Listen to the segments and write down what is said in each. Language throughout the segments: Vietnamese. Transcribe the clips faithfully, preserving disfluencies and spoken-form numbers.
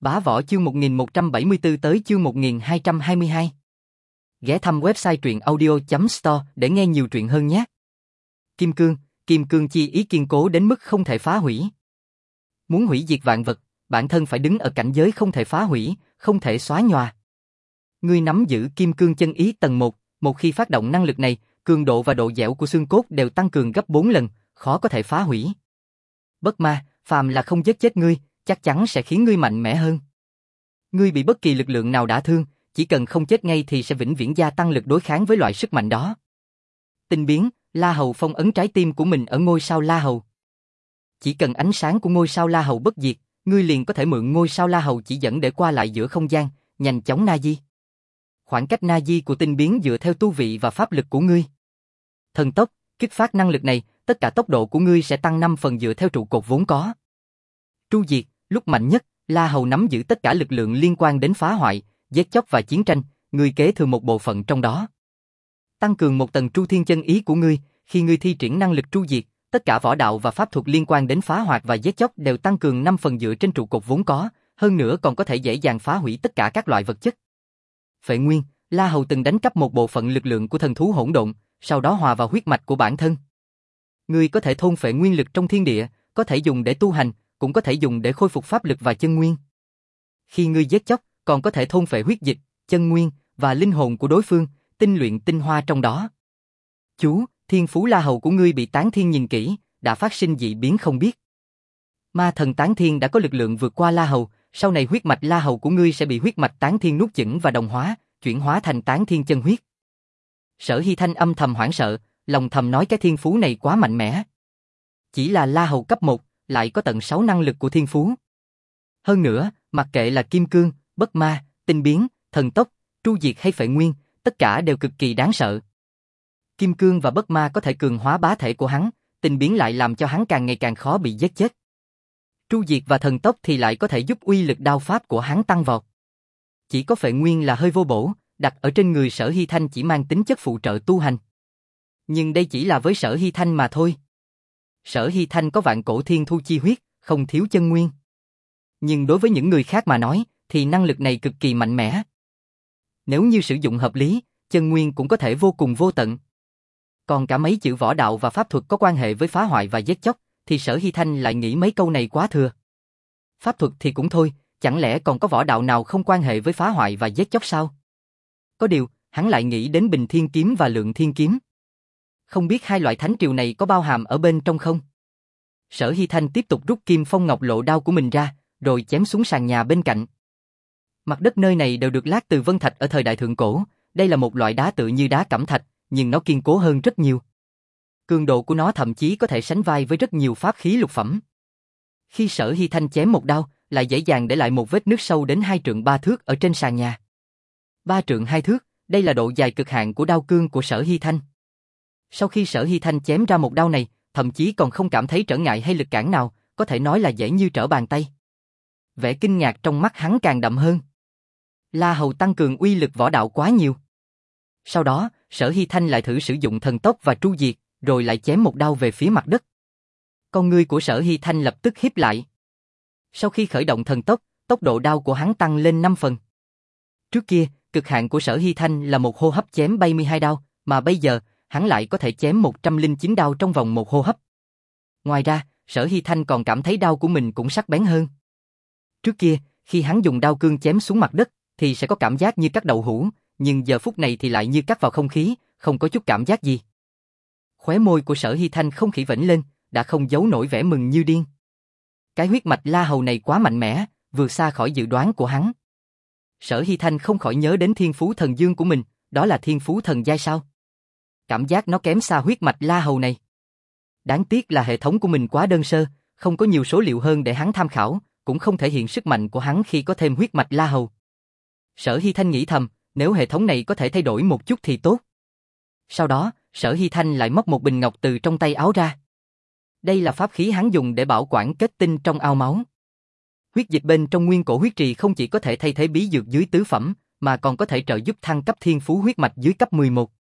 Bá Võ chương một nghìn một trăm bảy mươi tư tới chương một nghìn hai trăm hai mươi hai. Ghé thăm website truyện audio chấm store để nghe nhiều truyện hơn nhé. Kim cương, kim cương chi ý kiên cố đến mức không thể phá hủy. Muốn hủy diệt vạn vật, bản thân phải đứng ở cảnh giới không thể phá hủy, không thể xóa nhòa. Ngươi nắm giữ kim cương chân ý tầng một, một khi phát động năng lực này, cường độ và độ dẻo của xương cốt đều tăng cường gấp bốn lần, khó có thể phá hủy. Bất ma, phàm là không giết chết ngươi, chắc chắn sẽ khiến ngươi mạnh mẽ hơn. Ngươi bị bất kỳ lực lượng nào đả thương, chỉ cần không chết ngay thì sẽ vĩnh viễn gia tăng lực đối kháng với loại sức mạnh đó. Tinh biến, La Hầu phong ấn trái tim của mình ở ngôi sao La Hầu. Chỉ cần ánh sáng của ngôi sao La Hầu bất diệt, ngươi liền có thể mượn ngôi sao La Hầu chỉ dẫn để qua lại giữa không gian, nhanh chóng na di. Khoảng cách na di của tinh biến dựa theo tu vị và pháp lực của ngươi. Thần tốc, kích phát năng lực này, tất cả tốc độ của ngươi sẽ tăng năm phần dựa theo trụ cột vốn có. Tru diệt, lúc mạnh nhất, La Hầu nắm giữ tất cả lực lượng liên quan đến phá hoại, giết chóc và chiến tranh, ngươi kế thừa một bộ phận trong đó. Tăng cường một tầng tru thiên chân ý của ngươi, khi ngươi thi triển năng lực tru diệt, tất cả võ đạo và pháp thuật liên quan đến phá hoại và giết chóc đều tăng cường năm phần dựa trên trụ cột vốn có, hơn nữa còn có thể dễ dàng phá hủy tất cả các loại vật chất. Phệ nguyên, La Hầu từng đánh cắp một bộ phận lực lượng của thần thú hỗn độn, sau đó hòa vào huyết mạch của bản thân. Ngươi có thể thôn phệ nguyên lực trong thiên địa, có thể dùng để tu hành, cũng có thể dùng để khôi phục pháp lực và chân nguyên. Khi ngươi giết chóc, còn có thể thôn phệ huyết dịch, chân nguyên và linh hồn của đối phương, tinh luyện tinh hoa trong đó. Chú, thiên phú La Hầu của ngươi bị Tán Thiên nhìn kỹ, đã phát sinh dị biến không biết. Ma thần Tán Thiên đã có lực lượng vượt qua La Hầu, sau này huyết mạch La Hầu của ngươi sẽ bị huyết mạch Tán Thiên nuốt chửng và đồng hóa, chuyển hóa thành Tán Thiên chân huyết. Sở Hy Thanh âm thầm hoảng sợ, lòng thầm nói cái thiên phú này quá mạnh mẽ. Chỉ là La Hầu cấp một, lại có tận sáu năng lực của thiên phú. Hơn nữa, mặc kệ là kim cương, bất ma, tinh biến, thần tốc, tru diệt hay phệ nguyên, tất cả đều cực kỳ đáng sợ. Kim cương và bất ma có thể cường hóa bá thể của hắn, tinh biến lại làm cho hắn càng ngày càng khó bị giết chết. Tru diệt và thần tốc thì lại có thể giúp uy lực đao pháp của hắn tăng vọt. Chỉ có phệ nguyên là hơi vô bổ, đặt ở trên người Sở Hy Thanh chỉ mang tính chất phụ trợ tu hành. Nhưng đây chỉ là với Sở Hy Thanh mà thôi. Sở Hy Thanh có vạn cổ thiên thu chi huyết, không thiếu chân nguyên. Nhưng đối với những người khác mà nói, thì năng lực này cực kỳ mạnh mẽ. Nếu như sử dụng hợp lý, chân nguyên cũng có thể vô cùng vô tận. Còn cả mấy chữ võ đạo và pháp thuật có quan hệ với phá hoại và giết chóc, thì Sở Hy Thanh lại nghĩ mấy câu này quá thừa. Pháp thuật thì cũng thôi, chẳng lẽ còn có võ đạo nào không quan hệ với phá hoại và giết chóc sao? Có điều, hắn lại nghĩ đến Bình Thiên Kiếm và Lượng Thiên Kiếm. Không biết hai loại thánh triều này có bao hàm ở bên trong không? Sở Hy Thanh tiếp tục rút kim phong ngọc lộ đao của mình ra, rồi chém xuống sàn nhà bên cạnh. Mặt đất nơi này đều được lát từ vân thạch ở thời đại thượng cổ, đây là một loại đá tự như đá cẩm thạch, nhưng nó kiên cố hơn rất nhiều. Cường độ của nó thậm chí có thể sánh vai với rất nhiều pháp khí lục phẩm. Khi Sở Hy Thanh chém một đao, lại dễ dàng để lại một vết nứt sâu đến hai trượng ba thước ở trên sàn nhà. Ba trượng hai thước, đây là độ dài cực hạn của đao cương của Sở Hy Thanh. Sau khi Sở Hy Thanh chém ra một đao này, thậm chí còn không cảm thấy trở ngại hay lực cản nào, có thể nói là dễ như trở bàn tay. Vẻ kinh ngạc trong mắt hắn càng đậm hơn. La Hầu tăng cường uy lực võ đạo quá nhiều. Sau đó, Sở Hy Thanh lại thử sử dụng thần tốc và tru diệt, rồi lại chém một đao về phía mặt đất. Con ngươi của Sở Hy Thanh lập tức híp lại. Sau khi khởi động thần tốc, tốc độ đao của hắn tăng lên năm phần. Trước kia, cực hạn của Sở Hy Thanh là một hô hấp chém bảy mươi hai đao, mà bây giờ, hắn lại có thể chém một trăm lẻ chín đao trong vòng một hô hấp. Ngoài ra, Sở Hy Thanh còn cảm thấy đao của mình cũng sắc bén hơn. Trước kia, khi hắn dùng đao cương chém xuống mặt đất, thì sẽ có cảm giác như cắt đậu hũ, nhưng giờ phút này thì lại như cắt vào không khí, không có chút cảm giác gì. Khóe môi của Sở Hy Thanh không khỉ vểnh lên, đã không giấu nổi vẻ mừng như điên. Cái huyết mạch La Hầu này quá mạnh mẽ, vượt xa khỏi dự đoán của hắn. Sở Hy Thanh không khỏi nhớ đến thiên phú thần dương của mình, đó là thiên phú thần giai sao? Cảm giác nó kém xa huyết mạch La Hầu này. Đáng tiếc là hệ thống của mình quá đơn sơ, không có nhiều số liệu hơn để hắn tham khảo, cũng không thể hiện sức mạnh của hắn khi có thêm huyết mạch La Hầu. Sở Hy Thanh nghĩ thầm, nếu hệ thống này có thể thay đổi một chút thì tốt. Sau đó, Sở Hy Thanh lại móc một bình ngọc từ trong tay áo ra. Đây là pháp khí hắn dùng để bảo quản kết tinh trong ao máu. Huyết dịch bên trong nguyên cổ huyết trì không chỉ có thể thay thế bí dược dưới tứ phẩm, mà còn có thể trợ giúp thăng cấp thiên phú huyết mạch dưới cấp mười một.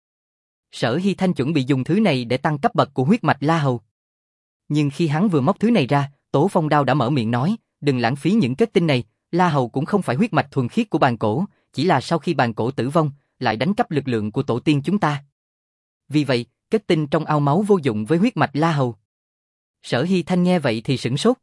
Sở Hy Thanh chuẩn bị dùng thứ này để tăng cấp bậc của huyết mạch La Hầu. Nhưng khi hắn vừa móc thứ này ra, Tố Phong Đao đã mở miệng nói, đừng lãng phí những kết tinh này, La Hầu cũng không phải huyết mạch thuần khiết của bàn cổ, chỉ là sau khi bàn cổ tử vong, lại đánh cắp lực lượng của tổ tiên chúng ta. Vì vậy, kết tinh trong ao máu vô dụng với huyết mạch La Hầu. Sở Hy Thanh nghe vậy thì sửng sốt.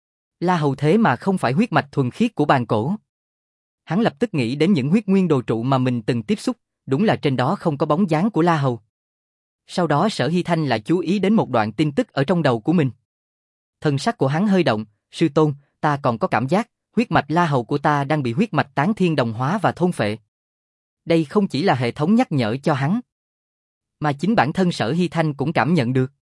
La Hầu thế mà không phải huyết mạch thuần khiết của bàn cổ. Hắn lập tức nghĩ đến những huyết nguyên đồ trụ mà mình từng tiếp xúc, đúng là trên đó không có bóng dáng của La Hầu. Sau đó Sở Hy Thanh lại chú ý đến một đoạn tin tức ở trong đầu của mình. Thần sắc của hắn hơi động, sư tôn, ta còn có cảm giác, huyết mạch La Hầu của ta đang bị huyết mạch Tán Thiên đồng hóa và thôn phệ. Đây không chỉ là hệ thống nhắc nhở cho hắn, mà chính bản thân Sở Hy Thanh cũng cảm nhận được.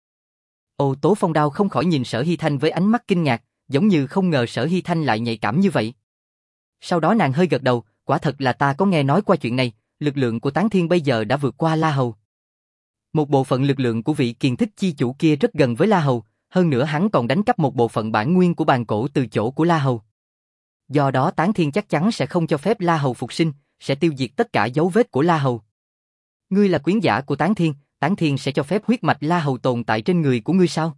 Ồ, Tố Phong Đao không khỏi nhìn Sở Hy Thanh với ánh mắt kinh ngạc, giống như không ngờ Sở Hy Thanh lại nhạy cảm như vậy. Sau đó nàng hơi gật đầu, quả thật là ta có nghe nói qua chuyện này, lực lượng của Tán Thiên bây giờ đã vượt qua La Hầu. Một bộ phận lực lượng của vị Kiền Thích chi chủ kia rất gần với La Hầu, hơn nữa hắn còn đánh cắp một bộ phận bản nguyên của bàn cổ từ chỗ của La Hầu. Do đó Tán Thiên chắc chắn sẽ không cho phép La Hầu phục sinh, sẽ tiêu diệt tất cả dấu vết của La Hầu. Ngươi là quyến giả của Tán Thiên, Tán Thiên sẽ cho phép huyết mạch La Hầu tồn tại trên người của ngươi sao?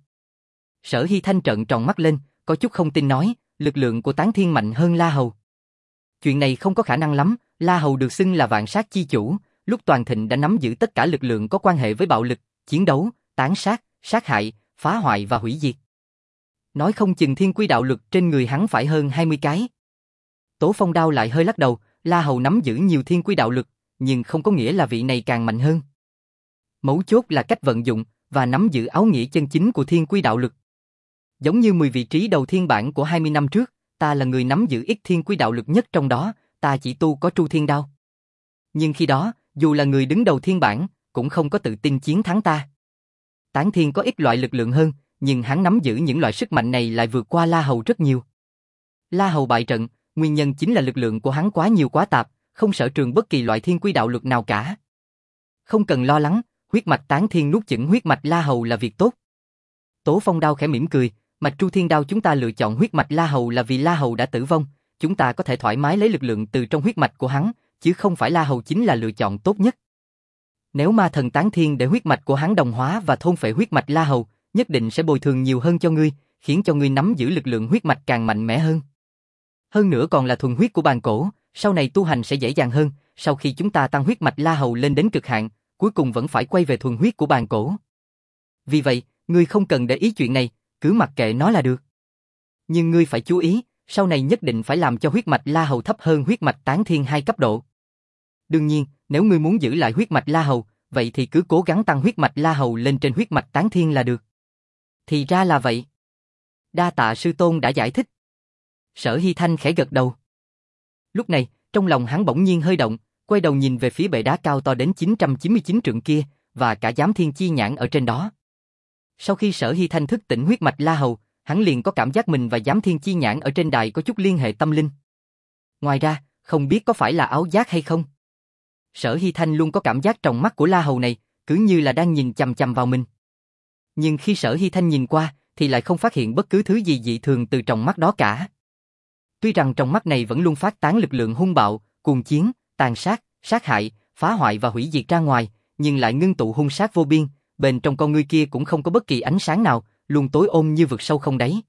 Sở Hy Thanh trợn tròn mắt lên, có chút không tin nói, lực lượng của Tán Thiên mạnh hơn La Hầu. Chuyện này không có khả năng lắm, La Hầu được xưng là vạn sát chi chủ, lúc toàn thịnh đã nắm giữ tất cả lực lượng có quan hệ với bạo lực, chiến đấu, tán sát, sát hại, phá hoại và hủy diệt. Nói không chừng thiên quy đạo lực trên người hắn phải hơn hai mươi cái. Tố Phong Đao lại hơi lắc đầu, La Hầu nắm giữ nhiều thiên quy đạo lực, nhưng không có nghĩa là vị này càng mạnh hơn. Mấu chốt là cách vận dụng và nắm giữ áo nghĩa chân chính của thiên quy đạo lực. Giống như mười vị trí đầu thiên bản của hai mươi năm trước, ta là người nắm giữ ít thiên quy đạo lực nhất trong đó, ta chỉ tu có Tru Thiên Đao. Nhưng khi đó, dù là người đứng đầu thiên bản, cũng không có tự tin chiến thắng ta. Tán Thiên có ít loại lực lượng hơn, nhưng hắn nắm giữ những loại sức mạnh này lại vượt qua La Hầu rất nhiều. La Hầu bại trận, nguyên nhân chính là lực lượng của hắn quá nhiều quá tạp, không sở trường bất kỳ loại thiên quy đạo lực nào cả. Không cần lo lắng, huyết mạch Tán Thiên nuốt chửng huyết mạch La Hầu là việc tốt. Tố Phong Đao khẽ mỉm cười, mạch Tru Thiên Đao chúng ta lựa chọn huyết mạch La Hầu là vì La Hầu đã tử vong, chúng ta có thể thoải mái lấy lực lượng từ trong huyết mạch của hắn, chứ không phải La Hầu chính là lựa chọn tốt nhất. Nếu ma thần Tán Thiên để huyết mạch của hắn đồng hóa và thôn phệ huyết mạch La Hầu, nhất định sẽ bồi thường nhiều hơn cho ngươi, khiến cho ngươi nắm giữ lực lượng huyết mạch càng mạnh mẽ hơn. Hơn nữa còn là thuần huyết của bàn cổ, sau này tu hành sẽ dễ dàng hơn, sau khi chúng ta tăng huyết mạch La Hầu lên đến cực hạn, cuối cùng vẫn phải quay về thuần huyết của bàn cổ. Vì vậy, ngươi không cần để ý chuyện này, cứ mặc kệ nó là được. Nhưng ngươi phải chú ý, sau này nhất định phải làm cho huyết mạch La Hầu thấp hơn huyết mạch Tán Thiên hai cấp độ. Đương nhiên, nếu ngươi muốn giữ lại huyết mạch La Hầu, vậy thì cứ cố gắng tăng huyết mạch La Hầu lên trên huyết mạch Tán Thiên là được. Thì ra là vậy. Đa tạ sư tôn đã giải thích. Sở Hy Thanh khẽ gật đầu. Lúc này, trong lòng hắn bỗng nhiên hơi động, quay đầu nhìn về phía bệ đá cao to đến chín trăm chín mươi chín trượng kia, và cả giám thiên chi nhãn ở trên đó. Sau khi Sở Hy Thanh thức tỉnh huyết mạch La Hầu, hắn liền có cảm giác mình và giám thiên chi nhãn ở trên đài có chút liên hệ tâm linh. Ngoài ra, không biết có phải là áo giác hay không? Sở Hy Thanh luôn có cảm giác trong mắt của La Hầu này, cứ như là đang nhìn chằm chằm vào mình. Nhưng khi Sở Hy Thanh nhìn qua, thì lại không phát hiện bất cứ thứ gì dị thường từ trong mắt đó cả. Tuy rằng trong mắt này vẫn luôn phát tán lực lượng hung bạo, cuồng chiến, tàn sát, sát hại, phá hoại và hủy diệt ra ngoài, nhưng lại ngưng tụ hung sát vô biên, bên trong con ngươi kia cũng không có bất kỳ ánh sáng nào, luôn tối ôm như vực sâu không đáy.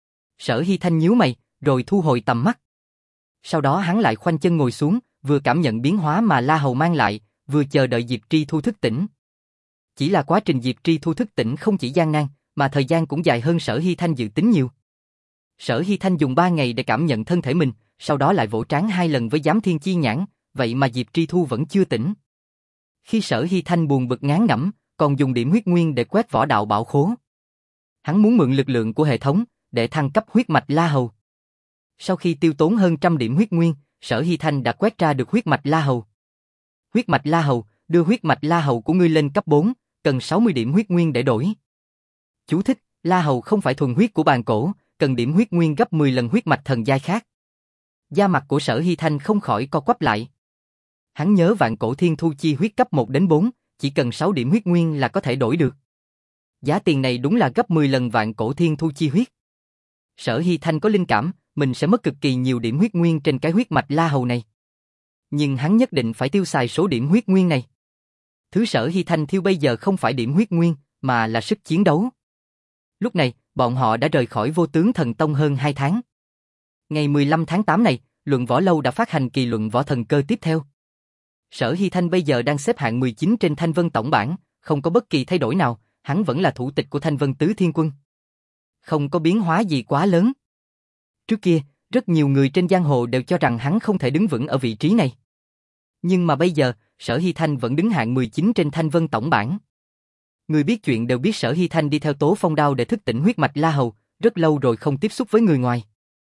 Sở Hy Thanh nhíu mày, rồi thu hồi tầm mắt. Sau đó hắn lại khoanh chân ngồi xuống, vừa cảm nhận biến hóa mà La Hầu mang lại, vừa chờ đợi Diệp Tri Thu thức tỉnh. Chỉ là quá trình Diệp Tri Thu thức tỉnh không chỉ gian nan, mà thời gian cũng dài hơn Sở Hy Thanh dự tính nhiều. Sở Hy Thanh dùng ba ngày để cảm nhận thân thể mình, sau đó lại vỗ trán hai lần với giám thiên chi nhãn, vậy mà Diệp Tri Thu vẫn chưa tỉnh. Khi Sở Hy Thanh buồn bực ngán ngẩm, còn dùng điểm huyết nguyên để quét võ đạo bảo khố. Hắn muốn mượn lực lượng của hệ thống để thăng cấp huyết mạch La Hầu. Sau khi tiêu tốn hơn trăm điểm huyết nguyên, Sở Hy Thanh đã quét ra được huyết mạch La Hầu. Huyết mạch La Hầu, đưa huyết mạch La Hầu của ngươi lên cấp bốn, cần sáu mươi điểm huyết nguyên để đổi. Chú thích, La Hầu không phải thuần huyết của bàn cổ, cần điểm huyết nguyên gấp mười lần huyết mạch thần giai khác. Da mặt của Sở Hy Thanh không khỏi co quắp lại. Hắn nhớ vạn cổ thiên thu chi huyết cấp một đến bốn, chỉ cần sáu điểm huyết nguyên là có thể đổi được. Giá tiền này đúng là gấp mười lần vạn cổ thiên thu chi huyết. Sở Hy Thanh có linh cảm, mình sẽ mất cực kỳ nhiều điểm huyết nguyên trên cái huyết mạch La Hầu này. Nhưng hắn nhất định phải tiêu xài số điểm huyết nguyên này. Thứ Sở Hy Thanh thiếu bây giờ không phải điểm huyết nguyên, mà là sức chiến đấu. Lúc này, bọn họ đã rời khỏi Vô Tướng Thần Tông hơn hai tháng. Ngày mười lăm tháng tám này, luận võ lâu đã phát hành kỳ luận võ thần cơ tiếp theo. Sở Hy Thanh bây giờ đang xếp hạng mười chín trên Thanh Vân tổng bảng, không có bất kỳ thay đổi nào, hắn vẫn là thủ tịch của Thanh Vân Tứ Thiên Quân. Không có biến hóa gì quá lớn. Trước kia, rất nhiều người trên giang hồ đều cho rằng hắn không thể đứng vững ở vị trí này. Nhưng mà bây giờ, Sở Hy Thanh vẫn đứng hạng mười chín trên Thanh Vân tổng bảng. Người biết chuyện đều biết Sở Hy Thanh đi theo Tố Phong Đao để thức tỉnh huyết mạch La Hầu, rất lâu rồi không tiếp xúc với người ngoài.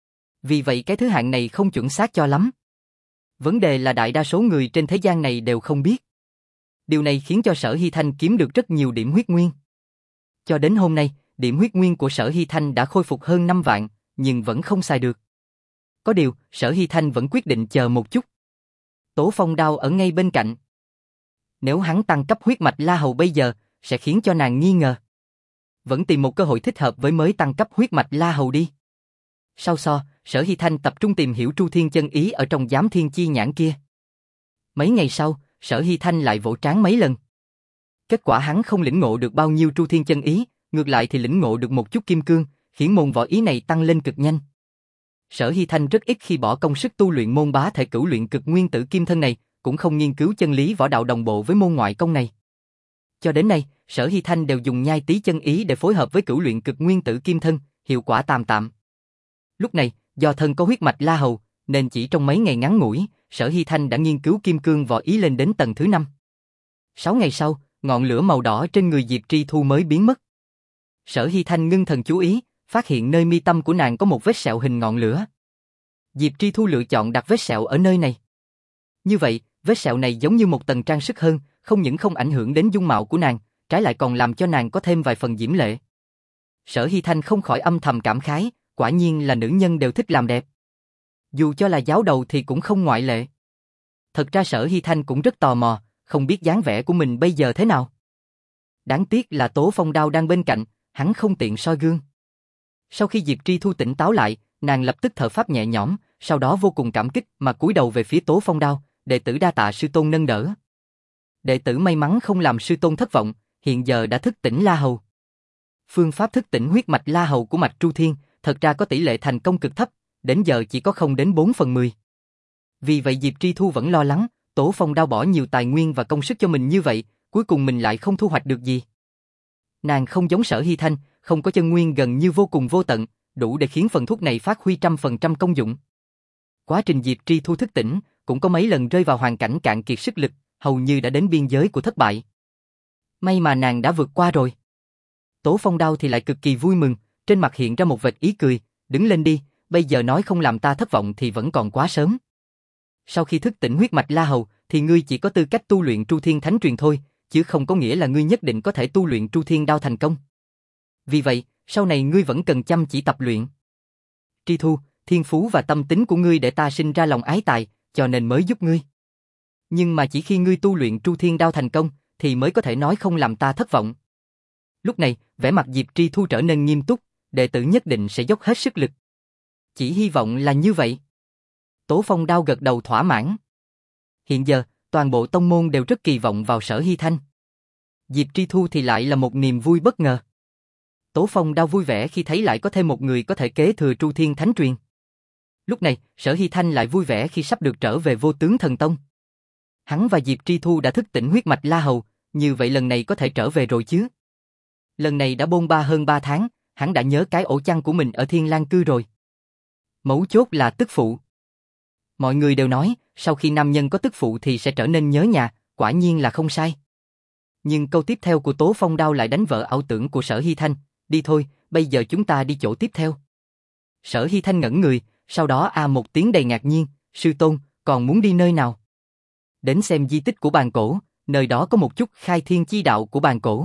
Vì vậy cái thứ hạng này không chuẩn xác cho lắm. Vấn đề là đại đa số người trên thế gian này đều không biết. Điều này khiến cho Sở Hy Thanh kiếm được rất nhiều điểm huyết nguyên. Cho đến hôm nay, điểm huyết nguyên của Sở Hy Thanh đã khôi phục hơn năm vạn, nhưng vẫn không xài được. Có điều, Sở Hy Thanh vẫn quyết định chờ một chút. Tố Phong Đao ở ngay bên cạnh. Nếu hắn tăng cấp huyết mạch La Hầu bây giờ, sẽ khiến cho nàng nghi ngờ. Vẫn tìm một cơ hội thích hợp với mới tăng cấp huyết mạch La Hầu đi. Sau so, Sở Hy Thanh tập trung tìm hiểu Tru Thiên chân ý ở trong Giám Thiên Chi nhãn kia. Mấy ngày sau, Sở Hy Thanh lại vỗ trán mấy lần. Kết quả hắn không lĩnh ngộ được bao nhiêu Tru Thiên chân ý, ngược lại thì lĩnh ngộ được một chút kim cương, khiến môn võ ý này tăng lên cực nhanh. Sở Hy Thanh rất ít khi bỏ công sức tu luyện môn bá thể cửu luyện cực nguyên tử kim thân này, cũng không nghiên cứu chân lý võ đạo đồng bộ với môn ngoại công này. Cho đến nay, Sở Hy Thanh đều dùng nhai tí chân ý để phối hợp với cửu luyện cực nguyên tử kim thân, hiệu quả tạm tạm. Lúc này, do thân có huyết mạch La Hầu, nên chỉ trong mấy ngày ngắn ngủi, Sở Hy Thanh đã nghiên cứu kim cương võ ý lên đến tầng thứ năm. Sáu ngày sau, ngọn lửa màu đỏ trên người Diệp Tri Thu mới biến mất. Sở Hy Thanh ngưng thần chú ý, phát hiện nơi mi tâm của nàng có một vết sẹo hình ngọn lửa. Diệp Tri Thu lựa chọn đặt vết sẹo ở nơi này. Như vậy, vết sẹo này giống như một tầng trang sức hơn, không những không ảnh hưởng đến dung mạo của nàng, trái lại còn làm cho nàng có thêm vài phần diễm lệ. Sở Hy Thanh không khỏi âm thầm cảm khái, quả nhiên là nữ nhân đều thích làm đẹp. Dù cho là giáo đầu thì cũng không ngoại lệ. Thật ra Sở Hy Thanh cũng rất tò mò, không biết dáng vẻ của mình bây giờ thế nào. Đáng tiếc là Tố Phong Đao đang bên cạnh, hắn không tiện soi gương. Sau khi Diệp Tri Thu tỉnh táo lại, nàng lập tức thở phào nhẹ nhõm, sau đó vô cùng cảm kích mà cúi đầu về phía Tố Phong Đao, đệ tử đa tạ sư tôn nâng đỡ. Đệ tử may mắn không làm sư tôn thất vọng, hiện giờ đã thức tỉnh La Hầu. Phương pháp thức tỉnh huyết mạch La Hầu của mạch Tru Thiên, thật ra có tỷ lệ thành công cực thấp, đến giờ chỉ có không đến bốn phần mười. Vì vậy Diệp Tri Thu vẫn lo lắng, Tố Phong Đao bỏ nhiều tài nguyên và công sức cho mình như vậy, cuối cùng mình lại không thu hoạch được gì. Nàng không giống Sở Hy Thanh, không có chân nguyên gần như vô cùng vô tận, đủ để khiến phần thuốc này phát huy trăm phần trăm công dụng. Quá trình Diệp Tri Thu thức tỉnh, cũng có mấy lần rơi vào hoàn cảnh cạn kiệt sức lực, hầu như đã đến biên giới của thất bại. May mà nàng đã vượt qua rồi. Tố Phong Đao thì lại cực kỳ vui mừng, trên mặt hiện ra một vệt ý cười, đứng lên đi, bây giờ nói không làm ta thất vọng thì vẫn còn quá sớm. Sau khi thức tỉnh huyết mạch La Hầu, thì ngươi chỉ có tư cách tu luyện Tru Thiên Thánh Truyền thôi, chứ không có nghĩa là ngươi nhất định có thể tu luyện Tru Thiên Đao thành công. Vì vậy, sau này ngươi vẫn cần chăm chỉ tập luyện. Tri Thu, thiên phú và tâm tính của ngươi để ta sinh ra lòng ái tài, cho nên mới giúp ngươi. Nhưng mà chỉ khi ngươi tu luyện Tru Thiên Đao thành công, thì mới có thể nói không làm ta thất vọng. Lúc này, vẻ mặt Diệp Tri Thu trở nên nghiêm túc, đệ tử nhất định sẽ dốc hết sức lực. Chỉ hy vọng là như vậy. Tố Phong Đao gật đầu thỏa mãn. Hiện giờ, toàn bộ tông môn đều rất kỳ vọng vào Sở Hy Thanh. Diệp Tri Thu thì lại là một niềm vui bất ngờ. Tố Phong Đao vui vẻ khi thấy lại có thêm một người có thể kế thừa Tru Thiên Thánh Truyền. Lúc này, Sở Hy Thanh lại vui vẻ khi sắp được trở về Vô Tướng Thần Tông. Hắn và Diệp Tri Thu đã thức tỉnh huyết mạch La Hầu, như vậy lần này có thể trở về rồi chứ. Lần này đã bôn ba hơn ba tháng, hắn đã nhớ cái ổ chăn của mình ở Thiên Lang Cư rồi. Mấu chốt là tức phụ. Mọi người đều nói, sau khi nam nhân có tức phụ thì sẽ trở nên nhớ nhà, quả nhiên là không sai. Nhưng câu tiếp theo của Tố Phong Đao lại đánh vỡ ảo tưởng của Sở Hy Thanh, đi thôi, bây giờ chúng ta đi chỗ tiếp theo. Sở Hy Thanh ngẩn người, sau đó a à một tiếng đầy ngạc nhiên, sư tôn, còn muốn đi nơi nào? Đến xem di tích của bàn cổ, nơi đó có một chút khai thiên chi đạo của bàn cổ.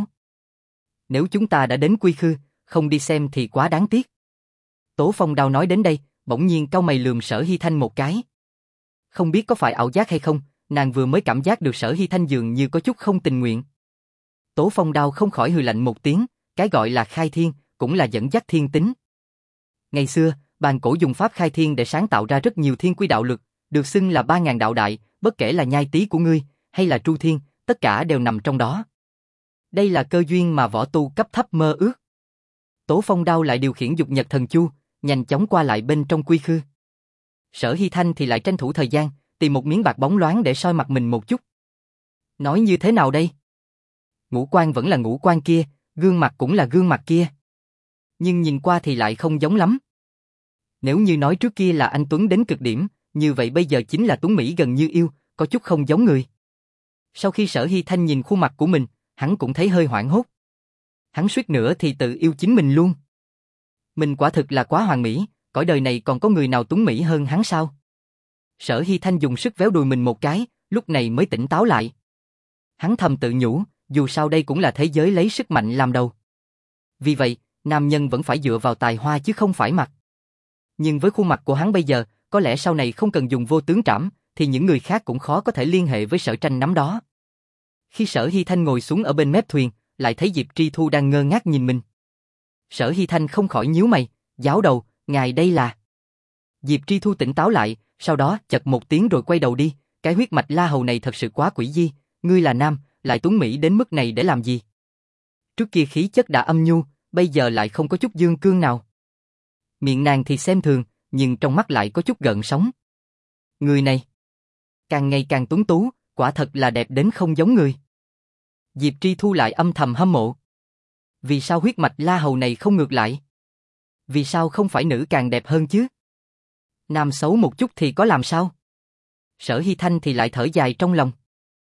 Nếu chúng ta đã đến Quy Khư, không đi xem thì quá đáng tiếc. Tố Phong Đao nói đến đây, bỗng nhiên cau mày lườm Sở Hy Thanh một cái. Không biết có phải ảo giác hay không, nàng vừa mới cảm giác được Sở Hy Thanh dường như có chút không tình nguyện. Tố Phong Đao không khỏi hừ lạnh một tiếng, cái gọi là khai thiên, cũng là dẫn dắt thiên tính. Ngày xưa, bàn cổ dùng pháp khai thiên để sáng tạo ra rất nhiều thiên quy đạo lực, được xưng là ba ngàn đạo đại, bất kể là nhai tí của ngươi, hay là Tru Thiên, tất cả đều nằm trong đó. Đây là cơ duyên mà võ tu cấp thấp mơ ước. Tố Phong Đao lại điều khiển dục nhật thần chu, nhanh chóng qua lại bên trong Quy Khư. Sở Hy Thanh thì lại tranh thủ thời gian, tìm một miếng bạc bóng loáng để soi mặt mình một chút. Nói như thế nào đây? Ngũ quan vẫn là ngũ quan kia, gương mặt cũng là gương mặt kia. Nhưng nhìn qua thì lại không giống lắm. Nếu như nói trước kia là anh tuấn đến cực điểm, như vậy bây giờ chính là tuấn mỹ gần như yêu, có chút không giống người. Sau khi Sở Hy Thanh nhìn khuôn mặt của mình, hắn cũng thấy hơi hoảng hốt. Hắn suýt nữa thì tự yêu chính mình luôn. Mình quả thực là quá hoàn mỹ, cõi đời này còn có người nào tuấn mỹ hơn hắn sao? Sở Hy Thanh dùng sức véo đùi mình một cái, lúc này mới tỉnh táo lại. Hắn thầm tự nhủ, dù sao đây cũng là thế giới lấy sức mạnh làm đầu. Vì vậy, nam nhân vẫn phải dựa vào tài hoa chứ không phải mặt. Nhưng với khuôn mặt của hắn bây giờ, có lẽ sau này không cần dùng vô tướng trảm, thì những người khác cũng khó có thể liên hệ với Sở Tranh nắm đó. Khi Sở Hy Thanh ngồi xuống ở bên mép thuyền, lại thấy Diệp Tri Thu đang ngơ ngác nhìn mình. Sở Hy Thanh không khỏi nhíu mày, giáo đầu, ngài đây là... Diệp Tri Thu tỉnh táo lại, sau đó chật một tiếng rồi quay đầu đi, cái huyết mạch La Hầu này thật sự quá quỷ dị, ngươi là nam, lại tuấn mỹ đến mức này để làm gì? Trước kia khí chất đã âm nhu, bây giờ lại không có chút dương cương nào. Miệng nàng thì xem thường, nhưng trong mắt lại có chút gợn sóng. Người này, càng ngày càng tuấn tú, quả thật là đẹp đến không giống người. Diệp Tri Thu lại âm thầm hâm mộ. Vì sao huyết mạch La Hầu này không ngược lại? Vì sao không phải nữ càng đẹp hơn chứ? Nam xấu một chút thì có làm sao? Sở Hy Thanh thì lại thở dài trong lòng.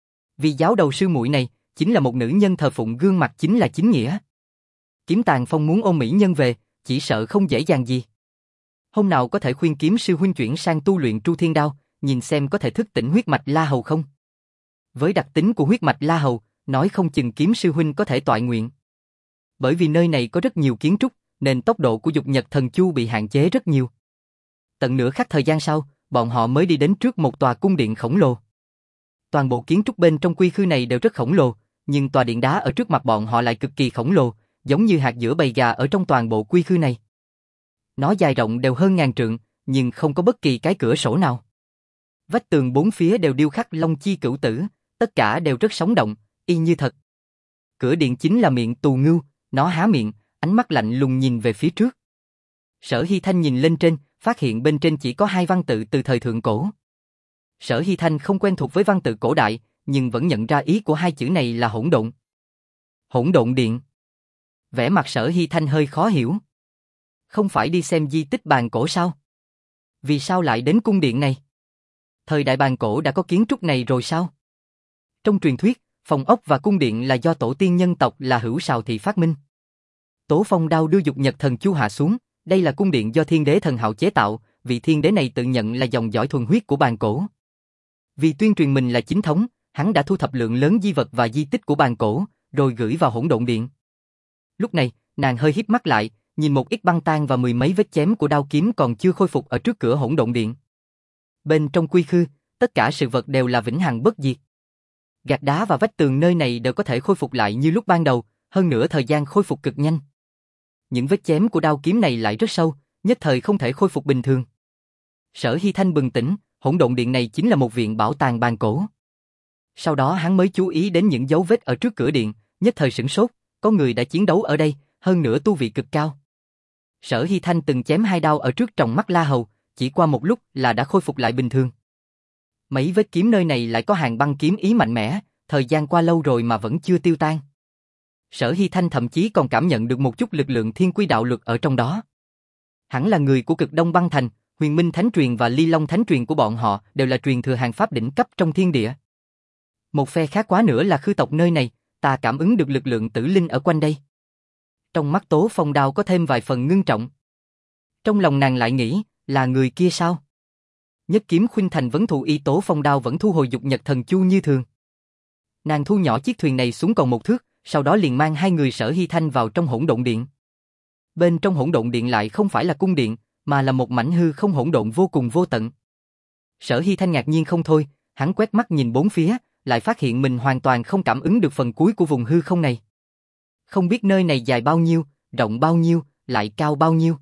Vì giáo đầu sư muội này, chính là một nữ nhân thờ phụng gương mặt chính là chính nghĩa. Kiếm Tàng Phong muốn ôm mỹ nhân về, chỉ sợ không dễ dàng gì. Hôm nào có thể khuyên Kiếm sư huynh chuyển sang tu luyện Tru Thiên Đao, nhìn xem có thể thức tỉnh huyết mạch La Hầu không? Với đặc tính của huyết mạch La Hầu, nói không chừng Kiếm sư huynh có thể toại nguyện. Bởi vì nơi này có rất nhiều kiến trúc, nên tốc độ của Dục Nhật Thần Chu bị hạn chế rất nhiều. Tận nửa khắc thời gian sau, bọn họ mới đi đến trước một tòa cung điện khổng lồ. Toàn bộ kiến trúc bên trong quy khư này đều rất khổng lồ, nhưng tòa điện đá ở trước mặt bọn họ lại cực kỳ khổng lồ, giống như hạt giữa bầy gà ở trong toàn bộ quy khư này. Nó dài rộng đều hơn ngàn trượng, nhưng không có bất kỳ cái cửa sổ nào. Vách tường bốn phía đều điêu khắc long chi cửu tử, tất cả đều rất sống động, y như thật. Cửa điện chính là miệng tù ngưu, nó há miệng, ánh mắt lạnh lùng nhìn về phía trước. Sở Hy Thanh nhìn lên trên, phát hiện bên trên chỉ có hai văn tự từ thời thượng cổ. Sở Hy Thanh không quen thuộc với văn tự cổ đại, nhưng vẫn nhận ra ý của hai chữ này là hỗn độn. Hỗn độn điện. Vẻ mặt Sở Hy Thanh hơi khó hiểu. Không phải đi xem di tích bàn cổ sao? Vì sao lại đến cung điện này? Thời đại bàn cổ đã có kiến trúc này rồi sao? Trong truyền thuyết, phòng ốc và cung điện là do tổ tiên nhân tộc là Hữu Sào Thị phát minh. Tố Phong Đao đưa Dục Nhật Thần Chu hạ xuống, đây là cung điện do Thiên Đế Thần Hạo chế tạo, vị Thiên Đế này tự nhận là dòng dõi thuần huyết của bàn cổ. Vì tuyên truyền mình là chính thống, hắn đã thu thập lượng lớn di vật và di tích của bàn cổ, rồi gửi vào hỗn độn điện. Lúc này, nàng hơi híp mắt lại, nhìn một ít băng tan và mười mấy vết chém của đao kiếm còn chưa khôi phục ở trước cửa hỗn độn điện. Bên trong quy khư, tất cả sự vật đều là vĩnh hằng bất diệt. Gạch đá và vách tường nơi này đều có thể khôi phục lại như lúc ban đầu, hơn nữa thời gian khôi phục cực nhanh. Những vết chém của đao kiếm này lại rất sâu, nhất thời không thể khôi phục bình thường. Sở Hy Thanh bừng tỉnh, hỗn độn điện này chính là một viện bảo tàng bàn cổ. Sau đó hắn mới chú ý đến những dấu vết ở trước cửa điện, nhất thời sửng sốt, có người đã chiến đấu ở đây, hơn nữa tu vị cực cao. Sở Hy Thanh từng chém hai đao ở trước tròng mắt La Hầu, chỉ qua một lúc là đã khôi phục lại bình thường. Mấy vết kiếm nơi này lại có hàng băng kiếm ý mạnh mẽ, thời gian qua lâu rồi mà vẫn chưa tiêu tan. Sở Hy Thanh thậm chí còn cảm nhận được một chút lực lượng thiên quy đạo luật ở trong đó. Hắn là người của Cực Đông Băng Thành, Huyền Minh Thánh Truyền và Ly Long Thánh Truyền của bọn họ đều là truyền thừa hàng pháp đỉnh cấp trong thiên địa. Một phe khác quá nữa là khư tộc nơi này, ta cảm ứng được lực lượng tử linh ở quanh đây. Trong mắt Tố Phong Đao có thêm vài phần ngưng trọng. Trong lòng nàng lại nghĩ, là người kia sao? Nhất kiếm khuynh thành vấn thù y Tố Phong Đao vẫn thu hồi Dục Nhật Thần Chu như thường. Nàng thu nhỏ chiếc thuyền này xuống còn một thước, sau đó liền mang hai người Sở Hy Thanh vào trong hỗn độn điện. Bên trong hỗn độn điện lại không phải là cung điện, mà là một mảnh hư không hỗn độn vô cùng vô tận. Sở Hy Thanh ngạc nhiên không thôi, hắn quét mắt nhìn bốn phía, lại phát hiện mình hoàn toàn không cảm ứng được phần cuối của vùng hư không này. Không biết nơi này dài bao nhiêu, rộng bao nhiêu, lại cao bao nhiêu.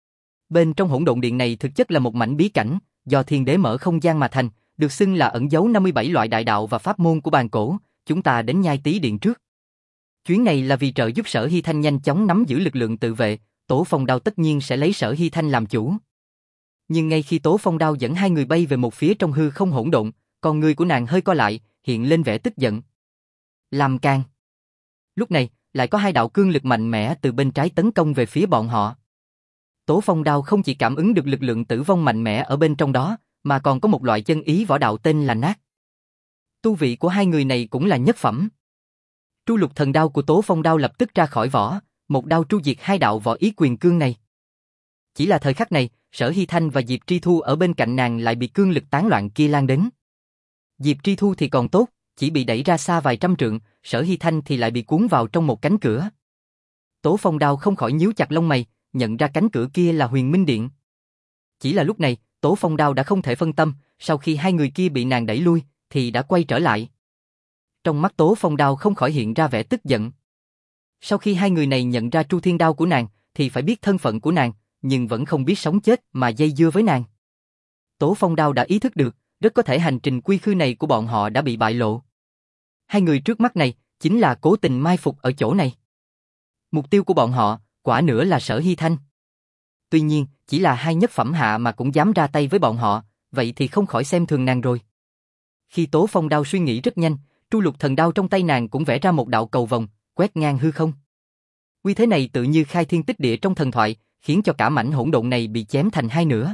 Bên trong hỗn độn điện này thực chất là một mảnh bí cảnh, do Thiên Đế mở không gian mà thành, được xưng là ẩn giấu năm mươi bảy loại đại đạo và pháp môn của bàn cổ. Chúng ta đến Nhai Tý Điện trước. Chuyến này là vì trợ giúp Sở Hy Thanh nhanh chóng nắm giữ lực lượng tự vệ, Tổ Phong Đao tất nhiên sẽ lấy Sở Hy Thanh làm chủ. Nhưng ngay khi Tố Phong Đao dẫn hai người bay về một phía trong hư không hỗn độn, con người của nàng hơi co lại, hiện lên vẻ tức giận. Làm càn. Lúc này, lại có hai đạo cương lực mạnh mẽ từ bên trái tấn công về phía bọn họ. Tố Phong Đao không chỉ cảm ứng được lực lượng tử vong mạnh mẽ ở bên trong đó, mà còn có một loại chân ý võ đạo tên là nát. Tu vị của hai người này cũng là nhất phẩm. Tru Lục Thần Đao của Tố Phong Đao lập tức ra khỏi vỏ, một đao tru diệt hai đạo võ ý quyền cương này. Chỉ là thời khắc này, Sở Hy Thanh và Diệp Tri Thu ở bên cạnh nàng lại bị cương lực tán loạn kia lan đến. Diệp Tri Thu thì còn tốt, chỉ bị đẩy ra xa vài trăm trượng, Sở Hy Thanh thì lại bị cuốn vào trong một cánh cửa. Tố Phong Đao không khỏi nhíu chặt lông mày, nhận ra cánh cửa kia là Huyền Minh Điện. Chỉ là lúc này, Tố Phong Đao đã không thể phân tâm, sau khi hai người kia bị nàng đẩy lui, thì đã quay trở lại. Trong mắt Tố Phong Đao không khỏi hiện ra vẻ tức giận. Sau khi hai người này nhận ra Tru Thiên Đao của nàng, thì phải biết thân phận của nàng, nhưng vẫn không biết sống chết mà dây dưa với nàng. Tố Phong Đao đã ý thức được, rất có thể hành trình quy khư này của bọn họ đã bị bại lộ. Hai người trước mắt này, chính là cố tình mai phục ở chỗ này. Mục tiêu của bọn họ, quả nữa là Sở Hy Thanh. Tuy nhiên, chỉ là hai nhất phẩm hạ mà cũng dám ra tay với bọn họ, vậy thì không khỏi xem thường nàng rồi. Khi Tố Phong Đao suy nghĩ rất nhanh, Tru Lục Thần Đao trong tay nàng cũng vẽ ra một đạo cầu vòng, quét ngang hư không. Uy thế này tự như khai thiên tích địa trong thần thoại, khiến cho cả mảnh hỗn độn này bị chém thành hai nửa.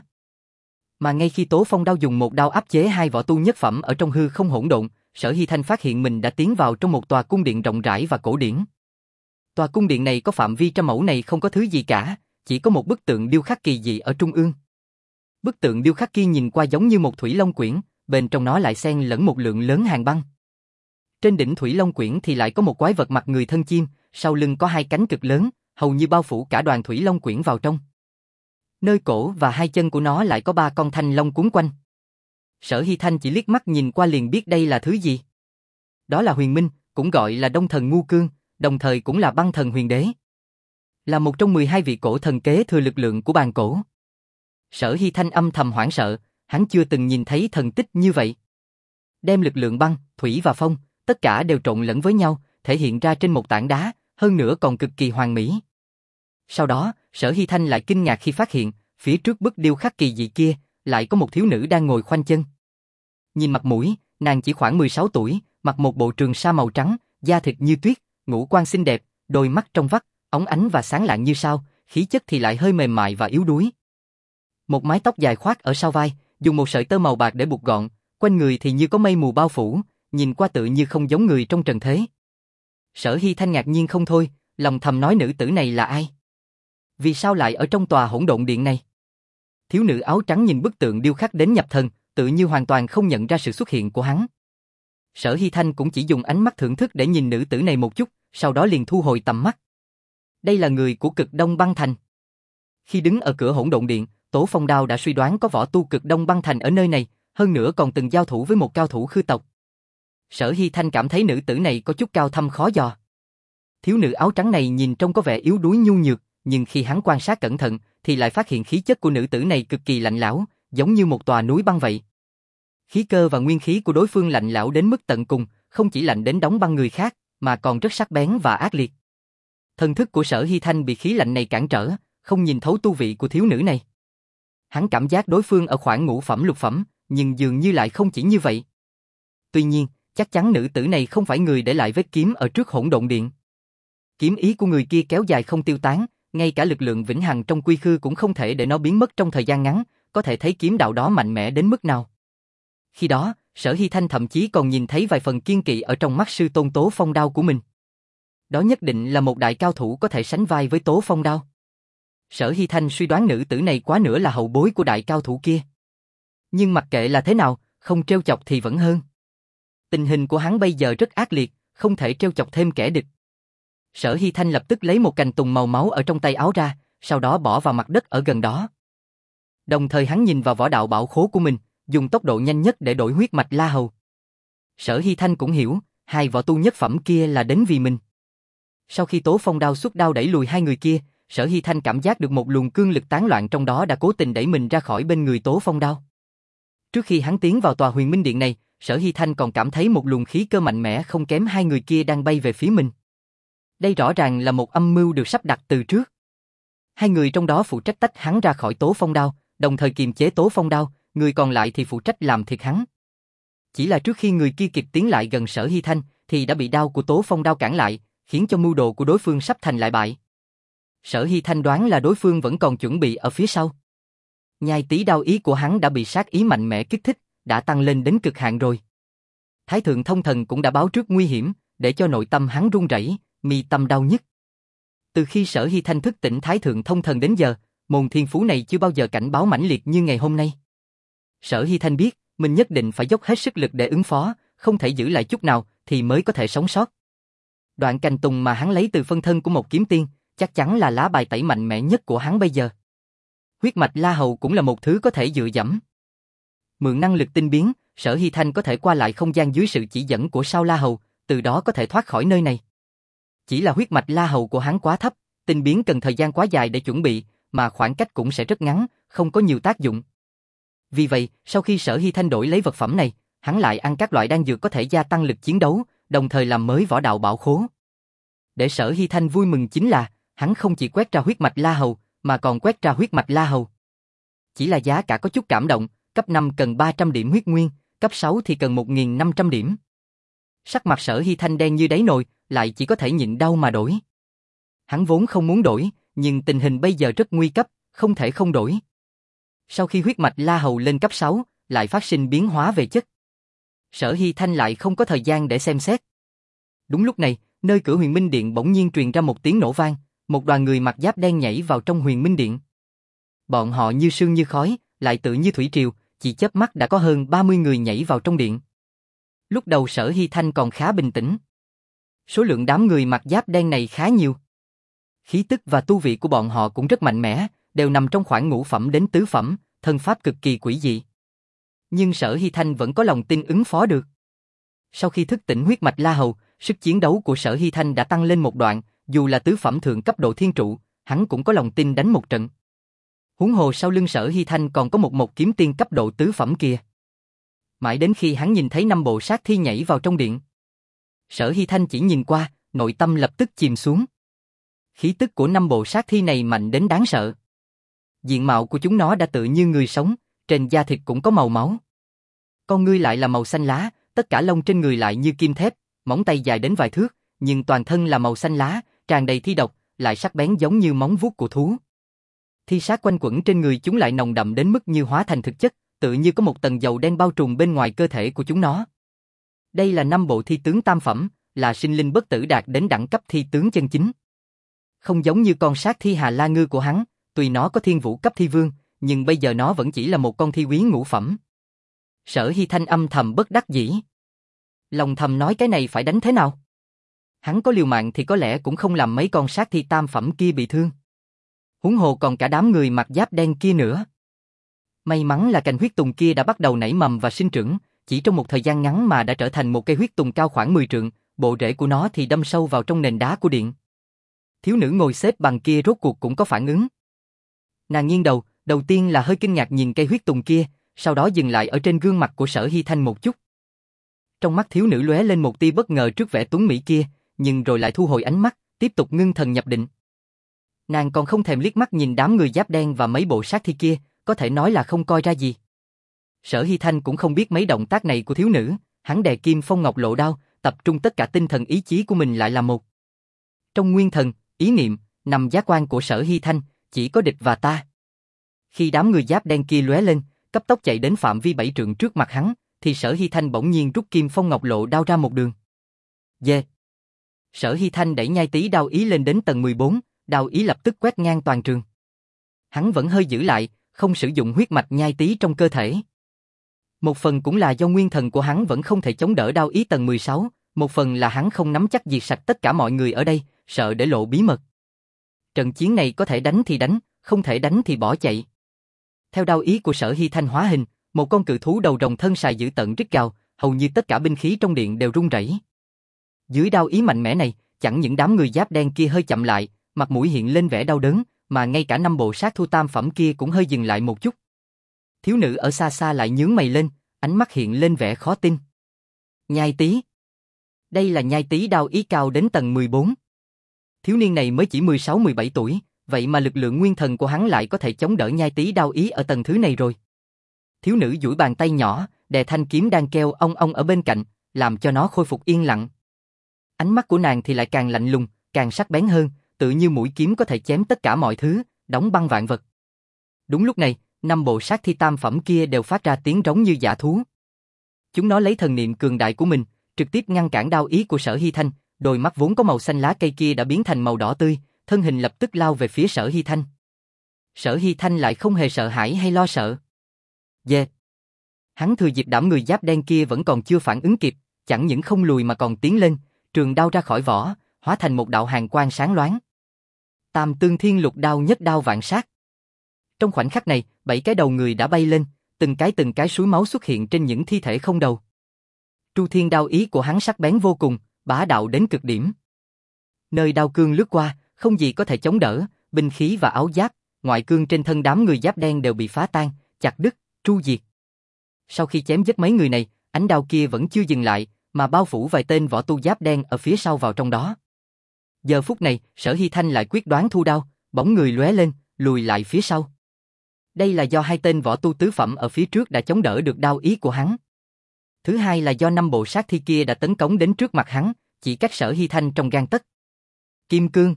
Mà ngay khi Tố Phong Đao dùng một đao áp chế hai võ tu nhất phẩm ở trong hư không hỗn độn, Sở Hy Thanh phát hiện mình đã tiến vào trong một tòa cung điện rộng rãi và cổ điển. Tòa cung điện này có phạm vi trăm mẫu này không có thứ gì cả, chỉ có một bức tượng điêu khắc kỳ dị ở trung ương. Bức tượng điêu khắc kia nhìn qua giống như một thủy long quyển, bên trong nó lại xen lẫn một lượng lớn hàng băng. Trên đỉnh thủy long quyển thì lại có một quái vật mặt người thân chim, sau lưng có hai cánh cực lớn, hầu như bao phủ cả đoàn thủy long quyển vào trong. Nơi cổ và hai chân của nó lại có ba con thanh long cuốn quanh. Sở Hy Thanh chỉ liếc mắt nhìn qua liền biết đây là thứ gì. Đó là Huyền Minh, cũng gọi là Đông Thần Ngu Cương, đồng thời cũng là Băng Thần Huyền Đế. Là một trong mười hai vị cổ thần kế thừa lực lượng của bàn cổ. Sở Hy Thanh âm thầm hoảng sợ, hắn chưa từng nhìn thấy thần tích như vậy. Đem lực lượng băng, thủy và phong, tất cả đều trộn lẫn với nhau, thể hiện ra trên một tảng đá, hơn nữa còn cực kỳ hoàn mỹ. Sau đó, Sở Hy Thanh lại kinh ngạc khi phát hiện, phía trước bức điêu khắc kỳ dị kia, lại có một thiếu nữ đang ngồi khoanh chân. Nhìn mặt mũi, nàng chỉ khoảng mười sáu tuổi, mặc một bộ trường sa màu trắng, da thịt như tuyết, ngũ quan xinh đẹp, đôi mắt trong vắt, óng ánh và sáng lạng như sao, khí chất thì lại hơi mềm mại và yếu đuối. Một mái tóc dài khoác ở sau vai, dùng một sợi tơ màu bạc để buộc gọn, quanh người thì như có mây mù bao phủ, nhìn qua tự như không giống người trong trần thế. Sở Hy Thanh ngạc nhiên không thôi, lòng thầm nói nữ tử này là ai? Vì sao lại ở trong tòa hỗn độn điện này? Thiếu nữ áo trắng nhìn bức tượng điêu khắc đến nhập thần, tự như hoàn toàn không nhận ra sự xuất hiện của hắn. Sở Hy Thanh cũng chỉ dùng ánh mắt thưởng thức để nhìn nữ tử này một chút, sau đó liền thu hồi tầm mắt. Đây là người của Cực Đông Băng Thành. Khi đứng ở cửa hỗn độn điện, Tố Phong Đao đã suy đoán có võ tu Cực Đông Băng Thành ở nơi này, hơn nữa còn từng giao thủ với một cao thủ khư tộc. Sở Hy Thanh cảm thấy nữ tử này có chút cao thâm khó dò. Thiếu nữ áo trắng này nhìn trông có vẻ yếu đuối nhu nhược, nhưng khi hắn quan sát cẩn thận, thì lại phát hiện khí chất của nữ tử này cực kỳ lạnh lẽo, giống như một tòa núi băng vậy. Khí cơ và nguyên khí của đối phương lạnh lẽo đến mức tận cùng, không chỉ lạnh đến đóng băng người khác, mà còn rất sắc bén và ác liệt. Thần thức của Sở Hy Thanh bị khí lạnh này cản trở, không nhìn thấu tu vị của thiếu nữ này. Hắn cảm giác đối phương ở khoảng ngũ phẩm lục phẩm, nhưng dường như lại không chỉ như vậy. Tuy nhiên, chắc chắn nữ tử này không phải người để lại vết kiếm ở trước hỗn độn điện. Kiếm ý của người kia kéo dài không tiêu tán, ngay cả lực lượng vĩnh hằng trong quy khư cũng không thể để nó biến mất trong thời gian ngắn, có thể thấy kiếm đạo đó mạnh mẽ đến mức nào. Khi đó, Sở Hy Thanh thậm chí còn nhìn thấy vài phần kiên kỵ ở trong mắt sư tôn Tố Phong Đao của mình. Đó nhất định là một đại cao thủ có thể sánh vai với Tố Phong Đao. Sở Hy Thanh suy đoán nữ tử này quá nữa là hậu bối của đại cao thủ kia. Nhưng mặc kệ là thế nào, không trêu chọc thì vẫn hơn. Tình hình của hắn bây giờ rất ác liệt, không thể trêu chọc thêm kẻ địch. Sở Hy Thanh lập tức lấy một cành tùng màu máu ở trong tay áo ra, sau đó bỏ vào mặt đất ở gần đó. Đồng thời hắn nhìn vào võ đạo bảo khố của mình, dùng tốc độ nhanh nhất để đổi huyết mạch La Hầu. Sở Hy Thanh cũng hiểu, hai võ tu nhất phẩm kia là đến vì mình. Sau khi Tố Phong Đao xuất đao đẩy lùi hai người kia, Sở Hy Thanh cảm giác được một luồng cương lực tán loạn trong đó đã cố tình đẩy mình ra khỏi bên người Tố Phong Đao. Trước khi hắn tiến vào tòa Huyền Minh Điện này, Sở Hy Thanh còn cảm thấy một luồng khí cơ mạnh mẽ không kém hai người kia đang bay về phía mình. Đây rõ ràng là một âm mưu được sắp đặt từ trước. Hai người trong đó phụ trách tách hắn ra khỏi Tố Phong Đao, đồng thời kiềm chế Tố Phong đao, người còn lại thì phụ trách làm thịt hắn. Chỉ là trước khi người kia kịp tiến lại gần Sở Hy Thanh, thì đã bị đao của Tố Phong đao cản lại, khiến cho mưu đồ của đối phương sắp thành lại bại. Sở Hy Thanh đoán là đối phương vẫn còn chuẩn bị ở phía sau. Nhai tí đao ý của hắn đã bị sát ý mạnh mẽ kích thích, đã tăng lên đến cực hạn rồi. Thái thượng thông thần cũng đã báo trước nguy hiểm, để cho nội tâm hắn run rẩy, mi tâm đau nhức. Từ khi Sở Hy Thanh thức tỉnh Thái thượng thông thần đến giờ, môn thiên phú này chưa bao giờ cảnh báo mãnh liệt như ngày hôm nay. Sở Hy Thanh biết, mình nhất định phải dốc hết sức lực để ứng phó, không thể giữ lại chút nào thì mới có thể sống sót. Đoạn cành tùng mà hắn lấy từ phân thân của một kiếm tiên, chắc chắn là lá bài tẩy mạnh mẽ nhất của hắn bây giờ. Huyết mạch La Hầu cũng là một thứ có thể dựa dẫm. Mượn năng lực tinh biến, Sở Hy Thanh có thể qua lại không gian dưới sự chỉ dẫn của sao La Hầu, từ đó có thể thoát khỏi nơi này. Chỉ là huyết mạch La Hầu của hắn quá thấp, tinh biến cần thời gian quá dài để chuẩn bị, mà khoảng cách cũng sẽ rất ngắn, không có nhiều tác dụng. Vì vậy, sau khi Sở Hy Thanh đổi lấy vật phẩm này, hắn lại ăn các loại đan dược có thể gia tăng lực chiến đấu, đồng thời làm mới võ đạo bảo khố. Để Sở Hy Thanh vui mừng chính là, hắn không chỉ quét ra huyết mạch La Hầu, mà còn quét ra huyết mạch La Hầu. Chỉ là giá cả có chút cảm động, cấp năm cần ba trăm điểm huyết nguyên, cấp sáu thì cần một nghìn năm trăm điểm. Sắc mặt Sở Hy Thanh đen như đáy nồi, lại chỉ có thể nhịn đau mà đổi. Hắn vốn không muốn đổi, nhưng tình hình bây giờ rất nguy cấp, không thể không đổi. Sau khi huyết mạch La Hầu lên cấp sáu, lại phát sinh biến hóa về chất. Sở Hy Thanh lại không có thời gian để xem xét. Đúng lúc này, nơi cửa Huyền Minh Điện bỗng nhiên truyền ra một tiếng nổ vang, một đoàn người mặc giáp đen nhảy vào trong Huyền Minh Điện. Bọn họ như sương như khói, lại tự như thủy triều, chỉ chớp mắt đã có hơn ba mươi người nhảy vào trong điện. Lúc đầu Sở Hy Thanh còn khá bình tĩnh. Số lượng đám người mặc giáp đen này khá nhiều. Khí tức và tu vị của bọn họ cũng rất mạnh mẽ, đều nằm trong khoảng ngũ phẩm đến tứ phẩm, thân pháp cực kỳ quỷ dị. Nhưng Sở Hy Thanh vẫn có lòng tin ứng phó được. Sau khi thức tỉnh huyết mạch La Hầu, sức chiến đấu của Sở Hy Thanh đã tăng lên một đoạn, dù là tứ phẩm thượng cấp độ thiên trụ, hắn cũng có lòng tin đánh một trận. Huống hồ sau lưng Sở Hy Thanh còn có một một kiếm tiên cấp độ tứ phẩm kia. Mãi đến khi hắn nhìn thấy năm bộ sát thi nhảy vào trong điện. Sở Hy Thanh chỉ nhìn qua, nội tâm lập tức chìm xuống. Khí tức của năm bộ sát thi này mạnh đến đáng sợ. Diện mạo của chúng nó đã tự như người sống, trên da thịt cũng có màu máu. Con ngươi lại là màu xanh lá, tất cả lông trên người lại như kim thép, móng tay dài đến vài thước, nhưng toàn thân là màu xanh lá, tràn đầy thi độc, lại sắc bén giống như móng vuốt của thú. Thi sát quanh quẩn trên người chúng lại nồng đậm đến mức như hóa thành thực chất, tự như có một tầng dầu đen bao trùm bên ngoài cơ thể của chúng nó. Đây là năm bộ thi tướng tam phẩm, là sinh linh bất tử đạt đến đẳng cấp thi tướng chân chính. Không giống như con sát thi Hà La Ngư của hắn, tuy nó có thiên vũ cấp thi vương, nhưng bây giờ nó vẫn chỉ là một con thi quý ngũ phẩm. Sở Hy Thanh âm thầm bất đắc dĩ. Lòng thầm nói cái này phải đánh thế nào? Hắn có liều mạng thì có lẽ cũng không làm mấy con sát thi tam phẩm kia bị thương. Huống hồ còn cả đám người mặc giáp đen kia nữa. May mắn là cành huyết tùng kia đã bắt đầu nảy mầm và sinh trưởng, chỉ trong một thời gian ngắn mà đã trở thành một cây huyết tùng cao khoảng mười trượng, bộ rễ của nó thì đâm sâu vào trong nền đá của điện. Thiếu nữ ngồi xếp bằng kia rốt cuộc cũng có phản ứng. Nàng nghiêng đầu, đầu tiên là hơi kinh ngạc nhìn cây huyết tùng kia, sau đó dừng lại ở trên gương mặt của Sở Hy Thanh một chút. Trong mắt thiếu nữ lóe lên một tia bất ngờ trước vẻ tuấn mỹ kia, nhưng rồi lại thu hồi ánh mắt, tiếp tục ngưng thần nhập định. Nàng còn không thèm liếc mắt nhìn đám người giáp đen và mấy bộ sát thi kia, có thể nói là không coi ra gì. Sở Hy Thanh cũng không biết mấy động tác này của thiếu nữ, hắn đè kim phong ngọc lộ đao, tập trung tất cả tinh thần ý chí của mình lại là một. Trong nguyên thần, ý niệm, nằm giác quan của Sở Hy Thanh, chỉ có địch và ta. Khi đám người giáp đen kia lóe lên, cấp tốc chạy đến phạm vi bảy trượng trước mặt hắn, thì Sở Hy Thanh bỗng nhiên rút kim phong ngọc lộ đao ra một đường. Dê! Sở Hy Thanh đẩy nhai tí đao ý lên đến tầng mười bốn, đao ý lập tức quét ngang toàn trường. Hắn vẫn hơi giữ lại, không sử dụng huyết mạch nhai tí trong cơ thể. Một phần cũng là do nguyên thần của hắn vẫn không thể chống đỡ đao ý tầng mười sáu, một phần là hắn không nắm chắc diệt sạch tất cả mọi người ở đây, sợ để lộ bí mật. Trận chiến này có thể đánh thì đánh, không thể đánh thì bỏ chạy. Theo đao ý của Sở Hy Thanh hóa hình, một con cự thú đầu rồng thân sài dữ tợn rít gào, hầu như tất cả binh khí trong điện đều rung rẩy. Dưới đao ý mạnh mẽ này, chẳng những đám người giáp đen kia hơi chậm lại, mặt mũi hiện lên vẻ đau đớn, mà ngay cả năm bộ sát thu tam phẩm kia cũng hơi dừng lại một chút. Thiếu nữ ở xa xa lại nhướng mày lên, ánh mắt hiện lên vẻ khó tin. Nhai tí. Đây là nhai tí đao ý cao đến tầng mười bốn. Thiếu niên này mới chỉ mười sáu mười bảy tuổi, vậy mà lực lượng nguyên thần của hắn lại có thể chống đỡ nhai tí đao ý ở tầng thứ này rồi. Thiếu nữ duỗi bàn tay nhỏ, đè thanh kiếm đang kêu ong ong ở bên cạnh, làm cho nó khôi phục yên lặng. Ánh mắt của nàng thì lại càng lạnh lùng, càng sắc bén hơn, tự như mũi kiếm có thể chém tất cả mọi thứ, đóng băng vạn vật. Đúng lúc này, năm bộ sát thi tam phẩm kia đều phát ra tiếng rống như dã thú. Chúng nó lấy thần niệm cường đại của mình, trực tiếp ngăn cản đao ý của Sở Hy Thanh, đôi mắt vốn có màu xanh lá cây kia đã biến thành màu đỏ tươi, thân hình lập tức lao về phía Sở Hy Thanh. Sở Hy Thanh lại không hề sợ hãi hay lo sợ. Dê! Hắn thừa dịp đảm người giáp đen kia vẫn còn chưa phản ứng kịp, chẳng những không lùi mà còn tiến lên, trường đao ra khỏi vỏ, hóa thành một đạo hàn quang sáng loáng. Tam Tương Thiên Lục Đao nhất đao vạn sát. Trong khoảnh khắc này, bảy cái đầu người đã bay lên, từng cái từng cái suối máu xuất hiện trên những thi thể không đầu. Tru Thiên đao ý của hắn sắc bén vô cùng, bá đạo đến cực điểm. Nơi đao cương lướt qua, không gì có thể chống đỡ, binh khí và áo giáp, ngoại cương trên thân đám người giáp đen đều bị phá tan, chặt đứt, tru diệt. Sau khi chém giết mấy người này, ánh đao kia vẫn chưa dừng lại, mà bao phủ vài tên võ tu giáp đen ở phía sau vào trong đó. Giờ phút này, Sở Hy Thanh lại quyết đoán thu đao, bóng người lóe lên, lùi lại phía sau. Đây là do hai tên võ tu tứ phẩm ở phía trước đã chống đỡ được đao ý của hắn. Thứ hai là do năm bộ sát thi kia đã tấn công đến trước mặt hắn, chỉ cách Sở Hy Thanh trong gang tấc. Kim cương.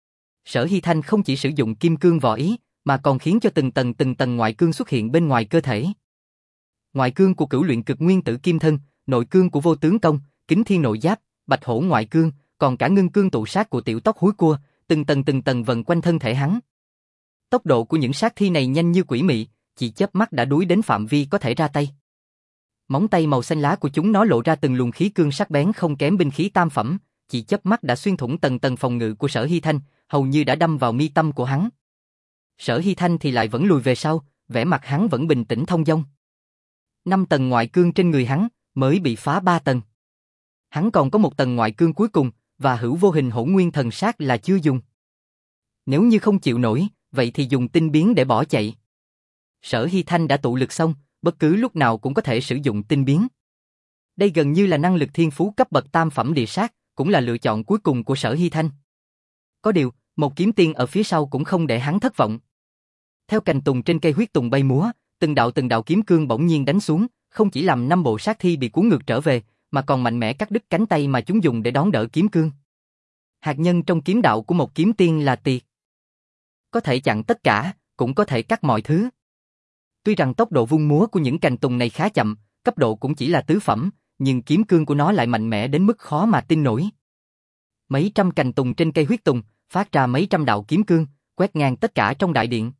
Sở Hy Thanh không chỉ sử dụng kim cương võ ý, mà còn khiến cho từng tầng từng tầng ngoại cương xuất hiện bên ngoài cơ thể. Ngoại cương của Cửu Luyện Cực Nguyên Tử Kim Thân, nội cương của Vô Tướng Công, Kính Thiên Nội Giáp, Bạch Hổ ngoại cương, còn cả ngưng cương tụ sát của Tiểu Tóc Húi Cua, từng tầng từng tầng vần quanh thân thể hắn. Tốc độ của những sát thi này nhanh như quỷ mị, chỉ chớp mắt đã đuổi đến phạm vi có thể ra tay. Móng tay màu xanh lá của chúng nó lộ ra từng luồng khí cương sắc bén không kém binh khí tam phẩm, chỉ chớp mắt đã xuyên thủng tầng tầng phòng ngự của Sở Hy Thanh, hầu như đã đâm vào mi tâm của hắn. Sở Hy Thanh thì lại vẫn lùi về sau, vẻ mặt hắn vẫn bình tĩnh thông dong. Năm tầng ngoại cương trên người hắn mới bị phá ba tầng. Hắn còn có một tầng ngoại cương cuối cùng, và hữu vô hình hỗn nguyên thần sát là chưa dùng. Nếu như không chịu nổi, vậy thì dùng tinh biến để bỏ chạy. Sở Hy Thanh đã tụ lực xong, bất cứ lúc nào cũng có thể sử dụng tinh biến. Đây gần như là năng lực thiên phú cấp bậc tam phẩm địa sát, cũng là lựa chọn cuối cùng của Sở Hy Thanh. Có điều, một kiếm tiên ở phía sau cũng không để hắn thất vọng. Theo cành tùng trên cây huyết tùng bay múa, từng đạo từng đạo kiếm cương bỗng nhiên đánh xuống, không chỉ làm năm bộ sát thi bị cuốn ngược trở về, mà còn mạnh mẽ cắt đứt cánh tay mà chúng dùng để đón đỡ kiếm cương. Hạt nhân trong kiếm đạo của một kiếm tiên là tiệt. Có thể chặn tất cả, cũng có thể cắt mọi thứ. Tuy rằng tốc độ vung múa của những cành tùng này khá chậm, cấp độ cũng chỉ là tứ phẩm, nhưng kiếm cương của nó lại mạnh mẽ đến mức khó mà tin nổi. Mấy trăm cành tùng trên cây huyết tùng, phát ra mấy trăm đạo kiếm cương, quét ngang tất cả trong đại điện.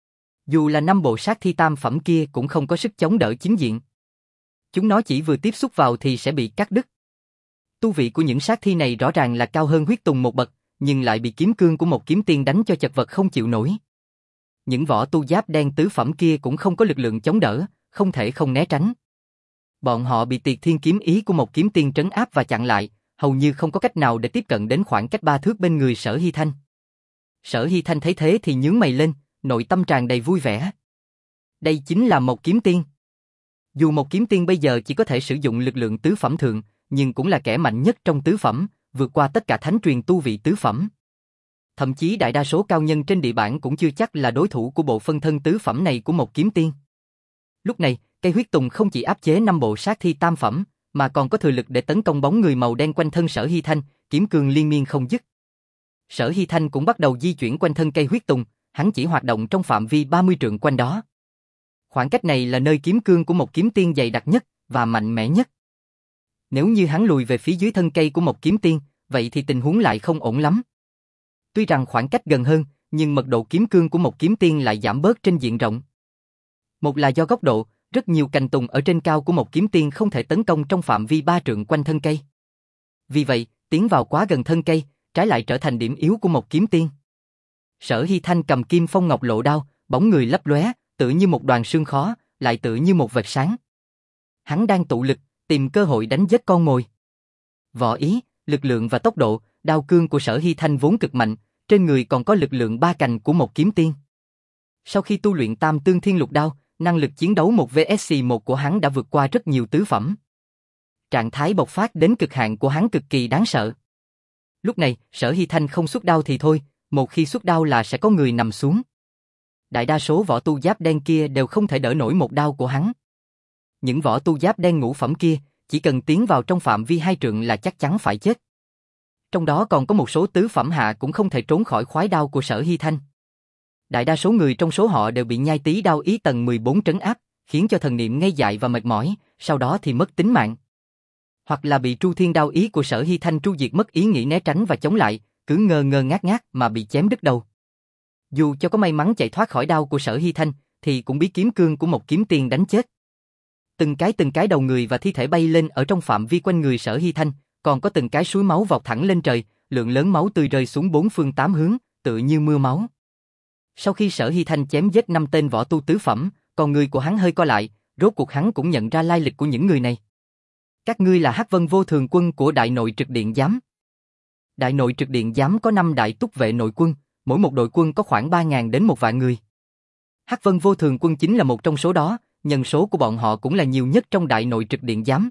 Dù là năm bộ sát thi tam phẩm kia cũng không có sức chống đỡ chính diện. Chúng nó chỉ vừa tiếp xúc vào thì sẽ bị cắt đứt. Tu vị của những sát thi này rõ ràng là cao hơn huyết tùng một bậc, nhưng lại bị kiếm cương của một kiếm tiên đánh cho chật vật không chịu nổi. Những võ tu giáp đen tứ phẩm kia cũng không có lực lượng chống đỡ, không thể không né tránh. Bọn họ bị Tiệt Thiên kiếm ý của một kiếm tiên trấn áp và chặn lại, hầu như không có cách nào để tiếp cận đến khoảng cách ba thước bên người Sở Hy Thanh. Sở Hy Thanh thấy thế thì nhướng mày lên, nội tâm tràn đầy vui vẻ. Đây chính là một kiếm tiên. Dù một kiếm tiên bây giờ chỉ có thể sử dụng lực lượng tứ phẩm thượng, nhưng cũng là kẻ mạnh nhất trong tứ phẩm, vượt qua tất cả thánh truyền tu vị tứ phẩm. Thậm chí đại đa số cao nhân trên địa bản cũng chưa chắc là đối thủ của bộ phân thân tứ phẩm này của một kiếm tiên. Lúc này, cây huyết tùng không chỉ áp chế năm bộ sát thi tam phẩm, mà còn có thừa lực để tấn công bóng người màu đen quanh thân Sở Hy Thanh, kiếm cương liên miên không dứt. Sở Hy Thanh cũng bắt đầu di chuyển quanh thân cây huyết tùng, hắn chỉ hoạt động trong phạm vi ba mươi trượng quanh đó. Khoảng cách này là nơi kiếm cương của một kiếm tiên dày đặc nhất và mạnh mẽ nhất. Nếu như hắn lùi về phía dưới thân cây của một kiếm tiên, vậy thì tình huống lại không ổn lắm. Tuy rằng khoảng cách gần hơn, nhưng mật độ kiếm cương của một kiếm tiên lại giảm bớt trên diện rộng. Một là do góc độ, rất nhiều cành tùng ở trên cao của một kiếm tiên không thể tấn công trong phạm vi ba trượng quanh thân cây. Vì vậy, tiến vào quá gần thân cây, trái lại trở thành điểm yếu của một kiếm tiên. Sở Hy Thanh cầm kim phong ngọc lộ đao, bóng người lấp lóe, tựa như một đoàn sương khói, lại tựa như một vệt sáng. Hắn đang tụ lực, tìm cơ hội đánh giết con mồi. Võ ý, lực lượng và tốc độ, đao cương của Sở Hy Thanh vốn cực mạnh, trên người còn có lực lượng ba cành của một kiếm tiên. Sau khi tu luyện Tam Tương Thiên Lục Đao, năng lực chiến đấu một vs một của hắn đã vượt qua rất nhiều tứ phẩm. Trạng thái bộc phát đến cực hạn của hắn cực kỳ đáng sợ. Lúc này, Sở Hy Thanh không xuất đao thì thôi, một khi xuất đao là sẽ có người nằm xuống. Đại đa số võ tu giáp đen kia đều không thể đỡ nổi một đao của hắn. Những võ tu giáp đen ngũ phẩm kia, chỉ cần tiến vào trong phạm vi hai trượng là chắc chắn phải chết. Trong đó còn có một số tứ phẩm hạ cũng không thể trốn khỏi khoái đao của Sở Hy Thanh. Đại đa số người trong số họ đều bị nhai tí đao ý tầng mười bốn trấn áp, khiến cho thần niệm ngây dại và mệt mỏi, sau đó thì mất tính mạng. Hoặc là bị Tru Thiên đao ý của Sở Hy Thanh tru diệt mất ý nghĩ né tránh và chống lại, cứ ngơ ngơ ngác ngác mà bị chém đứt đầu. Dù cho có may mắn chạy thoát khỏi đao của Sở Hy Thanh, thì cũng bị kiếm cương của một kiếm tiên đánh chết. Từng cái từng cái đầu người và thi thể bay lên ở trong phạm vi quanh người Sở Hy Thanh, còn có từng cái suối máu vọt thẳng lên trời, lượng lớn máu tươi rơi xuống bốn phương tám hướng, tựa như mưa máu. Sau khi Sở Hy Thanh chém giết năm tên võ tu tứ phẩm, còn người của hắn hơi co lại, rốt cuộc hắn cũng nhận ra lai lịch của những người này. Các ngươi là Hắc Vân Vô Thường Quân của Đại Nội Trực Điện Giám. Đại Nội Trực Điện Giám có năm đại túc vệ nội quân, mỗi một đội quân có khoảng ba nghìn đến một vạn người. Hắc Vân Vô Thường Quân chính là một trong số đó, nhân số của bọn họ cũng là nhiều nhất trong Đại Nội Trực Điện Giám.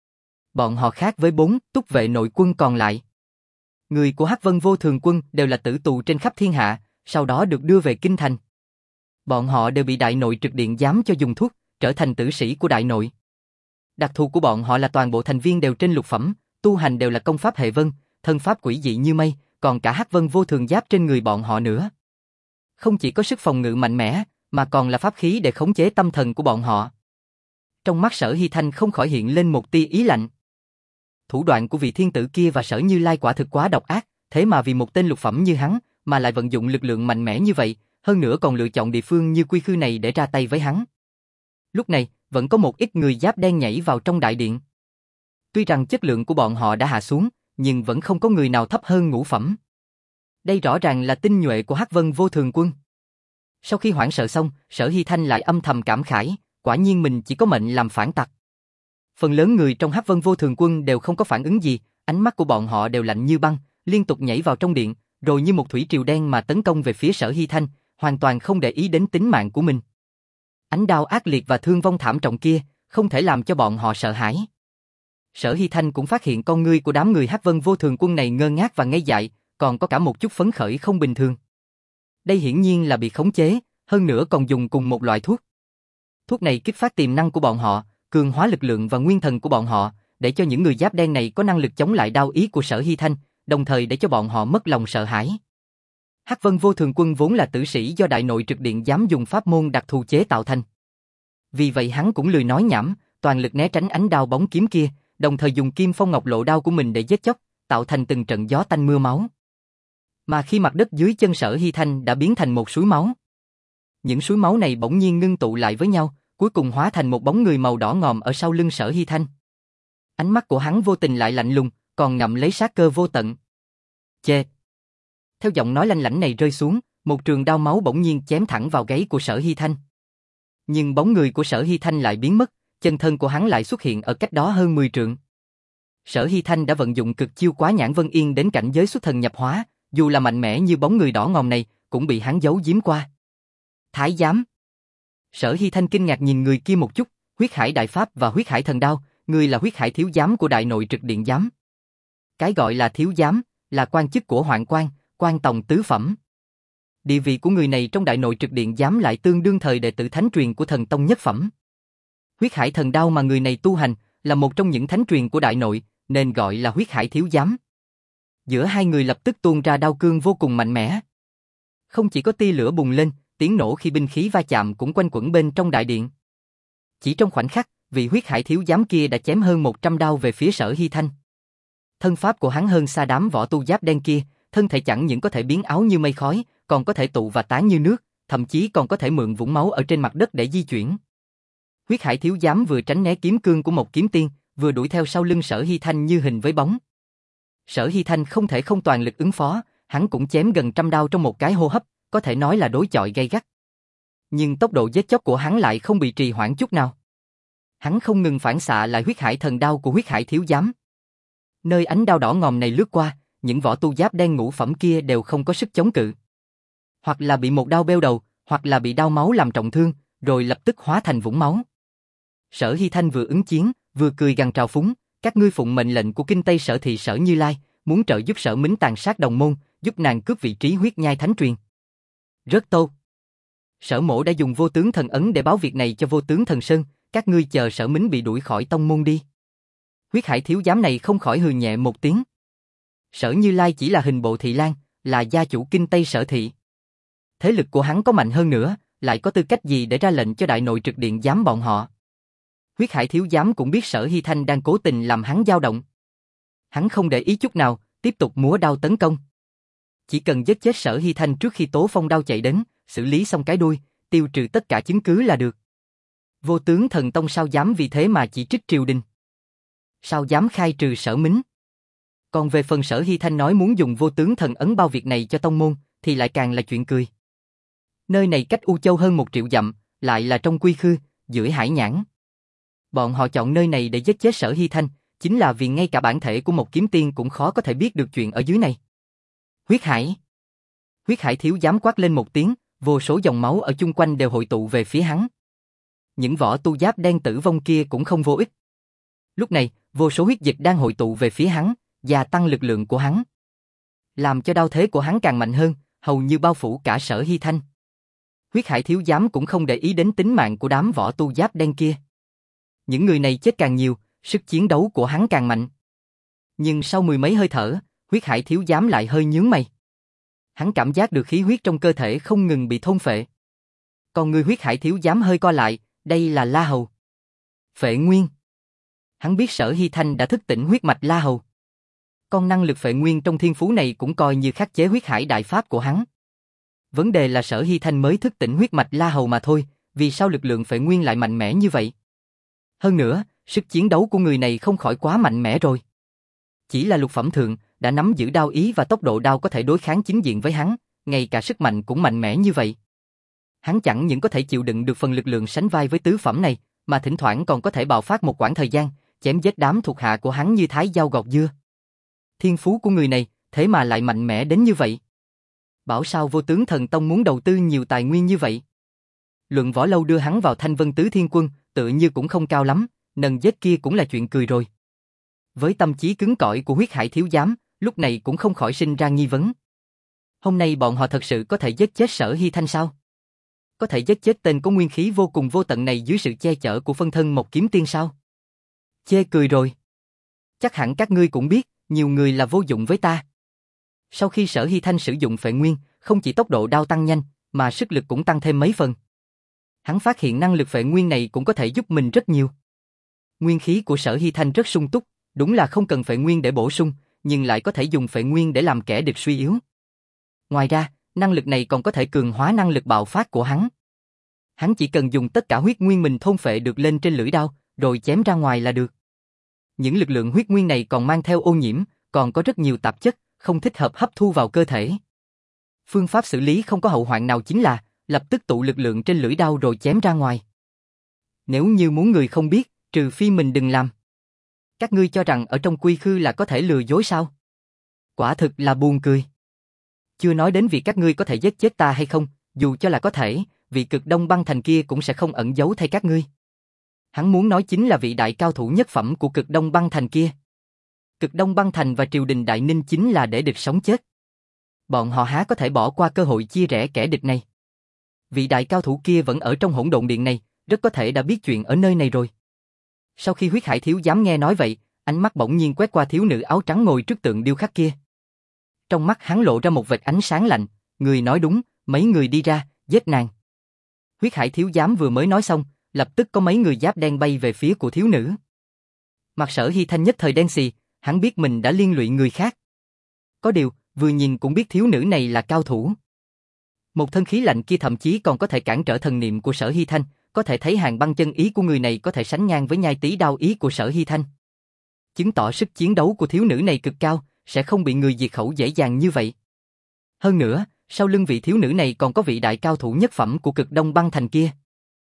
Bọn họ khác với bốn túc vệ nội quân còn lại. Người của Hắc Vân Vô Thường Quân đều là tử tù trên khắp thiên hạ, sau đó được đưa về kinh thành. Bọn họ đều bị Đại Nội Trực Điện Giám cho dùng thuốc, trở thành tử sĩ của Đại Nội. Đặc thù của bọn họ là toàn bộ thành viên đều trên lục phẩm, tu hành đều là công pháp hệ vân, thân pháp quỷ dị như mây, còn cả Hắc Vân Vô Thường Giáp trên người bọn họ nữa. Không chỉ có sức phòng ngự mạnh mẽ, mà còn là pháp khí để khống chế tâm thần của bọn họ. Trong mắt Sở Hy Thanh không khỏi hiện lên một tia ý lạnh. Thủ đoạn của vị thiên tử kia và Sở Như Lai quả thực quá độc ác, thế mà vì một tên lục phẩm như hắn, mà lại vận dụng lực lượng mạnh mẽ như vậy, hơn nữa còn lựa chọn địa phương như Quy Khư này để ra tay với hắn. Lúc này, vẫn có một ít người giáp đen nhảy vào trong đại điện. Tuy rằng chất lượng của bọn họ đã hạ xuống, nhưng vẫn không có người nào thấp hơn ngũ phẩm. Đây rõ ràng là tinh nhuệ của Hắc Vân Vô Thường Quân. Sau khi hoảng sợ xong, Sở Hy Thanh lại âm thầm cảm khái, quả nhiên mình chỉ có mệnh làm phản tặc. Phần lớn người trong Hắc Vân Vô Thường Quân đều không có phản ứng gì, ánh mắt của bọn họ đều lạnh như băng, liên tục nhảy vào trong điện, rồi như một thủy triều đen mà tấn công về phía Sở Hy Thanh, hoàn toàn không để ý đến tính mạng của mình. Ánh đao ác liệt và thương vong thảm trọng kia, không thể làm cho bọn họ sợ hãi. Sở Hy Thanh cũng phát hiện con ngươi của đám người Hắc Vân Vô Thường Quân này ngơ ngác và ngây dại, còn có cả một chút phấn khởi không bình thường. Đây hiển nhiên là bị khống chế, hơn nữa còn dùng cùng một loại thuốc. Thuốc này kích phát tiềm năng của bọn họ, cường hóa lực lượng và nguyên thần của bọn họ, để cho những người giáp đen này có năng lực chống lại đao ý của Sở Hy Thanh, đồng thời để cho bọn họ mất lòng sợ hãi. Hắc Vân Vô Thường Quân vốn là tử sĩ do Đại Nội Trực Điện Giám dùng pháp môn đặc thù chế tạo thành. Vì vậy hắn cũng lười nói nhảm, toàn lực né tránh ánh đao bóng kiếm kia, đồng thời dùng Kim Phong Ngọc Lộ đao của mình để giết chóc, tạo thành từng trận gió tanh mưa máu. Mà khi mặt đất dưới chân Sở Hy Thanh đã biến thành một suối máu. Những suối máu này bỗng nhiên ngưng tụ lại với nhau, cuối cùng hóa thành một bóng người màu đỏ ngòm ở sau lưng Sở Hy Thanh. Ánh mắt của hắn vô tình lại lạnh lùng, còn ngậm lấy sát cơ vô tận. Chê! Theo giọng nói lanh lảnh này rơi xuống, một trường đao máu bỗng nhiên chém thẳng vào gáy của Sở Hy Thanh. Nhưng bóng người của Sở Hy Thanh lại biến mất, chân thân của hắn lại xuất hiện ở cách đó hơn mười trượng. Sở Hy Thanh đã vận dụng cực chiêu Quá Nhãn Vân Yên đến cảnh giới xuất thần nhập hóa, dù là mạnh mẽ như bóng người đỏ ngòm này, cũng bị hắn giấu giếm qua. Thái giám! Sở Hy Thanh kinh ngạc nhìn người kia một chút, Huyết Hải Đại Pháp và Huyết Hải Thần Đao, người là Huyết Hải Thiếu Giám của Đại Nội Trực Điện Giám. Cái gọi là thiếu giám, là quan chức của hoạn quan, quan tòng tứ phẩm. Địa vị của người này trong Đại Nội Trực Điện Giám lại tương đương thời đệ tử thánh truyền của thần tông nhất phẩm. Huyết Hải Thần Đao mà người này tu hành, là một trong những thánh truyền của Đại Nội, nên gọi là Huyết Hải Thiếu Giám. Giữa hai người lập tức tuôn ra đao cương vô cùng mạnh mẽ. Không chỉ có tia lửa bùng lên, tiếng nổ khi binh khí va chạm cũng quanh quẩn bên trong đại điện. Chỉ trong khoảnh khắc, vị Huyết Hải Thiếu Giám kia đã chém hơn một trăm đao về phía Sở Hy Thanh. Thân pháp của hắn hơn xa đám võ tu giáp đen kia, thân thể chẳng những có thể biến áo như mây khói, còn có thể tụ và tán như nước, thậm chí còn có thể mượn vũng máu ở trên mặt đất để di chuyển. Huyết Hải Thiếu Giám vừa tránh né kiếm cương của một kiếm tiên, vừa đuổi theo sau lưng Sở Hy Thanh như hình với bóng. Sở Hy Thanh không thể không toàn lực ứng phó, hắn cũng chém gần trăm đao trong một cái hô hấp, có thể nói là đối chọi gay gắt. Nhưng tốc độ giết chóc của hắn lại không bị trì hoãn chút nào. Hắn không ngừng phản xạ lại Huyết Hải Thần Đao của Huyết Hải Thiếu Giám. Nơi ánh đao đỏ ngòm này lướt qua, những võ tu giáp đen ngũ phẩm kia đều không có sức chống cự. Hoặc là bị một đao beo đầu, hoặc là bị đao máu làm trọng thương, rồi lập tức hóa thành vũng máu. Sở Hy Thanh vừa ứng chiến, vừa cười gằn trào phúng, các ngươi phụng mệnh lệnh của Kinh Tây Sở Thị Sở Như Lai, muốn trợ giúp Sở Mính tàn sát đồng môn, giúp nàng cướp vị trí huyết nhai thánh truyền. Rất tốt. Sở Mỗ đã dùng vô tướng thần ấn để báo việc này cho vô tướng thần Sơn, các ngươi chờ Sở Mính bị đuổi khỏi tông môn đi. Huyết Hải thiếu giám này không khỏi hừ nhẹ một tiếng. Sở Như Lai chỉ là hình bộ thị lang, là gia chủ kinh Tây Sở thị. Thế lực của hắn có mạnh hơn nữa, lại có tư cách gì để ra lệnh cho đại nội trực điện giám bọn họ. Huyết Hải thiếu giám cũng biết Sở Hy Thanh đang cố tình làm hắn dao động. Hắn không để ý chút nào, tiếp tục múa đao tấn công. Chỉ cần giết chết Sở Hy Thanh trước khi Tố Phong đao chạy đến, xử lý xong cái đuôi, tiêu trừ tất cả chứng cứ là được. Vô tướng thần tông sao dám vì thế mà chỉ trích triều đình? Sao dám khai trừ Sở Mính? Còn về phần Sở Hy Thanh nói muốn dùng vô tướng thần ấn bao việc này cho tông môn, thì lại càng là chuyện cười. Nơi này cách U Châu hơn một triệu dặm, lại là trong quy khư, giữa hải nhãn. Bọn họ chọn nơi này để giết chết Sở Hy Thanh, chính là vì ngay cả bản thể của một kiếm tiên cũng khó có thể biết được chuyện ở dưới này. Huyết Hải. Huyết Hải thiếu dám quát lên một tiếng, vô số dòng máu ở chung quanh đều hội tụ về phía hắn. Những võ tu giáp đen tử vong kia cũng không vô ích. Lúc này, vô số huyết dịch đang hội tụ về phía hắn, gia tăng lực lượng của hắn. Làm cho đao thế của hắn càng mạnh hơn, hầu như bao phủ cả Sở Hy Thanh. Huyết Hải thiếu giám cũng không để ý đến tính mạng của đám võ tu giáp đen kia. Những người này chết càng nhiều, sức chiến đấu của hắn càng mạnh. Nhưng sau mười mấy hơi thở, Huyết Hải thiếu giám lại hơi nhướng mày. Hắn cảm giác được khí huyết trong cơ thể không ngừng bị thôn phệ. Còn người Huyết Hải thiếu giám hơi co lại, đây là La Hầu. Phệ nguyên. Hắn biết Sở Hy Thanh đã thức tỉnh huyết mạch La Hầu. Con năng lực phệ nguyên trong thiên phú này cũng coi như khắc chế huyết hải đại pháp của hắn. Vấn đề là Sở Hy Thanh mới thức tỉnh huyết mạch La Hầu mà thôi, vì sao lực lượng phệ nguyên lại mạnh mẽ như vậy? Hơn nữa, sức chiến đấu của người này không khỏi quá mạnh mẽ rồi. Chỉ là lục phẩm thượng, đã nắm giữ đao ý và tốc độ đao có thể đối kháng chính diện với hắn, ngay cả sức mạnh cũng mạnh mẽ như vậy. Hắn chẳng những có thể chịu đựng được phần lực lượng sánh vai với tứ phẩm này, mà thỉnh thoảng còn có thể bạo phát một quãng thời gian, chém giết đám thuộc hạ của hắn như thái dao gọt dưa. Thiên phú của người này, thế mà lại mạnh mẽ đến như vậy. Bảo sao vô tướng thần tông muốn đầu tư nhiều tài nguyên như vậy? Luận võ lâu đưa hắn vào Thanh Vân Tứ Thiên Quân, tự như cũng không cao lắm, nần giết kia cũng là chuyện cười rồi. Với tâm trí cứng cỏi của Huyết Hải thiếu giám, lúc này cũng không khỏi sinh ra nghi vấn. Hôm nay bọn họ thật sự có thể giết chết Sở Hy Thanh sao? Có thể giết chết tên có nguyên khí vô cùng vô tận này dưới sự che chở của phân thân một kiếm tiên sao? Chê cười rồi. Chắc hẳn các ngươi cũng biết, nhiều người là vô dụng với ta. Sau khi Sở Hy Thanh sử dụng phệ nguyên, không chỉ tốc độ đao tăng nhanh, mà sức lực cũng tăng thêm mấy phần. Hắn phát hiện năng lực phệ nguyên này cũng có thể giúp mình rất nhiều. Nguyên khí của Sở Hy Thanh rất sung túc, đúng là không cần phệ nguyên để bổ sung, nhưng lại có thể dùng phệ nguyên để làm kẻ địch suy yếu. Ngoài ra, năng lực này còn có thể cường hóa năng lực bạo phát của hắn. Hắn chỉ cần dùng tất cả huyết nguyên mình thôn phệ được lên trên lưỡi đao, rồi chém ra ngoài là được. Những lực lượng huyết nguyên này còn mang theo ô nhiễm, còn có rất nhiều tạp chất, không thích hợp hấp thu vào cơ thể. Phương pháp xử lý không có hậu hoạn nào chính là lập tức tụ lực lượng trên lưỡi đao rồi chém ra ngoài. Nếu như muốn người không biết, trừ phi mình đừng làm. Các ngươi cho rằng ở trong quy khư là có thể lừa dối sao? Quả thực là buồn cười. Chưa nói đến việc các ngươi có thể giết chết ta hay không, dù cho là có thể, vị Cực Đông Băng Thành kia cũng sẽ không ẩn giấu thay các ngươi. Hắn muốn nói chính là vị đại cao thủ nhất phẩm của Cực Đông Băng Thành kia. Cực Đông Băng Thành và triều đình Đại Ninh chính là để địch sống chết. Bọn họ há có thể bỏ qua cơ hội chia rẽ kẻ địch này. Vị đại cao thủ kia vẫn ở trong hỗn độn điện này, rất có thể đã biết chuyện ở nơi này rồi. Sau khi Huyết Hải thiếu dám nghe nói vậy, ánh mắt bỗng nhiên quét qua thiếu nữ áo trắng ngồi trước tượng điêu khắc kia. Trong mắt hắn lộ ra một vệt ánh sáng lạnh, người nói đúng, mấy người đi ra, giết nàng. Huyết Hải thiếu giám vừa mới nói xong, lập tức có mấy người giáp đen bay về phía của thiếu nữ. Mặt Sở Hy Thanh nhất thời đen xì, hắn biết mình đã liên lụy người khác. Có điều, vừa nhìn cũng biết thiếu nữ này là cao thủ. Một thân khí lạnh kia thậm chí còn có thể cản trở thần niệm của Sở Hy Thanh, có thể thấy hàng băng chân ý của người này có thể sánh ngang với nhai tí đao ý của Sở Hy Thanh. Chứng tỏ sức chiến đấu của thiếu nữ này cực cao, sẽ không bị người diệt khẩu dễ dàng như vậy. Hơn nữa, sau lưng vị thiếu nữ này còn có vị đại cao thủ nhất phẩm của Cực Đông Băng Thành kia.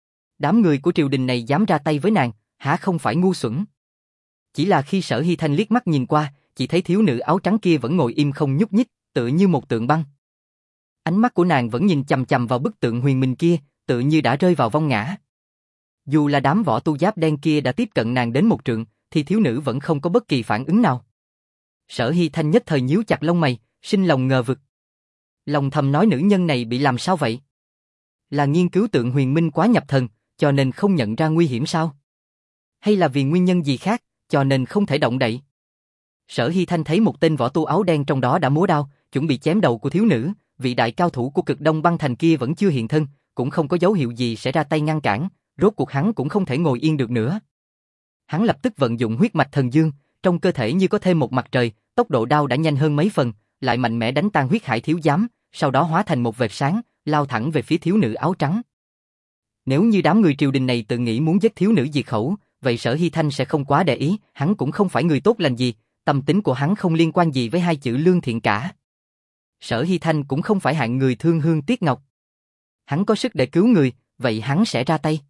Đám người của triều đình này dám ra tay với nàng, hả không phải ngu xuẩn. Chỉ là khi Sở Hy Thanh liếc mắt nhìn qua, chỉ thấy thiếu nữ áo trắng kia vẫn ngồi im không nhúc nhích, tựa như một tượng băng. Ánh mắt của nàng vẫn nhìn chằm chằm vào bức tượng huyền minh kia, tựa như đã rơi vào vong ngã. Dù là đám võ tu giáp đen kia đã tiếp cận nàng đến một trượng, thì thiếu nữ vẫn không có bất kỳ phản ứng nào. Sở Hy Thanh nhất thời nhíu chặt lông mày, sinh lòng ngờ vực. Lòng thầm nói nữ nhân này bị làm sao vậy? Là nghiên cứu tượng huyền minh quá nhập thần, cho nên không nhận ra nguy hiểm sao? Hay là vì nguyên nhân gì khác, cho nên không thể động đậy? Sở Hy Thanh thấy một tên võ tu áo đen trong đó đã múa đao, chuẩn bị chém đầu của thiếu nữ, vị đại cao thủ của Cực Đông Băng Thành kia vẫn chưa hiện thân, cũng không có dấu hiệu gì sẽ ra tay ngăn cản, rốt cuộc hắn cũng không thể ngồi yên được nữa. Hắn lập tức vận dụng huyết mạch thần dương, trong cơ thể như có thêm một mặt trời, tốc độ đao đã nhanh hơn mấy phần, lại mạnh mẽ đánh tan huyết hải thiếu giám, sau đó hóa thành một vệt sáng, lao thẳng về phía thiếu nữ áo trắng. Nếu như đám người triều đình này tự nghĩ muốn giết thiếu nữ diệt khẩu, vậy Sở Hy Thanh sẽ không quá để ý, hắn cũng không phải người tốt lành gì, tâm tính của hắn không liên quan gì với hai chữ lương thiện cả. Sở Hy Thanh cũng không phải hạng người thương hương tiếc ngọc. Hắn có sức để cứu người, vậy hắn sẽ ra tay.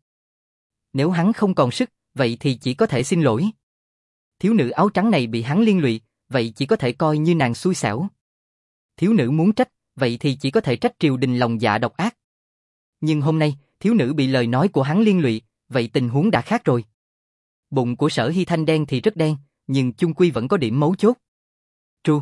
Nếu hắn không còn sức, vậy thì chỉ có thể xin lỗi. Thiếu nữ áo trắng này bị hắn liên lụy, vậy chỉ có thể coi như nàng xui xẻo. Thiếu nữ muốn trách, vậy thì chỉ có thể trách triều đình lòng dạ độc ác. Nhưng hôm nay, thiếu nữ bị lời nói của hắn liên lụy, vậy tình huống đã khác rồi. Bụng của Sở Hy Thanh đen thì rất đen, nhưng chung quy vẫn có điểm mấu chốt. Tru.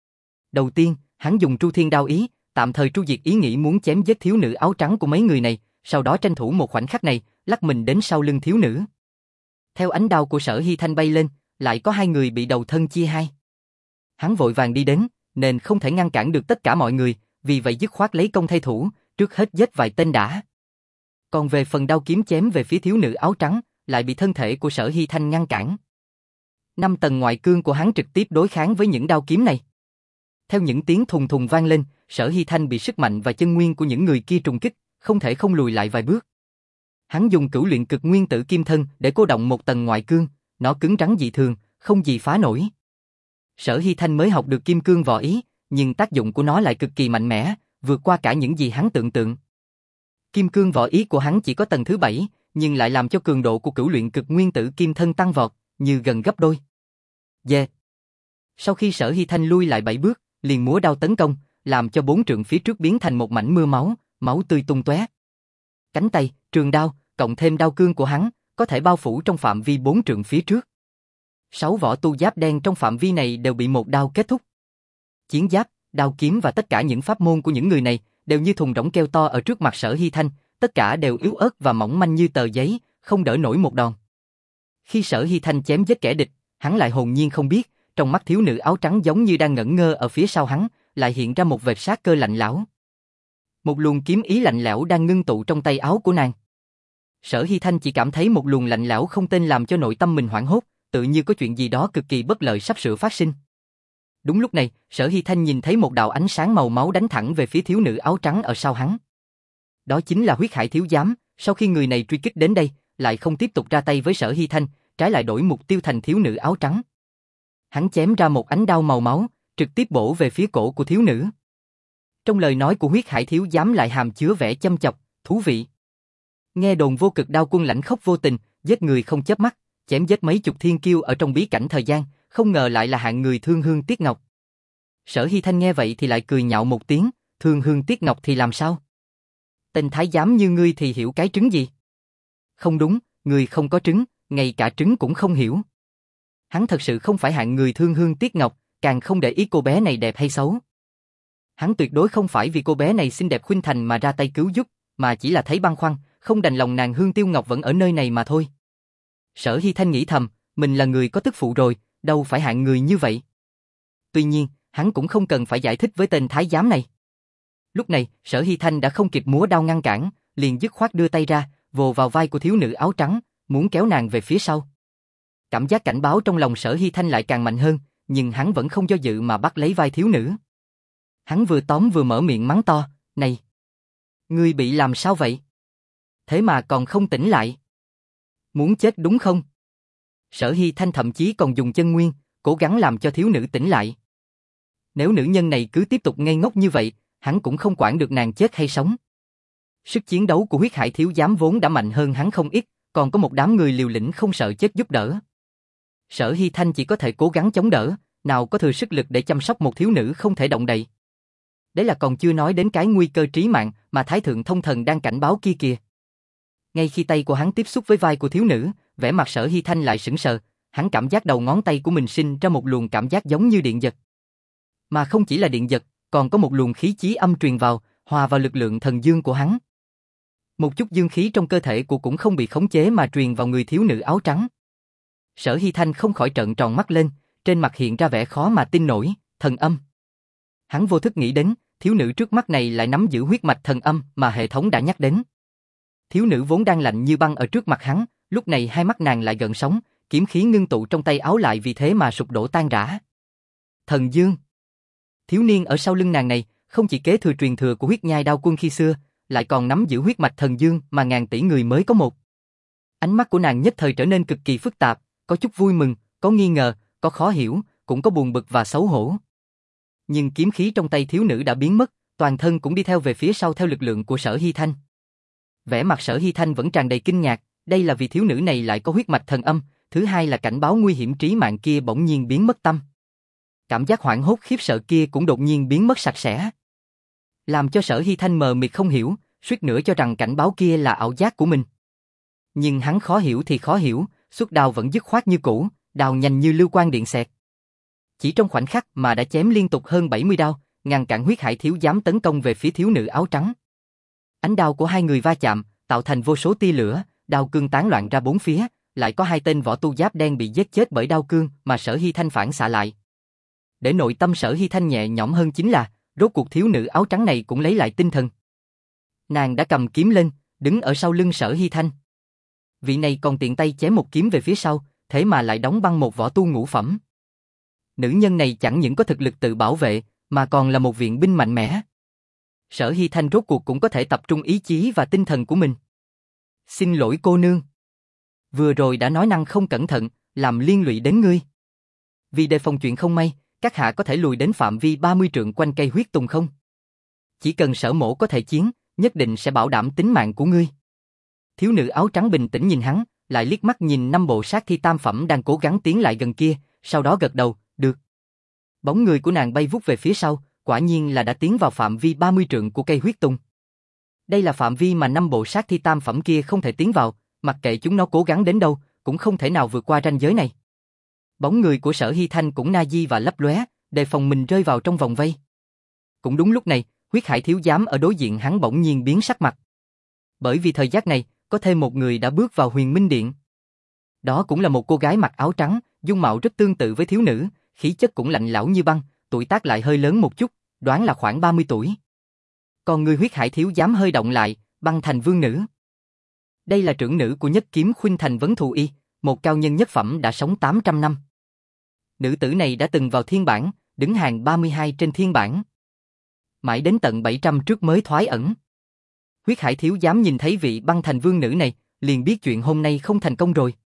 Đầu tiên, hắn dùng Tru Thiên Đao ý, tạm thời tru diệt ý nghĩ muốn chém giết thiếu nữ áo trắng của mấy người này, sau đó tranh thủ một khoảnh khắc này, lắc mình đến sau lưng thiếu nữ. Theo ánh đao của Sở Hy Thanh bay lên, lại có hai người bị đầu thân chia hai. Hắn vội vàng đi đến, nên không thể ngăn cản được tất cả mọi người, vì vậy dứt khoát lấy công thay thủ, trước hết giết vài tên đã. Còn về phần đao kiếm chém về phía thiếu nữ áo trắng, lại bị thân thể của Sở Hy Thanh ngăn cản. Năm tầng ngoại cương của hắn trực tiếp đối kháng với những đao kiếm này. Theo những tiếng thùng thùng vang lên, Sở Hy Thanh bị sức mạnh và chân nguyên của những người kia trùng kích, không thể không lùi lại vài bước. Hắn dùng cửu luyện cực nguyên tử kim thân để cô động một tầng ngoại cương, nó cứng rắn dị thường, không gì phá nổi. Sở Hy Thanh mới học được kim cương võ ý, nhưng tác dụng của nó lại cực kỳ mạnh mẽ, vượt qua cả những gì hắn tưởng tượng. Kim cương võ ý của hắn chỉ có tầng thứ bảy, nhưng lại làm cho cường độ của cửu luyện cực nguyên tử kim thân tăng vọt, như gần gấp đôi. Yeah. Sau khi Sở Hy Thanh lui lại bảy bước, liền múa đao tấn công, làm cho bốn trượng phía trước biến thành một mảnh mưa máu, máu tươi tung tóe. Cánh tay, trường đao, cộng thêm đao cương của hắn, có thể bao phủ trong phạm vi bốn trượng phía trước. Sáu võ tu giáp đen trong phạm vi này đều bị một đao kết thúc. Chiến giáp, đao kiếm và tất cả những pháp môn của những người này đều như thùng rỗng keo to ở trước mặt Sở Hy Thanh, tất cả đều yếu ớt và mỏng manh như tờ giấy, không đỡ nổi một đòn. Khi Sở Hy Thanh chém giết kẻ địch, hắn lại hồn nhiên không biết, trong mắt thiếu nữ áo trắng giống như đang ngẩn ngơ ở phía sau hắn, lại hiện ra một vệt sát cơ lạnh lẽo. Một luồng kiếm ý lạnh lẽo đang ngưng tụ trong tay áo của nàng. Sở Hy Thanh chỉ cảm thấy một luồng lạnh lẽo không tên làm cho nội tâm mình hoảng hốt, tự như có chuyện gì đó cực kỳ bất lợi sắp sửa phát sinh. Đúng lúc này, Sở Hy Thanh nhìn thấy một đạo ánh sáng màu máu đánh thẳng về phía thiếu nữ áo trắng ở sau hắn. Đó chính là huyết hải thiếu giám, sau khi người này truy kích đến đây, lại không tiếp tục ra tay với Sở Hy Thanh, trái lại đổi mục tiêu thành thiếu nữ áo trắng. Hắn chém ra một ánh đao màu máu, trực tiếp bổ về phía cổ của thiếu nữ. Trong lời nói của huyết hải thiếu giám lại hàm chứa vẻ châm chọc, thú vị. Nghe đồn vô cực đao quân lãnh khốc vô tình, giết người không chớp mắt, chém giết mấy chục thiên kiêu ở trong bí cảnh thời gian, không ngờ lại là hạng người thương hương tiếc ngọc. Sở Hy Thanh nghe vậy thì lại cười nhạo một tiếng, thương hương tiếc ngọc thì làm sao? Tên thái giám như ngươi thì hiểu cái trứng gì? Không đúng, người không có trứng, ngay cả trứng cũng không hiểu. Hắn thật sự không phải hạng người thương hương tiếc ngọc, càng không để ý cô bé này đẹp hay xấu. Hắn tuyệt đối không phải vì cô bé này xinh đẹp khuynh thành mà ra tay cứu giúp, mà chỉ là thấy băn khoăn, không đành lòng nàng Hương Tiêu Ngọc vẫn ở nơi này mà thôi. Sở Hy Thanh nghĩ thầm, mình là người có tức phụ rồi, đâu phải hạng người như vậy. Tuy nhiên, hắn cũng không cần phải giải thích với tên thái giám này. Lúc này, Sở Hy Thanh đã không kịp múa đao ngăn cản, liền dứt khoát đưa tay ra, vồ vào vai của thiếu nữ áo trắng, muốn kéo nàng về phía sau. Cảm giác cảnh báo trong lòng Sở Hy Thanh lại càng mạnh hơn, nhưng hắn vẫn không do dự mà bắt lấy vai thiếu nữ. Hắn vừa tóm vừa mở miệng mắng to, này! Ngươi bị làm sao vậy? Thế mà còn không tỉnh lại. Muốn chết đúng không? Sở Hy Thanh thậm chí còn dùng chân nguyên, cố gắng làm cho thiếu nữ tỉnh lại. Nếu nữ nhân này cứ tiếp tục ngây ngốc như vậy, hắn cũng không quản được nàng chết hay sống. Sức chiến đấu của huyết hải thiếu giám vốn đã mạnh hơn hắn không ít, còn có một đám người liều lĩnh không sợ chết giúp đỡ. Sở Hy Thanh chỉ có thể cố gắng chống đỡ, nào có thừa sức lực để chăm sóc một thiếu nữ không thể động đậy. Đấy là còn chưa nói đến cái nguy cơ trí mạng mà Thái Thượng Thông Thần đang cảnh báo kia kìa. Ngay khi tay của hắn tiếp xúc với vai của thiếu nữ, vẻ mặt Sở Hy Thanh lại sững sờ, hắn cảm giác đầu ngón tay của mình sinh ra một luồng cảm giác giống như điện giật. Mà không chỉ là điện giật, còn có một luồng khí chí âm truyền vào, hòa vào lực lượng thần dương của hắn. Một chút dương khí trong cơ thể của cũng không bị khống chế mà truyền vào người thiếu nữ áo trắng. Sở Hy Thanh không khỏi trợn tròn mắt lên, trên mặt hiện ra vẻ khó mà tin nổi, thần âm. Hắn vô thức nghĩ đến, thiếu nữ trước mắt này lại nắm giữ huyết mạch thần âm mà hệ thống đã nhắc đến. Thiếu nữ vốn đang lạnh như băng ở trước mặt hắn, lúc này hai mắt nàng lại gợn sóng, kiếm khí ngưng tụ trong tay áo lại vì thế mà sụp đổ tan rã. Thần dương. Thiếu niên ở sau lưng nàng này, không chỉ kế thừa truyền thừa của huyết nhai đao quân khi xưa, lại còn nắm giữ huyết mạch thần dương mà ngàn tỷ người mới có một. Ánh mắt của nàng nhất thời trở nên cực kỳ phức tạp, có chút vui mừng, có nghi ngờ, có khó hiểu, cũng có buồn bực và xấu hổ. Nhưng kiếm khí trong tay thiếu nữ đã biến mất, toàn thân cũng đi theo về phía sau theo lực lượng của Sở Hy Thanh. Vẻ mặt Sở Hy Thanh vẫn tràn đầy kinh ngạc, đây là vì thiếu nữ này lại có huyết mạch thần âm, thứ hai là cảnh báo nguy hiểm trí mạng kia bỗng nhiên biến mất tâm. Cảm giác hoảng hốt khiếp sợ kia cũng đột nhiên biến mất sạch sẽ. Làm cho Sở Hy Thanh mờ mịt không hiểu, suýt nữa cho rằng cảnh báo kia là ảo giác của mình. Nhưng hắn khó hiểu thì khó hiểu, xuất đao vẫn dứt khoát như cũ, đao nhanh như lưu quang điện xẹt. Chỉ trong khoảnh khắc mà đã chém liên tục hơn bảy mươi đao, ngăn cản huyết hải thiếu dám tấn công về phía thiếu nữ áo trắng. Ánh đao của hai người va chạm, tạo thành vô số tia lửa, đao cương tán loạn ra bốn phía, lại có hai tên võ tu giáp đen bị giết chết bởi đao cương mà Sở Hy Thanh phản xạ lại. Để nội tâm Sở Hy Thanh nhẹ nhõm hơn chính là, rốt cuộc thiếu nữ áo trắng này cũng lấy lại tinh thần. Nàng đã cầm kiếm lên, đứng ở sau lưng Sở Hy Thanh. Vị này còn tiện tay chém một kiếm về phía sau, thế mà lại đóng băng một võ tu ngũ phẩm. Nữ nhân này chẳng những có thực lực tự bảo vệ, mà còn là một viện binh mạnh mẽ. Sở Hy Thanh rốt cuộc cũng có thể tập trung ý chí và tinh thần của mình. Xin lỗi cô nương. Vừa rồi đã nói năng không cẩn thận, làm liên lụy đến ngươi. Vì đề phòng chuyện không may, các hạ có thể lùi đến phạm vi ba mươi trượng quanh cây huyết tùng không? Chỉ cần Sở mỗ có thể chiến, nhất định sẽ bảo đảm tính mạng của ngươi. Thiếu nữ áo trắng bình tĩnh nhìn hắn, lại liếc mắt nhìn năm bộ sát thi tam phẩm đang cố gắng tiến lại gần kia, sau đó gật đầu, được. Bóng người của nàng bay vút về phía sau, quả nhiên là đã tiến vào phạm vi ba mươi trượng của cây huyết tùng. Đây là phạm vi mà năm bộ sát thi tam phẩm kia không thể tiến vào, mặc kệ chúng nó cố gắng đến đâu, cũng không thể nào vượt qua ranh giới này. Bóng người của Sở Hy Thanh cũng na di và lấp lóe, đề phòng mình rơi vào trong vòng vây. Cũng đúng lúc này, huyết hải thiếu giám ở đối diện hắn bỗng nhiên biến sắc mặt. Bởi vì thời giác này, có thêm một người đã bước vào Huyền Minh Điện. Đó cũng là một cô gái mặc áo trắng, dung mạo rất tương tự với thiếu nữ, khí chất cũng lạnh lẽo như băng, tuổi tác lại hơi lớn một chút, đoán là khoảng ba mươi tuổi. Còn người huyết hải thiếu giám hơi động lại, Băng Thành Vương Nữ. Đây là trưởng nữ của Nhất Kiếm Khuynh Thành Vấn Thù Y, một cao nhân nhất phẩm đã sống tám trăm năm. Nữ tử này đã từng vào thiên bảng, đứng hàng ba mươi hai trên thiên bảng. Mãi đến tận bảy trăm trước mới thoái ẩn. Huyết hải thiếu giám nhìn thấy vị Băng Thành Vương Nữ này, liền biết chuyện hôm nay không thành công rồi.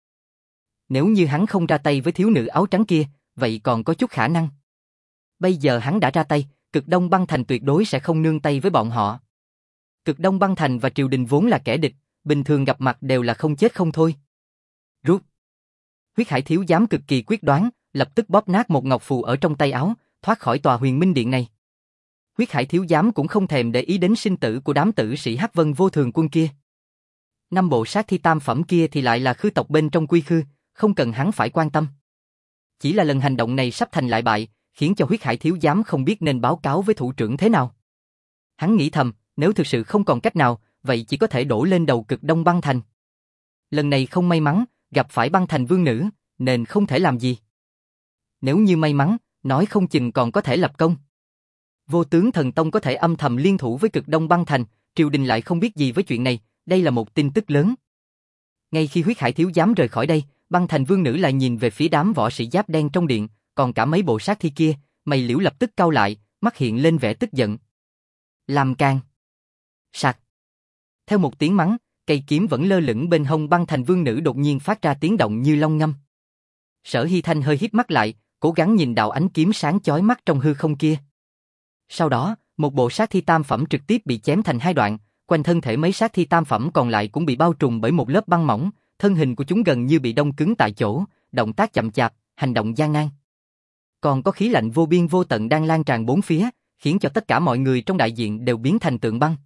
Nếu như hắn không ra tay với thiếu nữ áo trắng kia, vậy còn có chút khả năng. Bây giờ hắn đã ra tay, Cực Đông Băng Thành tuyệt đối sẽ không nương tay với bọn họ. Cực Đông Băng Thành và triều đình vốn là kẻ địch, bình thường gặp mặt đều là không chết không thôi. Rút. Huyết hải thiếu giám cực kỳ quyết đoán, lập tức bóp nát một ngọc phù ở trong tay áo, thoát khỏi tòa Huyền Minh Điện này. Huyết hải thiếu giám cũng không thèm để ý đến sinh tử của đám tử sĩ Hắc Vân Vô Thường Quân kia. Năm bộ sát thi tam phẩm kia thì lại là khư tộc bên trong quy khư, không cần hắn phải quan tâm. Chỉ là lần hành động này sắp thành lại bại, khiến cho huyết hải thiếu giám không biết nên báo cáo với thủ trưởng thế nào. Hắn nghĩ thầm, nếu thực sự không còn cách nào, vậy chỉ có thể đổ lên đầu Cực Đông Băng Thành. Lần này không may mắn, gặp phải Băng Thành Vương Nữ, nên không thể làm gì. Nếu như may mắn, nói không chừng còn có thể lập công. Vô Tướng Thần Tông có thể âm thầm liên thủ với Cực Đông Băng Thành, triều đình lại không biết gì với chuyện này, đây là một tin tức lớn. Ngay khi huyết hải thiếu giám rời khỏi đây, Băng Thành Vương Nữ lại nhìn về phía đám võ sĩ giáp đen trong điện, còn cả mấy bộ sát thi kia, mày liễu lập tức cau lại, mắt hiện lên vẻ tức giận. Làm can. Sặc. Theo một tiếng mắng, cây kiếm vẫn lơ lửng bên hông Băng Thành Vương Nữ đột nhiên phát ra tiếng động như long ngâm. Sở Hy Thanh hơi híp mắt lại, cố gắng nhìn đạo ánh kiếm sáng chói mắt trong hư không kia. Sau đó, một bộ sát thi tam phẩm trực tiếp bị chém thành hai đoạn, quanh thân thể mấy sát thi tam phẩm còn lại cũng bị bao trùm bởi một lớp băng mỏng, thân hình của chúng gần như bị đông cứng tại chỗ, động tác chậm chạp, hành động gian nan. Còn có khí lạnh vô biên vô tận đang lan tràn bốn phía, khiến cho tất cả mọi người trong đại diện đều biến thành tượng băng.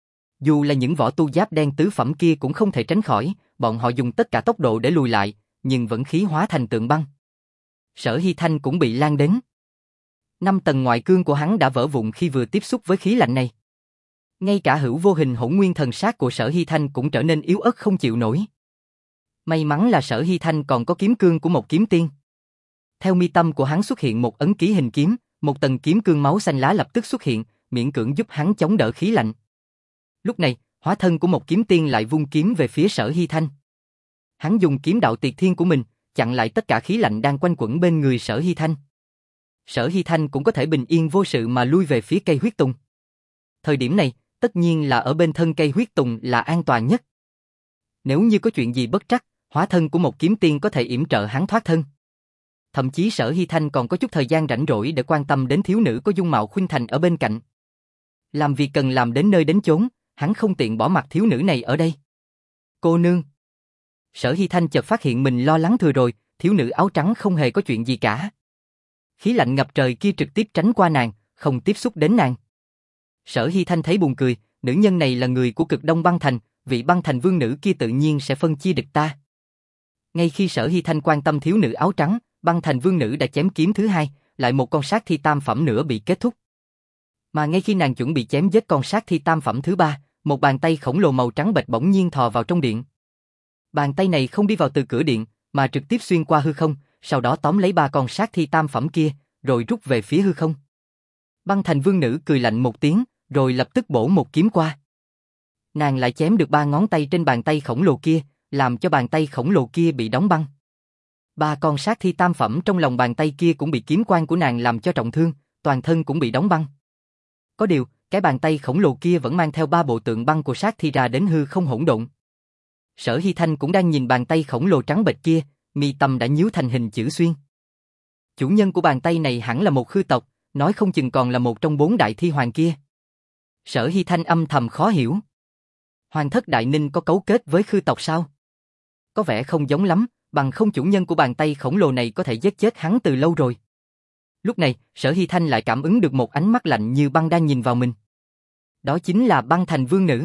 Dù là những võ tu giáp đen tứ phẩm kia cũng không thể tránh khỏi, bọn họ dùng tất cả tốc độ để lùi lại, nhưng vẫn khí hóa thành tượng băng. Sở Hy Thanh cũng bị lan đến. Năm tầng ngoại cương của hắn đã vỡ vụn khi vừa tiếp xúc với khí lạnh này. Ngay cả hữu vô hình hỗn nguyên thần sát của Sở Hy Thanh cũng trở nên yếu ớt không chịu nổi. May mắn là Sở Hy Thanh còn có kiếm cương của một kiếm tiên. Theo mi tâm của hắn xuất hiện một ấn ký hình kiếm, một tầng kiếm cương máu xanh lá lập tức xuất hiện, miễn cưỡng giúp hắn chống đỡ khí lạnh. Lúc này, hóa thân của một kiếm tiên lại vung kiếm về phía Sở Hy Thanh. Hắn dùng kiếm đạo tiệt thiên của mình, chặn lại tất cả khí lạnh đang quanh quẩn bên người Sở Hy Thanh. Sở Hy Thanh cũng có thể bình yên vô sự mà lui về phía cây huyết tùng. Thời điểm này, tất nhiên là ở bên thân cây huyết tùng là an toàn nhất. Nếu như có chuyện gì bất trắc, hóa thân của một kiếm tiên có thể yểm trợ hắn thoát thân. Thậm chí Sở Hy Thanh còn có chút thời gian rảnh rỗi để quan tâm đến thiếu nữ có dung mạo khuynh thành ở bên cạnh. Làm việc cần làm đến nơi đến chốn, hắn không tiện bỏ mặc thiếu nữ này ở đây. Cô nương. Sở Hy Thanh chợt phát hiện mình lo lắng thừa rồi, thiếu nữ áo trắng không hề có chuyện gì cả. Khí lạnh ngập trời kia trực tiếp tránh qua nàng, không tiếp xúc đến nàng. Sở Hy Thanh thấy buồn cười, nữ nhân này là người của Cực Đông Băng Thành, vị Băng Thành vương nữ kia tự nhiên sẽ phân chia địch ta. Ngay khi Sở Hy Thanh quan tâm thiếu nữ áo trắng, Băng Thành vương nữ đã chém kiếm thứ hai, lại một con sát thi tam phẩm nữa bị kết thúc. Mà ngay khi nàng chuẩn bị chém giết con sát thi tam phẩm thứ ba, một bàn tay khổng lồ màu trắng bệch bỗng nhiên thò vào trong điện. Bàn tay này không đi vào từ cửa điện, mà trực tiếp xuyên qua hư không, sau đó tóm lấy ba con sát thi tam phẩm kia, rồi rút về phía hư không. Băng Thành vương nữ cười lạnh một tiếng, rồi lập tức bổ một kiếm qua. Nàng lại chém được ba ngón tay trên bàn tay khổng lồ kia, làm cho bàn tay khổng lồ kia bị đóng băng. Ba con sát thi tam phẩm trong lòng bàn tay kia cũng bị kiếm quang của nàng làm cho trọng thương, toàn thân cũng bị đóng băng. Có điều, cái bàn tay khổng lồ kia vẫn mang theo ba bộ tượng băng của sát thi ra đến hư không hỗn độn. Sở Hy Thanh cũng đang nhìn bàn tay khổng lồ trắng bệch kia, mi tâm đã nhíu thành hình chữ xuyên. Chủ nhân của bàn tay này hẳn là một khư tộc, nói không chừng còn là một trong bốn đại thi hoàng kia. Sở Hy Thanh âm thầm khó hiểu. Hoàng thất Đại Ninh có cấu kết với khư tộc sao? Có vẻ không giống lắm, bằng không chủ nhân của bàn tay khổng lồ này có thể giết chết hắn từ lâu rồi. Lúc này, Sở Hy Thanh lại cảm ứng được một ánh mắt lạnh như băng đang nhìn vào mình. Đó chính là Băng Thành vương nữ.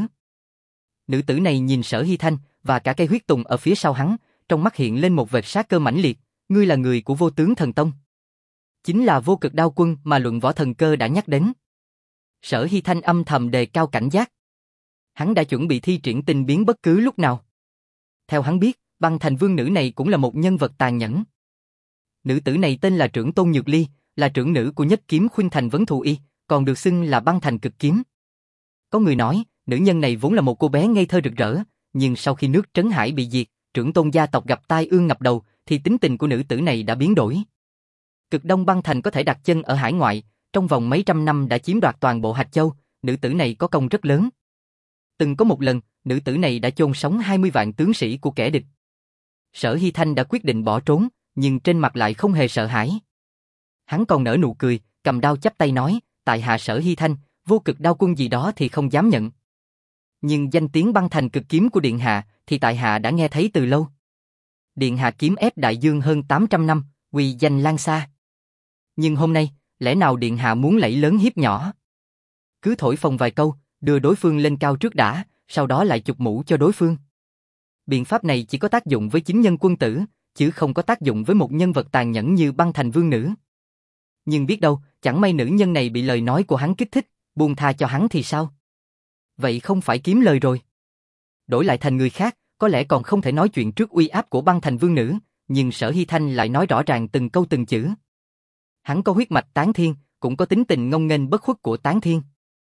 Nữ tử này nhìn Sở Hy Thanh và cả cây huyết tùng ở phía sau hắn, trong mắt hiện lên một vệt sát cơ mãnh liệt. Ngươi là người của Vô Tướng Thần Tông. Chính là Vô Cực Đao Quân mà Luận Võ Thần Cơ đã nhắc đến. Sở Hy Thanh âm thầm đề cao cảnh giác. Hắn đã chuẩn bị thi triển tình biến bất cứ lúc nào. Theo hắn biết, Băng Thành vương nữ này cũng là một nhân vật tàn nhẫn. Nữ tử này tên là Trưởng Tôn Nhược Ly, là trưởng nữ của Nhất Kiếm Khuynh Thành Vấn Thù Y, còn được xưng là Băng Thành Cực Kiếm. Có người nói, nữ nhân này vốn là một cô bé ngây thơ rực rỡ, nhưng sau khi nước Trấn Hải bị diệt, Trưởng Tôn gia tộc gặp tai ương ngập đầu, thì tính tình của nữ tử này đã biến đổi. Cực Đông Băng Thành có thể đặt chân ở hải ngoại, trong vòng mấy trăm năm đã chiếm đoạt toàn bộ Hạch Châu, nữ tử này có công rất lớn. Từng có một lần, nữ tử này đã chôn sống hai mươi vạn tướng sĩ của kẻ địch. Sở Hy Thanh đã quyết định bỏ trốn, nhưng trên mặt lại không hề sợ hãi. Hắn còn nở nụ cười, cầm đao chắp tay nói, tại hạ Sở Hy Thanh, Vô Cực Đao Quân gì đó thì không dám nhận. Nhưng danh tiếng Băng Thành Cực Kiếm của Điện Hạ thì tại hạ đã nghe thấy từ lâu. Điện Hạ kiếm ép đại dương hơn tám trăm năm, uy danh lan xa. Nhưng hôm nay, lẽ nào Điện Hạ muốn lẫy lớn hiếp nhỏ? Cứ thổi phồng vài câu, đưa đối phương lên cao trước đã, sau đó lại chụp mũ cho đối phương. Biện pháp này chỉ có tác dụng với chính nhân quân tử, chứ không có tác dụng với một nhân vật tàn nhẫn như Băng Thành vương nữ. Nhưng biết đâu, chẳng may nữ nhân này bị lời nói của hắn kích thích, buông tha cho hắn thì sao? Vậy không phải kiếm lời rồi. Đổi lại thành người khác, có lẽ còn không thể nói chuyện trước uy áp của Băng Thành vương nữ, nhưng Sở Hy Thanh lại nói rõ ràng từng câu từng chữ. Hắn có huyết mạch Tán Thiên, cũng có tính tình ngông nghênh bất khuất của Tán Thiên.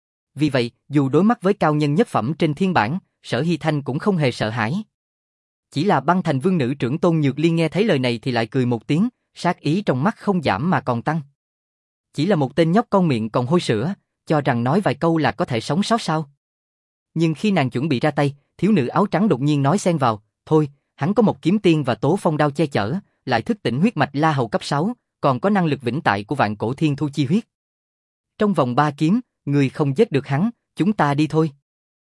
Vì vậy, dù đối mặt với cao nhân nhất phẩm trên thiên bảng, Sở Hy Thanh cũng không hề sợ hãi. Chỉ là Băng Thành vương nữ Trưởng Tôn Nhược Ly nghe thấy lời này thì lại cười một tiếng, sát ý trong mắt không giảm mà còn tăng. Chỉ là một tên nhóc con miệng còn hôi sữa, cho rằng nói vài câu là có thể sống sót sao? Nhưng khi nàng chuẩn bị ra tay, thiếu nữ áo trắng đột nhiên nói xen vào, thôi, hắn có một kiếm tiên và tố phong đao che chở, lại thức tỉnh huyết mạch La Hầu cấp sáu, còn có năng lực vĩnh tại của vạn cổ thiên thu chi huyết. Trong vòng ba kiếm, người không giết được hắn, chúng ta đi thôi.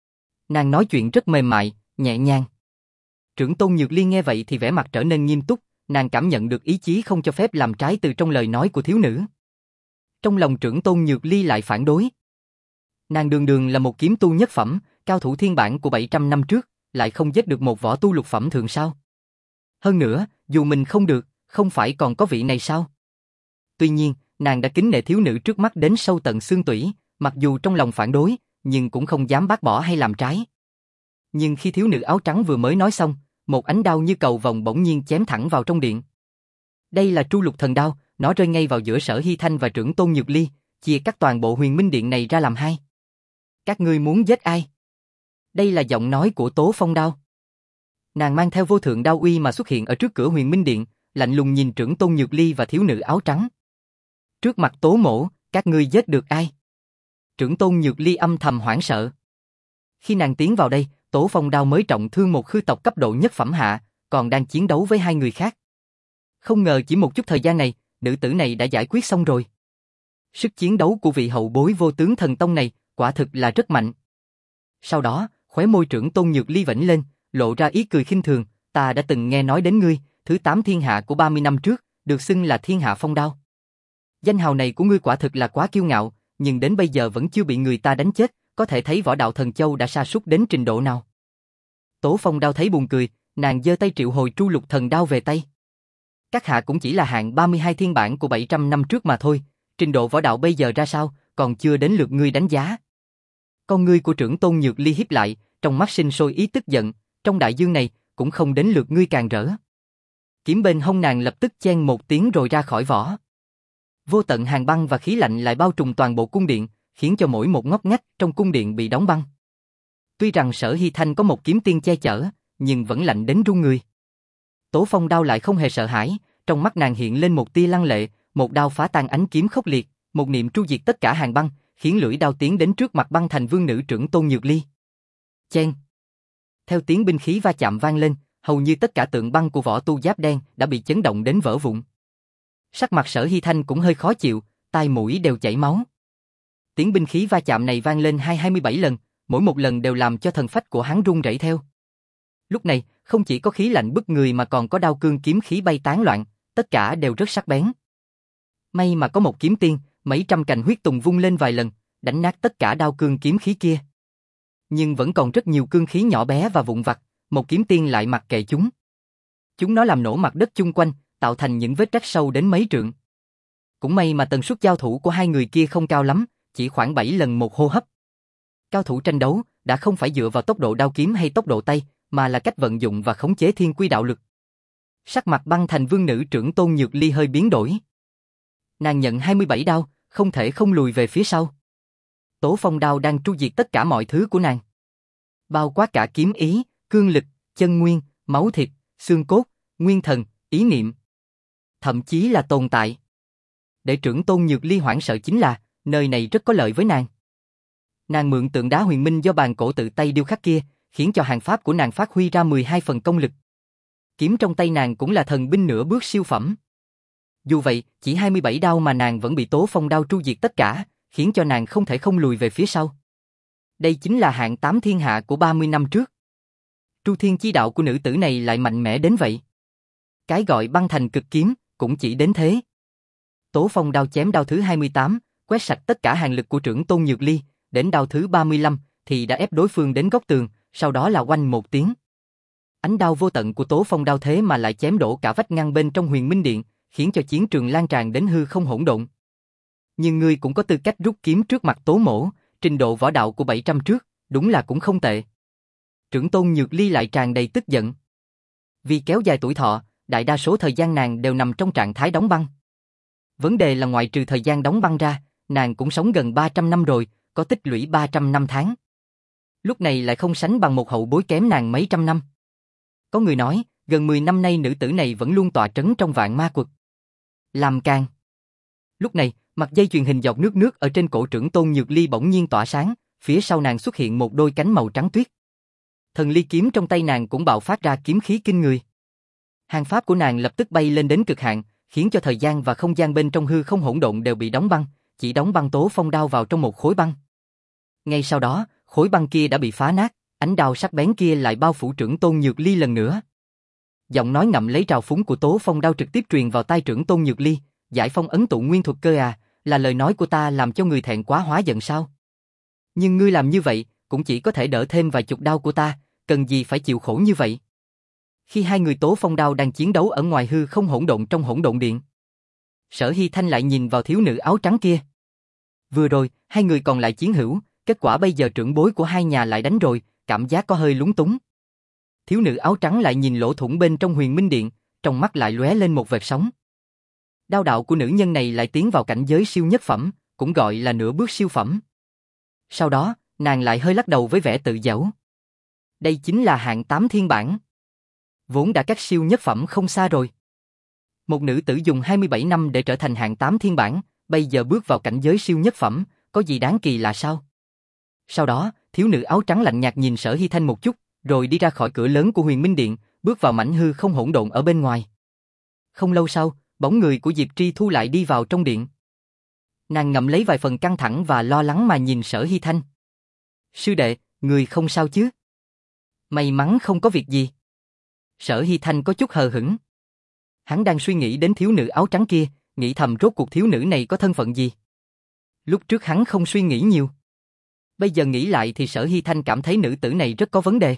Nàng nói chuyện rất mềm mại, nhẹ nhàng. Trưởng Tôn Nhược Ly nghe vậy thì vẻ mặt trở nên nghiêm túc, nàng cảm nhận được ý chí không cho phép làm trái từ trong lời nói của thiếu nữ. Trong lòng Trưởng Tôn Nhược Ly lại phản đối. Nàng đường đường là một kiếm tu nhất phẩm, cao thủ thiên bản của bảy trăm năm trước, lại không giết được một võ tu lục phẩm thường sao? Hơn nữa, dù mình không được, không phải còn có vị này sao? Tuy nhiên, nàng đã kính nể thiếu nữ trước mắt đến sâu tận xương tủy, mặc dù trong lòng phản đối, nhưng cũng không dám bác bỏ hay làm trái. Nhưng khi thiếu nữ áo trắng vừa mới nói xong, một ánh đao như cầu vồng bỗng nhiên chém thẳng vào trong điện. Đây là Tru Lục Thần Đao, nó rơi ngay vào giữa Sở Hy Thanh và trưởng tôn Nhược Ly, chia cắt toàn bộ Huyền Minh Điện này ra làm hai. Các ngươi muốn giết ai? Đây là giọng nói của Tố Phong Đao. Nàng mang theo vô thượng đao uy mà xuất hiện ở trước cửa Huyền Minh Điện, lạnh lùng nhìn trưởng tôn Nhược Ly và thiếu nữ áo trắng. Trước mặt Tố Mỗ, các ngươi giết được ai? Trưởng tôn Nhược Ly âm thầm hoảng sợ. Khi nàng tiến vào đây, Tố Phong Đao mới trọng thương một khư tộc cấp độ nhất phẩm hạ, còn đang chiến đấu với hai người khác. Không ngờ chỉ một chút thời gian này, nữ tử này đã giải quyết xong rồi. Sức chiến đấu của vị hậu bối Vô Tướng Thần Tông này quả thực là rất mạnh. Sau đó, khóe môi trưởng tôn Nhược Ly vểnh lên, lộ ra ý cười khinh thường, ta đã từng nghe nói đến ngươi, thứ tám thiên hạ của ba mươi năm trước, được xưng là Thiên Hạ Phong Đao. Danh hào này của ngươi quả thực là quá kiêu ngạo, nhưng đến bây giờ vẫn chưa bị người ta đánh chết, có thể thấy võ đạo thần châu đã sa sút đến trình độ nào. Tố Phong Đao thấy buồn cười, nàng giơ tay triệu hồi Tru Lục Thần Đao về tay. Các hạ cũng chỉ là hạng ba mươi hai thiên bản của bảy trăm năm trước mà thôi, trình độ võ đạo bây giờ ra sao, còn chưa đến lượt ngươi đánh giá. Con ngươi của trưởng tôn Nhược Ly híp lại, trong mắt sinh sôi ý tức giận, trong đại dương này, cũng không đến lượt ngươi càng rỡ. Kiếm bên hông nàng lập tức chen một tiếng rồi ra khỏi vỏ. Vô tận hàn băng và khí lạnh lại bao trùm toàn bộ cung điện, khiến cho mỗi một ngóc ngách trong cung điện bị đóng băng. Tuy rằng Sở Hy Thanh có một kiếm tiên che chở, nhưng vẫn lạnh đến run người. Tố Phong Đao lại không hề sợ hãi, trong mắt nàng hiện lên một tia lăng lệ, một đao phá tan ánh kiếm khốc liệt, một niệm tru diệt tất cả hàn băng, khiến lưỡi đao tiến đến trước mặt băng thành vương nữ trưởng tôn Nhược Ly. Chen. Theo tiếng binh khí va chạm vang lên, hầu như tất cả tượng băng của võ tu giáp đen đã bị chấn động đến vỡ vụn. Sắc mặt Sở Hy Thanh cũng hơi khó chịu, tai mũi đều chảy máu. Tiếng binh khí va chạm này vang lên hai hai mươi bảy lần, mỗi một lần đều làm cho thần phách của hắn run rẩy theo. Lúc này, không chỉ có khí lạnh bức người mà còn có đao cương kiếm khí bay tán loạn, tất cả đều rất sắc bén. May mà có một kiếm tiên, mấy trăm cành huyết tùng vung lên vài lần, đánh nát tất cả đao cương kiếm khí kia. Nhưng vẫn còn rất nhiều cương khí nhỏ bé và vụn vặt, một kiếm tiên lại mặc kệ chúng. Chúng nó làm nổ mặt đất chung quanh, tạo thành những vết rách sâu đến mấy trượng. Cũng may mà tần suất giao thủ của hai người kia không cao lắm, chỉ khoảng bảy lần một hô hấp. Cao thủ tranh đấu đã không phải dựa vào tốc độ đao kiếm hay tốc độ tay, mà là cách vận dụng và khống chế thiên quy đạo lực. Sắc mặt băng thành vương nữ trưởng tôn Nhược Ly hơi biến đổi. Nàng nhận hai mươi bảy đao, không thể không lùi về phía sau. Tố Phong Đao đang tru diệt tất cả mọi thứ của nàng. Bao quát cả kiếm ý, cương lực, chân nguyên, máu thịt, xương cốt, nguyên thần, ý niệm. Thậm chí là tồn tại. Để trưởng tôn Nhược Ly hoảng sợ chính là, nơi này rất có lợi với nàng. Nàng mượn tượng đá huyền minh do bàn cổ tự tay điêu khắc kia, khiến cho hàng pháp của nàng phát huy ra mười hai phần công lực. Kiếm trong tay nàng cũng là thần binh nửa bước siêu phẩm. Dù vậy, chỉ hai mươi bảy đao mà nàng vẫn bị Tố Phong Đao tru diệt tất cả, khiến cho nàng không thể không lùi về phía sau. Đây chính là hạng tám thiên hạ của ba mươi năm trước. Tru thiên chi đạo của nữ tử này lại mạnh mẽ đến vậy. Cái gọi băng thành cực kiếm, cũng chỉ đến thế. Tố Phong Đao chém đao thứ hai mươi tám, quét sạch tất cả hàng lực của trưởng tôn Nhược Ly, đến đao thứ ba mươi lăm thì đã ép đối phương đến góc tường, sau đó là oanh một tiếng. Ánh đao vô tận của Tố Phong Đao thế mà lại chém đổ cả vách ngăn bên trong Huyền Minh Điện, khiến cho chiến trường lan tràn đến hư không hỗn độn. Nhưng ngươi cũng có tư cách rút kiếm trước mặt Tố Mỗ, trình độ võ đạo của bảy trăm trước, đúng là cũng không tệ. Trưởng tôn Nhược Ly lại tràn đầy tức giận. Vì kéo dài tuổi thọ, đại đa số thời gian nàng đều nằm trong trạng thái đóng băng. Vấn đề là ngoại trừ thời gian đóng băng ra, nàng cũng sống gần ba trăm năm rồi, có tích lũy ba trăm năm tháng. Lúc này lại không sánh bằng một hậu bối kém nàng mấy trăm năm. Có người nói, gần mười năm nay nữ tử này vẫn luôn tọa trấn trong vạn ma quật. Làm càng. Lúc này, mặt dây chuyền hình giọt nước nước ở trên cổ trưởng tôn Nhược Ly bỗng nhiên tỏa sáng, phía sau nàng xuất hiện một đôi cánh màu trắng tuyết. Thần ly kiếm trong tay nàng cũng bạo phát ra kiếm khí kinh người. Hàng pháp của nàng lập tức bay lên đến cực hạn, khiến cho thời gian và không gian bên trong hư không hỗn độn đều bị đóng băng, chỉ đóng băng Tố Phong Đao vào trong một khối băng. Ngay sau đó, khối băng kia đã bị phá nát, ánh đao sắc bén kia lại bao phủ trưởng tôn Nhược Ly lần nữa. Giọng nói ngậm lấy trào phúng của Tố Phong Đao trực tiếp truyền vào tai trưởng tôn Nhược Ly, giải phong ấn tụ nguyên thuật cơ à, là lời nói của ta làm cho người thẹn quá hóa giận sao? Nhưng ngươi làm như vậy, cũng chỉ có thể đỡ thêm vài chục đao của ta, cần gì phải chịu khổ như vậy? Khi hai người Tố Phong Đao đang chiến đấu ở ngoài hư không hỗn độn trong hỗn độn điện, Sở Hy Thanh lại nhìn vào thiếu nữ áo trắng kia. Vừa rồi, hai người còn lại chiến hữu, kết quả bây giờ trưởng bối của hai nhà lại đánh rồi, cảm giác có hơi lúng túng. Thiếu nữ áo trắng lại nhìn lỗ thủng bên trong Huyền Minh Điện, trong mắt lại lóe lên một vệt sóng. Đao đạo của nữ nhân này lại tiến vào cảnh giới siêu nhất phẩm, cũng gọi là nửa bước siêu phẩm. Sau đó, nàng lại hơi lắc đầu với vẻ tự giễu. Đây chính là hạng tám thiên bản. Vốn đã cách siêu nhất phẩm không xa rồi. Một nữ tử dùng hai mươi bảy năm để trở thành hạng tám thiên bản, bây giờ bước vào cảnh giới siêu nhất phẩm, có gì đáng kỳ lạ sao? Sau đó, thiếu nữ áo trắng lạnh nhạt nhìn Sở Hy Thanh một chút, rồi đi ra khỏi cửa lớn của Huyền Minh Điện, bước vào mảnh hư không hỗn độn ở bên ngoài. Không lâu sau, bóng người của Diệp Tri Thu lại đi vào trong điện. Nàng ngậm lấy vài phần căng thẳng và lo lắng mà nhìn Sở Hy Thanh. Sư đệ, người không sao chứ? May mắn không có việc gì. Sở Hy Thanh có chút hờ hững. Hắn đang suy nghĩ đến thiếu nữ áo trắng kia, nghĩ thầm rốt cuộc thiếu nữ này có thân phận gì. Lúc trước hắn không suy nghĩ nhiều. Bây giờ nghĩ lại thì Sở Hy Thanh cảm thấy nữ tử này rất có vấn đề.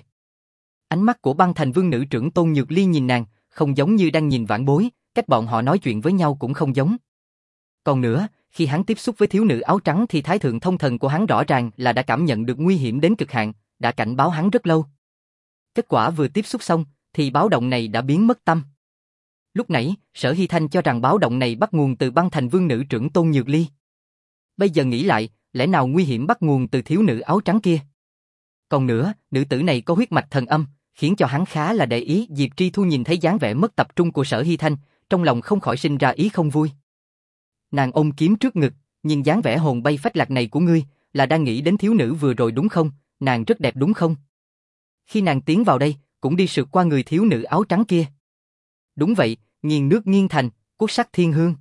Ánh mắt của Băng Thành Vương nữ trưởng Tôn Nhược Ly nhìn nàng, không giống như đang nhìn vãn bối, cách bọn họ nói chuyện với nhau cũng không giống. Còn nữa, khi hắn tiếp xúc với thiếu nữ áo trắng thì thái thượng thông thần của hắn rõ ràng là đã cảm nhận được nguy hiểm đến cực hạn, đã cảnh báo hắn rất lâu. Kết quả vừa tiếp xúc xong, thì báo động này đã biến mất tâm. Lúc nãy, Sở Hy Thanh cho rằng báo động này bắt nguồn từ Băng Thành Vương nữ trưởng Tôn Nhược Ly. Bây giờ nghĩ lại, lẽ nào nguy hiểm bắt nguồn từ thiếu nữ áo trắng kia? Còn nữa, nữ tử này có huyết mạch thần âm, khiến cho hắn khá là để ý. Diệp Tri Thu nhìn thấy dáng vẻ mất tập trung của Sở Hy Thanh, trong lòng không khỏi sinh ra ý không vui. Nàng ôm kiếm trước ngực, nhìn dáng vẻ hồn bay phách lạc này của ngươi, là đang nghĩ đến thiếu nữ vừa rồi đúng không? Nàng rất đẹp đúng không? Khi nàng tiến vào đây, cũng đi sượt qua người thiếu nữ áo trắng kia. Đúng vậy, nghiêng nước nghiêng thành, quốc sắc thiên hương.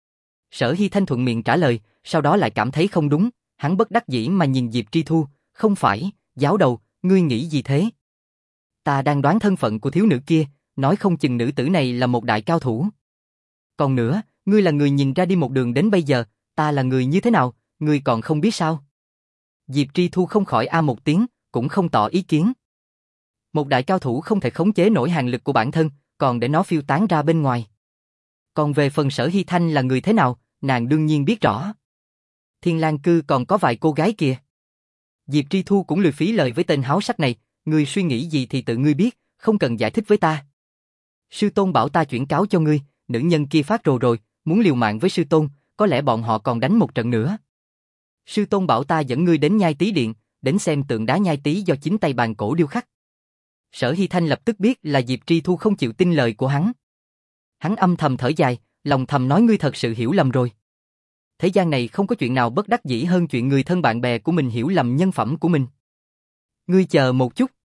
Sở Hy Thanh thuận miệng trả lời, sau đó lại cảm thấy không đúng, hắn bất đắc dĩ mà nhìn Diệp Tri Thu, không phải, giáo đầu, ngươi nghĩ gì thế? Ta đang đoán thân phận của thiếu nữ kia, nói không chừng nữ tử này là một đại cao thủ. Còn nữa, ngươi là người nhìn ra đi một đường đến bây giờ, ta là người như thế nào, ngươi còn không biết sao? Diệp Tri Thu không khỏi a một tiếng, cũng không tỏ ý kiến. Một đại cao thủ không thể khống chế nổi hàng lực của bản thân, còn để nó phiêu tán ra bên ngoài. Còn về phần Sở Hy Thanh là người thế nào, nàng đương nhiên biết rõ. Thiên Lang Cư còn có vài cô gái kìa. Diệp Tri Thu cũng lười phí lời với tên háo sắc này, ngươi suy nghĩ gì thì tự ngươi biết, không cần giải thích với ta. Sư tôn bảo ta chuyển cáo cho ngươi, nữ nhân kia phát rồ rồi, muốn liều mạng với sư tôn, có lẽ bọn họ còn đánh một trận nữa. Sư tôn bảo ta dẫn ngươi đến Nhai Tý Điện, đến xem tượng đá Nhai Tý do chính tay bàn cổ điêu khắc. Sở Hy Thanh lập tức biết là Diệp Tri Thu không chịu tin lời của hắn. Hắn âm thầm thở dài, lòng thầm nói ngươi thật sự hiểu lầm rồi. Thế gian này không có chuyện nào bất đắc dĩ hơn chuyện người thân bạn bè của mình hiểu lầm nhân phẩm của mình. Ngươi chờ một chút.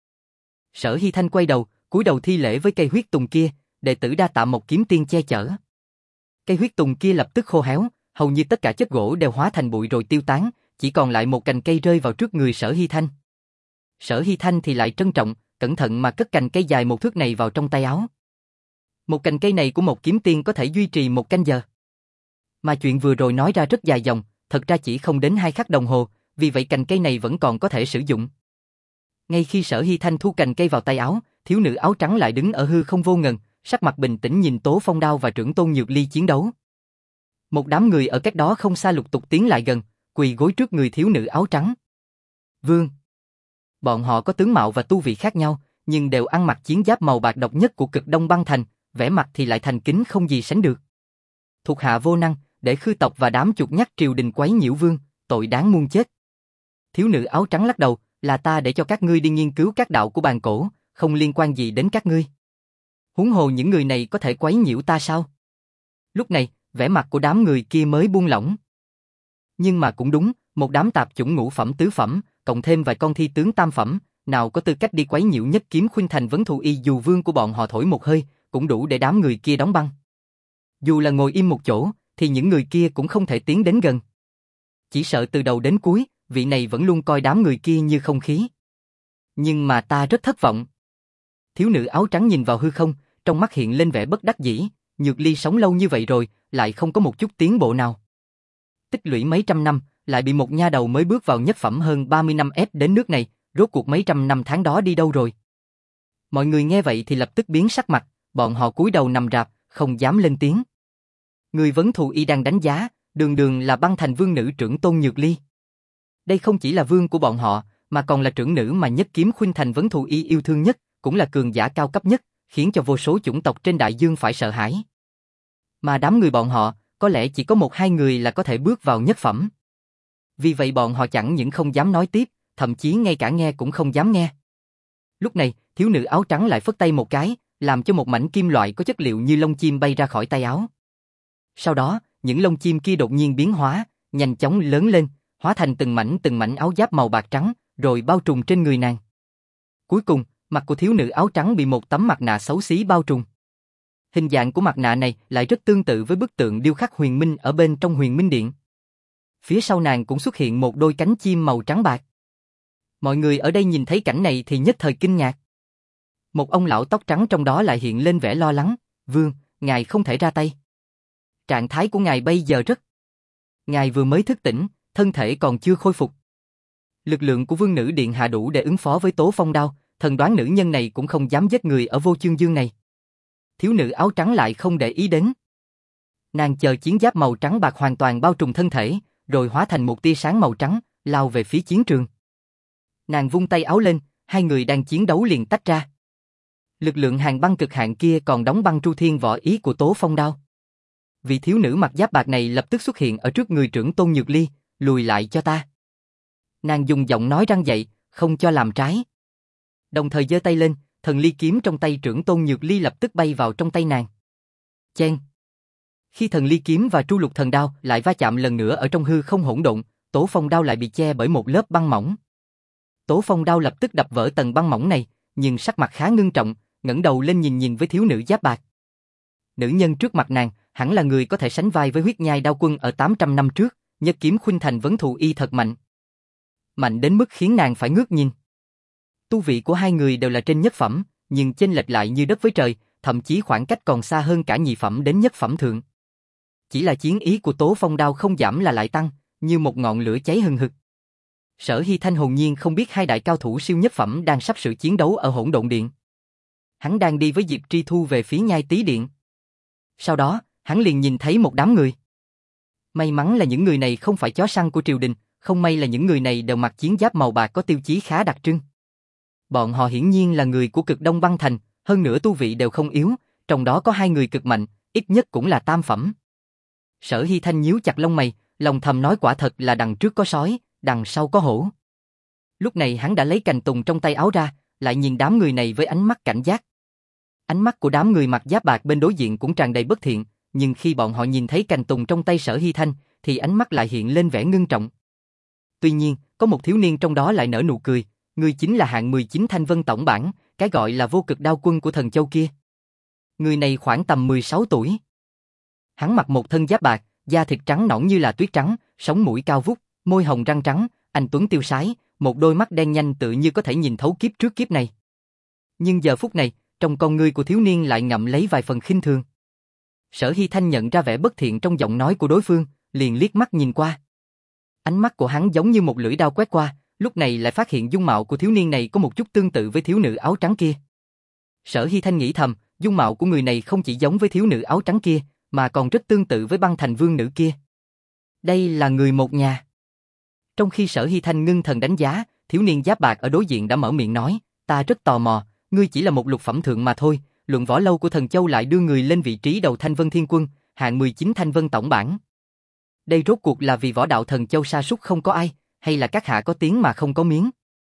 Sở Hy Thanh quay đầu, cúi đầu thi lễ với cây huyết tùng kia, đệ tử đa tạ một kiếm tiên che chở. Cây huyết tùng kia lập tức khô héo, hầu như tất cả chất gỗ đều hóa thành bụi rồi tiêu tán, chỉ còn lại một cành cây rơi vào trước người Sở Hy Thanh. Sở Hy Thanh thì lại trân trọng, cẩn thận mà cất cành cây dài một thước này vào trong tay áo. Một cành cây này của một kiếm tiên có thể duy trì một canh giờ. Mà chuyện vừa rồi nói ra rất dài dòng, thật ra chỉ không đến hai khắc đồng hồ, vì vậy cành cây này vẫn còn có thể sử dụng. Ngay khi Sở Hy Thanh thu cành cây vào tay áo, thiếu nữ áo trắng lại đứng ở hư không vô ngần, sắc mặt bình tĩnh nhìn Tố Phong Đao và trưởng Tôn Nhược Ly chiến đấu. Một đám người ở cách đó không xa lục tục tiến lại gần, quỳ gối trước người thiếu nữ áo trắng. Vương. Bọn họ có tướng mạo và tu vị khác nhau, nhưng đều ăn mặc chiến giáp màu bạc độc nhất của Cực Đông Băng Thành, vẻ mặt thì lại thành kính không gì sánh được. Thuộc hạ vô năng, để khư tộc và đám chuột nhắt triều đình quấy nhiễu vương, tội đáng muôn chết. Thiếu nữ áo trắng lắc đầu, là ta để cho các ngươi đi nghiên cứu các đạo của bàn cổ, không liên quan gì đến các ngươi. Huống hồ những người này có thể quấy nhiễu ta sao? Lúc này, vẻ mặt của đám người kia mới buông lỏng. Nhưng mà cũng đúng, một đám tạp chủng ngũ phẩm tứ phẩm, cộng thêm vài con thi tướng tam phẩm, nào có tư cách đi quấy nhiễu Nhất Kiếm Khuynh Thành vấn thù y dù vương của bọn họ thổi một hơi, cũng đủ để đám người kia đóng băng. Dù là ngồi im một chỗ, thì những người kia cũng không thể tiến đến gần. Chỉ sợ từ đầu đến cuối, vị này vẫn luôn coi đám người kia như không khí. Nhưng mà ta rất thất vọng. Thiếu nữ áo trắng nhìn vào hư không, trong mắt hiện lên vẻ bất đắc dĩ, Nhược Ly sống lâu như vậy rồi, lại không có một chút tiến bộ nào. Tích lũy mấy trăm năm, lại bị một nha đầu mới bước vào nhất phẩm hơn ba mươi năm ép đến nước này, rốt cuộc mấy trăm năm tháng đó đi đâu rồi? Mọi người nghe vậy thì lập tức biến sắc mặt, bọn họ cúi đầu nằm rạp, không dám lên tiếng. Người vấn thù y đang đánh giá, đường đường là băng thành vương nữ trưởng Tôn Nhược Ly. Đây không chỉ là vương của bọn họ, mà còn là trưởng nữ mà Nhất Kiếm Khuynh Thành vấn thù y yêu thương nhất, cũng là cường giả cao cấp nhất, khiến cho vô số chủng tộc trên đại dương phải sợ hãi. Mà đám người bọn họ, có lẽ chỉ có một hai người là có thể bước vào nhất phẩm. Vì vậy bọn họ chẳng những không dám nói tiếp, thậm chí ngay cả nghe cũng không dám nghe. Lúc này, thiếu nữ áo trắng lại phất tay một cái, làm cho một mảnh kim loại có chất liệu như lông chim bay ra khỏi tay áo. Sau đó, những lông chim kia đột nhiên biến hóa, nhanh chóng lớn lên, hóa thành từng mảnh từng mảnh áo giáp màu bạc trắng, rồi bao trùm trên người nàng. Cuối cùng, mặt của thiếu nữ áo trắng bị một tấm mặt nạ xấu xí bao trùm. Hình dạng của mặt nạ này lại rất tương tự với bức tượng điêu khắc huyền minh ở bên trong huyền minh điện. Phía sau nàng cũng xuất hiện một đôi cánh chim màu trắng bạc. Mọi người ở đây nhìn thấy cảnh này thì nhất thời kinh ngạc. Một ông lão tóc trắng trong đó lại hiện lên vẻ lo lắng. Vương, ngài không thể ra tay. Trạng thái của ngài bây giờ rất... Ngài vừa mới thức tỉnh, thân thể còn chưa khôi phục. Lực lượng của vương nữ điện hạ đủ để ứng phó với Tố Phong Đao, thần đoán nữ nhân này cũng không dám giết người ở Vô Chương Dương này. Thiếu nữ áo trắng lại không để ý đến. Nàng chờ chiến giáp màu trắng bạc hoàn toàn bao trùm thân thể, rồi hóa thành một tia sáng màu trắng, lao về phía chiến trường. Nàng vung tay áo lên, hai người đang chiến đấu liền tách ra. Lực lượng hàng băng cực hạn kia còn đóng băng tru thiên võ ý của Tố Phong Đao. Vị thiếu nữ mặc giáp bạc này lập tức xuất hiện ở trước người trưởng Tôn Nhược Ly, lùi lại cho ta. Nàng dùng giọng nói răng dậy, không cho làm trái. Đồng thời giơ tay lên, thần ly kiếm trong tay trưởng Tôn Nhược Ly lập tức bay vào trong tay nàng. Chen. Khi thần ly kiếm và tru lục thần đao lại va chạm lần nữa ở trong hư không hỗn độn, Tố Phong Đao lại bị che bởi một lớp băng mỏng. Tố Phong Đao lập tức đập vỡ tầng băng mỏng này, nhưng sắc mặt khá ngưng trọng, ngẩng đầu lên nhìn nhìn với thiếu nữ giáp bạc. Nữ nhân trước mặt nàng, hẳn là người có thể sánh vai với huyết nhai đao quân ở tám trăm năm trước, Nhất Kiếm Khuynh Thành vấn thù y thật mạnh. Mạnh đến mức khiến nàng phải ngước nhìn. Tu vị của hai người đều là trên nhất phẩm, nhưng chênh lệch lại như đất với trời, thậm chí khoảng cách còn xa hơn cả nhị phẩm đến nhất phẩm thượng. Chỉ là chiến ý của Tố Phong Đao không giảm là lại tăng, như một ngọn lửa cháy hừng hực. Sở Hy Thanh hồn nhiên không biết hai đại cao thủ siêu nhất phẩm đang sắp sửa chiến đấu ở Hỗn Độn Điện. Hắn đang đi với Diệp Tri Thu về phía Nhai Tý Điện. Sau đó, hắn liền nhìn thấy một đám người. May mắn là những người này không phải chó săn của triều đình, không may là những người này đều mặc chiến giáp màu bạc có tiêu chí khá đặc trưng. Bọn họ hiển nhiên là người của Cực Đông Băng Thành, hơn nữa tu vị đều không yếu, trong đó có hai người cực mạnh, ít nhất cũng là tam phẩm. Sở Hy Thanh nhíu chặt lông mày, lòng thầm nói quả thật là đằng trước có sói, đằng sau có hổ. Lúc này hắn đã lấy cành tùng trong tay áo ra, lại nhìn đám người này với ánh mắt cảnh giác. Ánh mắt của đám người mặc giáp bạc bên đối diện cũng tràn đầy bất thiện, nhưng khi bọn họ nhìn thấy cành tùng trong tay Sở Hy Thanh, thì ánh mắt lại hiện lên vẻ ngưng trọng. Tuy nhiên, có một thiếu niên trong đó lại nở nụ cười, người chính là hạng mười chín Thanh Vân tổng bản, cái gọi là Vô Cực Đao Quân của Thần Châu kia. Người này khoảng tầm mười sáu tuổi. Hắn mặc một thân giáp bạc, da thịt trắng nõn như là tuyết trắng, sống mũi cao vút, môi hồng răng trắng, anh tuấn tiêu sái, một đôi mắt đen nhanh tự như có thể nhìn thấu kiếp trước kiếp này. Nhưng giờ phút này, trong con ngươi của thiếu niên lại ngậm lấy vài phần khinh thường. Sở Hy Thanh nhận ra vẻ bất thiện trong giọng nói của đối phương, liền liếc mắt nhìn qua. Ánh mắt của hắn giống như một lưỡi dao quét qua, lúc này lại phát hiện dung mạo của thiếu niên này có một chút tương tự với thiếu nữ áo trắng kia. Sở Hy Thanh nghĩ thầm, dung mạo của người này không chỉ giống với thiếu nữ áo trắng kia, mà còn rất tương tự với băng thành vương nữ kia. Đây là người một nhà. Trong khi Sở Hy Thanh ngưng thần đánh giá, thiếu niên giáp bạc ở đối diện đã mở miệng nói, ta rất tò mò, ngươi chỉ là một lục phẩm thượng mà thôi, luận võ lâu của Thần Châu lại đưa người lên vị trí đầu Thanh Vân Thiên Quân, hạng mười chín Thanh Vân tổng bản. Đây rốt cuộc là vì võ đạo Thần Châu sa sút không có ai, hay là các hạ có tiếng mà không có miếng?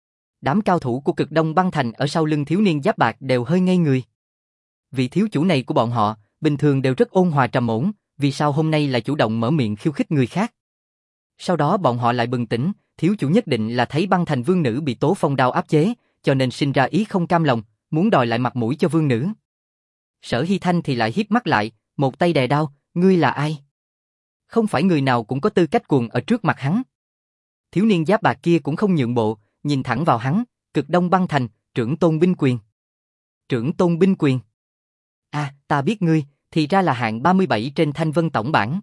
Đám cao thủ của Cực Đông Băng Thành ở sau lưng thiếu niên giáp bạc đều hơi ngây người. Vị thiếu chủ này của bọn họ, bình thường đều rất ôn hòa trầm ổn, vì sao hôm nay lại chủ động mở miệng khiêu khích người khác? Sau đó bọn họ lại bừng tỉnh, thiếu chủ nhất định là thấy băng thành vương nữ bị Tố Phong Đao áp chế, cho nên sinh ra ý không cam lòng, muốn đòi lại mặt mũi cho vương nữ. Sở Hy Thanh thì lại híp mắt lại, một tay đè đao, ngươi là ai? Không phải người nào cũng có tư cách cuồng ở trước mặt hắn. Thiếu niên giáp bạc kia cũng không nhượng bộ, nhìn thẳng vào hắn, Cực Đông Băng Thành, trưởng tôn binh quyền. Trưởng tôn binh quyền. À, ta biết ngươi, thì ra là hạng ba mươi bảy trên Thanh Vân tổng bản.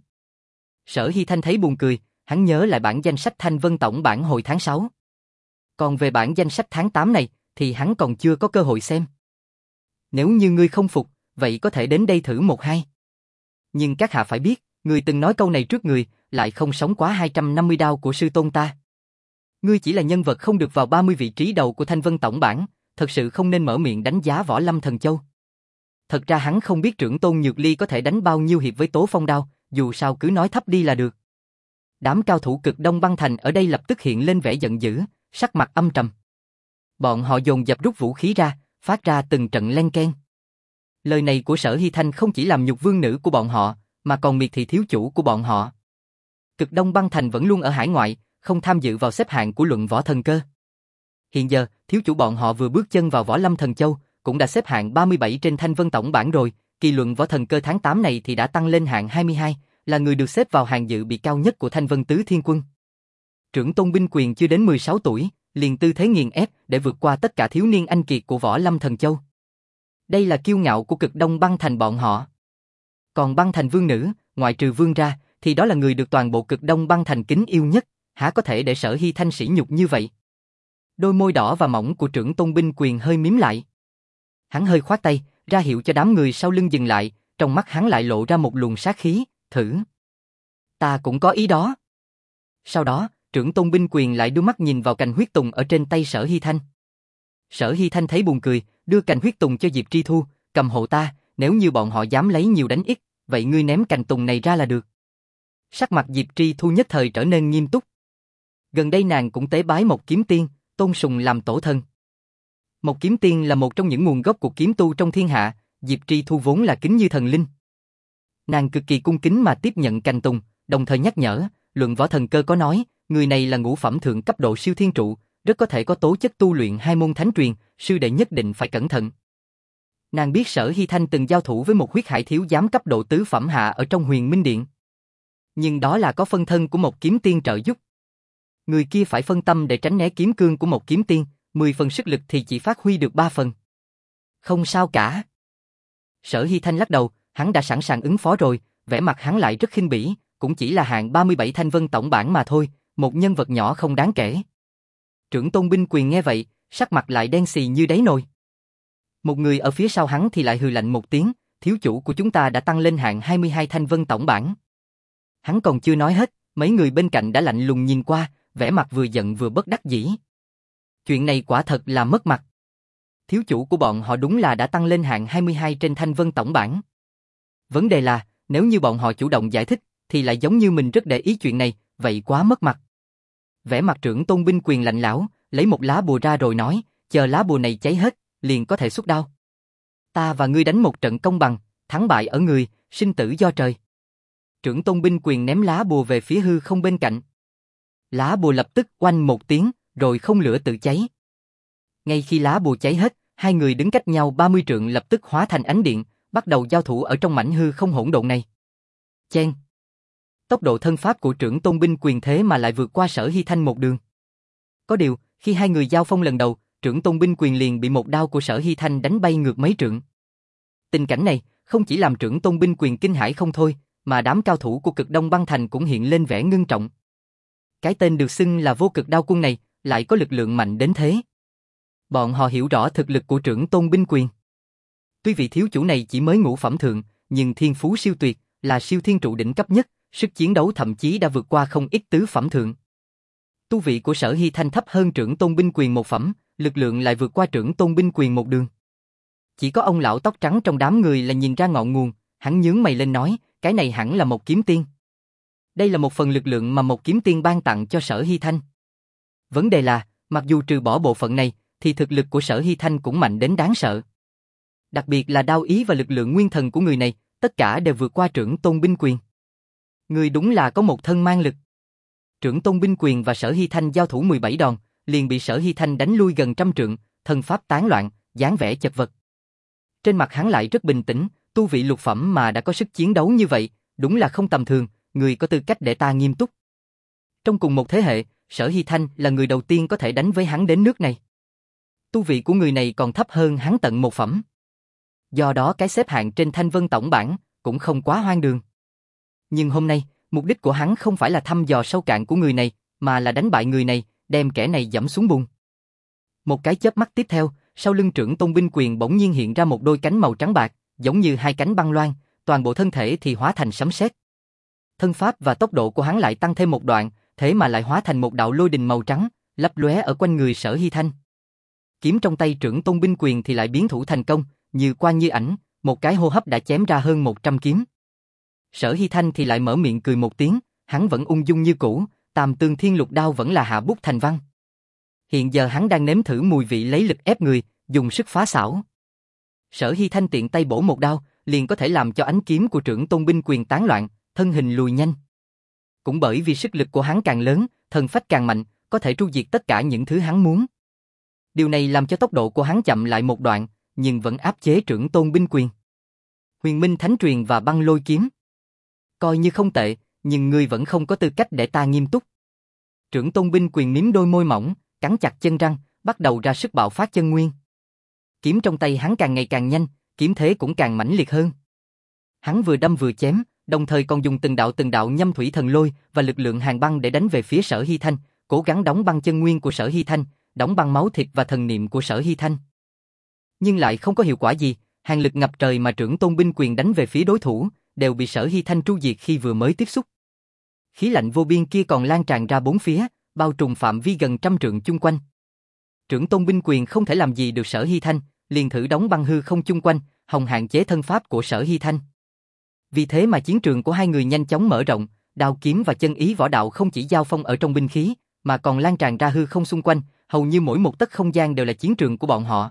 Sở Hy Thanh thấy buồn cười, hắn nhớ lại bản danh sách Thanh Vân tổng bản hồi tháng sáu. Còn về bản danh sách tháng tám này, thì hắn còn chưa có cơ hội xem. Nếu như ngươi không phục, vậy có thể đến đây thử một hai. nhưng các hạ phải biết, người từng nói câu này trước người, lại không sống quá hai trăm năm mươi đao của sư tôn ta. Ngươi chỉ là nhân vật không được vào ba mươi vị trí đầu của Thanh Vân Tổng bảng, thật sự không nên mở miệng đánh giá Võ Lâm Thần Châu. Thật ra hắn không biết trưởng tôn Nhược Ly có thể đánh bao nhiêu hiệp với Tố Phong đao, dù sao cứ nói thấp đi là được. Đám cao thủ Cực Đông Băng Thành ở đây lập tức hiện lên vẻ giận dữ, sắc mặt âm trầm. Bọn họ dồn dập rút vũ khí ra, phát ra từng trận len keng. Lời này của Sở Hy Thanh không chỉ làm nhục vương nữ của bọn họ, mà còn miệt thị thiếu chủ của bọn họ. Cực Đông Băng Thành vẫn luôn ở hải ngoại, không tham dự vào xếp hạng của luận võ thần cơ. Hiện giờ, thiếu chủ bọn họ vừa bước chân vào Võ Lâm Thần Châu, cũng đã xếp hạng ba mươi bảy trên Thanh Vân Tổng bảng rồi, kỳ luận võ thần cơ tháng tám này thì đã tăng lên hạng hai mươi hai, là người được xếp vào hàng dự bị cao nhất của Thanh Vân Tứ Thiên Quân. Trưởng tôn binh quyền chưa đến mười sáu tuổi, liền tư thế nghiền ép để vượt qua tất cả thiếu niên anh kiệt của Võ Lâm Thần Châu. Đây là kiêu ngạo của Cực Đông Băng Thành bọn họ. Còn Băng Thành vương nữ, ngoại trừ vương ra, thì đó là người được toàn bộ Cực Đông Băng Thành kính yêu nhất, há có thể để Sở Hy Thanh sỉ nhục như vậy. Đôi môi đỏ và mỏng của trưởng tôn binh quyền hơi mím lại. Hắn hơi khoát tay, ra hiệu cho đám người sau lưng dừng lại, trong mắt hắn lại lộ ra một luồng sát khí, thử. Ta cũng có ý đó. Sau đó, trưởng tôn binh quyền lại đưa mắt nhìn vào cành huyết tùng ở trên tay Sở Hy Thanh. Sở Hy Thanh thấy buồn cười, đưa cành huyết tùng cho Diệp Tri Thu, cầm hộ ta, nếu như bọn họ dám lấy nhiều đánh ít, vậy ngươi ném cành tùng này ra là được. Sắc mặt Diệp Tri Thu nhất thời trở nên nghiêm túc. Gần đây nàng cũng tế bái một kiếm tiên, tôn sùng làm tổ thân. Một kiếm tiên là một trong những nguồn gốc của kiếm tu trong thiên hạ, Diệp Tri Thu vốn là kính như thần linh. Nàng cực kỳ cung kính mà tiếp nhận cành tùng, đồng thời nhắc nhở, luận võ thần cơ có nói, người này là ngũ phẩm thượng cấp độ siêu thiên trụ, rất có thể có tố chất tu luyện hai môn thánh truyền, sư đệ nhất định phải cẩn thận. Nàng biết Sở Hy Thanh từng giao thủ với một huyết hải thiếu giám cấp độ tứ phẩm hạ ở trong Huyền Minh Điện. Nhưng đó là có phân thân của một kiếm tiên trợ giúp. Người kia phải phân tâm để tránh né kiếm cương của một kiếm tiên, mười phần sức lực thì chỉ phát huy được ba phần. Không sao cả. Sở Hy Thanh lắc đầu, hắn đã sẵn sàng ứng phó rồi, vẻ mặt hắn lại rất khinh bỉ, cũng chỉ là hạng ba mươi bảy Thanh Vân Tổng bảng mà thôi, một nhân vật nhỏ không đáng kể. Trưởng tôn binh quyền nghe vậy, sắc mặt lại đen xì như đáy nồi. Một người ở phía sau hắn thì lại hừ lạnh một tiếng, thiếu chủ của chúng ta đã tăng lên hạng hai mươi hai Thanh Vân Tổng bảng. Hắn còn chưa nói hết, mấy người bên cạnh đã lạnh lùng nhìn qua, vẻ mặt vừa giận vừa bất đắc dĩ. Chuyện này quả thật là mất mặt. Thiếu chủ của bọn họ đúng là đã tăng lên hạng hai mươi hai trên Thanh Vân Tổng bảng. Vấn đề là, nếu như bọn họ chủ động giải thích, thì lại giống như mình rất để ý chuyện này, vậy quá mất mặt. Vẻ mặt trưởng tôn binh quyền lạnh lẽo, lấy một lá bùa ra rồi nói, chờ lá bùa này cháy hết, liền có thể xuất đao. Ta và ngươi đánh một trận công bằng, thắng bại ở người, sinh tử do trời. Trưởng tôn binh quyền ném lá bùa về phía hư không bên cạnh. Lá bùa lập tức oanh một tiếng, rồi không lửa tự cháy. Ngay khi lá bùa cháy hết, hai người đứng cách nhau ba mươi trượng lập tức hóa thành ánh điện, bắt đầu giao thủ ở trong mảnh hư không hỗn độn này. Chen. Tốc độ thân pháp của trưởng tôn binh quyền thế mà lại vượt qua Sở Hy Thanh một đường. Có điều, khi hai người giao phong lần đầu, trưởng tôn binh quyền liền bị một đao của Sở Hy Thanh đánh bay ngược mấy trượng. Tình cảnh này không chỉ làm trưởng tôn binh quyền kinh hãi không thôi, mà đám cao thủ của Cực Đông Băng Thành cũng hiện lên vẻ ngưng trọng. Cái tên được xưng là vô cực đao quân này lại có lực lượng mạnh đến thế. Bọn họ hiểu rõ thực lực của trưởng tôn binh quyền. Tuy vị thiếu chủ này chỉ mới ngũ phẩm thượng, nhưng thiên phú siêu tuyệt, là siêu thiên trụ đỉnh cấp nhất, sức chiến đấu thậm chí đã vượt qua không ít tứ phẩm thượng. Tu vị của Sở Hy Thanh thấp hơn trưởng tôn binh quyền một phẩm, lực lượng lại vượt qua trưởng tôn binh quyền một đường. Chỉ có ông lão tóc trắng trong đám người là nhìn ra ngọn nguồn, hắn nhướng mày lên nói, cái này hẳn là một kiếm tiên. Đây là một phần lực lượng mà một kiếm tiên ban tặng cho Sở Hy Thanh. Vấn đề là, mặc dù trừ bỏ bộ phận này, thì thực lực của Sở Hy Thanh cũng mạnh đến đáng sợ. Đặc biệt là đao ý và lực lượng nguyên thần của người này, tất cả đều vượt qua trưởng tôn binh quyền. Người đúng là có một thân mang lực. Trưởng tôn binh quyền và Sở Hy Thanh giao thủ mười bảy đòn, liền bị Sở Hy Thanh đánh lui gần trăm trượng, thân pháp tán loạn, dáng vẻ chật vật. Trên mặt hắn lại rất bình tĩnh, tu vị lục phẩm mà đã có sức chiến đấu như vậy, đúng là không tầm thường, người có tư cách để ta nghiêm túc. Trong cùng một thế hệ, Sở Hy Thanh là người đầu tiên có thể đánh với hắn đến nước này. Tu vị của người này còn thấp hơn hắn tận một phẩm. Do đó cái xếp hạng trên Thanh Vân Tổng bảng cũng không quá hoang đường. Nhưng hôm nay, mục đích của hắn không phải là thăm dò sâu cạn của người này, mà là đánh bại người này, đem kẻ này giẫm xuống bùn. Một cái chớp mắt tiếp theo, sau lưng trưởng tôn binh quyền bỗng nhiên hiện ra một đôi cánh màu trắng bạc, giống như hai cánh băng loan, toàn bộ thân thể thì hóa thành sấm sét. Thân pháp và tốc độ của hắn lại tăng thêm một đoạn, thế mà lại hóa thành một đạo lôi đình màu trắng, lấp lóe ở quanh người Sở Hy Thanh. Kiếm trong tay Trưởng Tôn Binh Quyền thì lại biến thủ thành công, như quang như ảnh, một cái hô hấp đã chém ra hơn một trăm kiếm. Sở Hy Thanh thì lại mở miệng cười một tiếng, hắn vẫn ung dung như cũ, Tam Tương Thiên Lục Đao vẫn là hạ bút thành văn. Hiện giờ hắn đang nếm thử mùi vị lấy lực ép người, dùng sức phá xảo. Sở Hy Thanh tiện tay bổ một đao, liền có thể làm cho ánh kiếm của Trưởng Tôn Binh Quyền tán loạn, thân hình lùi nhanh. Cũng bởi vì sức lực của hắn càng lớn, thần phách càng mạnh, có thể tru diệt tất cả những thứ hắn muốn. Điều này làm cho tốc độ của hắn chậm lại một đoạn, nhưng vẫn áp chế Trưởng Tôn Binh Quyền. Huyền Minh Thánh Truyền và Băng Lôi Kiếm. Coi như không tệ, nhưng ngươi vẫn không có tư cách để ta nghiêm túc. Trưởng Tôn Binh Quyền mím đôi môi mỏng, cắn chặt chân răng, bắt đầu ra sức bạo phát chân nguyên. Kiếm trong tay hắn càng ngày càng nhanh, kiếm thế cũng càng mãnh liệt hơn. Hắn vừa đâm vừa chém, đồng thời còn dùng từng đạo từng đạo nhâm thủy thần lôi và lực lượng hàn băng để đánh về phía Sở Hy Thanh, cố gắng đóng băng chân nguyên của Sở Hy Thanh, đóng băng máu thịt và thần niệm của Sở Hy Thanh. Nhưng lại không có hiệu quả gì, hàn lực ngập trời mà Trưởng Tôn Binh Quyền đánh về phía đối thủ, đều bị Sở Hy Thanh tru diệt khi vừa mới tiếp xúc. Khí lạnh vô biên kia còn lan tràn ra bốn phía, bao trùm phạm vi gần trăm trượng chung quanh. Trưởng Tôn Binh Quyền không thể làm gì được Sở Hy Thanh, liền thử đóng băng hư không chung quanh, hòng hạn chế thân pháp của Sở Hy Thanh. Vì thế mà chiến trường của hai người nhanh chóng mở rộng, đao kiếm và chân ý võ đạo không chỉ giao phong ở trong binh khí, mà còn lan tràn ra hư không xung quanh, hầu như mỗi một tấc không gian đều là chiến trường của bọn họ.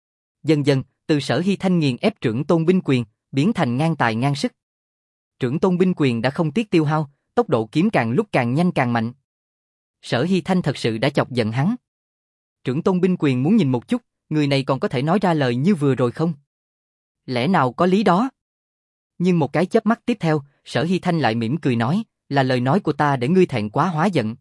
Dần dần, từ Sở Hy Thanh nghiền ép Trưởng Tôn Binh Quyền, biến thành ngang tài ngang sức. Trưởng Tôn Binh Quyền đã không tiếc tiêu hao, tốc độ kiếm càng lúc càng nhanh càng mạnh. Sở Hy Thanh thật sự đã chọc giận hắn. Trưởng Tôn Binh Quyền muốn nhìn một chút, người này còn có thể nói ra lời như vừa rồi không? Lẽ nào có lý đó? Nhưng một cái chớp mắt tiếp theo, Sở Hy Thanh lại mỉm cười nói, là lời nói của ta để ngươi thẹn quá hóa giận.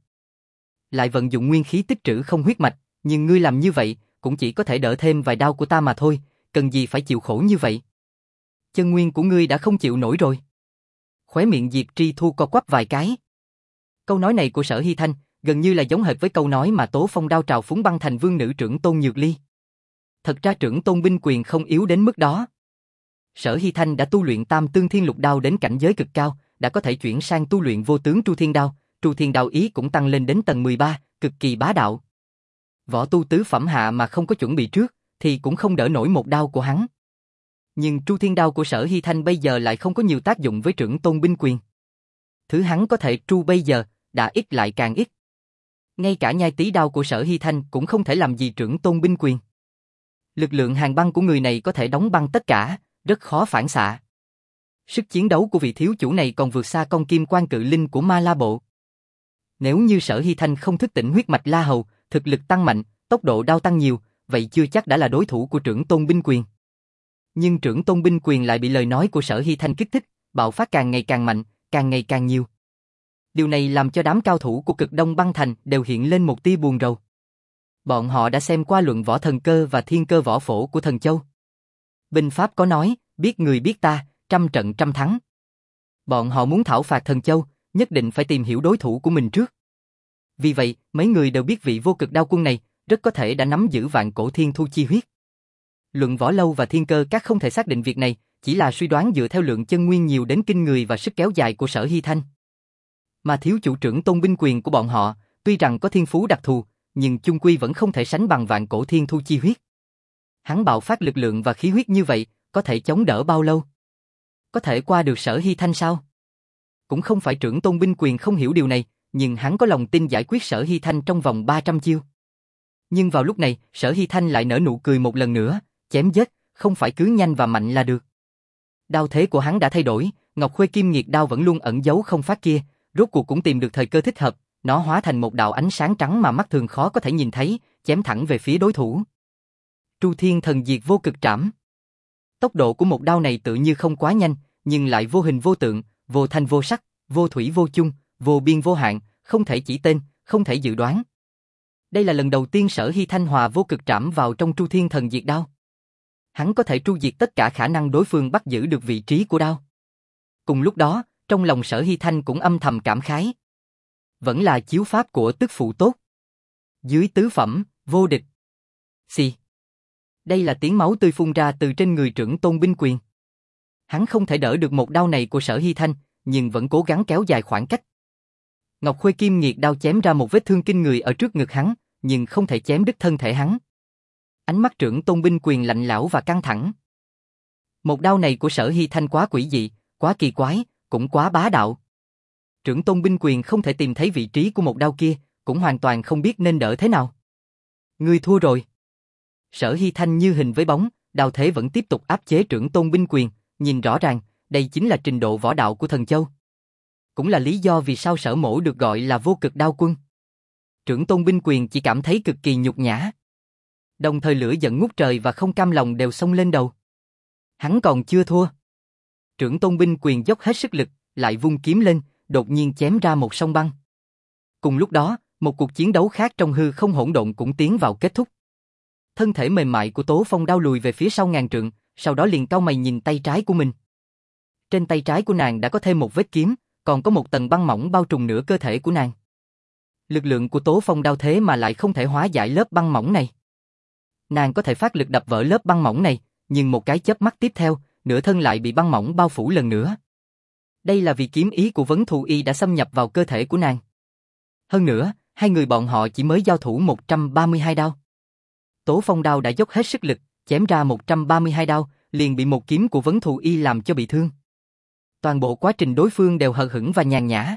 Lại vận dụng nguyên khí tích trữ không huyết mạch, nhưng ngươi làm như vậy, cũng chỉ có thể đỡ thêm vài đau của ta mà thôi, cần gì phải chịu khổ như vậy? Chân nguyên của ngươi đã không chịu nổi rồi. Khóe miệng Diệp Tri Thu co quắp vài cái. Câu nói này của Sở Hy Thanh, gần như là giống hệt với câu nói mà Tố Phong đao trào phúng băng thành vương nữ Trưởng Tôn Nhược Ly. Thật ra Trưởng Tôn Binh Quyền không yếu đến mức đó. Sở Hy Thanh đã tu luyện Tam Tương Thiên Lục Đao đến cảnh giới cực cao, đã có thể chuyển sang tu luyện Vô Tướng Tru Thiên Đao, Tru Thiên Đao ý cũng tăng lên đến tầng mười ba, cực kỳ bá đạo. Võ tu tứ phẩm hạ mà không có chuẩn bị trước, thì cũng không đỡ nổi một đao của hắn. Nhưng Tru Thiên Đao của Sở Hy Thanh bây giờ lại không có nhiều tác dụng với Trưởng Tôn Binh Quyền. Thứ hắn có thể tru bây giờ, đã ít lại càng ít. Ngay cả nhai tí đao của Sở Hy Thanh cũng không thể làm gì Trưởng Tôn Binh Quyền. Lực lượng hàn băng của người này có thể đóng băng tất cả, rất khó phản xạ. Sức chiến đấu của vị thiếu chủ này còn vượt xa con kim quan cự linh của Ma La Bộ. Nếu như Sở Hy Thanh không thức tỉnh huyết mạch La Hầu, thực lực tăng mạnh, tốc độ đao tăng nhiều, vậy chưa chắc đã là đối thủ của Trưởng Tôn Binh Quyền. Nhưng Trưởng Tôn Binh Quyền lại bị lời nói của Sở Hy Thanh kích thích, bạo phát càng ngày càng mạnh, càng ngày càng nhiều. Điều này làm cho đám cao thủ của Cực Đông Băng Thành đều hiện lên một tia buồn rầu. Bọn họ đã xem qua luận võ thần cơ và thiên cơ võ phổ của Thần Châu. Binh pháp có nói, biết người biết ta, trăm trận trăm thắng. Bọn họ muốn thảo phạt Thần Châu, nhất định phải tìm hiểu đối thủ của mình trước. Vì vậy, mấy người đều biết vị vô cực đao quân này, rất có thể đã nắm giữ vạn cổ thiên thu chi huyết. Luận võ lâu và thiên cơ các không thể xác định việc này, chỉ là suy đoán dựa theo lượng chân nguyên nhiều đến kinh người và sức kéo dài của Sở Hy Thanh. Mà thiếu chủ Trưởng Tôn Binh Quyền của bọn họ, tuy rằng có thiên phú đặc thù, nhưng chung quy vẫn không thể sánh bằng vạn cổ thiên thu chi huyết. Hắn bạo phát lực lượng và khí huyết như vậy, có thể chống đỡ bao lâu? Có thể qua được Sở Hy Thanh sao? Cũng không phải Trưởng Tôn Binh Quyền không hiểu điều này, nhưng hắn có lòng tin giải quyết Sở Hy Thanh trong vòng ba trăm chiêu. Nhưng vào lúc này, Sở Hy Thanh lại nở nụ cười một lần nữa, chém giết, không phải cứ nhanh và mạnh là được. Đao thế của hắn đã thay đổi, Ngọc Khuê Kim Nghiệt đao vẫn luôn ẩn giấu không phát kia, rốt cuộc cũng tìm được thời cơ thích hợp, nó hóa thành một đạo ánh sáng trắng mà mắt thường khó có thể nhìn thấy, chém thẳng về phía đối thủ. Tru Thiên Thần Diệt Vô Cực Trảm. Tốc độ của một đao này tự như không quá nhanh, nhưng lại vô hình vô tượng, vô thanh vô sắc, vô thủy vô chung, vô biên vô hạn, không thể chỉ tên, không thể dự đoán. Đây là lần đầu tiên Sở Hy Thanh hòa Vô Cực Trảm vào trong Tru Thiên Thần Diệt đao. Hắn có thể tru diệt tất cả khả năng đối phương bắt giữ được vị trí của đao. Cùng lúc đó, trong lòng Sở Hy Thanh cũng âm thầm cảm khái. Vẫn là chiếu pháp của tức phụ tốt. Dưới tứ phẩm, vô địch. Xì. Đây là tiếng máu tươi phun ra từ trên người Trưởng Tôn Binh Quyền. Hắn không thể đỡ được một đao này của Sở Hy Thanh, nhưng vẫn cố gắng kéo dài khoảng cách. Ngọc Khuê Kim Nghiệt đao chém ra một vết thương kinh người ở trước ngực hắn, nhưng không thể chém đứt thân thể hắn. Ánh mắt Trưởng Tôn Binh Quyền lạnh lẽo và căng thẳng. Một đao này của Sở Hy Thanh quá quỷ dị, quá kỳ quái, cũng quá bá đạo. Trưởng Tôn Binh Quyền không thể tìm thấy vị trí của một đao kia, cũng hoàn toàn không biết nên đỡ thế nào. Ngươi thua rồi. Sở Hy Thanh như hình với bóng, đao thế vẫn tiếp tục áp chế Trưởng Tôn Binh Quyền, nhìn rõ ràng, đây chính là trình độ võ đạo của Thần Châu. Cũng là lý do vì sao Sở Mỗ được gọi là vô cực đao quân. Trưởng Tôn Binh Quyền chỉ cảm thấy cực kỳ nhục nhã. Đồng thời lửa giận ngút trời và không cam lòng đều xông lên đầu. Hắn còn chưa thua. Trưởng Tôn Binh Quyền dốc hết sức lực, lại vung kiếm lên, đột nhiên chém ra một sông băng. Cùng lúc đó, một cuộc chiến đấu khác trong hư không hỗn độn cũng tiến vào kết thúc. Thân thể mềm mại của Tố Phong Đao lùi về phía sau ngàn trượng, sau đó liền cau mày nhìn tay trái của mình. Trên tay trái của nàng đã có thêm một vết kiếm, còn có một tầng băng mỏng bao trùm nửa cơ thể của nàng. Lực lượng của Tố Phong Đao thế mà lại không thể hóa giải lớp băng mỏng này. Nàng có thể phát lực đập vỡ lớp băng mỏng này, nhưng một cái chớp mắt tiếp theo, nửa thân lại bị băng mỏng bao phủ lần nữa. Đây là vì kiếm ý của Vấn Thù Y đã xâm nhập vào cơ thể của nàng. Hơn nữa, hai người bọn họ chỉ mới giao thủ một trăm ba mươi hai đao. Tố Phong Đao đã dốc hết sức lực, chém ra một trăm ba mươi hai đao, liền bị một kiếm của Vấn Thù Y làm cho bị thương. Toàn bộ quá trình đối phương đều hờ hững và nhàn nhã.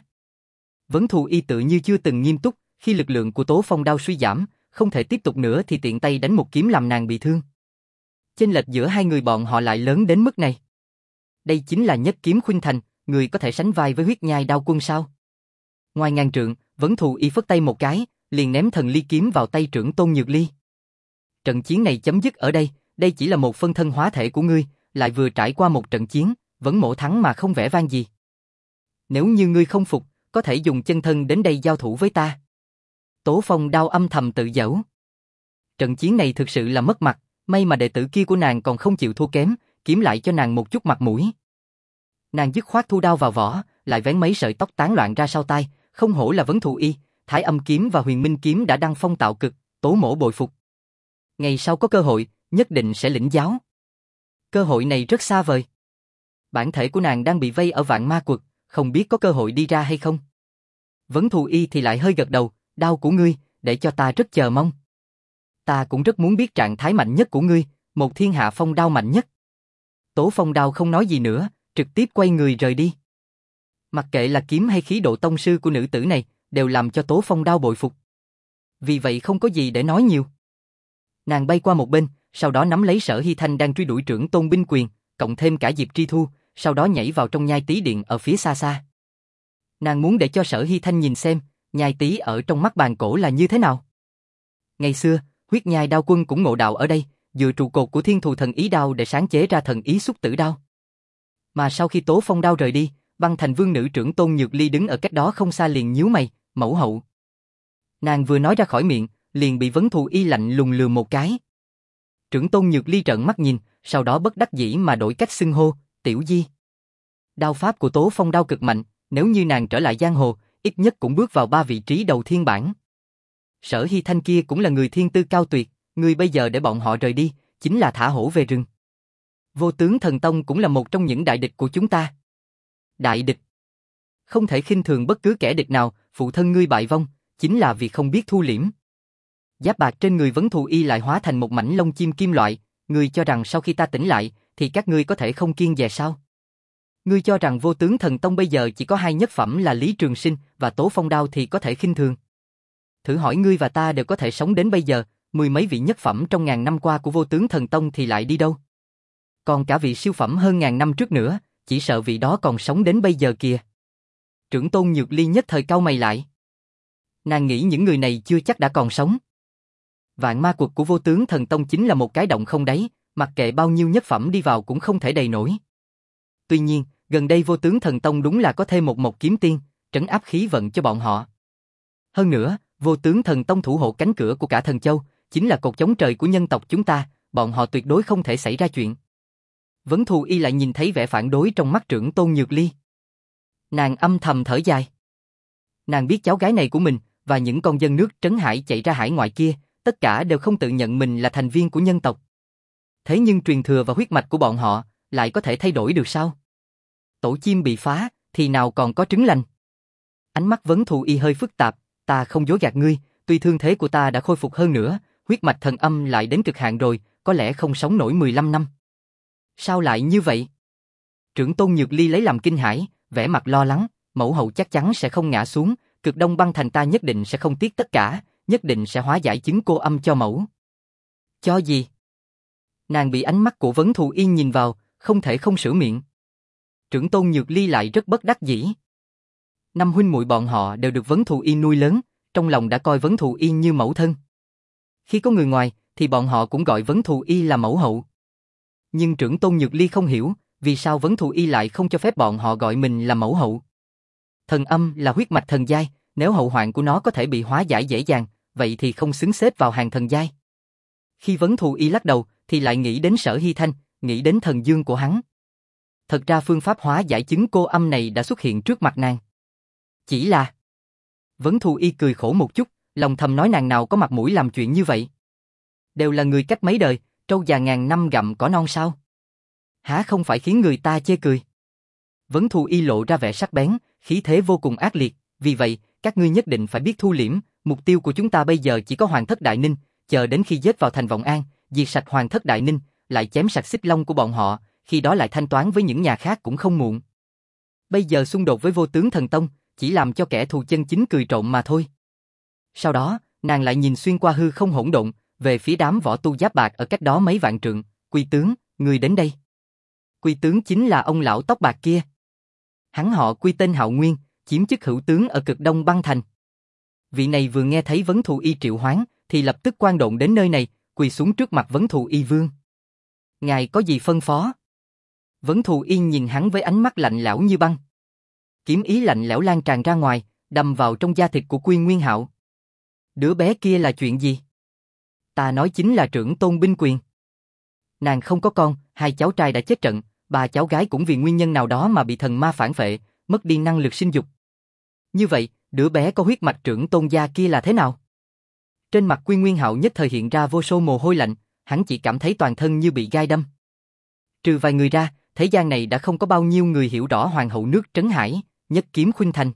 Vấn Thù Y tự như chưa từng nghiêm túc, khi lực lượng của Tố Phong Đao suy giảm, không thể tiếp tục nữa thì tiện tay đánh một kiếm làm nàng bị thương. Chênh lệch giữa hai người bọn họ lại lớn đến mức này. Đây chính là nhất kiếm khuynh thành, người có thể sánh vai với Huyết Nhai Đao Quân sao? Ngoài ngàn trượng, Vấn Thù Y phất tay một cái, liền ném thần ly kiếm vào tay Trưởng Tôn Nhược Ly. Trận chiến này chấm dứt ở đây, đây chỉ là một phân thân hóa thể của ngươi, lại vừa trải qua một trận chiến, Vấn Mỗ thắng mà không vẻ vang gì. Nếu như ngươi không phục, có thể dùng chân thân đến đây giao thủ với ta. Tố Phong Đao âm thầm tự giễu. Trận chiến này thực sự là mất mặt, may mà đệ tử kia của nàng còn không chịu thua kém, kiếm lại cho nàng một chút mặt mũi. Nàng dứt khoát thu đao vào vỏ, lại vén mấy sợi tóc tán loạn ra sau tai, không hổ là Vấn Thù Y, Thái Âm kiếm và Huyền Minh kiếm đã đăng phong tạo cực, Tố Mỗ bội phục. Ngày sau có cơ hội, nhất định sẽ lĩnh giáo. Cơ hội này rất xa vời. Bản thể của nàng đang bị vây ở Vạn Ma Quật, không biết có cơ hội đi ra hay không. Vấn Thù Y thì lại hơi gật đầu, đao của ngươi, để cho ta rất chờ mong. Ta cũng rất muốn biết trạng thái mạnh nhất của ngươi, một thiên hạ phong đao mạnh nhất. Tố Phong Đao không nói gì nữa, trực tiếp quay người rời đi. Mặc kệ là kiếm hay khí độ tông sư của nữ tử này, đều làm cho Tố Phong Đao bội phục. Vì vậy không có gì để nói nhiều. Nàng bay qua một bên, sau đó nắm lấy Sở Hy Thanh đang truy đuổi Trưởng Tôn Binh Quyền, cộng thêm cả Diệp Tri Thu, sau đó nhảy vào trong nhai tí điện ở phía xa xa. Nàng muốn để cho Sở Hy Thanh nhìn xem, nhai tí ở trong mắt bàn cổ là như thế nào. Ngày xưa, Huyết Nhai Đao Quân cũng ngộ đạo ở đây, dựa trụ cột của Thiên Thù Thần Ý Đao để sáng chế ra Thần Ý Xúc Tử Đao. Mà sau khi Tố Phong Đao rời đi, Băng Thành Vương nữ Trưởng Tôn Nhược Ly đứng ở cách đó không xa liền nhíu mày, mẫu hậu. Nàng vừa nói ra khỏi miệng, liền bị Vấn Thù Y lạnh lùng lườm một cái. Trưởng Tôn Nhược Ly trợn mắt nhìn, sau đó bất đắc dĩ mà đổi cách xưng hô, Tiểu Di. Đao pháp của Tố Phong Đao cực mạnh, nếu như nàng trở lại giang hồ, ít nhất cũng bước vào ba vị trí đầu thiên bảng. Sở Hy Thanh kia cũng là người thiên tư cao tuyệt, người bây giờ để bọn họ rời đi, chính là thả hổ về rừng. Vô Tướng Thần Tông cũng là một trong những đại địch của chúng ta. Đại địch. Không thể khinh thường bất cứ kẻ địch nào, phụ thân ngươi bại vong, chính là vì không biết thu liễm. Giáp bạc trên người Vấn Thù Y lại hóa thành một mảnh lông chim kim loại, ngươi cho rằng sau khi ta tỉnh lại, thì các ngươi có thể không kiêng dè sao? Ngươi cho rằng Vô Tướng Thần Tông bây giờ chỉ có hai nhất phẩm là Lý Trường Sinh và Tố Phong Đao thì có thể khinh thường. Thử hỏi ngươi và ta đều có thể sống đến bây giờ, mười mấy vị nhất phẩm trong ngàn năm qua của Vô Tướng Thần Tông thì lại đi đâu? Còn cả vị siêu phẩm hơn ngàn năm trước nữa, chỉ sợ vị đó còn sống đến bây giờ kìa. Trưởng Tôn Nhược Ly nhất thời cau mày lại. Nàng nghĩ những người này chưa chắc đã còn sống. Vạn Ma Quật của Vô Tướng Thần Tông chính là một cái động không đáy, mặc kệ bao nhiêu nhất phẩm đi vào cũng không thể đầy nổi. Tuy nhiên, gần đây Vô Tướng Thần Tông đúng là có thêm một Mộc Kiếm Tiên, trấn áp khí vận cho bọn họ. Hơn nữa, Vô Tướng Thần Tông thủ hộ cánh cửa của cả Thần Châu, chính là cột chống trời của nhân tộc chúng ta, bọn họ tuyệt đối không thể xảy ra chuyện. Vấn Thù Y lại nhìn thấy vẻ phản đối trong mắt Trưởng Tôn Nhược Ly. Nàng âm thầm thở dài. Nàng biết cháu gái này của mình và những con dân nước Trấn Hải chạy ra hải ngoại kia, tất cả đều không tự nhận mình là thành viên của nhân tộc. Thế nhưng truyền thừa và huyết mạch của bọn họ lại có thể thay đổi được sao? Tổ chim bị phá, thì nào còn có trứng lành? Ánh mắt Vấn Thù Y hơi phức tạp, ta không dối gạt ngươi, tuy thương thế của ta đã khôi phục hơn nữa, huyết mạch thần âm lại đến cực hạn rồi, có lẽ không sống nổi mười lăm năm. Sao lại như vậy? Trưởng tôn Nhược Ly lấy làm kinh hãi, vẻ mặt lo lắng, mẫu hậu chắc chắn sẽ không ngã xuống, Cực Đông băng thành ta nhất định sẽ không tiếc tất cả, nhất định sẽ hóa giải chứng cô âm cho mẫu. Cho gì? Nàng bị ánh mắt của Vấn Thù Y nhìn vào, không thể không sửa miệng. Trưởng tôn Nhược Ly lại rất bất đắc dĩ. Năm huynh muội bọn họ đều được Vấn Thù Y nuôi lớn, trong lòng đã coi Vấn Thù Y như mẫu thân. Khi có người ngoài, thì bọn họ cũng gọi Vấn Thù Y là mẫu hậu. Nhưng trưởng tôn Nhược Ly không hiểu, vì sao Vấn Thù Y lại không cho phép bọn họ gọi mình là mẫu hậu. Thần âm là huyết mạch thần giai, nếu hậu hoạn của nó có thể bị hóa giải dễ dàng, vậy thì không xứng xếp vào hàng thần giai. Khi Vấn Thù Y lắc đầu, thì lại nghĩ đến Sở Hy Thanh, nghĩ đến thần dương của hắn. Thật ra phương pháp hóa giải chứng cô âm này đã xuất hiện trước mặt nàng. Chỉ là... Vấn Thù Y cười khổ một chút, lòng thầm nói nàng nào có mặt mũi làm chuyện như vậy. Đều là người cách mấy đời, trâu già ngàn năm gặm cỏ non sao? Há không phải khiến người ta chê cười? Vấn Thù Y lộ ra vẻ sắc bén, khí thế vô cùng ác liệt, vì vậy, các ngươi nhất định phải biết thu liễm, mục tiêu của chúng ta bây giờ chỉ có Hoàng thất Đại Ninh, chờ đến khi giết vào thành Vọng An, diệt sạch Hoàng thất Đại Ninh, lại chém sạch Xích Long của bọn họ, khi đó lại thanh toán với những nhà khác cũng không muộn. Bây giờ xung đột với Vô Tướng Thần Tông, chỉ làm cho kẻ thù chân chính cười trộm mà thôi. Sau đó, nàng lại nhìn xuyên qua hư không hỗn độn, về phía đám võ tu giáp bạc ở cách đó mấy vạn trượng, Quy tướng, người đến đây. Quy tướng chính là ông lão tóc bạc kia. Hắn họ Quy tên Hạo Nguyên, chiếm chức hữu tướng ở Cực Đông băng thành. Vị này vừa nghe thấy Vấn Thù Y triệu hoán, thì lập tức quan độn đến nơi này, quỳ xuống trước mặt Vấn Thù Y vương. Ngài có gì phân phó? Vấn Thù Y nhìn hắn với ánh mắt lạnh lẽo như băng. Kiếm ý lạnh lẽo lan tràn ra ngoài, đâm vào trong da thịt của Quy Nguyên Hạo. Đứa bé kia là chuyện gì? Ta nói chính là trưởng tôn binh quyền. Nàng không có con, hai cháu trai đã chết trận, ba cháu gái cũng vì nguyên nhân nào đó mà bị thần ma phản phệ, mất đi năng lực sinh dục. Như vậy, đứa bé có huyết mạch trưởng tôn gia kia là thế nào? Trên mặt Quy Nguyên Hạo nhất thời hiện ra vô số mồ hôi lạnh, hắn chỉ cảm thấy toàn thân như bị gai đâm. Trừ vài người ra, thế gian này đã không có bao nhiêu người hiểu rõ hoàng hậu nước Trấn Hải, nhất kiếm khuynh thành.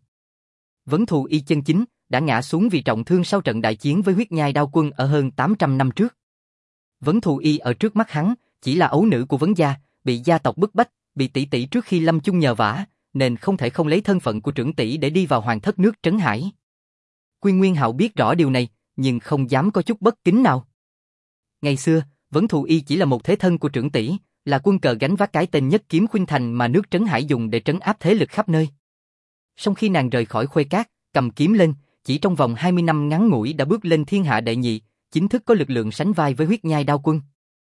Vấn Thù Y chân chính đã ngã xuống vì trọng thương sau trận đại chiến với huyết nhai đao quân ở hơn tám trăm năm trước. Vấn Thù Y ở trước mắt hắn chỉ là ấu nữ của Vấn gia, bị gia tộc bức bách, bị tỷ tỷ trước khi lâm chung nhờ vả, nên không thể không lấy thân phận của trưởng tỷ để đi vào hoàng thất nước Trấn Hải. Quy Nguyên Hạo biết rõ điều này, nhưng không dám có chút bất kính nào. Ngày xưa, Vấn Thù Y chỉ là một thế thân của trưởng tỷ, là quân cờ gánh vác cái tên nhất kiếm khuynh thành mà nước Trấn Hải dùng để trấn áp thế lực khắp nơi. Song khi nàng rời khỏi Khuê Cát, cầm kiếm lên, chỉ trong vòng hai mươi năm ngắn ngủi đã bước lên thiên hạ đệ nhị, chính thức có lực lượng sánh vai với huyết nhai đao quân.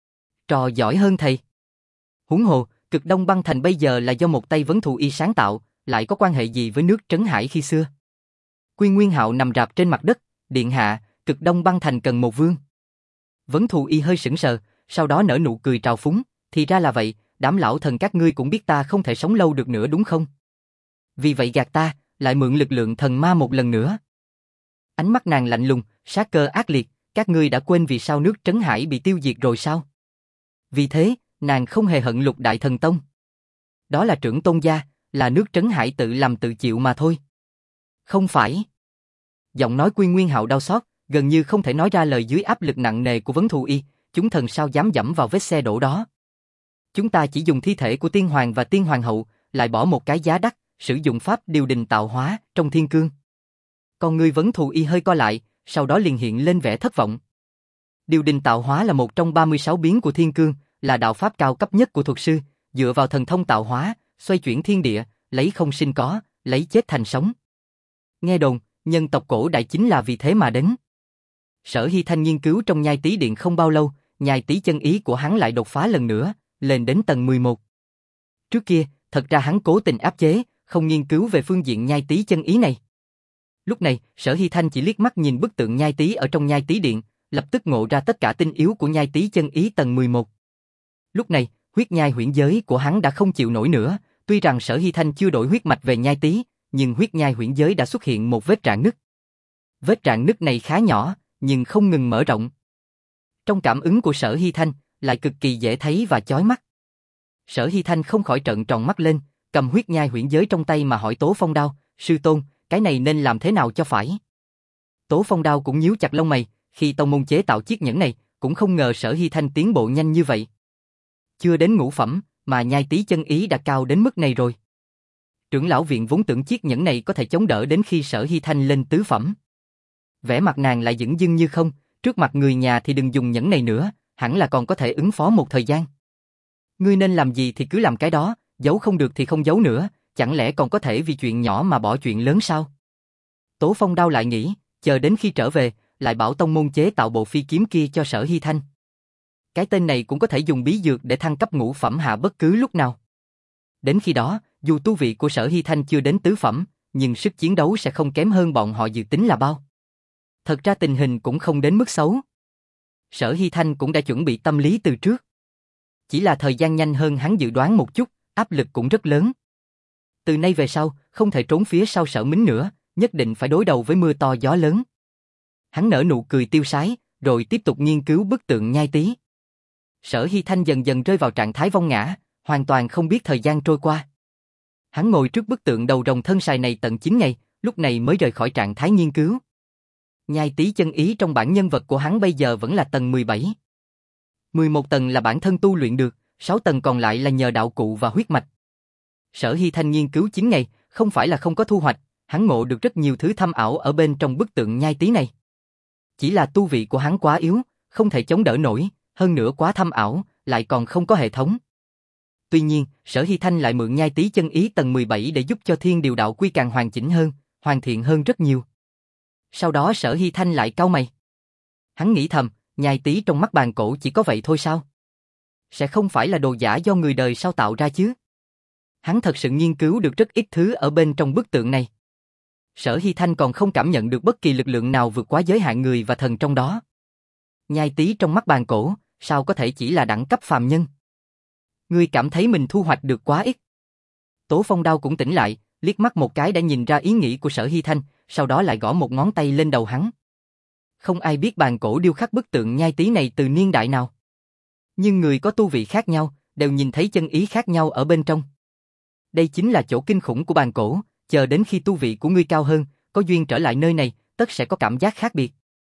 Trò giỏi hơn thầy. Huống hồ, Cực Đông băng thành bây giờ là do một tay Vấn Thù Y sáng tạo, lại có quan hệ gì với nước Trấn Hải khi xưa? Quy Nguyên Hạo nằm rạp trên mặt đất, điện hạ, Cực Đông băng thành cần một vương. Vấn Thù Y hơi sững sờ, sau đó nở nụ cười trào phúng, thì ra là vậy, đám lão thần các ngươi cũng biết ta không thể sống lâu được nữa đúng không? Vì vậy gạt ta, lại mượn lực lượng thần ma một lần nữa. Ánh mắt nàng lạnh lùng, sát cơ ác liệt, các ngươi đã quên vì sao nước Trấn Hải bị tiêu diệt rồi sao? Vì thế, nàng không hề hận Lục Đại Thần Tông. Đó là trưởng tôn gia, là nước Trấn Hải tự làm tự chịu mà thôi. Không phải. Giọng nói Quy Nguyên Hạo đau xót, gần như không thể nói ra lời dưới áp lực nặng nề của Vấn Thù Y, chúng thần sao dám dẫm vào vết xe đổ đó. Chúng ta chỉ dùng thi thể của tiên hoàng và tiên hoàng hậu, lại bỏ một cái giá đắt, sử dụng pháp điều đình tạo hóa trong thiên cương. Con người Vấn Thù Y hơi co lại, sau đó liền hiện lên vẻ thất vọng. Điều đình tạo hóa là một trong ba mươi sáu biến của thiên cương, là đạo pháp cao cấp nhất của thuật sư, dựa vào thần thông tạo hóa, xoay chuyển thiên địa, lấy không sinh có, lấy chết thành sống. Nghe đồn, nhân tộc cổ đại chính là vì thế mà đến. Sở Hy Thanh nghiên cứu trong nhai tí điện không bao lâu, nhai tí chân ý của hắn lại đột phá lần nữa, lên đến tầng mười một. Trước kia, thật ra hắn cố tình áp chế, không nghiên cứu về phương diện nhai tí chân ý này. Lúc này, Sở Hy Thanh chỉ liếc mắt nhìn bức tượng nhai tí ở trong nhai tí điện, lập tức ngộ ra tất cả tinh yếu của nhai tí chân ý tầng mười một. Lúc này, huyết nhai huyễn giới của hắn đã không chịu nổi nữa, tuy rằng Sở Hy Thanh chưa đổi huyết mạch về nhai tí, nhưng huyết nhai huyễn giới đã xuất hiện một vết rạn nứt. Vết rạn nứt này khá nhỏ, nhưng không ngừng mở rộng. Trong cảm ứng của Sở Hy Thanh, lại cực kỳ dễ thấy và chói mắt. Sở Hy Thanh không khỏi trợn tròn mắt lên, cầm huyết nhai huyễn giới trong tay mà hỏi Tố Phong Đao, sư tôn, cái này nên làm thế nào cho phải? Tố Phong Đao cũng nhíu chặt lông mày, khi tông môn chế tạo chiếc nhẫn này, cũng không ngờ Sở Hy Thanh tiến bộ nhanh như vậy. Chưa đến ngũ phẩm, mà nhai tí chân ý đã cao đến mức này rồi. Trưởng lão viện vốn tưởng chiếc nhẫn này có thể chống đỡ đến khi Sở Hy Thanh lên tứ phẩm. Vẻ mặt nàng lại dửng dưng như không, trước mặt người nhà thì đừng dùng nhẫn này nữa, hẳn là còn có thể ứng phó một thời gian. Ngươi nên làm gì thì cứ làm cái đó, giấu không được thì không giấu nữa, chẳng lẽ còn có thể vì chuyện nhỏ mà bỏ chuyện lớn sao? Tố Phong Đao lại nghĩ, chờ đến khi trở về, lại bảo tông môn chế tạo bộ phi kiếm kia cho Sở Hy Thanh. Cái tên này cũng có thể dùng bí dược để thăng cấp ngũ phẩm hạ bất cứ lúc nào. Đến khi đó, dù tu vị của Sở Hy Thanh chưa đến tứ phẩm, nhưng sức chiến đấu sẽ không kém hơn bọn họ dự tính là bao. Thật ra tình hình cũng không đến mức xấu. Sở Hy Thanh cũng đã chuẩn bị tâm lý từ trước. Chỉ là thời gian nhanh hơn hắn dự đoán một chút, áp lực cũng rất lớn. Từ nay về sau, không thể trốn phía sau Sở Mính nữa, nhất định phải đối đầu với mưa to gió lớn. Hắn nở nụ cười tiêu sái, rồi tiếp tục nghiên cứu bức tượng nhai tí. Sở Hy Thanh dần dần rơi vào trạng thái vong ngã, hoàn toàn không biết thời gian trôi qua. Hắn ngồi trước bức tượng đầu rồng thân sài này tận chín ngày, lúc này mới rời khỏi trạng thái nghiên cứu. Nhai tí chân ý trong bản nhân vật của hắn bây giờ vẫn là tầng mười bảy. mười một tầng là bản thân tu luyện được, sáu tầng còn lại là nhờ đạo cụ và huyết mạch. Sở Hy Thanh nghiên cứu chín ngày, không phải là không có thu hoạch, hắn ngộ được rất nhiều thứ thâm ảo ở bên trong bức tượng nhai tí này. Chỉ là tu vị của hắn quá yếu, không thể chống đỡ nổi, hơn nữa quá thâm ảo, lại còn không có hệ thống. Tuy nhiên, Sở Hy Thanh lại mượn nhai tí chân ý tầng mười bảy để giúp cho thiên điều đạo quy càng hoàn chỉnh hơn, hoàn thiện hơn rất nhiều. Sau đó Sở Hy Thanh lại cau mày. Hắn nghĩ thầm, nhai tí trong mắt bàn cổ chỉ có vậy thôi sao? Sẽ không phải là đồ giả do người đời sao tạo ra chứ? Hắn thật sự nghiên cứu được rất ít thứ ở bên trong bức tượng này. Sở Hy Thanh còn không cảm nhận được bất kỳ lực lượng nào vượt quá giới hạn người và thần trong đó. Nhai tí trong mắt bàn cổ, sao có thể chỉ là đẳng cấp phàm nhân? Ngươi cảm thấy mình thu hoạch được quá ít. Tố Phong Đao cũng tỉnh lại, liếc mắt một cái đã nhìn ra ý nghĩ của Sở Hy Thanh, sau đó lại gõ một ngón tay lên đầu hắn. Không ai biết bàn cổ điêu khắc bức tượng nhai tí này từ niên đại nào. Nhưng người có tu vị khác nhau, đều nhìn thấy chân ý khác nhau ở bên trong. Đây chính là chỗ kinh khủng của bàn cổ, chờ đến khi tu vị của ngươi cao hơn, có duyên trở lại nơi này, tất sẽ có cảm giác khác biệt.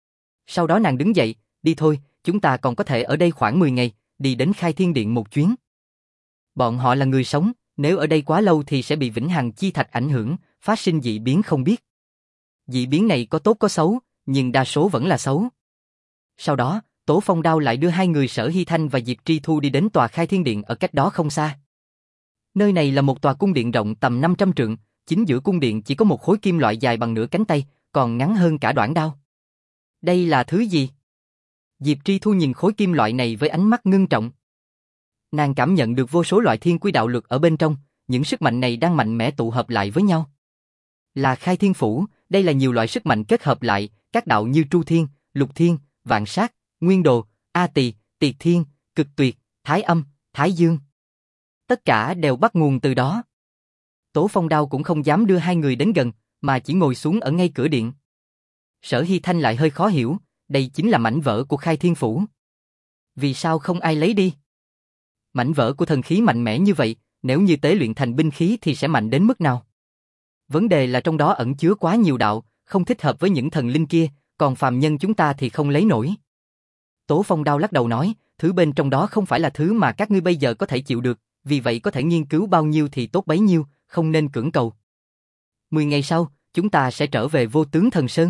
Sau đó nàng đứng dậy, đi thôi, chúng ta còn có thể ở đây khoảng mười ngày, đi đến Khai Thiên Điện một chuyến. Bọn họ là người sống, nếu ở đây quá lâu thì sẽ bị vĩnh hằng chi thạch ảnh hưởng, phát sinh dị biến không biết. Dị biến này có tốt có xấu, nhưng đa số vẫn là xấu. Sau đó, Tố Phong Đao lại đưa hai người Sở Hy Thanh và Diệp Tri Thu đi đến tòa Khai Thiên Điện ở cách đó không xa. Nơi này là một tòa cung điện rộng tầm năm trăm trượng, chính giữa cung điện chỉ có một khối kim loại dài bằng nửa cánh tay, còn ngắn hơn cả đoạn đao. Đây là thứ gì? Diệp Tri Thu nhìn khối kim loại này với ánh mắt ngưng trọng. Nàng cảm nhận được vô số loại thiên quy đạo luật ở bên trong, những sức mạnh này đang mạnh mẽ tụ hợp lại với nhau. Là Khai Thiên Phủ, đây là nhiều loại sức mạnh kết hợp lại, các đạo như Tru Thiên, Lục Thiên, Vạn Sát, Nguyên Đồ, A Tỳ, Tiệt Thiên, Cực Tuyệt, Thái Âm, Thái Dương. Tất cả đều bắt nguồn từ đó. Tố Phong Đao cũng không dám đưa hai người đến gần, mà chỉ ngồi xuống ở ngay cửa điện. Sở Hy Thanh lại hơi khó hiểu, đây chính là mảnh vỡ của Khai Thiên Phủ. Vì sao không ai lấy đi? Mảnh vỡ của thần khí mạnh mẽ như vậy, nếu như tế luyện thành binh khí thì sẽ mạnh đến mức nào? Vấn đề là trong đó ẩn chứa quá nhiều đạo, không thích hợp với những thần linh kia, còn phàm nhân chúng ta thì không lấy nổi. Tố Phong Đao lắc đầu nói, thứ bên trong đó không phải là thứ mà các ngươi bây giờ có thể chịu được, vì vậy có thể nghiên cứu bao nhiêu thì tốt bấy nhiêu, không nên cưỡng cầu. Mười ngày sau, chúng ta sẽ trở về Vô Tướng Thần Sơn.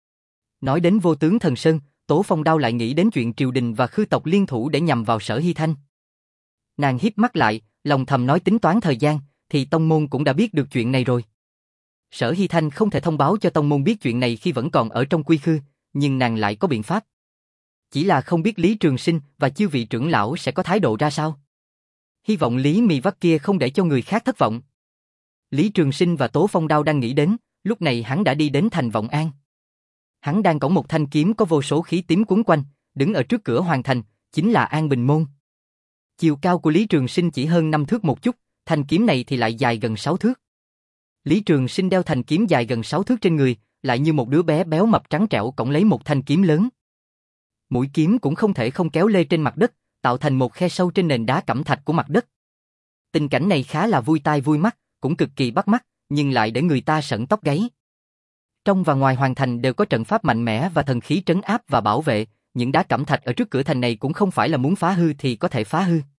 Nói đến Vô Tướng Thần Sơn, Tố Phong Đao lại nghĩ đến chuyện triều đình và khư tộc liên thủ để nhằm vào Sở Hy Thanh. Nàng híp mắt lại, lòng thầm nói tính toán thời gian, thì tông môn cũng đã biết được chuyện này rồi. Sở Hy Thanh không thể thông báo cho tông môn biết chuyện này khi vẫn còn ở trong quy khư, nhưng nàng lại có biện pháp. Chỉ là không biết Lý Trường Sinh và chư vị trưởng lão sẽ có thái độ ra sao. Hy vọng Lý Mị Vắt kia không để cho người khác thất vọng. Lý Trường Sinh và Tố Phong Đao đang nghĩ đến, lúc này hắn đã đi đến thành Vọng An. Hắn đang cõng một thanh kiếm có vô số khí tím quấn quanh, đứng ở trước cửa hoàng thành, chính là An Bình Môn. Chiều cao của Lý Trường Sinh chỉ hơn năm thước một chút, thanh kiếm này thì lại dài gần sáu thước. Lý Trường Sinh đeo thanh kiếm dài gần sáu thước trên người, lại như một đứa bé béo mập trắng trẻo cõng lấy một thanh kiếm lớn. Mũi kiếm cũng không thể không kéo lê trên mặt đất, tạo thành một khe sâu trên nền đá cẩm thạch của mặt đất. Tình cảnh này khá là vui tai vui mắt, cũng cực kỳ bắt mắt, nhưng lại để người ta sởn tóc gáy. Trong và ngoài hoàng thành đều có trận pháp mạnh mẽ và thần khí trấn áp và bảo vệ, những đá cẩm thạch ở trước cửa thành này cũng không phải là muốn phá hư thì có thể phá hư.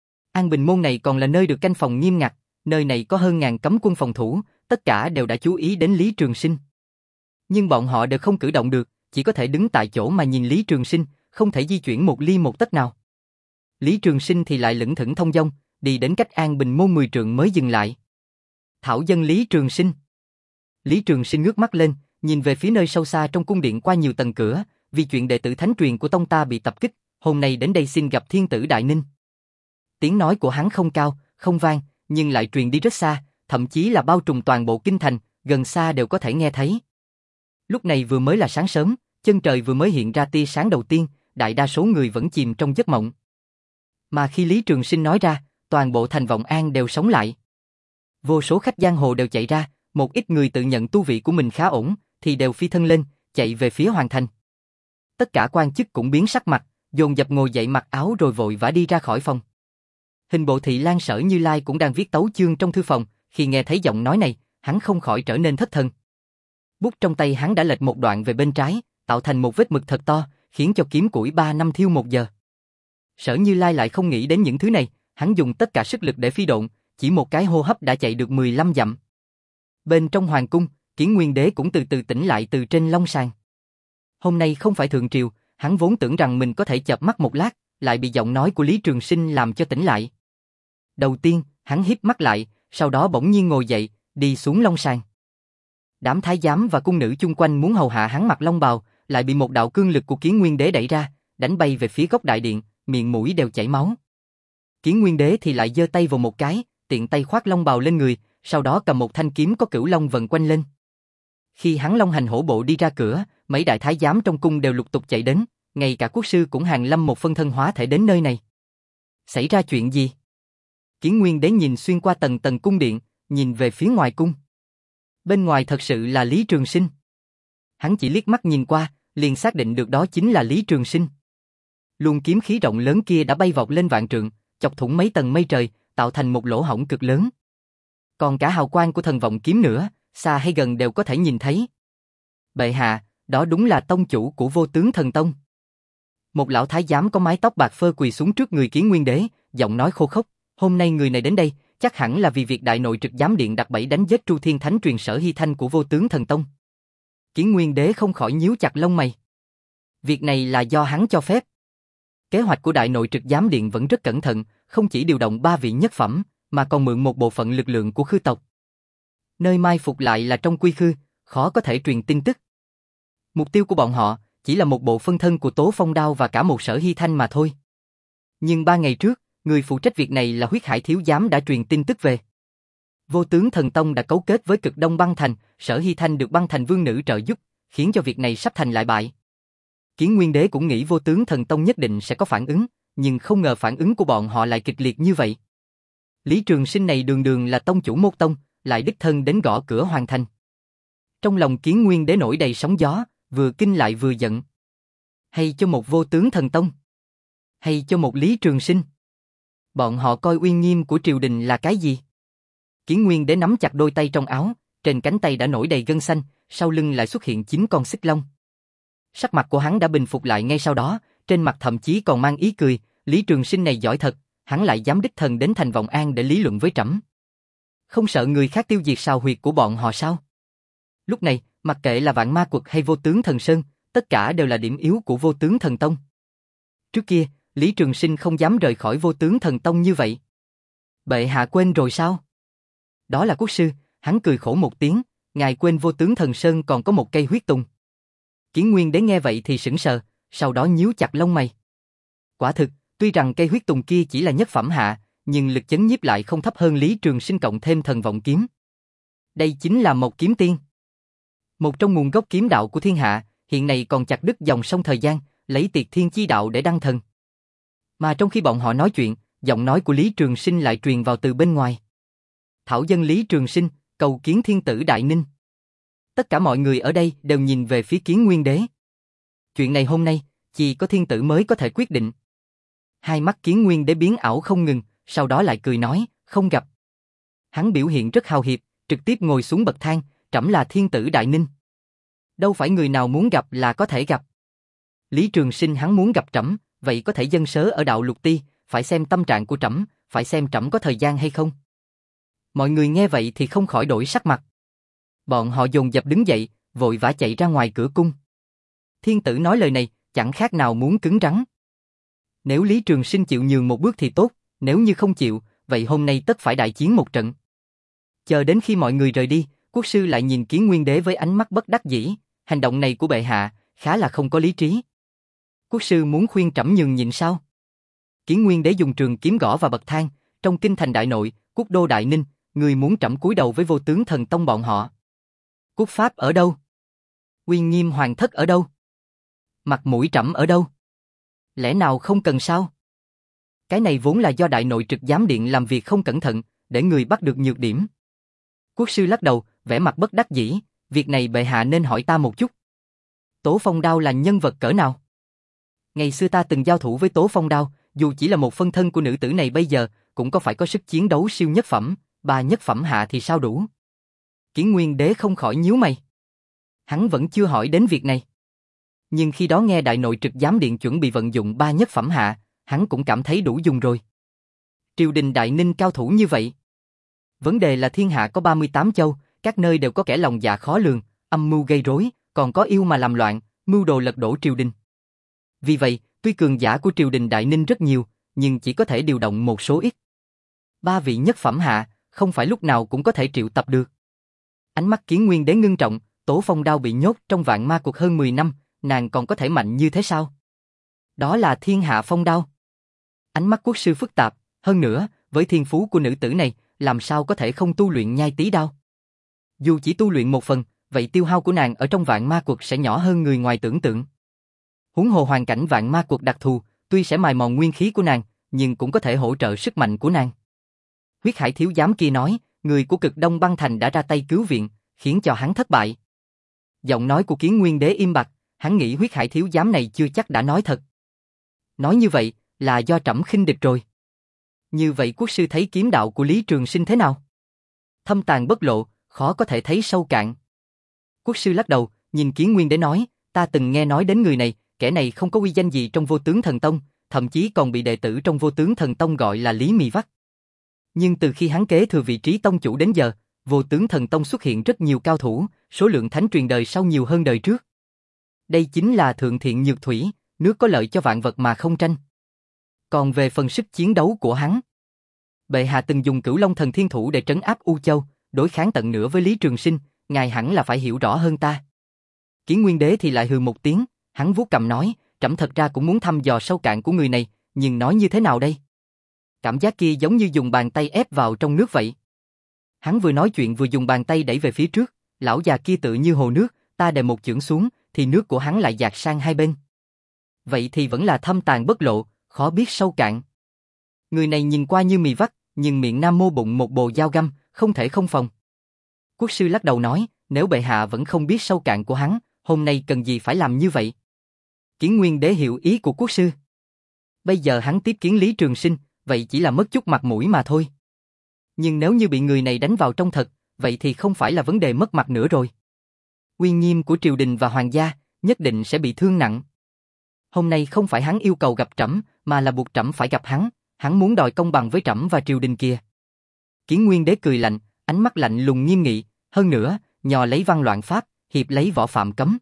An Bình Môn này còn là nơi được canh phòng nghiêm ngặt, nơi này có hơn ngàn cấm quân phòng thủ, tất cả đều đã chú ý đến Lý Trường Sinh. Nhưng bọn họ đều không cử động được, chỉ có thể đứng tại chỗ mà nhìn Lý Trường Sinh, không thể di chuyển một ly một tấc nào. Lý Trường Sinh thì lại lững thững thông dong, đi đến cách An Bình Môn mười trượng mới dừng lại. Thảo dân Lý Trường Sinh. Lý Trường Sinh ngước mắt lên, nhìn về phía nơi sâu xa trong cung điện qua nhiều tầng cửa, vì chuyện đệ tử thánh truyền của tông ta bị tập kích, hôm nay đến đây xin gặp thiên tử Đại Ninh. Tiếng nói của hắn không cao, không vang, nhưng lại truyền đi rất xa, thậm chí là bao trùm toàn bộ kinh thành, gần xa đều có thể nghe thấy. Lúc này vừa mới là sáng sớm, chân trời vừa mới hiện ra tia sáng đầu tiên, đại đa số người vẫn chìm trong giấc mộng. Mà khi Lý Trường Sinh nói ra, toàn bộ thành Vọng An đều sống lại. Vô số khách giang hồ đều chạy ra, một ít người tự nhận tu vị của mình khá ổn, thì đều phi thân lên, chạy về phía hoàng thành. Tất cả quan chức cũng biến sắc mặt, dồn dập ngồi dậy mặc áo rồi vội vã đi ra khỏi phòng. Hình bộ thị Lan Sở Như Lai cũng đang viết tấu chương trong thư phòng, khi nghe thấy giọng nói này, hắn không khỏi trở nên thất thần. Bút trong tay hắn đã lệch một đoạn về bên trái, tạo thành một vết mực thật to, khiến cho kiếm củi ba năm thiêu một giờ. Sở Như Lai lại không nghĩ đến những thứ này, hắn dùng tất cả sức lực để phi độn, chỉ một cái hô hấp đã chạy được mười lăm dặm. Bên trong hoàng cung, Kiến Nguyên Đế cũng từ từ tỉnh lại từ trên long sàng. Hôm nay không phải thượng triều, hắn vốn tưởng rằng mình có thể chợp mắt một lát, lại bị giọng nói của Lý Trường Sinh làm cho tỉnh lại. Đầu tiên, hắn híp mắt lại, sau đó bỗng nhiên ngồi dậy, đi xuống long sàng. Đám thái giám và cung nữ chung quanh muốn hầu hạ hắn mặc long bào, lại bị một đạo cương lực của Kiến Nguyên Đế đẩy ra, đánh bay về phía góc đại điện, miệng mũi đều chảy máu. Kiến Nguyên Đế thì lại giơ tay vào một cái, tiện tay khoác long bào lên người, sau đó cầm một thanh kiếm có cửu long vần quanh lên. Khi hắn long hành hổ bộ đi ra cửa, mấy đại thái giám trong cung đều lục tục chạy đến, ngay cả quốc sư cũng hàng lâm một phân thân hóa thể đến nơi này. Xảy ra chuyện gì? Kiến Nguyên Đế nhìn xuyên qua tầng tầng cung điện, nhìn về phía ngoài cung. Bên ngoài thật sự là Lý Trường Sinh. Hắn chỉ liếc mắt nhìn qua, liền xác định được đó chính là Lý Trường Sinh. Luồng kiếm khí rộng lớn kia đã bay vọt lên vạn trượng, chọc thủng mấy tầng mây trời, tạo thành một lỗ hổng cực lớn. Còn cả hào quang của thần vọng kiếm nữa, xa hay gần đều có thể nhìn thấy. Bệ hạ, đó đúng là tông chủ của Vô Tướng Thần Tông. Một lão thái giám có mái tóc bạc phơ quỳ xuống trước người Kiến Nguyên Đế, giọng nói khô khốc. Hôm nay người này đến đây, chắc hẳn là vì việc đại nội trực giám điện đặt bẫy đánh giết Tru Thiên Thánh truyền Sở Hy Thanh của Vô Tướng Thần Tông. Kiến Nguyên Đế không khỏi nhíu chặt lông mày. Việc này là do hắn cho phép. Kế hoạch của đại nội trực giám điện vẫn rất cẩn thận, không chỉ điều động ba vị nhất phẩm, mà còn mượn một bộ phận lực lượng của khư tộc. Nơi mai phục lại là trong quy khư, khó có thể truyền tin tức. Mục tiêu của bọn họ chỉ là một bộ phân thân của Tố Phong Đao và cả một Sở Hy Thanh mà thôi. Nhưng ba ngày trước, người phụ trách việc này là Huyết Hải Thiếu Giám đã truyền tin tức về. Vô Tướng Thần Tông đã cấu kết với Cực Đông Băng Thành, Sở Hy Thanh được Băng Thành Vương Nữ trợ giúp, khiến cho việc này sắp thành lại bại. Kiến Nguyên Đế cũng nghĩ Vô Tướng Thần Tông nhất định sẽ có phản ứng, nhưng không ngờ phản ứng của bọn họ lại kịch liệt như vậy. Lý Trường Sinh này đường đường là tông chủ một tông, lại đích thân đến gõ cửa hoàng thành. Trong lòng Kiến Nguyên Đế nổi đầy sóng gió, vừa kinh lại vừa giận. Hay cho một Vô Tướng Thần Tông? Hay cho một Lý Trường Sinh? Bọn họ coi uy nghiêm của triều đình là cái gì? Kiến Nguyên Đế nắm chặt đôi tay trong áo, trên cánh tay đã nổi đầy gân xanh, sau lưng lại xuất hiện chín con xích long. Sắc mặt của hắn đã bình phục lại ngay sau đó, trên mặt thậm chí còn mang ý cười, Lý Trường Sinh này giỏi thật, hắn lại dám đích thân đến thành Vọng An để lý luận với trẫm. Không sợ người khác tiêu diệt sào huyệt của bọn họ sao? Lúc này, mặc kệ là Vạn Ma Quật hay Vô Tướng Thần Sơn, tất cả đều là điểm yếu của Vô Tướng Thần Tông. Trước kia, Lý Trường Sinh không dám rời khỏi Vô Tướng Thần Tông như vậy. Bệ hạ quên rồi sao? Đó là quốc sư, hắn cười khổ một tiếng, ngài quên Vô Tướng Thần Sơn còn có một cây huyết tùng. Kiến Nguyên Đế nghe vậy thì sững sờ, sau đó nhíu chặt lông mày. Quả thực, tuy rằng cây huyết tùng kia chỉ là nhất phẩm hạ, nhưng lực chấn nhiếp lại không thấp hơn Lý Trường Sinh cộng thêm thần vọng kiếm. Đây chính là một kiếm tiên. Một trong nguồn gốc kiếm đạo của thiên hạ, hiện nay còn chặt đứt dòng sông thời gian, lấy tiệt thiên chi đạo để đăng thần. Mà trong khi bọn họ nói chuyện, giọng nói của Lý Trường Sinh lại truyền vào từ bên ngoài. Thảo dân Lý Trường Sinh, cầu kiến thiên tử Đại Ninh. Tất cả mọi người ở đây đều nhìn về phía Kiến Nguyên Đế. Chuyện này hôm nay, chỉ có thiên tử mới có thể quyết định. Hai mắt Kiến Nguyên Đế biến ảo không ngừng, sau đó lại cười nói, không gặp. Hắn biểu hiện rất hào hiệp, trực tiếp ngồi xuống bậc thang, trẫm là thiên tử Đại Ninh. Đâu phải người nào muốn gặp là có thể gặp. Lý Trường Sinh hắn muốn gặp trẫm, vậy có thể dâng sớ ở đạo Lục Ti, phải xem tâm trạng của trẫm, phải xem trẫm có thời gian hay không. Mọi người nghe vậy thì không khỏi đổi sắc mặt. Bọn họ dồn dập đứng dậy, vội vã chạy ra ngoài cửa cung. Thiên tử nói lời này, chẳng khác nào muốn cứng rắn. Nếu Lý Trường Sinh chịu nhường một bước thì tốt, nếu như không chịu, vậy hôm nay tất phải đại chiến một trận. Chờ đến khi mọi người rời đi, quốc sư lại nhìn Kiến Nguyên Đế với ánh mắt bất đắc dĩ, hành động này của bệ hạ, khá là không có lý trí. Quốc sư muốn khuyên trẫm nhường nhịn sao? Kiến Nguyên Đế dùng trường kiếm gõ vào bậc thang, trong kinh thành đại nội, quốc đô Đại Ninh, người muốn trẫm cúi đầu với Vô Tướng Thần Tông bọn họ. Quốc pháp ở đâu? Uy nghiêm hoàng thất ở đâu? Mặt mũi trẫm ở đâu? Lẽ nào không cần sao? Cái này vốn là do đại nội trực giám điện làm việc không cẩn thận, để người bắt được nhược điểm. Quốc sư lắc đầu, vẻ mặt bất đắc dĩ, việc này bệ hạ nên hỏi ta một chút. Tố Phong Đao là nhân vật cỡ nào? Ngày xưa ta từng giao thủ với Tố Phong Đao, dù chỉ là một phân thân của nữ tử này bây giờ, cũng có phải có sức chiến đấu siêu nhất phẩm, ba nhất phẩm hạ thì sao đủ? Kiến Nguyên Đế không khỏi nhíu mày. Hắn vẫn chưa hỏi đến việc này. Nhưng khi đó nghe đại nội trực giám điện chuẩn bị vận dụng ba nhất phẩm hạ, hắn cũng cảm thấy đủ dùng rồi. Triều đình Đại Ninh cao thủ như vậy. Vấn đề là thiên hạ có ba mươi tám châu, các nơi đều có kẻ lòng dạ khó lường, âm mưu gây rối, còn có yêu mà làm loạn, mưu đồ lật đổ triều đình. Vì vậy, tuy cường giả của triều đình Đại Ninh rất nhiều, nhưng chỉ có thể điều động một số ít. Ba vị nhất phẩm hạ, không phải lúc nào cũng có thể triệu tập được. Ánh mắt Kiến Nguyên Đế ngưng trọng, Tố Phong Đao bị nhốt trong vạn ma cuộc hơn mười năm, nàng còn có thể mạnh như thế sao? Đó là thiên hạ phong đao. Ánh mắt quốc sư phức tạp, hơn nữa, với thiên phú của nữ tử này, làm sao có thể không tu luyện nhai tí đao? Dù chỉ tu luyện một phần, vậy tiêu hao của nàng ở trong vạn ma cuộc sẽ nhỏ hơn người ngoài tưởng tượng. Huống hồ hoàn cảnh vạn ma cuộc đặc thù, tuy sẽ mài mòn nguyên khí của nàng, nhưng cũng có thể hỗ trợ sức mạnh của nàng. Huyết Hải thiếu giám kia nói, người của Cực Đông Băng Thành đã ra tay cứu viện, khiến cho hắn thất bại. Giọng nói của Kiến Nguyên Đế im bặt, hắn nghĩ Huyết Hải thiếu giám này chưa chắc đã nói thật. Nói như vậy, là do trẫm khinh địch rồi. Như vậy quốc sư thấy kiếm đạo của Lý Trường Sinh thế nào? Thâm tàng bất lộ, khó có thể thấy sâu cạn. Quốc sư lắc đầu, nhìn Kiến Nguyên Đế nói, ta từng nghe nói đến người này, kẻ này không có uy danh gì trong Vô Tướng Thần Tông, thậm chí còn bị đệ tử trong Vô Tướng Thần Tông gọi là Lý Mị Vắt. Nhưng từ khi hắn kế thừa vị trí tông chủ đến giờ, Vô Tướng Thần Tông xuất hiện rất nhiều cao thủ, số lượng thánh truyền đời sau nhiều hơn đời trước. Đây chính là thượng thiện nhược thủy, nước có lợi cho vạn vật mà không tranh. Còn về phần sức chiến đấu của hắn, bệ hạ từng dùng Cửu Long Thần Thiên Thủ để trấn áp U Châu, đối kháng tận nửa với Lý Trường Sinh, ngài hẳn là phải hiểu rõ hơn ta. Kiến Nguyên Đế thì lại hừ một tiếng, hắn vuốt cằm nói, trẫm thật ra cũng muốn thăm dò sâu cạn của người này, nhưng nói như thế nào đây? Cảm giác kia giống như dùng bàn tay ép vào trong nước vậy. Hắn vừa nói chuyện vừa dùng bàn tay đẩy về phía trước, lão già kia tự như hồ nước, ta đè một chưởng xuống, thì nước của hắn lại dạt sang hai bên. Vậy thì vẫn là thâm tàng bất lộ, khó biết sâu cạn. Người này nhìn qua như mì vắt, nhưng miệng nam mô bụng một bồ dao găm, không thể không phòng. Quốc sư lắc đầu nói, nếu bệ hạ vẫn không biết sâu cạn của hắn, hôm nay cần gì phải làm như vậy? Kiến Nguyên Đế hiểu ý của quốc sư. Bây giờ hắn tiếp kiến Lý Trường Sinh, vậy chỉ là mất chút mặt mũi mà thôi. Nhưng nếu như bị người này đánh vào trong thật, vậy thì không phải là vấn đề mất mặt nữa rồi. Uy nghiêm của triều đình và hoàng gia, nhất định sẽ bị thương nặng. Hôm nay không phải hắn yêu cầu gặp trẫm, mà là buộc trẫm phải gặp hắn, hắn muốn đòi công bằng với trẫm và triều đình kia. Kiến Nguyên Đế cười lạnh, ánh mắt lạnh lùng nghiêm nghị, hơn nữa, nhò lấy văn loạn pháp, hiệp lấy võ phạm cấm.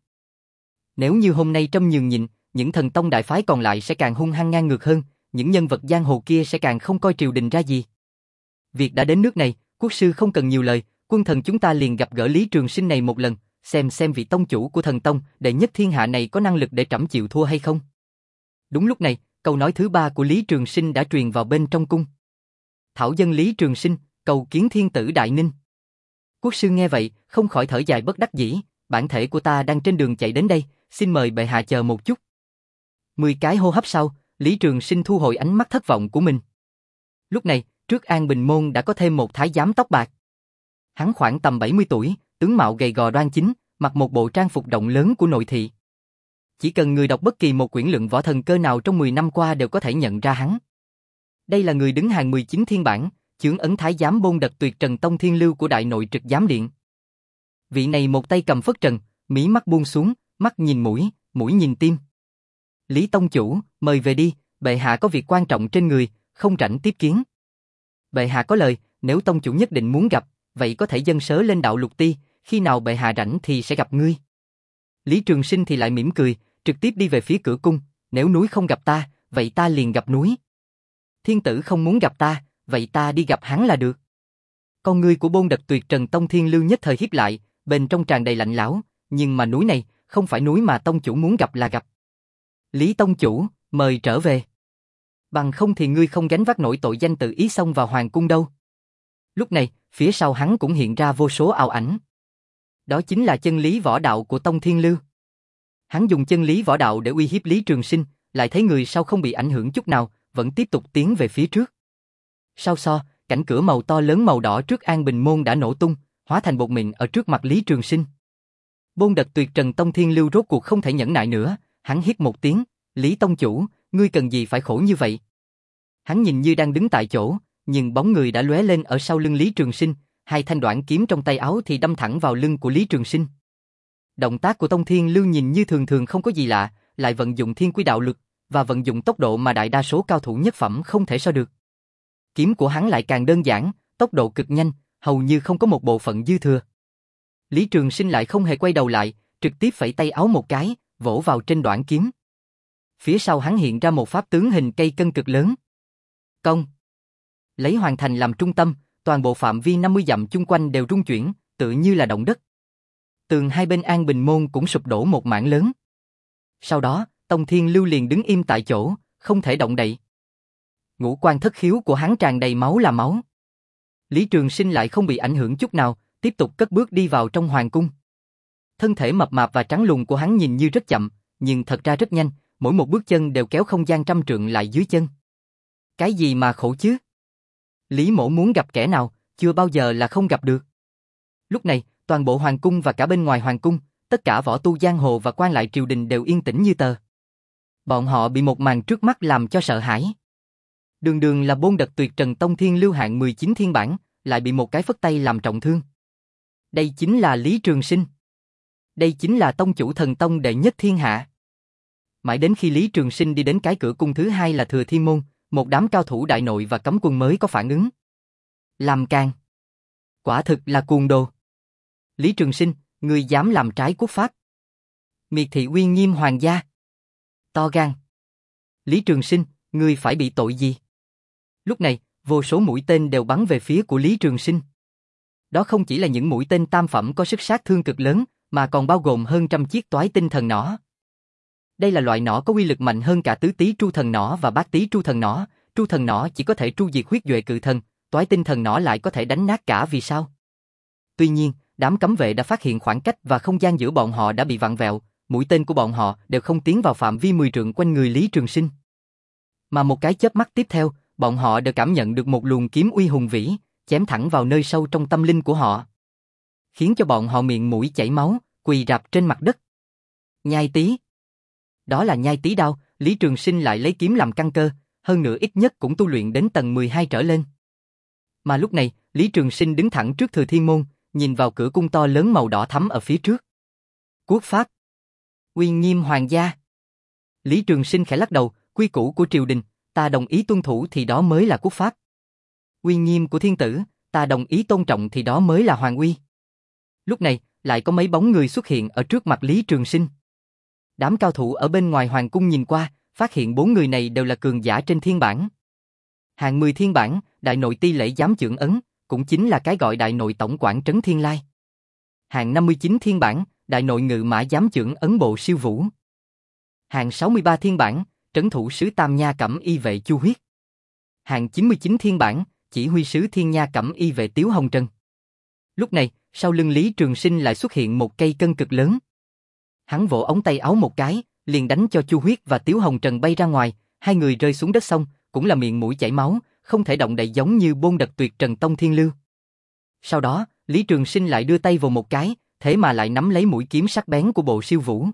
Nếu như hôm nay trẫm nhường nhịn, những thần tông đại phái còn lại sẽ càng hung hăng ngang ngược hơn, những nhân vật giang hồ kia sẽ càng không coi triều đình ra gì. Việc đã đến nước này, quốc sư không cần nhiều lời, quân thần chúng ta liền gặp gỡ Lý Trường Sinh này một lần, xem xem vị tông chủ của thần tông, đệ nhất thiên hạ này có năng lực để trẫm chịu thua hay không. Đúng lúc này, câu nói thứ ba của Lý Trường Sinh đã truyền vào bên trong cung. Thảo dân Lý Trường Sinh, cầu kiến thiên tử Đại Ninh. Quốc sư nghe vậy, không khỏi thở dài bất đắc dĩ, bản thể của ta đang trên đường chạy đến đây, xin mời bệ hạ chờ một chút. Mười cái hô hấp sau, Lý Trường Sinh thu hồi ánh mắt thất vọng của mình. Lúc này, trước An Bình Môn đã có thêm một thái giám tóc bạc. Hắn khoảng tầm bảy mươi tuổi, tướng mạo gầy gò đoan chính, mặc một bộ trang phục rộng lớn của nội thị. Chỉ cần người đọc bất kỳ một quyển luận võ thần cơ nào trong mười năm qua đều có thể nhận ra hắn. Đây là người đứng hàng mười chín thiên bản, chướng ấn thái giám Bôn Đật Tuyệt Trần Tông Thiên Lưu của Đại Nội Trực Giám Điện. Vị này một tay cầm phất trần, mí mắt buông xuống, mắt nhìn mũi, mũi nhìn tim. Lý tông chủ, mời về đi, bệ hạ có việc quan trọng trên người, không rảnh tiếp kiến. Bệ hạ có lời, nếu tông chủ nhất định muốn gặp, vậy có thể dâng sớ lên đạo lục ti, khi nào bệ hạ rảnh thì sẽ gặp ngươi. Lý Trường Sinh thì lại mỉm cười, trực tiếp đi về phía cửa cung, nếu núi không gặp ta, vậy ta liền gặp núi. Thiên tử không muốn gặp ta, vậy ta đi gặp hắn là được. Con ngươi của Bôn Đật Tuyệt Trần Tông Thiên Lưu nhất thời hiếp lại, bên trong tràn đầy lạnh lẽo, nhưng mà núi này, không phải núi mà tông chủ muốn gặp là gặp. Lý tông chủ, mời trở về. Bằng không thì ngươi không gánh vác nổi tội danh tự ý xông vào hoàng cung đâu. Lúc này, phía sau hắn cũng hiện ra vô số ảo ảnh. Đó chính là chân lý võ đạo của Tông Thiên Lưu. Hắn dùng chân lý võ đạo để uy hiếp Lý Trường Sinh, lại thấy người sau không bị ảnh hưởng chút nào, vẫn tiếp tục tiến về phía trước. Sau so, cảnh cửa màu to lớn màu đỏ trước An Bình Môn đã nổ tung, hóa thành bột mịn ở trước mặt Lý Trường Sinh. Bôn Đật Tuyệt Trần Tông Thiên Lưu rốt cuộc không thể nhẫn nại nữa, hắn hít một tiếng, Lý tông chủ, ngươi cần gì phải khổ như vậy? Hắn nhìn như đang đứng tại chỗ, nhưng bóng người đã lóe lên ở sau lưng Lý Trường Sinh, hai thanh đoạn kiếm trong tay áo thì đâm thẳng vào lưng của Lý Trường Sinh. Động tác của Tông Thiên Lưu nhìn như thường thường không có gì lạ, lại vận dụng thiên quy đạo lực và vận dụng tốc độ mà đại đa số cao thủ nhất phẩm không thể so được. Kiếm của hắn lại càng đơn giản, tốc độ cực nhanh, hầu như không có một bộ phận dư thừa. Lý Trường Sinh lại không hề quay đầu lại, trực tiếp phẩy tay áo một cái, vỗ vào trên đoạn kiếm. Phía sau hắn hiện ra một pháp tướng hình cây cân cực lớn. Công. Lấy Hoàng Thành làm trung tâm, toàn bộ phạm vi năm mươi dặm chung quanh đều rung chuyển, tự như là động đất. Tường hai bên An Bình Môn cũng sụp đổ một mảng lớn. Sau đó, Tông Thiên Lưu liền đứng im tại chỗ, không thể động đậy. Ngũ quan thất khiếu của hắn tràn đầy máu là máu. Lý Trường Sinh lại không bị ảnh hưởng chút nào, tiếp tục cất bước đi vào trong hoàng cung. Thân thể mập mạp và trắng lùn của hắn nhìn như rất chậm, nhưng thật ra rất nhanh, mỗi một bước chân đều kéo không gian trăm trượng lại dưới chân. Cái gì mà khổ chứ? Lý Mỗ muốn gặp kẻ nào, chưa bao giờ là không gặp được. Lúc này, toàn bộ hoàng cung và cả bên ngoài hoàng cung, tất cả võ tu giang hồ và quan lại triều đình đều yên tĩnh như tờ. Bọn họ bị một màn trước mắt làm cho sợ hãi. Đường đường là Bôn Đật Tuyệt Trần Tông Thiên Lưu hạng mười chín thiên bản, lại bị một cái phất tay làm trọng thương. Đây chính là Lý Trường Sinh. Đây chính là tông chủ thần tông đệ nhất thiên hạ. Mãi đến khi Lý Trường Sinh đi đến cái cửa cung thứ hai là Thừa Thiên Môn, một đám cao thủ đại nội và cấm quân mới có phản ứng. Làm càn. Quả thực là cuồng đồ. Lý Trường Sinh, ngươi dám làm trái quốc pháp. Miệt thị uy nghiêm hoàng gia. To gan. Lý Trường Sinh, ngươi phải bị tội gì? Lúc này, vô số mũi tên đều bắn về phía của Lý Trường Sinh. Đó không chỉ là những mũi tên tam phẩm có sức sát thương cực lớn, mà còn bao gồm hơn trăm chiếc toái tinh thần nỏ. Đây là loại nỏ có uy lực mạnh hơn cả tứ tý tru thần nỏ và bát tý tru thần nỏ. Tru thần nỏ chỉ có thể tru diệt huyết duệ cự thần, toái tinh thần nỏ lại có thể đánh nát cả vì sao? Tuy nhiên, đám cấm vệ đã phát hiện khoảng cách và không gian giữa bọn họ đã bị vặn vẹo, mũi tên của bọn họ đều không tiến vào phạm vi mười trượng quanh người Lý Trường Sinh. Mà một cái chớp mắt tiếp theo, bọn họ đều cảm nhận được một luồng kiếm uy hùng vĩ, chém thẳng vào nơi sâu trong tâm linh của họ, khiến cho bọn họ miệng mũi chảy máu, quỳ rạp trên mặt đất. Nhai tí. Đó là nhai tí đao, Lý Trường Sinh lại lấy kiếm làm căn cơ, hơn nữa ít nhất cũng tu luyện đến tầng mười hai trở lên. Mà lúc này, Lý Trường Sinh đứng thẳng trước Thừa Thiên Môn, nhìn vào cửa cung to lớn màu đỏ thắm ở phía trước. Quốc pháp. Uy nghiêm hoàng gia. Lý Trường Sinh khẽ lắc đầu, quy củ của triều đình, ta đồng ý tuân thủ thì đó mới là quốc pháp. Uy nghiêm của thiên tử, ta đồng ý tôn trọng thì đó mới là hoàng uy. Lúc này, lại có mấy bóng người xuất hiện ở trước mặt Lý Trường Sinh. Đám cao thủ ở bên ngoài hoàng cung nhìn qua, phát hiện bốn người này đều là cường giả trên thiên bản. Hạng mười thiên bản, đại nội ti lễ giám chưởng ấn, cũng chính là cái gọi đại nội tổng quản trấn thiên lai. Hạng năm mươi chín thiên bản, đại nội ngự mã giám chưởng ấn bộ siêu vũ. Hạng sáu mươi ba thiên bản, trấn thủ sứ Tam Nha Cẩm Y vệ Chu Huyết. Hạng chín mươi chín thiên bản, chỉ huy sứ Thiên Nha Cẩm Y vệ Tiếu Hồng Trân. Lúc này, sau lưng Lý Trường Sinh lại xuất hiện một cây cân cực lớn. Hắn vỗ ống tay áo một cái, liền đánh cho Chu Huyết và Tiếu Hồng Trần bay ra ngoài, hai người rơi xuống đất xong, cũng là miệng mũi chảy máu, không thể động đậy giống như Bôn Đật Tuyệt Trần Tông Thiên Lưu. Sau đó, Lý Trường Sinh lại đưa tay vào một cái, thế mà lại nắm lấy mũi kiếm sắc bén của bộ siêu vũ.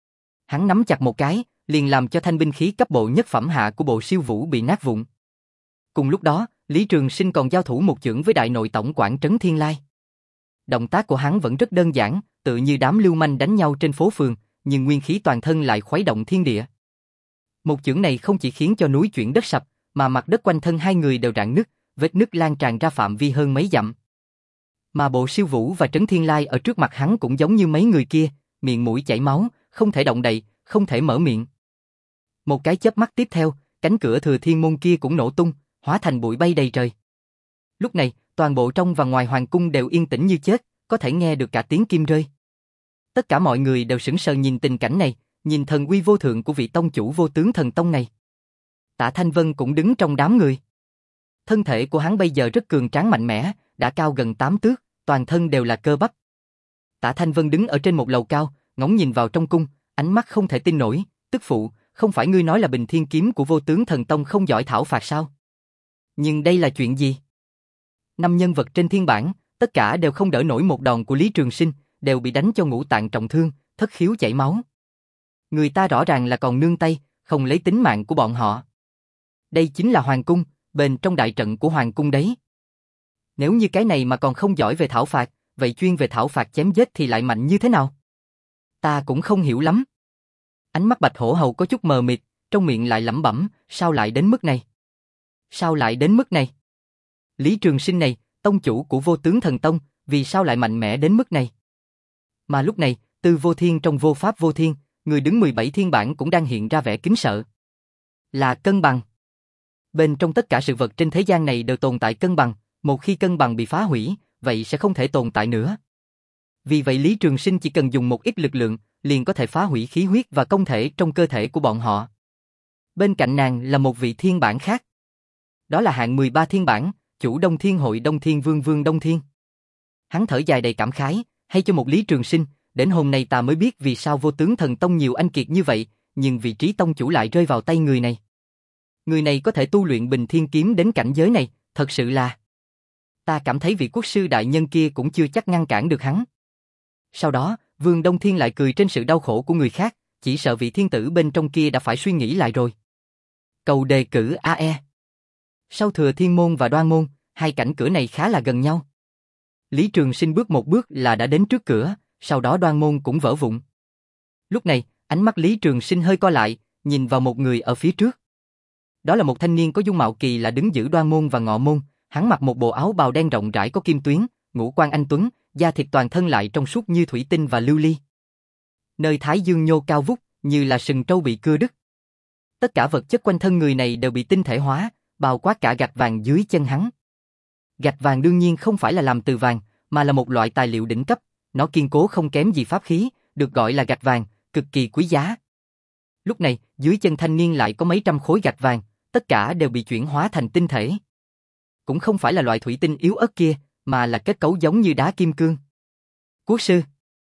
Hắn nắm chặt một cái, liền làm cho thanh binh khí cấp bộ nhất phẩm hạ của bộ siêu vũ bị nát vụn. Cùng lúc đó, Lý Trường Sinh còn giao thủ một chưởng với đại nội tổng quản Trấn Thiên Lai. Động tác của hắn vẫn rất đơn giản, tự như đám lưu manh đánh nhau trên phố phường, nhưng nguyên khí toàn thân lại khuấy động thiên địa. Một chưởng này không chỉ khiến cho núi chuyển đất sập, mà mặt đất quanh thân hai người đều rạn nứt, vết nứt lan tràn ra phạm vi hơn mấy dặm. Mà Bộ Siêu Vũ và Trấn Thiên Lai ở trước mặt hắn cũng giống như mấy người kia, miệng mũi chảy máu, không thể động đậy, không thể mở miệng. Một cái chớp mắt tiếp theo, cánh cửa Thừa Thiên môn kia cũng nổ tung, hóa thành bụi bay đầy trời. Lúc này, toàn bộ trong và ngoài hoàng cung đều yên tĩnh như chết, có thể nghe được cả tiếng kim rơi. Tất cả mọi người đều sững sờ nhìn tình cảnh này, nhìn thần uy vô thượng của vị tông chủ Vô Tướng Thần Tông này. Tạ Thanh Vân cũng đứng trong đám người. Thân thể của hắn bây giờ rất cường tráng mạnh mẽ, đã cao gần tám thước, toàn thân đều là cơ bắp. Tạ Thanh Vân đứng ở trên một lầu cao, ngóng nhìn vào trong cung, ánh mắt không thể tin nổi. Tức phụ, không phải ngươi nói là Bình Thiên Kiếm của Vô Tướng Thần Tông không giỏi thảo phạt sao? Nhưng đây là chuyện gì? Năm nhân vật trên thiên bảng, tất cả đều không đỡ nổi một đòn của Lý Trường Sinh, đều bị đánh cho ngũ tạng trọng thương, thất khiếu chảy máu. Người ta rõ ràng là còn nương tay, không lấy tính mạng của bọn họ. Đây chính là hoàng cung, bên trong đại trận của hoàng cung đấy. Nếu như cái này mà còn không giỏi về thảo phạt, vậy chuyên về thảo phạt chém giết thì lại mạnh như thế nào? Ta cũng không hiểu lắm. Ánh mắt Bạch Hổ Hầu có chút mờ mịt, trong miệng lại lẩm bẩm, sao lại đến mức này? Sao lại đến mức này? Lý Trường Sinh này, tông chủ của Vô Tướng Thần Tông, vì sao lại mạnh mẽ đến mức này? Mà lúc này, Tư Vô Thiên trong Vô Pháp Vô Thiên, người đứng mười bảy thiên bản cũng đang hiện ra vẻ kính sợ. Là cân bằng. Bên trong tất cả sự vật trên thế gian này đều tồn tại cân bằng, một khi cân bằng bị phá hủy, vậy sẽ không thể tồn tại nữa. Vì vậy Lý Trường Sinh chỉ cần dùng một ít lực lượng, liền có thể phá hủy khí huyết và công thể trong cơ thể của bọn họ. Bên cạnh nàng là một vị thiên bản khác. Đó là hạng mười ba thiên bản, chủ Đông Thiên Hội Đông Thiên Vương Vương Đông Thiên. Hắn thở dài đầy cảm khái, hay cho một Lý Trường Sinh, đến hôm nay ta mới biết vì sao Vô Tướng Thần Tông nhiều anh kiệt như vậy, nhưng vị trí tông chủ lại rơi vào tay người này. Người này có thể tu luyện Bình Thiên Kiếm đến cảnh giới này, thật sự là... Ta cảm thấy vị quốc sư đại nhân kia cũng chưa chắc ngăn cản được hắn. Sau đó, Vương Đông Thiên lại cười trên sự đau khổ của người khác, chỉ sợ vị thiên tử bên trong kia đã phải suy nghĩ lại rồi. Cầu đề cử a e. Sau Thừa Thiên Môn và Đoan Môn, hai cảnh cửa này khá là gần nhau. Lý Trường Sinh bước một bước là đã đến trước cửa, sau đó Đoan Môn cũng vỡ vụn. Lúc này, ánh mắt Lý Trường Sinh hơi co lại, nhìn vào một người ở phía trước. Đó là một thanh niên có dung mạo kỳ lạ đứng giữ Đoan Môn và Ngọ Môn, hắn mặc một bộ áo bào đen rộng rãi có kim tuyến, ngũ quan anh tuấn, da thịt toàn thân lại trong suốt như thủy tinh và lưu ly. Nơi thái dương nhô cao vút, như là sừng trâu bị cưa đứt. Tất cả vật chất quanh thân người này đều bị tinh thể hóa, bao quát cả gạch vàng dưới chân hắn. Gạch vàng đương nhiên không phải là làm từ vàng, mà là một loại tài liệu đỉnh cấp, nó kiên cố không kém gì pháp khí, được gọi là gạch vàng, cực kỳ quý giá. Lúc này, dưới chân thanh niên lại có mấy trăm khối gạch vàng, tất cả đều bị chuyển hóa thành tinh thể. Cũng không phải là loại thủy tinh yếu ớt kia, mà là kết cấu giống như đá kim cương. Quốc sư.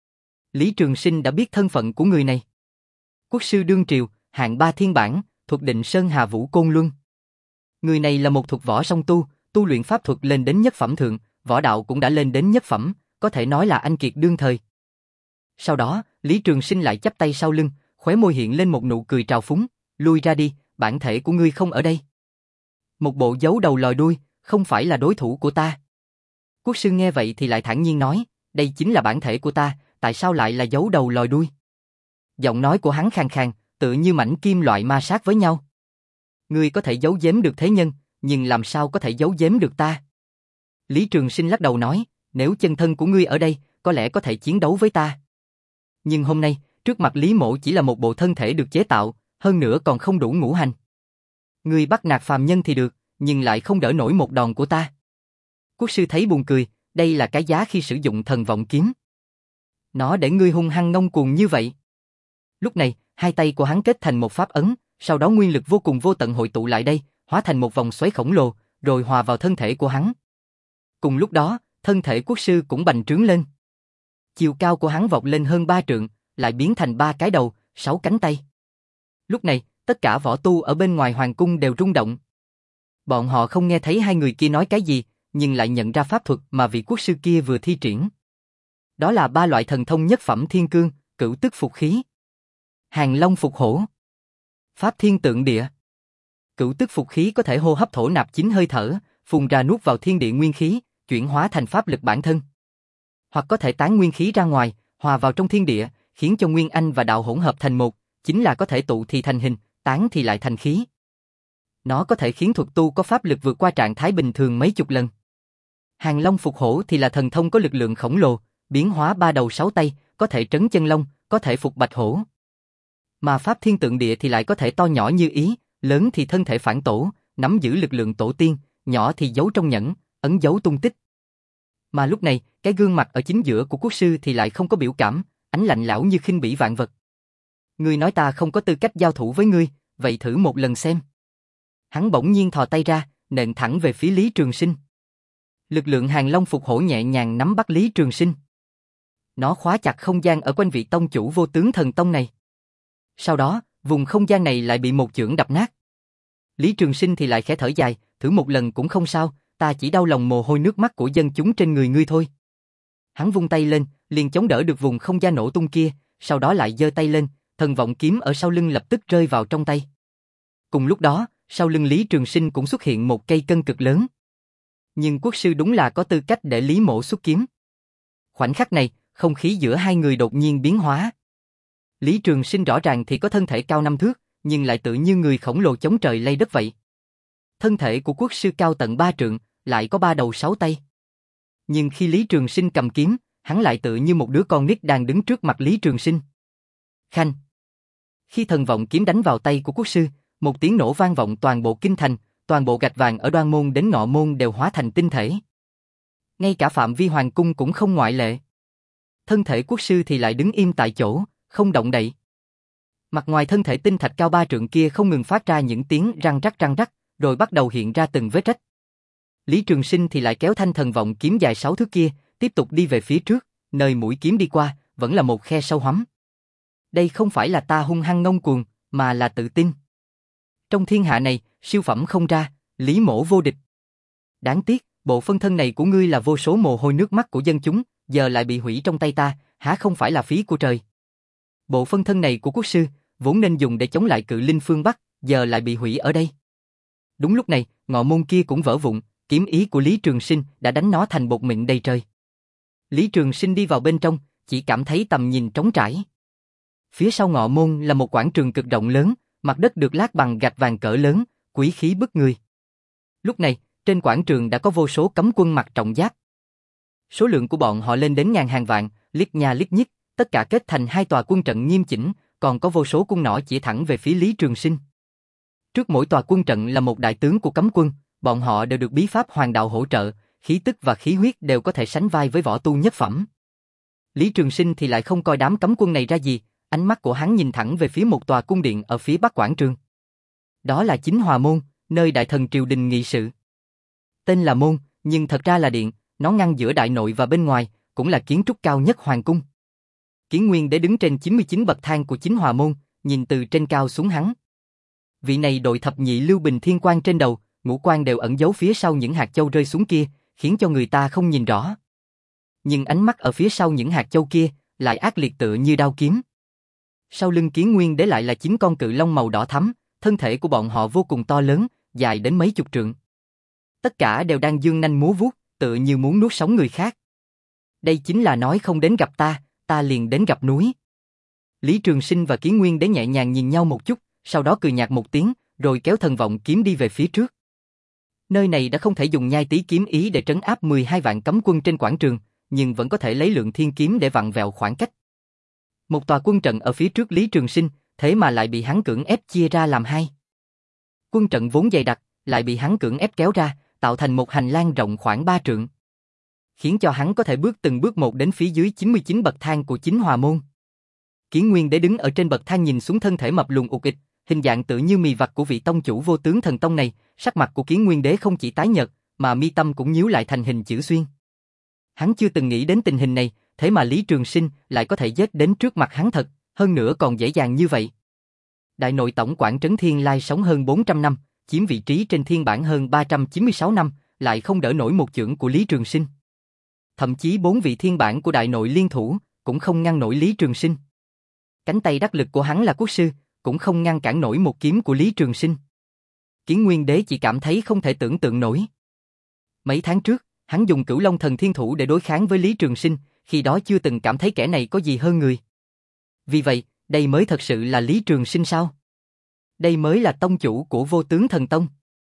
Lý Trường Sinh đã biết thân phận của người này. Quốc sư đương triều, hạng ba thiên bản, thuộc Định Sơn Hà Vũ Côn Luân. Người này là một thuộc võ song tu, tu luyện pháp thuật lên đến nhất phẩm thượng, võ đạo cũng đã lên đến nhất phẩm, có thể nói là anh kiệt đương thời. Sau đó, Lý Trường Sinh lại chắp tay sau lưng, khóe môi hiện lên một nụ cười trào phúng, lui ra đi, bản thể của ngươi không ở đây. Một bộ giấu đầu lòi đuôi, không phải là đối thủ của ta. Quốc sư nghe vậy thì lại thản nhiên nói, đây chính là bản thể của ta, tại sao lại là giấu đầu lòi đuôi? Giọng nói của hắn khàn khàn, tựa như mảnh kim loại ma sát với nhau. Ngươi có thể giấu giếm được thế nhân, nhưng làm sao có thể giấu giếm được ta? Lý Trường Sinh lắc đầu nói, nếu chân thân của ngươi ở đây, có lẽ có thể chiến đấu với ta. Nhưng hôm nay, trước mặt Lý Mộ chỉ là một bộ thân thể được chế tạo, hơn nữa còn không đủ ngũ hành. Ngươi bắt nạt phàm nhân thì được, nhưng lại không đỡ nổi một đòn của ta. Quốc sư thấy buồn cười, đây là cái giá khi sử dụng thần vọng kiếm. Nó để ngươi hung hăng ngông cuồng như vậy. Lúc này, hai tay của hắn kết thành một pháp ấn, sau đó nguyên lực vô cùng vô tận hội tụ lại đây, hóa thành một vòng xoáy khổng lồ, rồi hòa vào thân thể của hắn. Cùng lúc đó, thân thể quốc sư cũng bành trướng lên. Chiều cao của hắn vọt lên hơn ba trượng, lại biến thành ba cái đầu, sáu cánh tay. Lúc này, tất cả võ tu ở bên ngoài hoàng cung đều rung động. Bọn họ không nghe thấy hai người kia nói cái gì, nhưng lại nhận ra pháp thuật mà vị quốc sư kia vừa thi triển. Đó là ba loại thần thông nhất phẩm thiên cương, cửu tức phục khí, hàng long phục hổ, pháp thiên tượng địa. Cửu tức phục khí có thể hô hấp thổ nạp chín hơi thở, phun ra nuốt vào thiên địa nguyên khí, chuyển hóa thành pháp lực bản thân. Hoặc có thể tán nguyên khí ra ngoài, hòa vào trong thiên địa, khiến cho nguyên anh và đạo hỗn hợp thành một, chính là có thể tụ thì thành hình, tán thì lại thành khí. Nó có thể khiến thuật tu có pháp lực vượt qua trạng thái bình thường mấy chục lần. Hàng Long phục hổ thì là thần thông có lực lượng khổng lồ, biến hóa ba đầu sáu tay, có thể trấn chân long, có thể phục bạch hổ. Mà pháp thiên tượng địa thì lại có thể to nhỏ như ý, lớn thì thân thể phản tổ, nắm giữ lực lượng tổ tiên, nhỏ thì giấu trong nhẫn, ẩn giấu tung tích. Mà lúc này, cái gương mặt ở chính giữa của quốc sư thì lại không có biểu cảm, ánh lạnh lẽo như khinh bỉ vạn vật. Ngươi nói ta không có tư cách giao thủ với ngươi, vậy thử một lần xem. Hắn bỗng nhiên thò tay ra, nện thẳng về phía Lý Trường Sinh. Lực lượng Hàng Long phục hổ nhẹ nhàng nắm bắt Lý Trường Sinh. Nó khóa chặt không gian ở quanh vị tông chủ vô tướng thần tông này. Sau đó, vùng không gian này lại bị một chưởng đập nát. Lý Trường Sinh thì lại khẽ thở dài, thử một lần cũng không sao, ta chỉ đau lòng mồ hôi nước mắt của dân chúng trên người ngươi thôi. Hắn vung tay lên, liền chống đỡ được vùng không gian nổ tung kia, sau đó lại giơ tay lên, thần vọng kiếm ở sau lưng lập tức rơi vào trong tay. Cùng lúc đó, sau lưng Lý Trường Sinh cũng xuất hiện một cây cân cực lớn. Nhưng quốc sư đúng là có tư cách để Lý Mỗ xuất kiếm. Khoảnh khắc này, không khí giữa hai người đột nhiên biến hóa. Lý Trường Sinh rõ ràng thì có thân thể cao năm thước, nhưng lại tự như người khổng lồ chống trời lay đất vậy. Thân thể của quốc sư cao tận ba trượng, lại có ba đầu sáu tay. Nhưng khi Lý Trường Sinh cầm kiếm, hắn lại tự như một đứa con nít đang đứng trước mặt Lý Trường Sinh. Khanh! Khi thần vọng kiếm đánh vào tay của quốc sư, một tiếng nổ vang vọng toàn bộ kinh thành, toàn bộ gạch vàng ở Đoan Môn đến Ngọ Môn đều hóa thành tinh thể. Ngay cả phạm vi hoàng cung cũng không ngoại lệ. Thân thể quốc sư thì lại đứng im tại chỗ, không động đậy. Mặt ngoài thân thể tinh thạch cao ba trượng kia không ngừng phát ra những tiếng răng rắc răng rắc, rồi bắt đầu hiện ra từng vết rách. Lý Trường Sinh thì lại kéo thanh thần vọng kiếm dài sáu thước kia, tiếp tục đi về phía trước, nơi mũi kiếm đi qua, vẫn là một khe sâu hoắm. Đây không phải là ta hung hăng ngông cuồng, mà là tự tin. Trong thiên hạ này, siêu phẩm không ra, Lý Mỗ vô địch. Đáng tiếc, bộ phân thân này của ngươi là vô số mồ hôi nước mắt của dân chúng, giờ lại bị hủy trong tay ta, há không phải là phí của trời. Bộ phân thân này của quốc sư, vốn nên dùng để chống lại cự linh phương Bắc, giờ lại bị hủy ở đây. Đúng lúc này, Ngọ Môn kia cũng vỡ vụn, kiếm ý của Lý Trường Sinh đã đánh nó thành bột mịn đầy trời. Lý Trường Sinh đi vào bên trong, chỉ cảm thấy tầm nhìn trống trải. Phía sau Ngọ Môn là một quảng trường cực rộng lớn, mặt đất được lát bằng gạch vàng cỡ lớn, quý khí bức người. Lúc này, trên quảng trường đã có vô số cấm quân mặc trọng giáp. Số lượng của bọn họ lên đến ngàn hàng vạn, liếc nha liếc nhích, tất cả kết thành hai tòa quân trận nghiêm chỉnh, còn có vô số cung nỏ chỉ thẳng về phía Lý Trường Sinh. Trước mỗi tòa quân trận là một đại tướng của cấm quân, bọn họ đều được bí pháp hoàng đạo hỗ trợ, khí tức và khí huyết đều có thể sánh vai với võ tu nhất phẩm. Lý Trường Sinh thì lại không coi đám cấm quân này ra gì, ánh mắt của hắn nhìn thẳng về phía một tòa cung điện ở phía bắc quảng trường. Đó là Chính Hòa Môn, nơi đại thần triều đình nghị sự. Tên là môn, nhưng thật ra là điện, nó ngăn giữa đại nội và bên ngoài, cũng là kiến trúc cao nhất hoàng cung. Kiến Nguyên Đế đứng trên chín mươi chín bậc thang của Chính Hòa Môn, nhìn từ trên cao xuống hắn. Vị này đội thập nhị lưu bình thiên quan trên đầu, ngũ quan đều ẩn giấu phía sau những hạt châu rơi xuống kia, khiến cho người ta không nhìn rõ. Nhưng ánh mắt ở phía sau những hạt châu kia, lại ác liệt tựa như đao kiếm. Sau lưng Kiến Nguyên Đế lại là chín con cự long màu đỏ thắm, thân thể của bọn họ vô cùng to lớn, dài đến mấy chục trượng. Tất cả đều đang dương nanh múa vuốt, tựa như muốn nuốt sống người khác. Đây chính là nói không đến gặp ta, ta liền đến gặp núi. Lý Trường Sinh và Kiến Nguyên Đế nhẹ nhàng nhìn nhau một chút, sau đó cười nhạt một tiếng, rồi kéo thần vọng kiếm đi về phía trước. Nơi này đã không thể dùng nhai tí kiếm ý để trấn áp mười hai vạn cấm quân trên quảng trường, nhưng vẫn có thể lấy lượng thiên kiếm để vặn vẹo khoảng cách. Một tòa quân trận ở phía trước Lý Trường Sinh, thế mà lại bị hắn cưỡng ép chia ra làm hai. Quân trận vốn dày đặc, lại bị hắn cưỡng ép kéo ra, tạo thành một hành lang rộng khoảng ba trượng, khiến cho hắn có thể bước từng bước một đến phía dưới chín mươi chín bậc thang của Chính Hòa Môn. Kiến Nguyên Đế đứng ở trên bậc thang nhìn xuống thân thể mập lùn ục ịch, hình dạng tự như mì vặt của vị tông chủ vô tướng thần tông này, sắc mặt của Kiến Nguyên Đế không chỉ tái nhợt, mà mi tâm cũng nhíu lại thành hình chữ xuyên. Hắn chưa từng nghĩ đến tình hình này, thế mà Lý Trường Sinh lại có thể giết đến trước mặt hắn thật, hơn nữa còn dễ dàng như vậy. Đại nội tổng quản Trấn Thiên Lai sống hơn bốn trăm năm, chiếm vị trí trên thiên bảng hơn ba trăm chín mươi sáu năm, lại không đỡ nổi một chưởng của Lý Trường Sinh. Thậm chí bốn vị thiên bảng của đại nội liên thủ, cũng không ngăn nổi Lý Trường Sinh. Cánh tay đắc lực của hắn là quốc sư, cũng không ngăn cản nổi một kiếm của Lý Trường Sinh. Kiến Nguyên Đế chỉ cảm thấy không thể tưởng tượng nổi. Mấy tháng trước, hắn dùng Cửu Long Thần Thiên Thủ để đối kháng với Lý Trường Sinh, khi đó chưa từng cảm thấy kẻ này có gì hơn người. Vì vậy, đây mới thật sự là Lý Trường Sinh sao? Đây mới là tông chủ của Vô Tướng Thần Tông.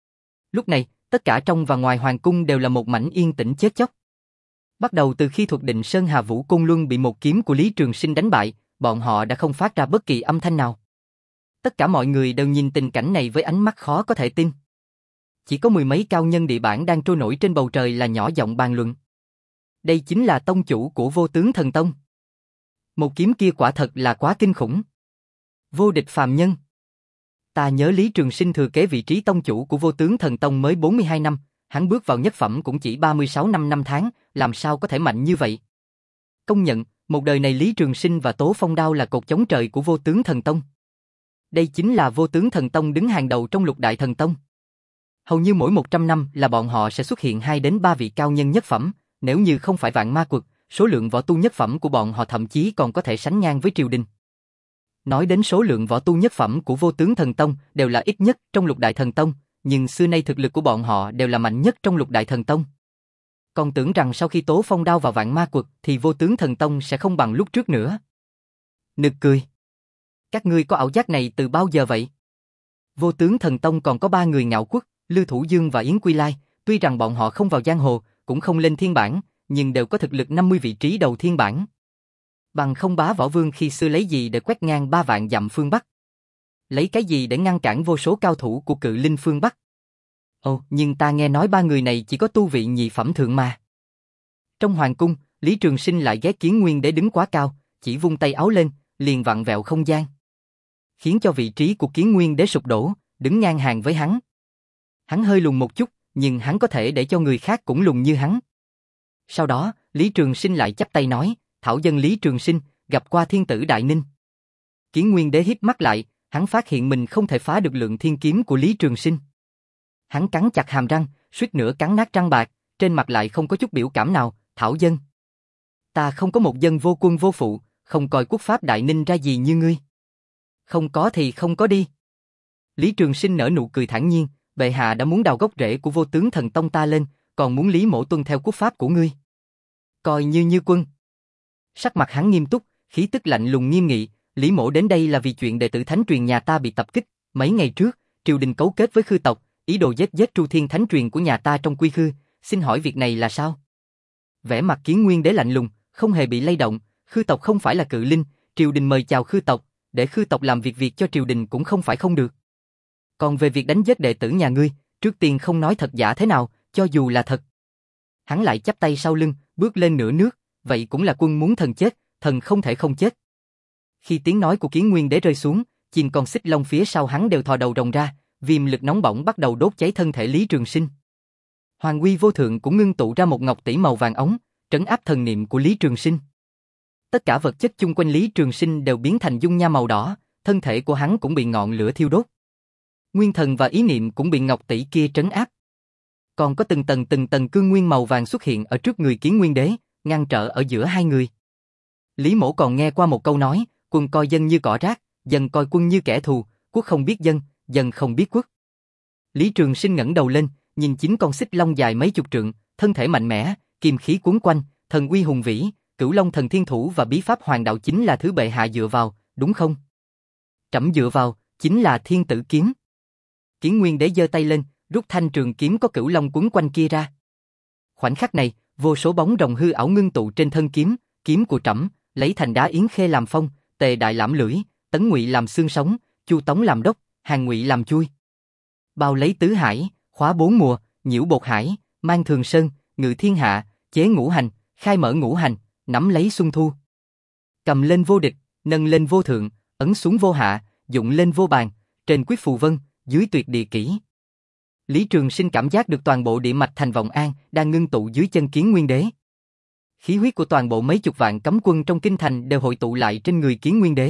Lúc này, tất cả trong và ngoài hoàng cung đều là một mảnh yên tĩnh chết chóc. Bắt đầu từ khi Thuật Định Sơn Hà Vũ Côn Luân bị một kiếm của Lý Trường Sinh đánh bại, bọn họ đã không phát ra bất kỳ âm thanh nào. Tất cả mọi người đều nhìn tình cảnh này với ánh mắt khó có thể tin. Chỉ có mười mấy cao nhân địa bản đang trôi nổi trên bầu trời là nhỏ giọng bàn luận. Đây chính là tông chủ của Vô Tướng Thần Tông. Một kiếm kia quả thật là quá kinh khủng. Vô địch phàm nhân. Ta nhớ Lý Trường Sinh thừa kế vị trí tông chủ của Vô Tướng Thần Tông mới bốn mươi hai năm, hắn bước vào nhất phẩm cũng chỉ ba mươi sáu năm năm tháng, làm sao có thể mạnh như vậy? Công nhận, một đời này Lý Trường Sinh và Tố Phong Đao là cột chống trời của Vô Tướng Thần Tông. Đây chính là Vô Tướng Thần Tông đứng hàng đầu trong lục đại thần tông. Hầu như mỗi một trăm năm là bọn họ sẽ xuất hiện hai đến ba vị cao nhân nhất phẩm, nếu như không phải Vạn Ma Quật, số lượng võ tu nhất phẩm của bọn họ thậm chí còn có thể sánh ngang với triều đình. Nói đến số lượng võ tu nhất phẩm của Vô Tướng Thần Tông đều là ít nhất trong lục đại thần tông, nhưng xưa nay thực lực của bọn họ đều là mạnh nhất trong lục đại thần tông. Còn tưởng rằng sau khi Tố Phong Đao vào Vạn Ma Quật thì Vô Tướng Thần Tông sẽ không bằng lúc trước nữa. Nực cười. Các ngươi có ảo giác này từ bao giờ vậy? Vô Tướng Thần Tông còn có ba người ngạo quốc, Lưu Thủ Dương và Yến Quy Lai, tuy rằng bọn họ không vào giang hồ, cũng không lên thiên bảng, nhưng đều có thực lực năm mươi vị trí đầu thiên bảng. Bằng không Bá Võ Vương khi xưa lấy gì để quét ngang ba vạn dặm phương Bắc? Lấy cái gì để ngăn cản vô số cao thủ của Cự Linh phương Bắc? Ồ, nhưng ta nghe nói ba người này chỉ có tu vị nhị phẩm thượng mà. Trong hoàng cung, Lý Trường Sinh lại ghé Kiến Nguyên Đế đứng quá cao, chỉ vung tay áo lên, liền vặn vẹo không gian, khiến cho vị trí của Kiến Nguyên Đế sụp đổ, đứng ngang hàng với hắn. Hắn hơi lùn một chút, nhưng hắn có thể để cho người khác cũng lùn như hắn. Sau đó, Lý Trường Sinh lại chắp tay nói, thảo dân Lý Trường Sinh, gặp qua thiên tử Đại Ninh. Kiến Nguyên Đế híp mắt lại, hắn phát hiện mình không thể phá được lượng thiên kiếm của Lý Trường Sinh. Hắn cắn chặt hàm răng, suýt nữa cắn nát răng bạc, trên mặt lại không có chút biểu cảm nào, thảo dân. Ta không có một dân vô quân vô phụ, không coi quốc pháp Đại Ninh ra gì như ngươi. Không có thì không có đi. Lý Trường Sinh nở nụ cười thản nhiên, bệ hạ đã muốn đào gốc rễ của Vô Tướng Thần Tông ta lên, còn muốn Lý mỗ tuân theo quốc pháp của ngươi. Coi như như quân. Sắc mặt hắn nghiêm túc, khí tức lạnh lùng nghiêm nghị, Lý mỗ đến đây là vì chuyện đệ tử thánh truyền nhà ta bị tập kích, mấy ngày trước, triều đình cấu kết với khư tộc, ý đồ giết giết Tru Thiên thánh truyền của nhà ta trong quy khư, xin hỏi việc này là sao? Vẻ mặt Kiến Nguyên Đế lạnh lùng, không hề bị lay động, khư tộc không phải là Cự Linh, triều đình mời chào khư tộc, để khư tộc làm việc việc cho triều đình cũng không phải không được. Còn về việc đánh giết đệ tử nhà ngươi, trước tiên không nói thật giả thế nào, cho dù là thật. Hắn lại chắp tay sau lưng, bước lên nửa nước, vậy cũng là quân muốn thần chết, thần không thể không chết. Khi tiếng nói của Kiến Nguyên Đế rơi xuống, chim con xích long phía sau hắn đều thò đầu rồng ra, viêm lực nóng bỏng bắt đầu đốt cháy thân thể Lý Trường Sinh. Hoàng uy vô thượng cũng ngưng tụ ra một ngọc tỷ màu vàng ống, trấn áp thần niệm của Lý Trường Sinh. Tất cả vật chất chung quanh Lý Trường Sinh đều biến thành dung nha màu đỏ, thân thể của hắn cũng bị ngọn lửa thiêu đốt. Nguyên thần và ý niệm cũng bị ngọc tỷ kia trấn áp. Còn có từng tầng từng tầng cương nguyên màu vàng xuất hiện ở trước người Kiến Nguyên Đế, ngăn trở ở giữa hai người. Lý mỗ còn nghe qua một câu nói, quân coi dân như cỏ rác, dân coi quân như kẻ thù, quốc không biết dân, dân không biết quốc. Lý Trường Sinh ngẩng đầu lên, nhìn chính con xích long dài mấy chục trượng, thân thể mạnh mẽ, kim khí cuốn quanh, thần uy hùng vĩ, Cửu Long Thần Thiên Thủ và bí pháp Hoàng Đạo chính là thứ bệ hạ dựa vào, đúng không? Trẫm dựa vào chính là Thiên Tử Kiếm. Kiến Nguyên Đế giơ tay lên, rút thanh trường kiếm có cửu long quấn quanh kia ra. Khoảnh khắc này, vô số bóng rồng hư ảo ngưng tụ trên thân kiếm, kiếm của trẫm lấy thành đá yến khê làm phong, Tề Đại làm lưỡi, Tấn Ngụy làm xương sống, Chu Tống làm đốc, Hàn Ngụy làm chui. Bao lấy tứ hải, khóa bốn mùa, nhiễu bột hải, mang thường sơn, ngự thiên hạ, chế ngũ hành, khai mở ngũ hành, nắm lấy xuân thu. Cầm lên vô địch, nâng lên vô thượng, ấn xuống vô hạ, dụng lên vô bàn, trên quyết phù vân, dưới tuyệt địa kỷ. Lý Trường Sinh cảm giác được toàn bộ địa mạch thành vọng an đang ngưng tụ dưới chân Kiến Nguyên Đế. Khí huyết của toàn bộ mấy chục vạn cấm quân trong kinh thành đều hội tụ lại trên người Kiến Nguyên Đế.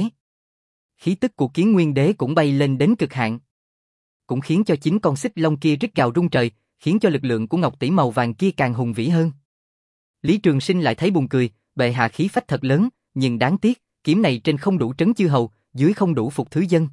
Khí tức của Kiến Nguyên Đế cũng bay lên đến cực hạn, cũng khiến cho chính con xích long kia rít gào rung trời, khiến cho lực lượng của ngọc tỷ màu vàng kia càng hùng vĩ hơn. Lý Trường Sinh lại thấy buồn cười, bệ hạ khí phách thật lớn, nhưng đáng tiếc, kiếm này trên không đủ trấn chư hầu, dưới không đủ phục thứ dân.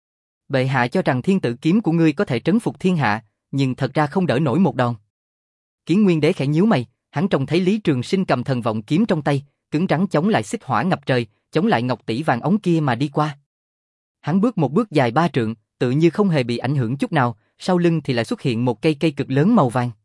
Bệ hạ cho rằng thiên tử kiếm của ngươi có thể trấn phục thiên hạ, nhưng thật ra không đỡ nổi một đòn. Kiến Nguyên Đế khẽ nhíu mày, hắn trông thấy Lý Trường Sinh cầm thần vọng kiếm trong tay, cứng rắn chống lại xích hỏa ngập trời, chống lại ngọc tỷ vàng ống kia mà đi qua. Hắn bước một bước dài ba trượng, tự như không hề bị ảnh hưởng chút nào, sau lưng thì lại xuất hiện một cây cây cực lớn màu vàng.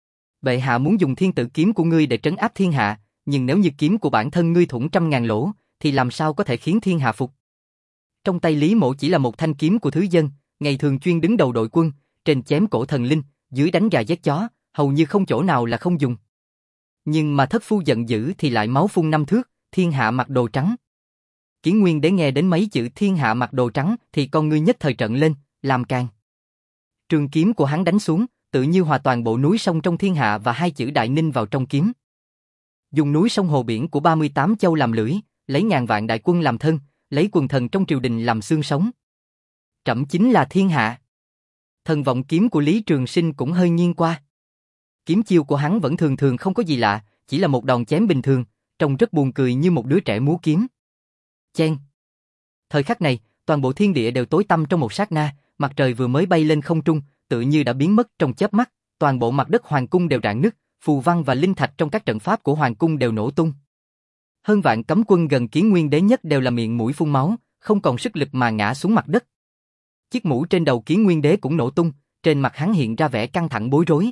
Bệ hạ muốn dùng thiên tử kiếm của ngươi để trấn áp thiên hạ, nhưng nếu như kiếm của bản thân ngươi thủng trăm ngàn lỗ, thì làm sao có thể khiến thiên hạ phục? Trong tay Lý Mỗ chỉ là một thanh kiếm của thứ dân, ngày thường chuyên đứng đầu đội quân, trên chém cổ thần linh, dưới đánh gà giết chó, hầu như không chỗ nào là không dùng. Nhưng mà thất phu giận dữ thì lại máu phun năm thước, thiên hạ mặc đồ trắng. Kiến Nguyên Đế nghe đến mấy chữ thiên hạ mặc đồ trắng thì con ngươi nhất thời trận lên, làm càng. Trường kiếm của hắn đánh xuống, tự như hòa toàn bộ núi sông trong thiên hạ và hai chữ Đại Ninh vào trong kiếm. Dùng núi sông hồ biển của ba mươi tám châu làm lưỡi, lấy ngàn vạn đại quân làm thân, lấy quần thần trong triều đình làm xương sống. Trẫm chính là thiên hạ. Thần vọng kiếm của Lý Trường Sinh cũng hơi nghiêng qua. Kiếm chiêu của hắn vẫn thường thường không có gì lạ, chỉ là một đòn chém bình thường, trông rất buồn cười như một đứa trẻ múa kiếm. Chen. Thời khắc này, toàn bộ thiên địa đều tối tăm trong một sát na, mặt trời vừa mới bay lên không trung, tự như đã biến mất trong chớp mắt, toàn bộ mặt đất hoàng cung đều rạn nứt, phù văn và linh thạch trong các trận pháp của hoàng cung đều nổ tung. Hơn vạn cấm quân gần Kiến Nguyên Đế nhất đều là miệng mũi phun máu, không còn sức lực mà ngã xuống mặt đất. Chiếc mũ trên đầu Kiến Nguyên Đế cũng nổ tung, trên mặt hắn hiện ra vẻ căng thẳng bối rối.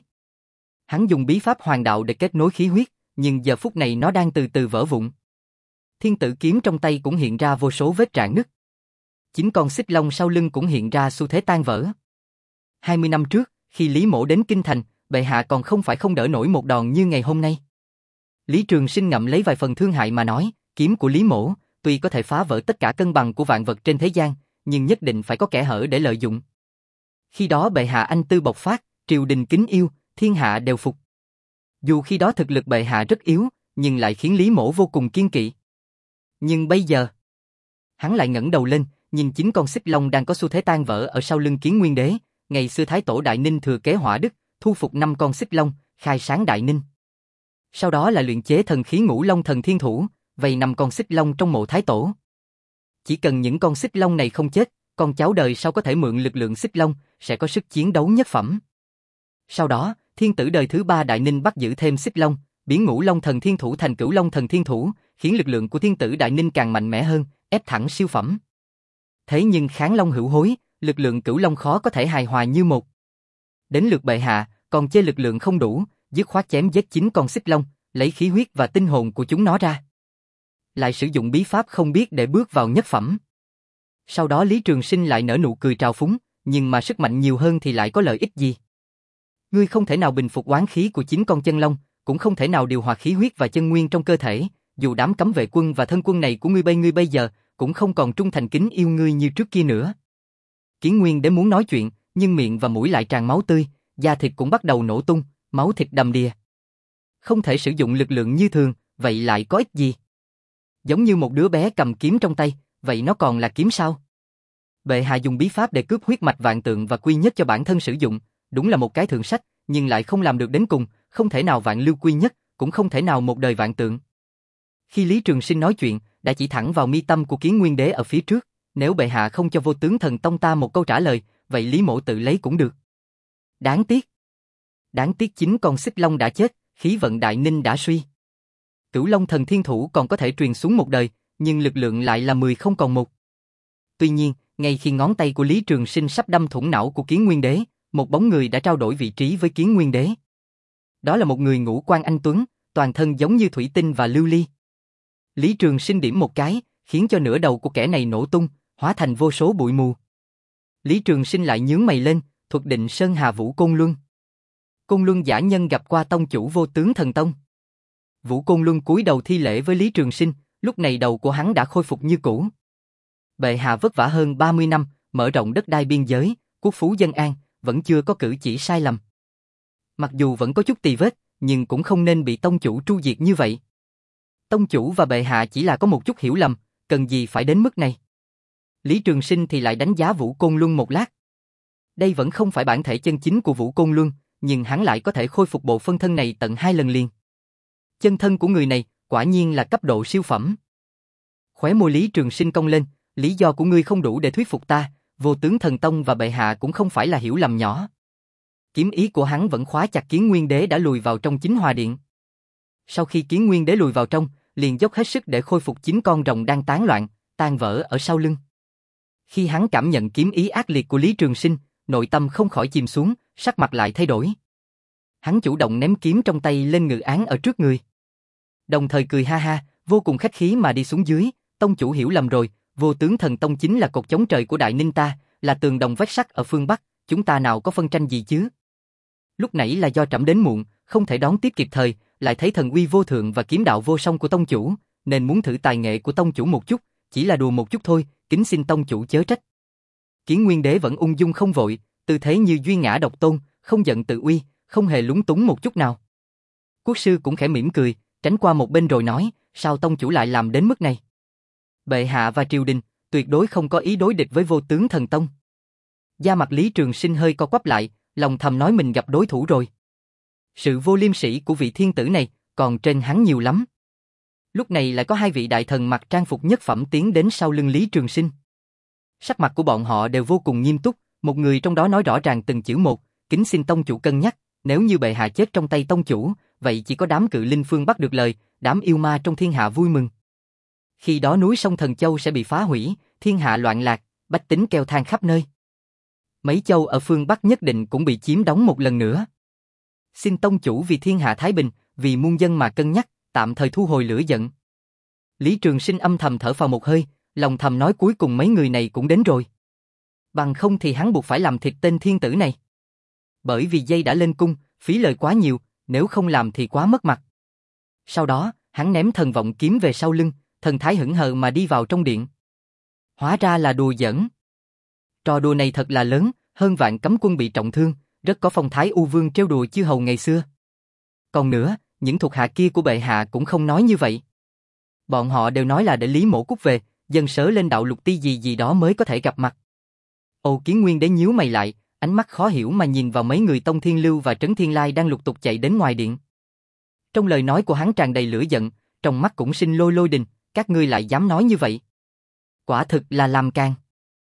Hắn dùng bí pháp hoàng đạo để kết nối khí huyết, nhưng giờ phút này nó đang từ từ vỡ vụn. Thiên tử kiếm trong tay cũng hiện ra vô số vết rạn nứt. Chính con xích long sau lưng cũng hiện ra xu thế tan vỡ. hai mươi năm trước, khi Lý Mỗ đến Kinh Thành, bệ hạ còn không phải không đỡ nổi một đòn như ngày hôm nay. Lý Trường Sinh ngậm lấy vài phần thương hại mà nói, kiếm của Lý Mỗ, tuy có thể phá vỡ tất cả cân bằng của vạn vật trên thế gian, nhưng nhất định phải có kẽ hở để lợi dụng. Khi đó bệ hạ anh tư bộc phát, triều đình kính yêu, thiên hạ đều phục. Dù khi đó thực lực bệ hạ rất yếu, nhưng lại khiến Lý Mỗ vô cùng kiên kỵ. Nhưng bây giờ, hắn lại ngẩng đầu lên, nhìn chính con xích long đang có xu thế tan vỡ ở sau lưng Kiến Nguyên Đế. Ngày xưa Thái Tổ Đại Ninh thừa kế hỏa đức, thu phục năm con xích long, khai sáng Đại Ninh. Sau đó là luyện chế thần khí Ngũ Long Thần Thiên Thủ, vây năm con xích long trong mộ Thái Tổ. Chỉ cần những con xích long này không chết, con cháu đời sau có thể mượn lực lượng xích long, sẽ có sức chiến đấu nhất phẩm. Sau đó, thiên tử đời thứ ba Đại Ninh bắt giữ thêm xích long, biến Ngũ Long Thần Thiên Thủ thành Cửu Long Thần Thiên Thủ, khiến lực lượng của thiên tử Đại Ninh càng mạnh mẽ hơn, ép thẳng siêu phẩm. Thế nhưng kháng long hữu hối, lực lượng Cửu Long khó có thể hài hòa như một. Đến lượt bệ hạ, còn chê lực lượng không đủ, dứt khoát chém giết chín con xích long, lấy khí huyết và tinh hồn của chúng nó ra. Lại sử dụng bí pháp không biết để bước vào nhất phẩm. Sau đó Lý Trường Sinh lại nở nụ cười trào phúng, nhưng mà sức mạnh nhiều hơn thì lại có lợi ích gì? Ngươi không thể nào bình phục oán khí của chín con chân long, cũng không thể nào điều hòa khí huyết và chân nguyên trong cơ thể, dù đám cấm vệ quân và thân quân này của ngươi bây ngươi bây giờ cũng không còn trung thành kính yêu ngươi như trước kia nữa. Kiến Nguyên Đế muốn nói chuyện, nhưng miệng và mũi lại tràn máu tươi, da thịt cũng bắt đầu nổ tung, máu thịt đầm đìa. Không thể sử dụng lực lượng như thường, vậy lại có ích gì? Giống như một đứa bé cầm kiếm trong tay, vậy nó còn là kiếm sao? Bệ hạ dùng bí pháp để cướp huyết mạch vạn tượng và quy nhất cho bản thân sử dụng, đúng là một cái thượng sách, nhưng lại không làm được đến cùng, không thể nào vạn lưu quy nhất, cũng không thể nào một đời vạn tượng. Khi Lý Trường Sinh nói chuyện, đã chỉ thẳng vào mi tâm của Kiến Nguyên Đế ở phía trước, nếu bệ hạ không cho Vô Tướng Thần Tông ta một câu trả lời, vậy Lý Mỗ tự lấy cũng được. Đáng tiếc. Đáng tiếc chính con xích long đã chết, khí vận Đại Ninh đã suy. Cửu Long Thần Thiên Thủ còn có thể truyền xuống một đời, nhưng lực lượng lại là mười không còn một. Tuy nhiên, ngay khi ngón tay của Lý Trường Sinh sắp đâm thủng não của Kiến Nguyên Đế, một bóng người đã trao đổi vị trí với Kiến Nguyên Đế. Đó là một người ngũ quan anh tuấn, toàn thân giống như thủy tinh và lưu ly. Lý Trường Sinh điểm một cái, khiến cho nửa đầu của kẻ này nổ tung, hóa thành vô số bụi mù. Lý Trường Sinh lại nhướng mày lên, thuật định Sơn Hà Vũ Côn Luân. Côn Luân giả nhân gặp qua tông chủ Vô Tướng Thần Tông. Vũ Côn Luân cúi đầu thi lễ với Lý Trường Sinh, lúc này đầu của hắn đã khôi phục như cũ. Bệ hạ vất vả hơn ba mươi năm, mở rộng đất đai biên giới, quốc phú dân an, vẫn chưa có cử chỉ sai lầm. Mặc dù vẫn có chút tì vết, nhưng cũng không nên bị tông chủ tru diệt như vậy. Tông chủ và bệ hạ chỉ là có một chút hiểu lầm, cần gì phải đến mức này. Lý Trường Sinh thì lại đánh giá Vũ Côn Luân một lát. Đây vẫn không phải bản thể chân chính của Vũ Côn Luân, nhưng hắn lại có thể khôi phục bộ phân thân này tận hai lần liền. Chân thân của người này, quả nhiên là cấp độ siêu phẩm. Khóe môi Lý Trường Sinh cong lên, lý do của ngươi không đủ để thuyết phục ta, Vô Tướng Thần Tông và bệ hạ cũng không phải là hiểu lầm nhỏ. Kiếm ý của hắn vẫn khóa chặt Kiến Nguyên Đế đã lùi vào trong chính hòa điện. Sau khi Kiến Nguyên Đế lùi vào trong, liền dốc hết sức để khôi phục chín con rồng đang tán loạn, tan vỡ ở sau lưng. Khi hắn cảm nhận kiếm ý ác liệt của Lý Trường Sinh, nội tâm không khỏi chìm xuống, sắc mặt lại thay đổi. Hắn chủ động ném kiếm trong tay lên ngự án ở trước người. Đồng thời cười ha ha, vô cùng khách khí mà đi xuống dưới, tông chủ hiểu lầm rồi, Vô Tướng Thần Tông chính là cột chống trời của Đại Ninh ta, là tường đồng vách sắt ở phương Bắc, chúng ta nào có phân tranh gì chứ? Lúc nãy là do trẫm đến muộn, không thể đón tiếp kịp thời, lại thấy thần uy vô thượng và kiếm đạo vô song của tông chủ, nên muốn thử tài nghệ của tông chủ một chút, chỉ là đùa một chút thôi, kính xin tông chủ chớ trách. Kiến Nguyên Đế vẫn ung dung không vội, tư thế như duy ngã độc tôn, không giận tự uy, không hề lúng túng một chút nào. Quốc sư cũng khẽ mỉm cười, tránh qua một bên rồi nói, sao tông chủ lại làm đến mức này? Bệ hạ và triều đình tuyệt đối không có ý đối địch với Vô Tướng Thần Tông. Da mặt Lý Trường Sinh hơi co quắp lại, lòng thầm nói mình gặp đối thủ rồi. Sự vô liêm sỉ của vị thiên tử này còn trên hắn nhiều lắm. Lúc này lại có hai vị đại thần mặc trang phục nhất phẩm tiến đến sau lưng Lý Trường Sinh. Sắc mặt của bọn họ đều vô cùng nghiêm túc, một người trong đó nói rõ ràng từng chữ một, kính xin tông chủ cân nhắc, nếu như bệ hạ chết trong tay tông chủ, vậy chỉ có đám cự linh phương bắt được lời, đám yêu ma trong thiên hạ vui mừng. Khi đó núi sông Thần Châu sẽ bị phá hủy, thiên hạ loạn lạc, bách tính kêu than khắp nơi. Mấy châu ở phương Bắc nhất định cũng bị chiếm đóng một lần nữa. Xin tông chủ vì thiên hạ thái bình, vì muôn dân mà cân nhắc, tạm thời thu hồi lửa giận. Lý Trường Sinh âm thầm thở phào một hơi, lòng thầm nói cuối cùng mấy người này cũng đến rồi. Bằng không thì hắn buộc phải làm thịt tên thiên tử này. Bởi vì dây đã lên cung, phí lời quá nhiều, nếu không làm thì quá mất mặt. Sau đó, hắn ném thần vọng kiếm về sau lưng, thần thái hững hờ mà đi vào trong điện. Hóa ra là đùa giỡn. Trò đùa này thật là lớn, hơn vạn cấm quân bị trọng thương, rất có phong thái U Vương trêu đùa chư hầu ngày xưa. Còn nữa, những thuộc hạ kia của bệ hạ cũng không nói như vậy. Bọn họ đều nói là để Lý Mổ Cút về, dần sớ lên đạo lục ti gì gì đó mới có thể gặp mặt. Âu Kiến Nguyên Đế nhíu mày lại, ánh mắt khó hiểu mà nhìn vào mấy người Tông Thiên Lưu và Trấn Thiên Lai đang lục tục chạy đến ngoài điện. Trong lời nói của hắn tràn đầy lửa giận, trong mắt cũng sinh lôi lôi đình, các ngươi lại dám nói như vậy. Quả thực là làm càn.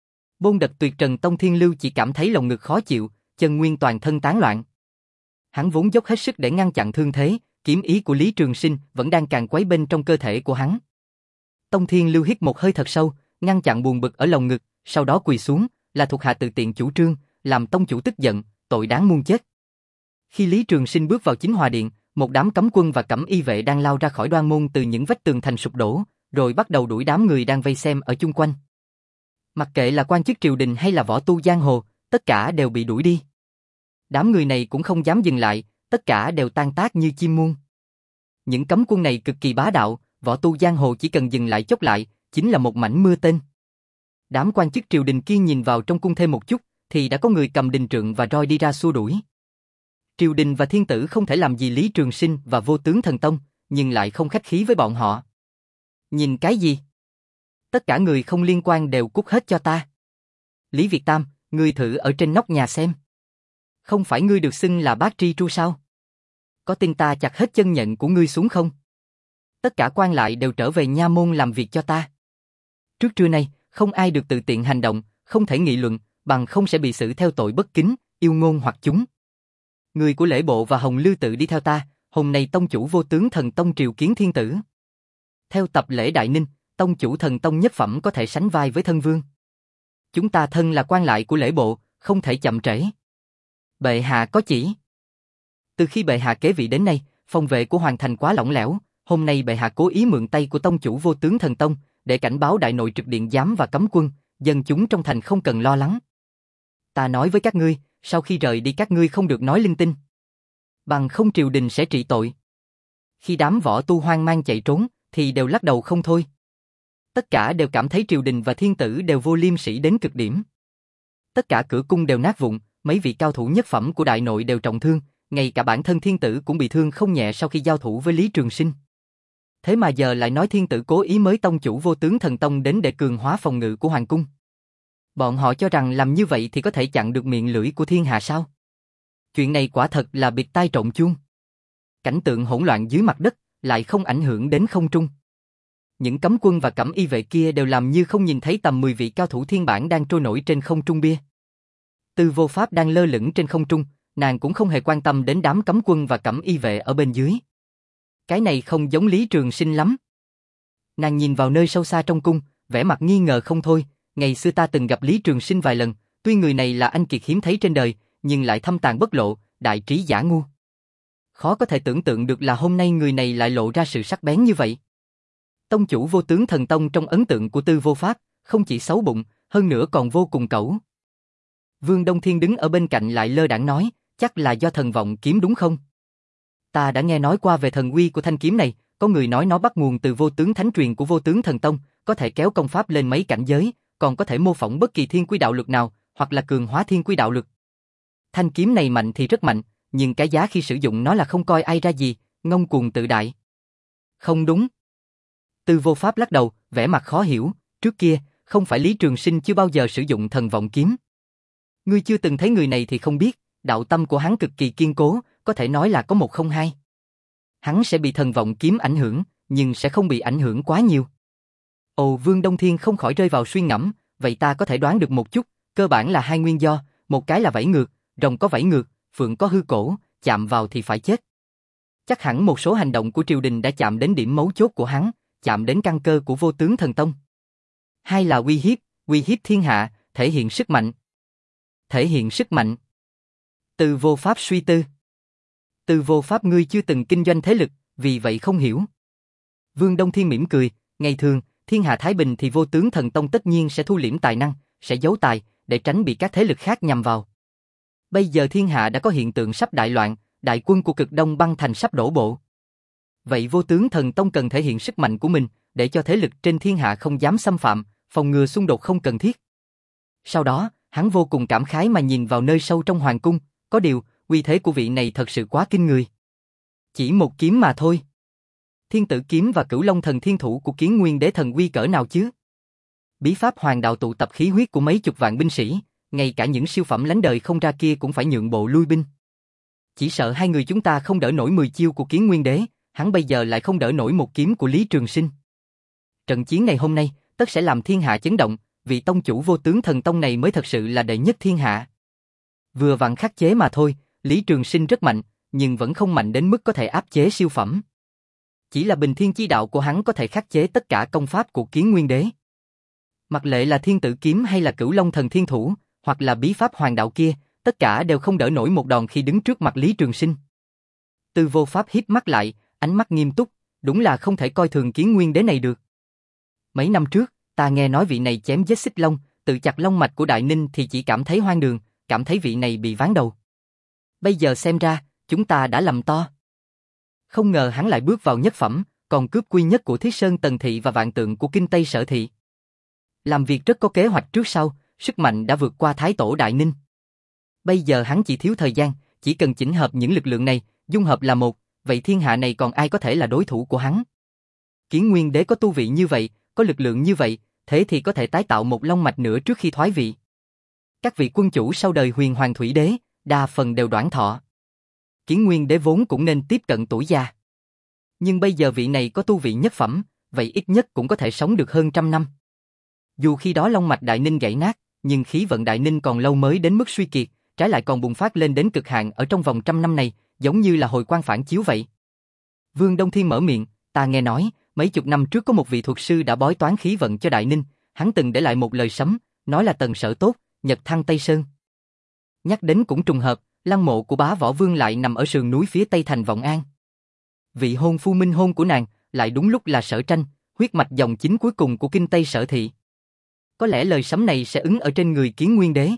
Bôn Đật Tuyệt Trần Tông Thiên Lưu chỉ cảm thấy lòng ngực khó chịu, chân nguyên toàn thân tán loạn. Hắn vốn dốc hết sức để ngăn chặn thương thế, kiếm ý của Lý Trường Sinh vẫn đang càn quấy bên trong cơ thể của hắn. Tông Thiên Lưu hít một hơi thật sâu, ngăn chặn buồn bực ở lồng ngực, sau đó quỳ xuống, là thuộc hạ tự tiện chủ trương, làm tông chủ tức giận, tội đáng muôn chết. Khi Lý Trường Sinh bước vào chính hòa điện, một đám cấm quân và cẩm y vệ đang lao ra khỏi đoan môn từ những vách tường thành sụp đổ, rồi bắt đầu đuổi đám người đang vây xem ở chung quanh. Mặc kệ là quan chức triều đình hay là võ tu giang hồ, tất cả đều bị đuổi đi. Đám người này cũng không dám dừng lại, tất cả đều tan tác như chim muôn. Những cấm quân này cực kỳ bá đạo, võ tu giang hồ chỉ cần dừng lại chốc lại, chính là một mảnh mưa tên. Đám quan chức triều đình kia nhìn vào trong cung thêm một chút, thì đã có người cầm đình trượng và roi đi ra xua đuổi. Triều đình và thiên tử không thể làm gì Lý Trường Sinh và Vô Tướng Thần Tông, nhưng lại không khách khí với bọn họ. Nhìn cái gì? Tất cả người không liên quan đều cút hết cho ta. Lý Việt Tam, ngươi thử ở trên nóc nhà xem. Không phải ngươi được xưng là bác tri tru sao? Có tin ta chặt hết chân nhận của ngươi xuống không? Tất cả quan lại đều trở về nha môn làm việc cho ta. Trước trưa nay, không ai được tự tiện hành động, không thể nghị luận, bằng không sẽ bị xử theo tội bất kính, yêu ngôn hoặc chúng. Người của lễ bộ và Hồng Lư tự đi theo ta, hôm nay tông chủ Vô Tướng Thần Tông triều kiến thiên tử. Theo tập lễ Đại Ninh, tông chủ thần tông nhất phẩm có thể sánh vai với thân vương. Chúng ta thân là quan lại của lễ bộ, không thể chậm trễ. Bệ hạ có chỉ. Từ khi bệ hạ kế vị đến nay, phòng vệ của hoàng thành quá lỏng lẻo, hôm nay bệ hạ cố ý mượn tay của tông chủ Vô Tướng Thần Tông để cảnh báo đại nội trực điện giám và cấm quân, dân chúng trong thành không cần lo lắng. Ta nói với các ngươi, sau khi rời đi các ngươi không được nói linh tinh. Bằng không triều đình sẽ trị tội. Khi đám võ tu hoang mang chạy trốn, thì đều lắc đầu không thôi. Tất cả đều cảm thấy triều đình và thiên tử đều vô liêm sỉ đến cực điểm. Tất cả cửa cung đều nát vụn, mấy vị cao thủ nhất phẩm của đại nội đều trọng thương, ngay cả bản thân thiên tử cũng bị thương không nhẹ sau khi giao thủ với Lý Trường Sinh. Thế mà giờ lại nói thiên tử cố ý mới tông chủ Vô Tướng Thần Tông đến để cường hóa phòng ngự của hoàng cung. Bọn họ cho rằng làm như vậy thì có thể chặn được miệng lưỡi của thiên hạ sao? Chuyện này quả thật là bịt tai trộn chuông. Cảnh tượng hỗn loạn dưới mặt đất lại không ảnh hưởng đến không trung. Những cấm quân và cẩm y vệ kia đều làm như không nhìn thấy tầm mười vị cao thủ thiên bản đang trôi nổi trên không trung bia. Tư Vô Pháp đang lơ lửng trên không trung, nàng cũng không hề quan tâm đến đám cấm quân và cẩm y vệ ở bên dưới. Cái này không giống Lý Trường Sinh lắm. Nàng nhìn vào nơi sâu xa trong cung, vẻ mặt nghi ngờ không thôi, ngày xưa ta từng gặp Lý Trường Sinh vài lần, tuy người này là anh kiệt hiếm thấy trên đời, nhưng lại thâm tàng bất lộ, đại trí giả ngu. Khó có thể tưởng tượng được là hôm nay người này lại lộ ra sự sắc bén như vậy. Tông chủ Vô Tướng Thần Tông trong ấn tượng của Tư Vô Pháp, không chỉ xấu bụng, hơn nữa còn vô cùng cẩu. Vương Đông Thiên đứng ở bên cạnh lại lơ đãng nói, chắc là do thần vọng kiếm đúng không? Ta đã nghe nói qua về thần uy của thanh kiếm này, có người nói nó bắt nguồn từ Vô Tướng Thánh truyền của Vô Tướng Thần Tông, có thể kéo công pháp lên mấy cảnh giới, còn có thể mô phỏng bất kỳ thiên quy đạo lực nào, hoặc là cường hóa thiên quy đạo lực. Thanh kiếm này mạnh thì rất mạnh, nhưng cái giá khi sử dụng nó là không coi ai ra gì, ngông cuồng tự đại. Không đúng. Tư Vô Pháp lắc đầu, vẻ mặt khó hiểu, trước kia, không phải Lý Trường Sinh chưa bao giờ sử dụng thần vọng kiếm. Ngươi chưa từng thấy người này thì không biết, đạo tâm của hắn cực kỳ kiên cố, có thể nói là có một không hai. Hắn sẽ bị thần vọng kiếm ảnh hưởng, nhưng sẽ không bị ảnh hưởng quá nhiều. Ồ, Vương Đông Thiên không khỏi rơi vào suy ngẫm, vậy ta có thể đoán được một chút, cơ bản là hai nguyên do, một cái là vảy ngược, rồng có vảy ngược, phượng có hư cổ, chạm vào thì phải chết. Chắc hẳn một số hành động của triều đình đã chạm đến điểm mấu chốt của hắn, chạm đến căn cơ của Vô Tướng Thần Tông. Hai là uy hiếp, uy hiếp thiên hạ, thể hiện sức mạnh. Thể hiện sức mạnh. Tư Vô Pháp suy tư. Tư Vô Pháp ngươi chưa từng kinh doanh thế lực, vì vậy không hiểu. Vương Đông Thiên mỉm cười, ngày thường, thiên hạ thái bình thì Vô Tướng Thần Tông tất nhiên sẽ thu liễm tài năng, sẽ giấu tài, để tránh bị các thế lực khác nhằm vào. Bây giờ thiên hạ đã có hiện tượng sắp đại loạn, đại quân của cực Đông băng thành sắp đổ bộ. Vậy Vô Tướng Thần Tông cần thể hiện sức mạnh của mình, để cho thế lực trên thiên hạ không dám xâm phạm, phòng ngừa xung đột không cần thiết. Sau đó, hắn vô cùng cảm khái mà nhìn vào nơi sâu trong hoàng cung, có điều, uy thế của vị này thật sự quá kinh người. Chỉ một kiếm mà thôi. Thiên Tử kiếm và Cửu Long Thần Thiên Thủ của Kiến Nguyên Đế thần uy cỡ nào chứ? Bí pháp hoàng đạo tụ tập khí huyết của mấy chục vạn binh sĩ, ngay cả những siêu phẩm lánh đời không ra kia cũng phải nhượng bộ lui binh. Chỉ sợ hai người chúng ta không đỡ nổi mười chiêu của Kiến Nguyên Đế, hắn bây giờ lại không đỡ nổi một kiếm của Lý Trường Sinh. Trận chiến này hôm nay, tất sẽ làm thiên hạ chấn động, vị tông chủ Vô Tướng Thần Tông này mới thật sự là đệ nhất thiên hạ. Vừa vặn khắc chế mà thôi, Lý Trường Sinh rất mạnh, nhưng vẫn không mạnh đến mức có thể áp chế siêu phẩm. Chỉ là bình thiên chi đạo của hắn có thể khắc chế tất cả công pháp của Kiến Nguyên Đế. Mặc lệ là Thiên Tử kiếm hay là Cửu Long Thần Thiên Thủ, hoặc là bí pháp hoàng đạo kia, tất cả đều không đỡ nổi một đòn khi đứng trước mặt Lý Trường Sinh. Tư Vô Pháp híp mắt lại, ánh mắt nghiêm túc, đúng là không thể coi thường Kiến Nguyên Đế này được. Mấy năm trước, ta nghe nói vị này chém giết Xích Long, tự chặt long mạch của Đại Ninh thì chỉ cảm thấy hoang đường, cảm thấy vị này bị ván đầu. Bây giờ xem ra, chúng ta đã lầm to. Không ngờ hắn lại bước vào nhất phẩm, còn cướp quy nhất của Thiết Sơn Tần Thị và vạn tượng của Kinh Tây Sở Thị. Làm việc rất có kế hoạch trước sau, sức mạnh đã vượt qua Thái Tổ Đại Ninh. Bây giờ hắn chỉ thiếu thời gian, chỉ cần chỉnh hợp những lực lượng này, dung hợp là một, vậy thiên hạ này còn ai có thể là đối thủ của hắn? Kiến Nguyên Đế có tu vị như vậy, có lực lượng như vậy, thế thì có thể tái tạo một long mạch nữa trước khi thoái vị. Các vị quân chủ sau đời Huyền Hoàng Thủy Đế, đa phần đều đoản thọ. Kiến Nguyên Đế vốn cũng nên tiếp cận tuổi già. Nhưng bây giờ vị này có tu vị nhất phẩm, vậy ít nhất cũng có thể sống được hơn trăm năm. Dù khi đó long mạch Đại Ninh gãy nát, nhưng khí vận Đại Ninh còn lâu mới đến mức suy kiệt, trái lại còn bùng phát lên đến cực hạn ở trong vòng trăm năm này, giống như là hồi quang phản chiếu vậy. Vương Đông Thiên mở miệng, ta nghe nói, mấy chục năm trước có một vị thuật sư đã bói toán khí vận cho Đại Ninh, hắn từng để lại một lời sấm, nói là Tần Sở tốt, Nhật thăng Tây Sơn. Nhắc đến cũng trùng hợp, lăng mộ của bá võ vương lại nằm ở sườn núi phía tây thành Vọng An. Vị hôn phu minh hôn của nàng lại đúng lúc là Sở Tranh, huyết mạch dòng chính cuối cùng của Kinh Tây Sở Thị. Có lẽ lời sấm này sẽ ứng ở trên người Kiến Nguyên Đế.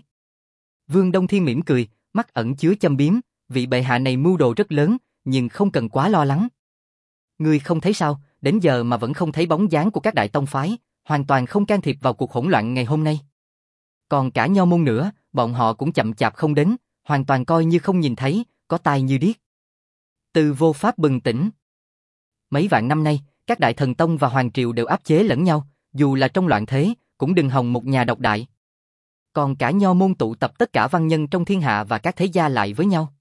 Vương Đông Thiên mỉm cười, mắt ẩn chứa châm biếm, vị bệ hạ này mưu đồ rất lớn, nhưng không cần quá lo lắng. Ngươi không thấy sao, đến giờ mà vẫn không thấy bóng dáng của các đại tông phái, hoàn toàn không can thiệp vào cuộc hỗn loạn ngày hôm nay. Còn cả Nho môn nữa, bọn họ cũng chậm chạp không đến, hoàn toàn coi như không nhìn thấy, có tai như điếc. Tư Vô Pháp bừng tỉnh. Mấy vạn năm nay, các đại thần tông và hoàng triều đều áp chế lẫn nhau, dù là trong loạn thế, cũng đừng hòng một nhà độc đại. Còn cả Nho môn tụ tập tất cả văn nhân trong thiên hạ và các thế gia lại với nhau.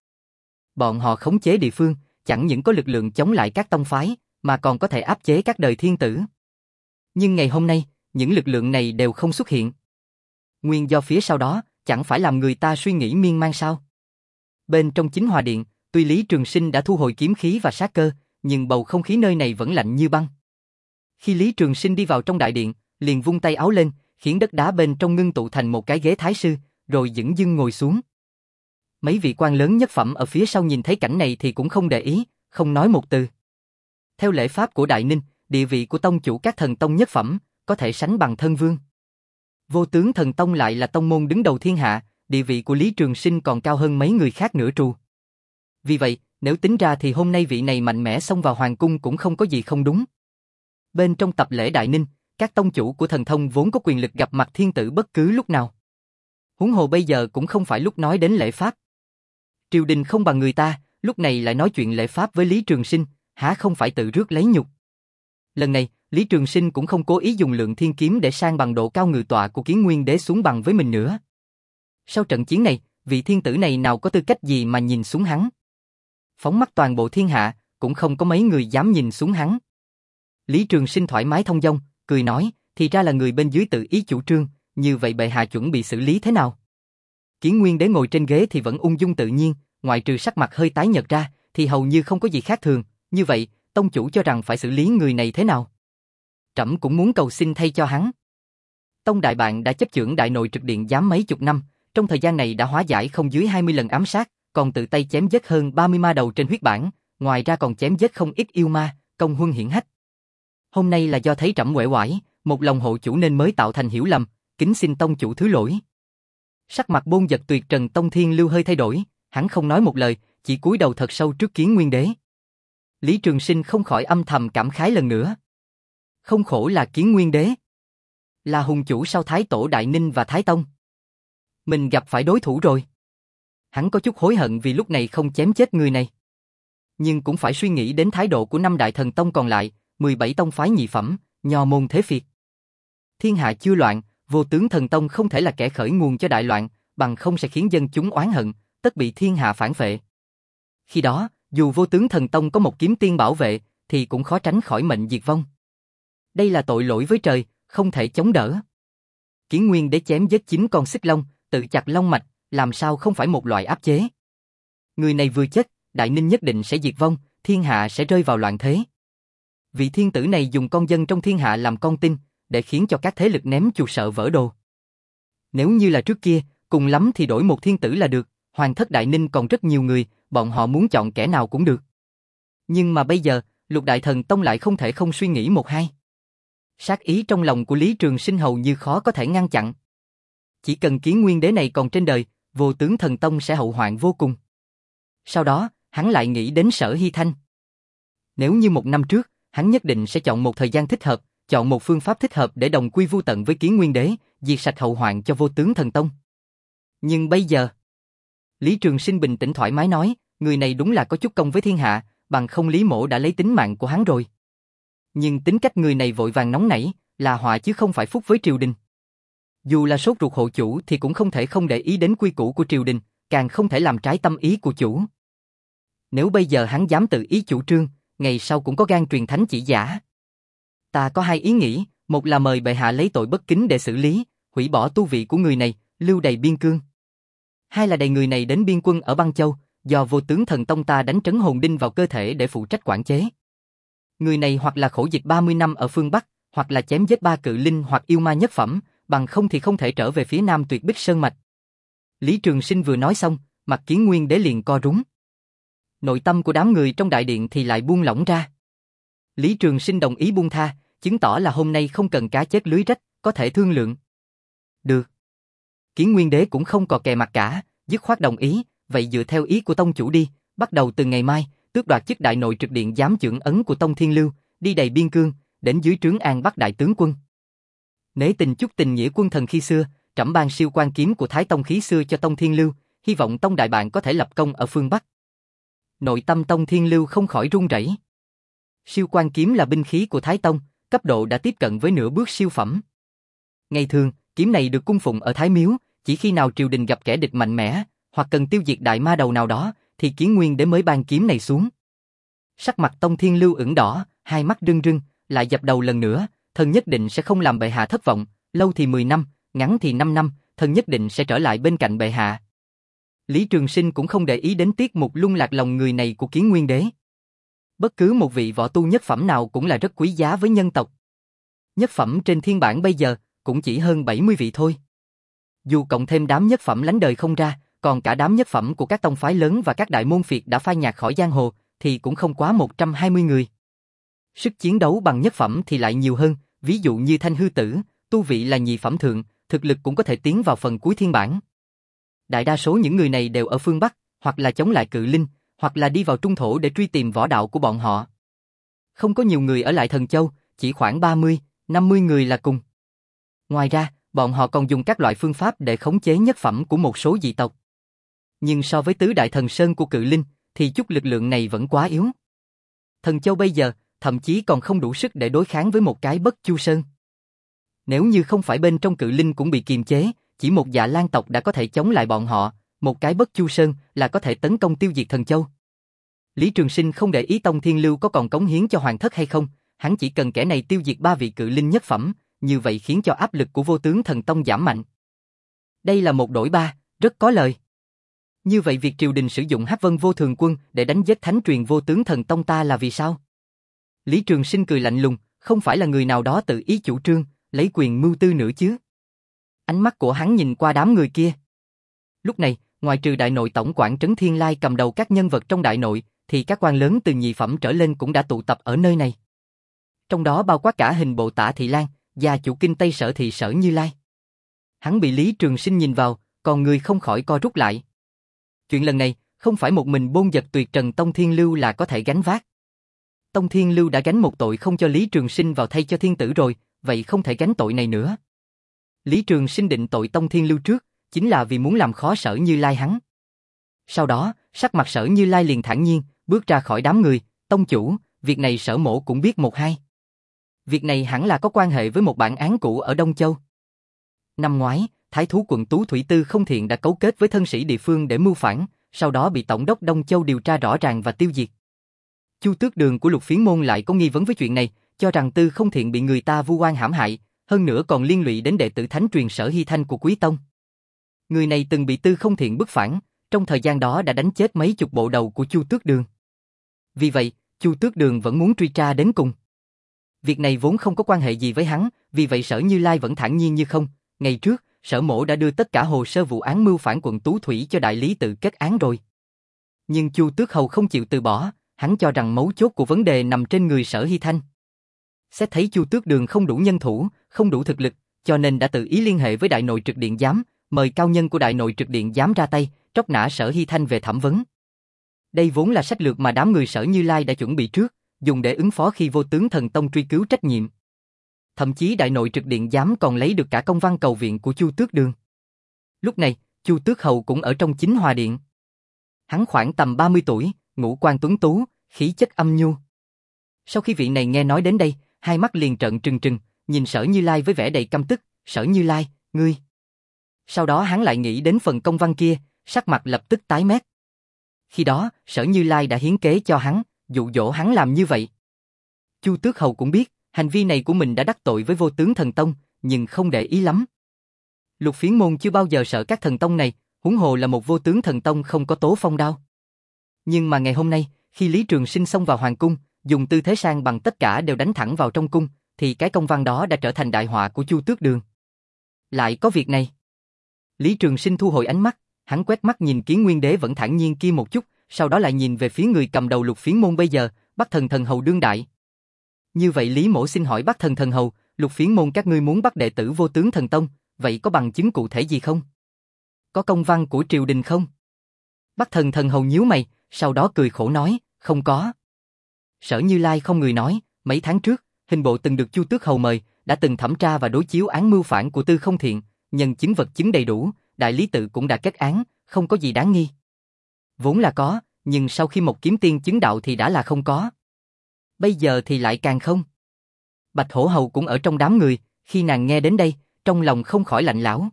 Bọn họ khống chế địa phương, chẳng những có lực lượng chống lại các tông phái, mà còn có thể áp chế các đời thiên tử. Nhưng ngày hôm nay, những lực lượng này đều không xuất hiện. Nguyên do phía sau đó, chẳng phải làm người ta suy nghĩ miên man sao? Bên trong Chính Hòa Điện, tuy Lý Trường Sinh đã thu hồi kiếm khí và sát cơ, nhưng bầu không khí nơi này vẫn lạnh như băng. Khi Lý Trường Sinh đi vào trong đại điện, liền vung tay áo lên, khiến đất đá bên trong ngưng tụ thành một cái ghế thái sư, rồi dửng dưng ngồi xuống. Mấy vị quan lớn nhất phẩm ở phía sau nhìn thấy cảnh này thì cũng không để ý, không nói một từ. Theo lễ pháp của Đại Ninh, địa vị của tông chủ các thần tông nhất phẩm có thể sánh bằng thân vương. Vô Tướng Thần Tông lại là tông môn đứng đầu thiên hạ, địa vị của Lý Trường Sinh còn cao hơn mấy người khác nữa trù. Vì vậy, nếu tính ra thì hôm nay vị này mạnh mẽ xông vào hoàng cung cũng không có gì không đúng. Bên trong tập lễ Đại Ninh, các tông chủ của thần thông vốn có quyền lực gặp mặt thiên tử bất cứ lúc nào. Huống hồ bây giờ cũng không phải lúc nói đến lễ pháp. Triều đình không bằng người ta, lúc này lại nói chuyện lễ pháp với Lý Trường Sinh, há không phải tự rước lấy nhục. Lần này, Lý Trường Sinh cũng không cố ý dùng Lượng Thiên Kiếm để sang bằng độ cao ngự tọa của Kiến Nguyên Đế xuống bằng với mình nữa. Sau trận chiến này, vị thiên tử này nào có tư cách gì mà nhìn xuống hắn. Phóng mắt toàn bộ thiên hạ, cũng không có mấy người dám nhìn xuống hắn. Lý Trường Sinh thoải mái thông dong, cười nói, thì ra là người bên dưới tự ý chủ trương, như vậy bệ hạ chuẩn bị xử lý thế nào? Kiến Nguyên Đế ngồi trên ghế thì vẫn ung dung tự nhiên, ngoại trừ sắc mặt hơi tái nhợt ra, thì hầu như không có gì khác thường. Như vậy, tông chủ cho rằng phải xử lý người này thế nào? Trẫm cũng muốn cầu xin thay cho hắn. Tông đại bạn đã chấp chưởng đại nội trực điện giám mấy chục năm, trong thời gian này đã hóa giải không dưới hai mươi lần ám sát, còn tự tay chém giết hơn ba mươi ma đầu trên huyết bản, ngoài ra còn chém giết không ít yêu ma, công huân hiển hách. Hôm nay là do thấy trẫm uể oải, một lòng hộ chủ nên mới tạo thành hiểu lầm, kính xin tông chủ thứ lỗi. Sắc mặt Bôn Dật Tuyệt Trần Tông Thiên Lưu hơi thay đổi, hắn không nói một lời, chỉ cúi đầu thật sâu trước Kiến Nguyên Đế. Lý Trường Sinh không khỏi âm thầm cảm khái lần nữa. Không khổ là Kiến Nguyên Đế, là hùng chủ sau Thái Tổ Đại Ninh và Thái Tông. Mình gặp phải đối thủ rồi. Hắn có chút hối hận vì lúc này không chém chết người này. Nhưng cũng phải suy nghĩ đến thái độ của năm đại thần tông còn lại, mười bảy tông phái nhị phẩm, nho môn thế phiệt. Thiên hạ chưa loạn, Vô Tướng Thần Tông không thể là kẻ khởi nguồn cho đại loạn, bằng không sẽ khiến dân chúng oán hận, tất bị thiên hạ phản phệ. Khi đó, dù Vô Tướng Thần Tông có một kiếm tiên bảo vệ, thì cũng khó tránh khỏi mệnh diệt vong. Đây là tội lỗi với trời, không thể chống đỡ. Kiến Nguyên Đế chém giết chín con xích long, tự chặt long mạch, làm sao không phải một loại áp chế. Người này vừa chết, Đại Ninh nhất định sẽ diệt vong, thiên hạ sẽ rơi vào loạn thế. Vị thiên tử này dùng con dân trong thiên hạ làm con tin, để khiến cho các thế lực ném chuột sợ vỡ đồ. Nếu như là trước kia, cùng lắm thì đổi một thiên tử là được, hoàng thất Đại Ninh còn rất nhiều người, bọn họ muốn chọn kẻ nào cũng được. Nhưng mà bây giờ, Lục Đại Thần Tông lại không thể không suy nghĩ một hai. Sát ý trong lòng của Lý Trường Sinh hầu như khó có thể ngăn chặn. Chỉ cần Kiến Nguyên Đế này còn trên đời, Vô Tướng Thần Tông sẽ hậu hoạn vô cùng. Sau đó, hắn lại nghĩ đến Sở Hy Thanh. Nếu như một năm trước, hắn nhất định sẽ chọn một thời gian thích hợp, chọn một phương pháp thích hợp để đồng quy vu tận với Kiến Nguyên Đế, diệt sạch hậu hoạn cho Vô Tướng Thần Tông. Nhưng bây giờ, Lý Trường Sinh bình tĩnh thoải mái nói, người này đúng là có chút công với thiên hạ, bằng không Lý Mỗ đã lấy tính mạng của hắn rồi. Nhưng tính cách người này vội vàng nóng nảy, là họa chứ không phải phúc với triều đình. Dù là sốt ruột hộ chủ thì cũng không thể không để ý đến quy củ của triều đình, càng không thể làm trái tâm ý của chủ. Nếu bây giờ hắn dám tự ý chủ trương, ngày sau cũng có gan truyền thánh chỉ giả. Ta có hai ý nghĩ, một là mời bệ hạ lấy tội bất kính để xử lý, hủy bỏ tu vị của người này, lưu đày biên cương. Hai là đày người này đến biên quân ở Băng Châu, do Vô Tướng Thần Tông ta đánh trấn hồn đinh vào cơ thể để phụ trách quản chế. Người này hoặc là khổ dịch ba mươi năm ở phương Bắc, hoặc là chém giết ba cự linh hoặc yêu ma nhất phẩm, bằng không thì không thể trở về phía nam Tuyệt Bích Sơn Mạch. Lý Trường Sinh vừa nói xong, mặt Kiến Nguyên Đế liền co rúm. Nội tâm của đám người trong đại điện thì lại buông lỏng ra. Lý Trường Sinh đồng ý buông tha, chứng tỏ là hôm nay không cần cá chết lưới rách, có thể thương lượng. Được. Kiến Nguyên Đế cũng không cò kè mặt cả, dứt khoát đồng ý, vậy dựa theo ý của tông chủ đi, bắt đầu từ ngày mai, tước đoạt chức đại nội trực điện giám chưởng ấn của Tông Thiên Lưu, đi đầy biên cương, đến dưới trướng An Bắc đại tướng quân. Nể tình chút tình nghĩa quân thần khi xưa, trẫm ban siêu quan kiếm của Thái Tông khí xưa cho Tông Thiên Lưu, hy vọng Tông đại bạn có thể lập công ở phương Bắc. Nội tâm Tông Thiên Lưu không khỏi run rẩy. Siêu quan kiếm là binh khí của Thái Tông, cấp độ đã tiếp cận với nửa bước siêu phẩm. Ngày thường, kiếm này được cung phụng ở Thái Miếu, chỉ khi nào triều đình gặp kẻ địch mạnh mẽ, hoặc cần tiêu diệt đại ma đầu nào đó, thì Kiến Nguyên Đế mới ban kiếm này xuống. Sắc mặt Tông Thiên Lưu ửng đỏ, hai mắt rưng rưng, lại dập đầu lần nữa, thần nhất định sẽ không làm bệ hạ thất vọng, lâu thì mười năm, ngắn thì năm năm, thần nhất định sẽ trở lại bên cạnh bệ hạ. Lý Trường Sinh cũng không để ý đến tiết mục lung lạc lòng người này của Kiến Nguyên Đế. Bất cứ một vị võ tu nhất phẩm nào cũng là rất quý giá với nhân tộc. Nhất phẩm trên thiên bảng bây giờ cũng chỉ hơn bảy mươi vị thôi. Dù cộng thêm đám nhất phẩm lánh đời không ra, còn cả đám nhất phẩm của các tông phái lớn và các đại môn phiệt đã phai nhạt khỏi giang hồ, thì cũng không quá một trăm hai mươi người. Sức chiến đấu bằng nhất phẩm thì lại nhiều hơn, ví dụ như Thanh Hư Tử, tu vị là nhị phẩm thượng, thực lực cũng có thể tiến vào phần cuối thiên bảng. Đại đa số những người này đều ở phương Bắc, hoặc là chống lại Cự Linh, hoặc là đi vào trung thổ để truy tìm võ đạo của bọn họ. Không có nhiều người ở lại Thần Châu, chỉ khoảng ba mươi, năm mươi người là cùng. Ngoài ra, bọn họ còn dùng các loại phương pháp để khống chế nhất phẩm của một số dị tộc. Nhưng so với tứ đại thần sơn của Cự Linh, thì chút lực lượng này vẫn quá yếu. Thần Châu bây giờ, thậm chí còn không đủ sức để đối kháng với một cái Bất Chu Sơn. Nếu như không phải bên trong Cự Linh cũng bị kiềm chế, chỉ một Dạ Lan tộc đã có thể chống lại bọn họ, một cái Bất Chu Sơn là có thể tấn công tiêu diệt Thần Châu. Lý Trường Sinh không để ý Tông Thiên Lưu có còn cống hiến cho Hoàng Thất hay không, hắn chỉ cần kẻ này tiêu diệt ba vị Cự Linh nhất phẩm, như vậy khiến cho áp lực của Vô Tướng Thần Tông giảm mạnh. Đây là một đổi ba, rất có lời. Như vậy việc triều đình sử dụng Hắc Vân Vô Thường Quân để đánh giết thánh truyền Vô Tướng Thần Tông ta là vì sao? Lý Trường Sinh cười lạnh lùng, không phải là người nào đó tự ý chủ trương, lấy quyền mưu tư nữa chứ. Ánh mắt của hắn nhìn qua đám người kia. Lúc này, ngoài trừ đại nội tổng quản Trấn Thiên Lai cầm đầu các nhân vật trong đại nội, thì các quan lớn từ nhị phẩm trở lên cũng đã tụ tập ở nơi này. Trong đó bao quát cả hình bộ Tả Thị Lan, gia chủ kinh Tây Sở Thị Sở Như Lai. Hắn bị Lý Trường Sinh nhìn vào, còn người không khỏi co rút lại. Chuyện lần này, không phải một mình Bôn Dật Tuyệt Trần Tông Thiên Lưu là có thể gánh vác. Tông Thiên Lưu đã gánh một tội không cho Lý Trường Sinh vào thay cho thiên tử rồi, vậy không thể gánh tội này nữa. Lý Trường Sinh định tội Tông Thiên Lưu trước, chính là vì muốn làm khó Sở Như Lai hắn. Sau đó, sắc mặt Sở Như Lai liền thản nhiên, bước ra khỏi đám người, tông chủ, việc này Sở mỗ cũng biết một hai. Việc này hẳn là có quan hệ với một bản án cũ ở Đông Châu. Năm ngoái, Thái thú quận Tú Thủy Tư Không Thiện đã cấu kết với thân sĩ địa phương để mưu phản, sau đó bị Tổng đốc Đông Châu điều tra rõ ràng và tiêu diệt. Chu Tước Đường của Lục Phiến Môn lại có nghi vấn với chuyện này, cho rằng Tư Không Thiện bị người ta vu oan hãm hại, hơn nữa còn liên lụy đến đệ tử thánh truyền Sở Hy Thanh của Quý Tông. Người này từng bị Tư Không Thiện bức phản, trong thời gian đó đã đánh chết mấy chục bộ đầu của Chu Tước Đường. Vì vậy, Chu Tước Đường vẫn muốn truy tra đến cùng. Việc này vốn không có quan hệ gì với hắn, vì vậy Sở Như Lai vẫn thản nhiên như không. Ngày trước, Sở mỗ đã đưa tất cả hồ sơ vụ án mưu phản quận Tú Thủy cho đại lý tự kết án rồi. Nhưng Chu Tước Hầu không chịu từ bỏ, hắn cho rằng mấu chốt của vấn đề nằm trên người Sở Hy Thanh. Xét thấy Chu Tước Đường không đủ nhân thủ, không đủ thực lực, cho nên đã tự ý liên hệ với Đại Nội Trực Điện Giám, mời cao nhân của Đại Nội Trực Điện Giám ra tay, tróc nã Sở Hy Thanh về thẩm vấn. Đây vốn là sách lược mà đám người Sở Như Lai đã chuẩn bị trước, dùng để ứng phó khi Vô Tướng Thần Tông truy cứu trách nhiệm. Thậm chí Đại Nội Trực Điện Giám còn lấy được cả công văn cầu viện của Chu Tước Đường. Lúc này, Chu Tước Hầu cũng ở trong Chính Hòa Điện. Hắn khoảng tầm ba mươi tuổi, ngũ quan tuấn tú, khí chất âm nhu. Sau khi vị này nghe nói đến đây, hai mắt liền trợn trừng trừng, nhìn Sở Như Lai với vẻ đầy căm tức. Sở Như Lai, ngươi. Sau đó hắn lại nghĩ đến phần công văn kia, sắc mặt lập tức tái mét. Khi đó, Sở Như Lai đã hiến kế cho hắn, dụ dỗ hắn làm như vậy. Chu Tước Hầu cũng biết, hành vi này của mình đã đắc tội với Vô Tướng Thần Tông, nhưng không để ý lắm. Lục Phiến Môn chưa bao giờ sợ các thần tông này, huống hồ là một Vô Tướng Thần Tông không có tố phong đao. Nhưng mà ngày hôm nay, khi Lý Trường Sinh xông vào hoàng cung, dùng tư thế sang bằng tất cả đều đánh thẳng vào trong cung, thì cái công văn đó đã trở thành đại họa của Chu Tước Đường. Lại có việc này. Lý Trường Sinh thu hồi ánh mắt, hắn quét mắt nhìn Kiến Nguyên Đế vẫn thản nhiên kia một chút, sau đó lại nhìn về phía người cầm đầu Lục Phiến Môn bây giờ, Bắc Thần Thần Hầu đương đại. Như vậy Lý mỗ xin hỏi Bắc Thần Thần Hầu, Lục Phiến Môn các ngươi muốn bắt đệ tử Vô Tướng Thần Tông, vậy có bằng chứng cụ thể gì không? Có công văn của triều đình không? Bắc Thần Thần Hầu nhíu mày, sau đó cười khổ nói, không có. Sở Như Lai không người nói, mấy tháng trước, hình bộ từng được Chu Tước Hầu mời, đã từng thẩm tra và đối chiếu án mưu phản của Tư Không Thiện, nhân chứng vật chứng đầy đủ, đại lý tự cũng đã kết án, không có gì đáng nghi. Vốn là có, nhưng sau khi một kiếm tiên chứng đạo thì đã là không có. Bây giờ thì lại càng không. Bạch Hổ Hầu cũng ở trong đám người, khi nàng nghe đến đây, trong lòng không khỏi lạnh lẽo.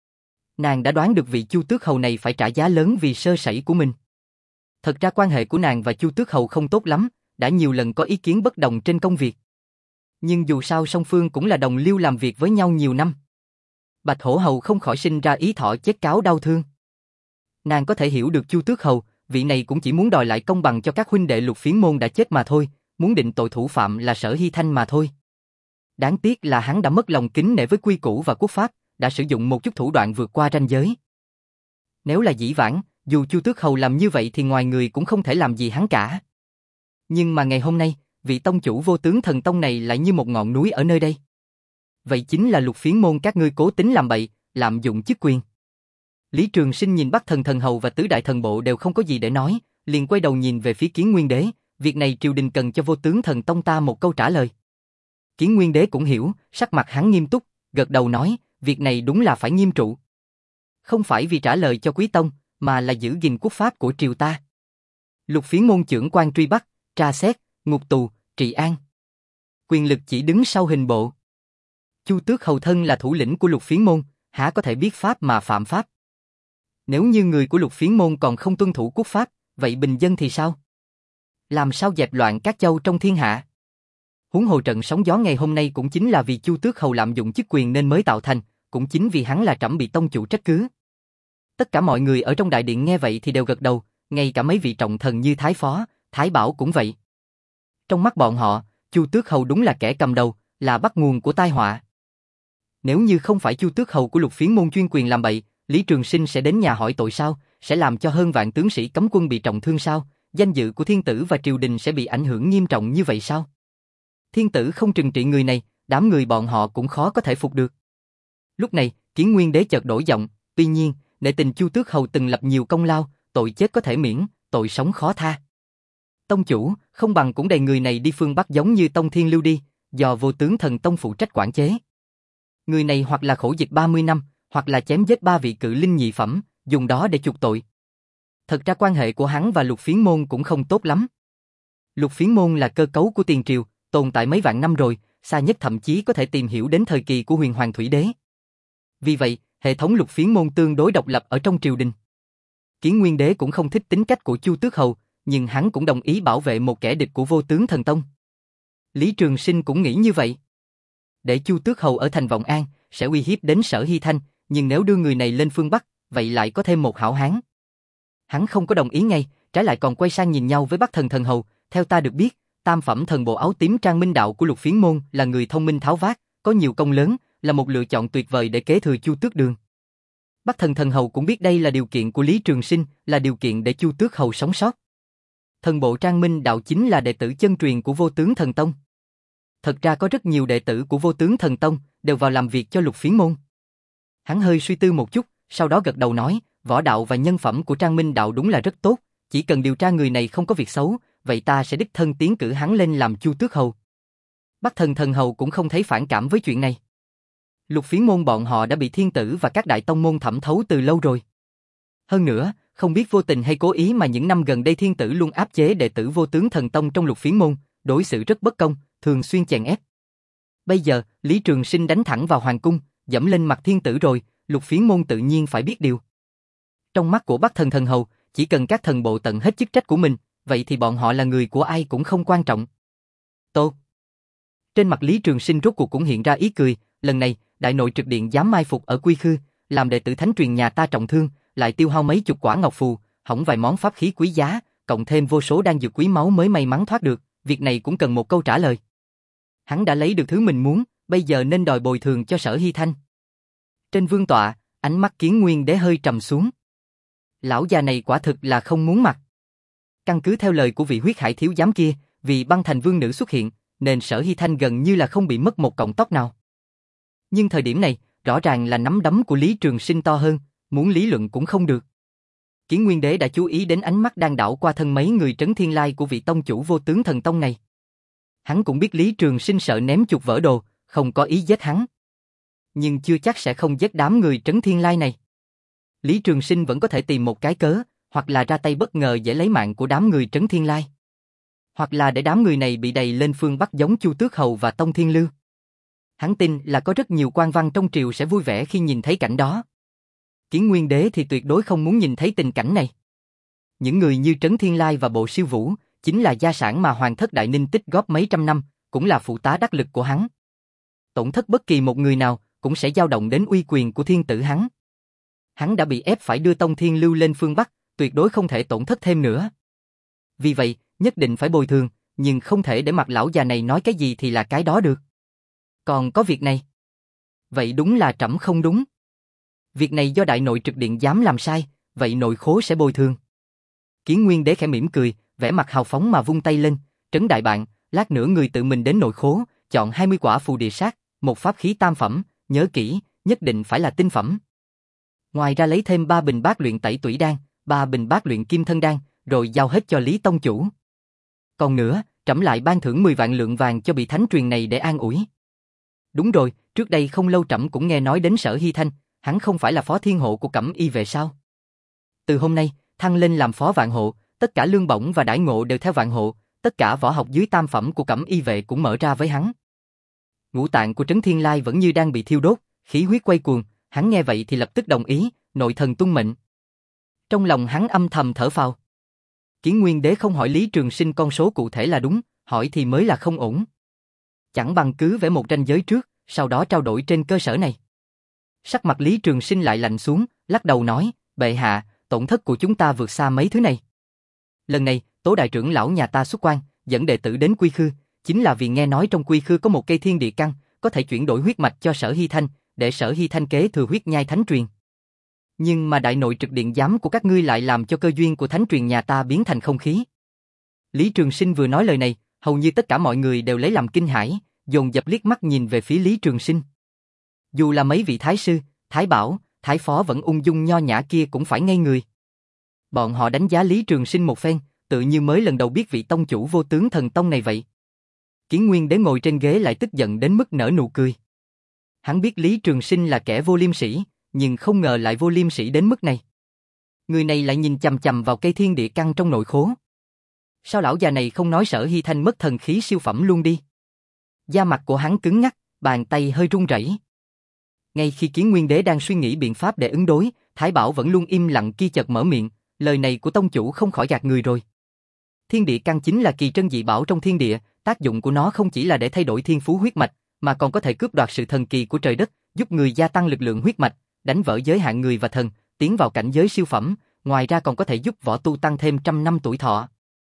Nàng đã đoán được vị Chu Tước Hầu này phải trả giá lớn vì sơ sẩy của mình. Thật ra quan hệ của nàng và Chu Tước Hầu không tốt lắm, đã nhiều lần có ý kiến bất đồng trên công việc. Nhưng dù sao song phương cũng là đồng liêu làm việc với nhau nhiều năm. Bạch Hổ Hầu không khỏi sinh ra ý thọ chết cáo đau thương. Nàng có thể hiểu được Chu Tước Hầu, vị này cũng chỉ muốn đòi lại công bằng cho các huynh đệ Lục Phiến môn đã chết mà thôi, muốn định tội thủ phạm là Sở Hy Thanh mà thôi. Đáng tiếc là hắn đã mất lòng kính nể với quy củ và quốc pháp, đã sử dụng một chút thủ đoạn vượt qua ranh giới. Nếu là dĩ vãng, dù Chu Tước Hầu làm như vậy thì ngoài người cũng không thể làm gì hắn cả. Nhưng mà ngày hôm nay, vị tông chủ Vô Tướng Thần Tông này lại như một ngọn núi ở nơi đây. Vậy chính là Lục Phiến môn các ngươi cố tính làm bậy, lạm dụng chức quyền. Lý Trường Sinh nhìn Bắc Thần Thần Hầu và Tứ Đại Thần Bộ đều không có gì để nói, liền quay đầu nhìn về phía Kiến Nguyên Đế, việc này triều đình cần cho Vô Tướng Thần Tông ta một câu trả lời. Kiến Nguyên Đế cũng hiểu, sắc mặt hắn nghiêm túc, gật đầu nói, việc này đúng là phải nghiêm trụ. Không phải vì trả lời cho Quý Tông, mà là giữ gìn quốc pháp của triều ta. Lục Phiến môn trưởng quan truy bắt, tra xét, ngục tù, trị an. Quyền lực chỉ đứng sau hình bộ. Chu Tước Hầu thân là thủ lĩnh của Lục Phiến môn, há có thể biết pháp mà phạm pháp. Nếu như người của Lục Phiến môn còn không tuân thủ quốc pháp, vậy bình dân thì sao? Làm sao dẹp loạn các châu trong thiên hạ? Huống hồ trận sóng gió ngày hôm nay cũng chính là vì Chu Tước Hầu lạm dụng chức quyền nên mới tạo thành, cũng chính vì hắn là trẫm bị tông chủ trách cứ. Tất cả mọi người ở trong đại điện nghe vậy thì đều gật đầu, ngay cả mấy vị trọng thần như Thái Phó, Thái Bảo cũng vậy. Trong mắt bọn họ, Chu Tước Hầu đúng là kẻ cầm đầu, là bắt nguồn của tai họa. Nếu như không phải Chu Tước Hầu của Lục Phiến môn chuyên quyền làm bậy, Lý Trường Sinh sẽ đến nhà hỏi tội sao, sẽ làm cho hơn vạn tướng sĩ cấm quân bị trọng thương sao, danh dự của thiên tử và triều đình sẽ bị ảnh hưởng nghiêm trọng như vậy sao? Thiên tử không trừng trị người này, đám người bọn họ cũng khó có thể phục được. Lúc này, Kiến Nguyên Đế chợt đổi giọng, tuy nhiên, nể tình Chu Tước Hầu từng lập nhiều công lao, tội chết có thể miễn, tội sống khó tha. Tông chủ, không bằng cũng đẩy người này đi phương Bắc giống như Tông Thiên Lưu đi, do Vô Tướng Thần Tông phụ trách quản chế. Người này hoặc là khổ dịch ba mươi năm, hoặc là chém giết ba vị cự linh nhị phẩm, dùng đó để chuộc tội. Thật ra quan hệ của hắn và Lục Phiến môn cũng không tốt lắm. Lục Phiến môn là cơ cấu của tiền triều, tồn tại mấy vạn năm rồi, xa nhất thậm chí có thể tìm hiểu đến thời kỳ của Huyền Hoàng Thủy Đế. Vì vậy, hệ thống Lục Phiến môn tương đối độc lập ở trong triều đình. Kiến Nguyên Đế cũng không thích tính cách của Chu Tước Hầu, nhưng hắn cũng đồng ý bảo vệ một kẻ địch của Vô Tướng Thần Tông. Lý Trường Sinh cũng nghĩ như vậy. Để Chu Tước Hầu ở thành Vọng An, sẽ uy hiếp đến Sở Hy Thanh, nhưng nếu đưa người này lên phương Bắc, vậy lại có thêm một hảo hán. Hắn không có đồng ý ngay, trái lại còn quay sang nhìn nhau với Bắc Thần Thần Hầu, theo ta được biết, tam phẩm thần bộ áo tím Trang Minh Đạo của Lục Phiến môn là người thông minh tháo vát, có nhiều công lớn, là một lựa chọn tuyệt vời để kế thừa Chu Tước Đường. Bắc Thần Thần Hầu cũng biết đây là điều kiện của Lý Trường Sinh, là điều kiện để Chu Tước Hầu sống sót. Thần bộ Trang Minh Đạo chính là đệ tử chân truyền của Vô Tướng Thần Tông. Thật ra có rất nhiều đệ tử của Vô Tướng Thần Tông đều vào làm việc cho Lục Phiến môn. Hắn hơi suy tư một chút, sau đó gật đầu nói, võ đạo và nhân phẩm của Trang Minh Đạo đúng là rất tốt, chỉ cần điều tra người này không có việc xấu, vậy ta sẽ đích thân tiến cử hắn lên làm Chu Tước Hầu. Bắc Thần Thần Hầu cũng không thấy phản cảm với chuyện này. Lục Phiến môn bọn họ đã bị thiên tử và các đại tông môn thẩm thấu từ lâu rồi. Hơn nữa, không biết vô tình hay cố ý mà những năm gần đây thiên tử luôn áp chế đệ tử Vô Tướng Thần Tông trong Lục Phiến môn, đối xử rất bất công, thường xuyên chèn ép. Bây giờ, Lý Trường Sinh đánh thẳng vào hoàng cung, dẫm lên mặt thiên tử rồi, Lục Phiến môn tự nhiên phải biết điều. Trong mắt của Bắc Thần Thần Hầu, chỉ cần các thần bộ tận hết chức trách của mình, vậy thì bọn họ là người của ai cũng không quan trọng. Tô. Trên mặt Lý Trường Sinh rốt cuộc cũng hiện ra ý cười, lần này, đại nội trực điện dám mai phục ở Quy Khư, làm đệ tử thánh truyền nhà ta trọng thương, lại tiêu hao mấy chục quả ngọc phù, hỏng vài món pháp khí quý giá, cộng thêm vô số đan dược quý máu mới may mắn thoát được, việc này cũng cần một câu trả lời. Hắn đã lấy được thứ mình muốn, bây giờ nên đòi bồi thường cho Sở Hy Thanh. Trên vương tọa, ánh mắt Kiến Nguyên Đế hơi trầm xuống. Lão già này quả thực là không muốn mặt. Căn cứ theo lời của vị huyết hải thiếu giám kia, vì băng thành vương nữ xuất hiện, nên Sở Hy Thanh gần như là không bị mất một cọng tóc nào. Nhưng thời điểm này, rõ ràng là nắm đấm của Lý Trường Sinh to hơn, muốn lý luận cũng không được. Kiến Nguyên Đế đã chú ý đến ánh mắt đang đảo qua thân mấy người trấn thiên lai của vị tông chủ Vô Tướng Thần Tông này. Hắn cũng biết Lý Trường Sinh sợ ném chuột vỡ đồ, không có ý giết hắn. Nhưng chưa chắc sẽ không giết đám người trấn thiên lai này. Lý Trường Sinh vẫn có thể tìm một cái cớ, hoặc là ra tay bất ngờ dễ lấy mạng của đám người trấn thiên lai. Hoặc là để đám người này bị đày lên phương Bắc giống Chu Tước Hầu và Tông Thiên Lưu. Hắn tin là có rất nhiều quan văn trong triều sẽ vui vẻ khi nhìn thấy cảnh đó. Kiến Nguyên Đế thì tuyệt đối không muốn nhìn thấy tình cảnh này. Những người như Trấn Thiên Lai và Bộ Siêu Vũ chính là gia sản mà Hoàng thất Đại Ninh tích góp mấy trăm năm, cũng là phụ tá đắc lực của hắn. Tổn thất bất kỳ một người nào cũng sẽ dao động đến uy quyền của thiên tử hắn. Hắn đã bị ép phải đưa Tông Thiên Lưu lên phương Bắc, tuyệt đối không thể tổn thất thêm nữa. Vì vậy, nhất định phải bồi thường, nhưng không thể để mặc lão già này nói cái gì thì là cái đó được. Còn có việc này. Vậy đúng là trẫm không đúng. Việc này do đại nội trực điện dám làm sai, vậy nội khố sẽ bồi thường. Kiến Nguyên Đế khẽ mỉm cười, vẻ mặt hào phóng mà vung tay lên, Trấn đại bạn, lát nữa người tự mình đến nội khố, chọn hai mươi quả phù địa sát, một pháp khí tam phẩm, nhớ kỹ, nhất định phải là tinh phẩm. Ngoài ra lấy thêm ba bình bát luyện tẩy tủy đan, ba bình bát luyện kim thân đan, rồi giao hết cho Lý tông chủ. Còn nữa, trẫm lại ban thưởng mười vạn lượng vàng cho bị thánh truyền này để an ủi. Đúng rồi, trước đây không lâu trẫm cũng nghe nói đến Sở Hy Thanh, hắn không phải là phó thiên hộ của Cẩm Y vệ sao? Từ hôm nay, thăng lên làm phó vạn hộ, tất cả lương bổng và đãi ngộ đều theo vạn hộ, tất cả võ học dưới tam phẩm của Cẩm Y vệ cũng mở ra với hắn. Ngũ tạng của Trấn Thiên Lai vẫn như đang bị thiêu đốt, khí huyết quay cuồng, hắn nghe vậy thì lập tức đồng ý, nội thần tuân mệnh. Trong lòng hắn âm thầm thở phào. Kiến Nguyên Đế không hỏi Lý Trường Sinh con số cụ thể là đúng, hỏi thì mới là không ổn. Chẳng bằng cứ vẽ một ranh giới trước, sau đó trao đổi trên cơ sở này. Sắc mặt Lý Trường Sinh lại lạnh xuống, lắc đầu nói, bệ hạ, tổn thất của chúng ta vượt xa mấy thứ này. Lần này, Tố đại trưởng lão nhà ta xuất quan, dẫn đệ tử đến Quy Khư, chính là vì nghe nói trong Quy Khư có một cây thiên địa căn, có thể chuyển đổi huyết mạch cho Sở Hy Thanh, để Sở Hy Thanh kế thừa huyết nhai thánh truyền. Nhưng mà đại nội trực điện giám của các ngươi lại làm cho cơ duyên của thánh truyền nhà ta biến thành không khí. Lý Trường Sinh vừa nói lời này, hầu như tất cả mọi người đều lấy làm kinh hãi, dồn dập liếc mắt nhìn về phía Lý Trường Sinh. Dù là mấy vị thái sư, thái bảo, thái phó vẫn ung dung nho nhã kia cũng phải ngây người. Bọn họ đánh giá Lý Trường Sinh một phen, tự như mới lần đầu biết vị tông chủ vô tướng thần tông này vậy. Kiến Nguyên Đế ngồi trên ghế lại tức giận đến mức nở nụ cười. Hắn biết Lý Trường Sinh là kẻ vô liêm sỉ, nhưng không ngờ lại vô liêm sỉ đến mức này. Người này lại nhìn chằm chằm vào cây thiên địa căn trong nội khố. Sao lão già này không nói Sở Hy Thanh mất thần khí siêu phẩm luôn đi? Da mặt của hắn cứng ngắc, bàn tay hơi run rẩy. Ngay khi Kiến Nguyên Đế đang suy nghĩ biện pháp để ứng đối, Thái Bảo vẫn luôn im lặng kia chợt mở miệng, lời này của tông chủ không khỏi gạt người rồi. Thiên địa căn chính là kỳ trân dị bảo trong thiên địa, tác dụng của nó không chỉ là để thay đổi thiên phú huyết mạch, mà còn có thể cướp đoạt sự thần kỳ của trời đất, giúp người gia tăng lực lượng huyết mạch, đánh vỡ giới hạn người và thần, tiến vào cảnh giới siêu phẩm, ngoài ra còn có thể giúp võ tu tăng thêm trăm năm tuổi thọ.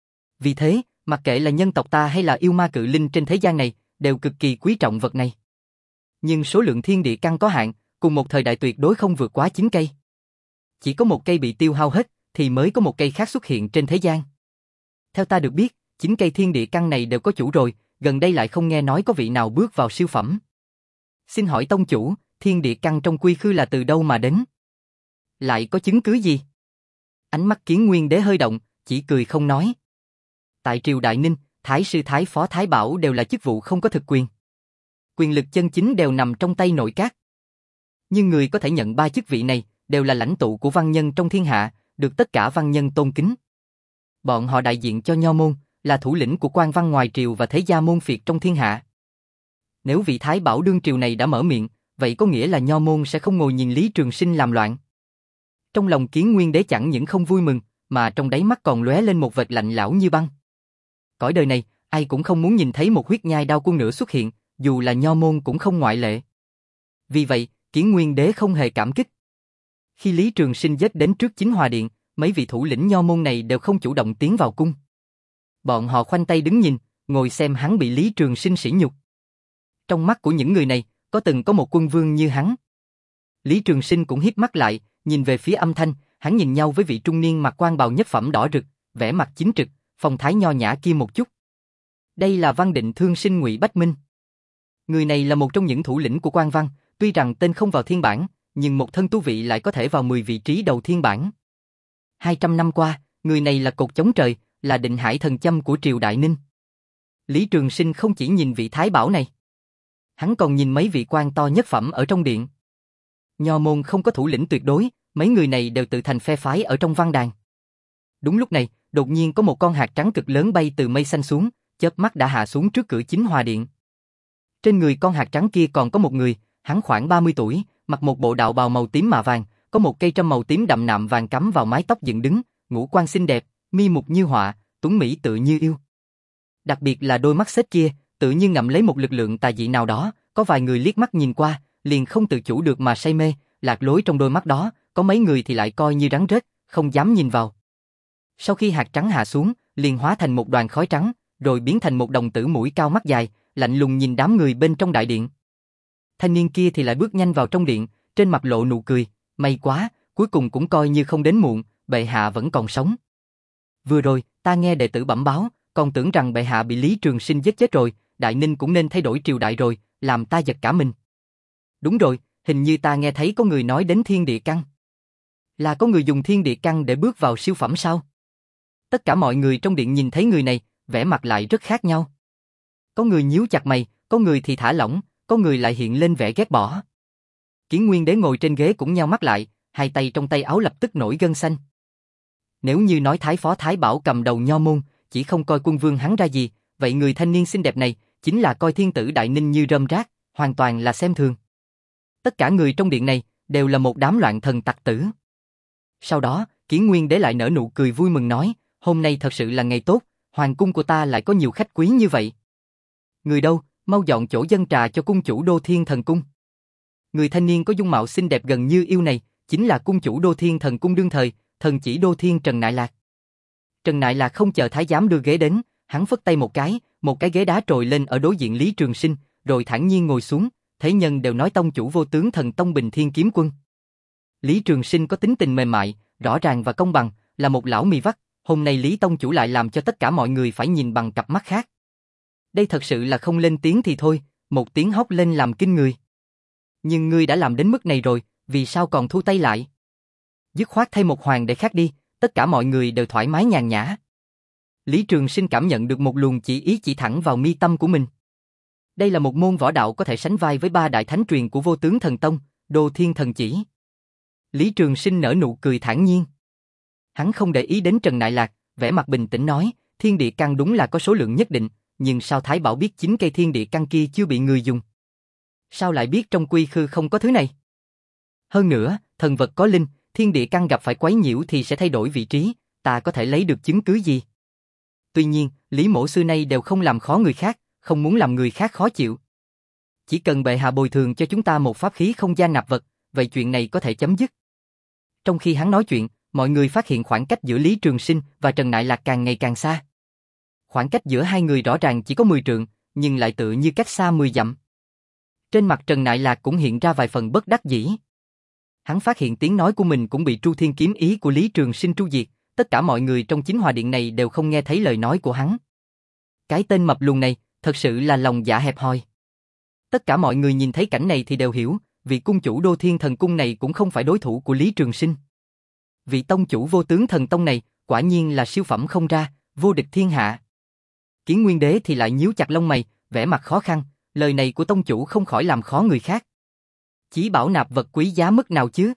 Vì thế, mặc kệ là nhân tộc ta hay là yêu ma cự linh trên thế gian này, đều cực kỳ quý trọng vật này. Nhưng số lượng thiên địa căn có hạn, cùng một thời đại tuyệt đối không vượt quá chín cây. Chỉ có một cây bị tiêu hao hết, thì mới có một cây khác xuất hiện trên thế gian. Theo ta được biết, chín cây thiên địa căn này đều có chủ rồi, gần đây lại không nghe nói có vị nào bước vào siêu phẩm. Xin hỏi tông chủ, thiên địa căn trong Quy Khư là từ đâu mà đến? Lại có chứng cứ gì? Ánh mắt Kiến Nguyên Đế hơi động, chỉ cười không nói. Tại triều Đại Ninh, Thái sư Thái phó Thái Bảo đều là chức vụ không có thực quyền. Quyền lực chân chính đều nằm trong tay nội các. Nhưng người có thể nhận ba chức vị này, đều là lãnh tụ của văn nhân trong thiên hạ, được tất cả văn nhân tôn kính. Bọn họ đại diện cho nho môn, là thủ lĩnh của quan văn ngoài triều và thế gia môn phiệt trong thiên hạ. Nếu vị Thái Bảo đương triều này đã mở miệng, vậy có nghĩa là nho môn sẽ không ngồi nhìn Lý Trường Sinh làm loạn. Trong lòng Kiến Nguyên Đế chẳng những không vui mừng, mà trong đáy mắt còn lóe lên một vệt lạnh lẽo như băng. Cõi đời này, ai cũng không muốn nhìn thấy một huyết nhai đao quân nữa xuất hiện, dù là nho môn cũng không ngoại lệ. Vì vậy, Kiến Nguyên Đế không hề cảm kích. Khi Lý Trường Sinh giết đến trước Chính Hòa Điện, mấy vị thủ lĩnh nho môn này đều không chủ động tiến vào cung. Bọn họ khoanh tay đứng nhìn, ngồi xem hắn bị Lý Trường Sinh sỉ nhục. Trong mắt của những người này, có từng có một quân vương như hắn. Lý Trường Sinh cũng híp mắt lại, nhìn về phía Âm Thanh, hắn nhìn nhau với vị trung niên mặc quan bào nhất phẩm đỏ rực, vẻ mặt chính trực, phong thái nho nhã kia một chút. Đây là Văn Định Thương Sinh Ngụy Bách Minh. Người này là một trong những thủ lĩnh của quan văn, tuy rằng tên không vào thiên bảng, nhưng một thân tu vị lại có thể vào mười vị trí đầu thiên bảng. hai trăm năm qua, người này là cột chống trời, là định hải thần châm của triều Đại Ninh. Lý Trường Sinh không chỉ nhìn vị Thái Bảo này, hắn còn nhìn mấy vị quan to nhất phẩm ở trong điện. Nho môn không có thủ lĩnh tuyệt đối, mấy người này đều tự thành phe phái ở trong văn đàn. Đúng lúc này, đột nhiên có một con hạt trắng cực lớn bay từ mây xanh xuống, chớp mắt đã hạ xuống trước cửa Chính Hòa Điện. Trên người con hạt trắng kia còn có một người, hắn khoảng ba mươi tuổi, mặc một bộ đạo bào màu tím mạ vàng, có một cây trâm màu tím đậm nạm vàng cắm vào mái tóc dựng đứng, ngũ quan xinh đẹp, mi mục như họa, tuấn mỹ tự như yêu. Đặc biệt là đôi mắt xếch kia, tự như ngậm lấy một lực lượng tà dị nào đó, có vài người liếc mắt nhìn qua, liền không tự chủ được mà say mê, lạc lối trong đôi mắt đó, có mấy người thì lại coi như rắn rết, không dám nhìn vào. Sau khi hạt trắng hạ xuống, liền hóa thành một đoàn khói trắng, rồi biến thành một đồng tử mũi cao mắt dài, lạnh lùng nhìn đám người bên trong đại điện. Thanh niên kia thì lại bước nhanh vào trong điện, trên mặt lộ nụ cười, may quá, cuối cùng cũng coi như không đến muộn, bệ hạ vẫn còn sống. Vừa rồi, ta nghe đệ tử bẩm báo, còn tưởng rằng bệ hạ bị Lý Trường Sinh giết chết rồi, Đại Ninh cũng nên thay đổi triều đại rồi, làm ta giật cả mình. Đúng rồi, hình như ta nghe thấy có người nói đến thiên địa căn. Là có người dùng thiên địa căn để bước vào siêu phẩm sao? Tất cả mọi người trong điện nhìn thấy người này, vẻ mặt lại rất khác nhau. Có người nhíu chặt mày, có người thì thả lỏng, có người lại hiện lên vẻ ghét bỏ. Kiến Nguyên Đế ngồi trên ghế cũng nheo mắt lại, hai tay trong tay áo lập tức nổi gân xanh. Nếu như nói Thái Phó Thái Bảo cầm đầu nho môn, chỉ không coi quân vương hắn ra gì, vậy người thanh niên xinh đẹp này, chính là coi thiên tử Đại Ninh như rơm rác, hoàn toàn là xem thường. Tất cả người trong điện này, đều là một đám loạn thần tặc tử. Sau đó, Kiến Nguyên Đế lại nở nụ cười vui mừng nói, hôm nay thật sự là ngày tốt, hoàng cung của ta lại có nhiều khách quý như vậy. Người đâu, mau dọn chỗ dân trà cho cung chủ Đô Thiên Thần Cung. Người thanh niên có dung mạo xinh đẹp gần như yêu này, chính là cung chủ Đô Thiên Thần Cung đương thời, thần chỉ Đô Thiên Trần Nại Lạc. Trần Nại Lạc không chờ thái giám đưa ghế đến, hắn phất tay một cái, một cái ghế đá trồi lên ở đối diện Lý Trường Sinh, rồi thản nhiên ngồi xuống, thế nhân đều nói tông chủ Vô Tướng Thần Tông Bình Thiên Kiếm Quân. Lý Trường Sinh có tính tình mềm mại, rõ ràng và công bằng, là một lão mì vắt, hôm nay Lý tông chủ lại làm cho tất cả mọi người phải nhìn bằng cặp mắt khác. Đây thật sự là không lên tiếng thì thôi, một tiếng hóc lên làm kinh người. Nhưng ngươi đã làm đến mức này rồi, vì sao còn thu tay lại? Dứt khoát thay một hoàng để khác đi, tất cả mọi người đều thoải mái nhàn nhã. Lý Trường Sinh cảm nhận được một luồng chỉ ý chỉ thẳng vào mi tâm của mình. Đây là một môn võ đạo có thể sánh vai với ba đại thánh truyền của Vô Tướng Thần Tông, Đô Thiên Thần Chỉ. Lý Trường Sinh nở nụ cười thản nhiên. Hắn không để ý đến Trần Nại Lạc, vẻ mặt bình tĩnh nói, thiên địa căn đúng là có số lượng nhất định, nhưng sao Thái Bảo biết chính cây thiên địa căn kia chưa bị người dùng? Sao lại biết trong quy khư không có thứ này? Hơn nữa, thần vật có linh, thiên địa căn gặp phải quấy nhiễu thì sẽ thay đổi vị trí, ta có thể lấy được chứng cứ gì? Tuy nhiên, Lý mỗ xưa nay đều không làm khó người khác, không muốn làm người khác khó chịu. Chỉ cần bệ hạ bồi thường cho chúng ta một pháp khí không gian nạp vật, vậy chuyện này có thể chấm dứt. Trong khi hắn nói chuyện, mọi người phát hiện khoảng cách giữa Lý Trường Sinh và Trần Nại Lạc càng ngày càng xa. Khoảng cách giữa hai người rõ ràng chỉ có mười trượng, nhưng lại tự như cách xa mười dặm. Trên mặt Trần Nại Lạc cũng hiện ra vài phần bất đắc dĩ. Hắn phát hiện tiếng nói của mình cũng bị Tru Thiên kiếm ý của Lý Trường Sinh tru diệt, tất cả mọi người trong chính hòa điện này đều không nghe thấy lời nói của hắn. Cái tên mập lùn này, thật sự là lòng dạ hẹp hòi. Tất cả mọi người nhìn thấy cảnh này thì đều hiểu, vị cung chủ Đô Thiên Thần Cung này cũng không phải đối thủ của Lý Trường Sinh. Vị tông chủ Vô Tướng Thần Tông này, quả nhiên là siêu phẩm không ra, vô địch thiên hạ. Kiến Nguyên Đế thì lại nhíu chặt lông mày, vẻ mặt khó khăn, lời này của tông chủ không khỏi làm khó người khác. Chí bảo nạp vật quý giá mức nào chứ?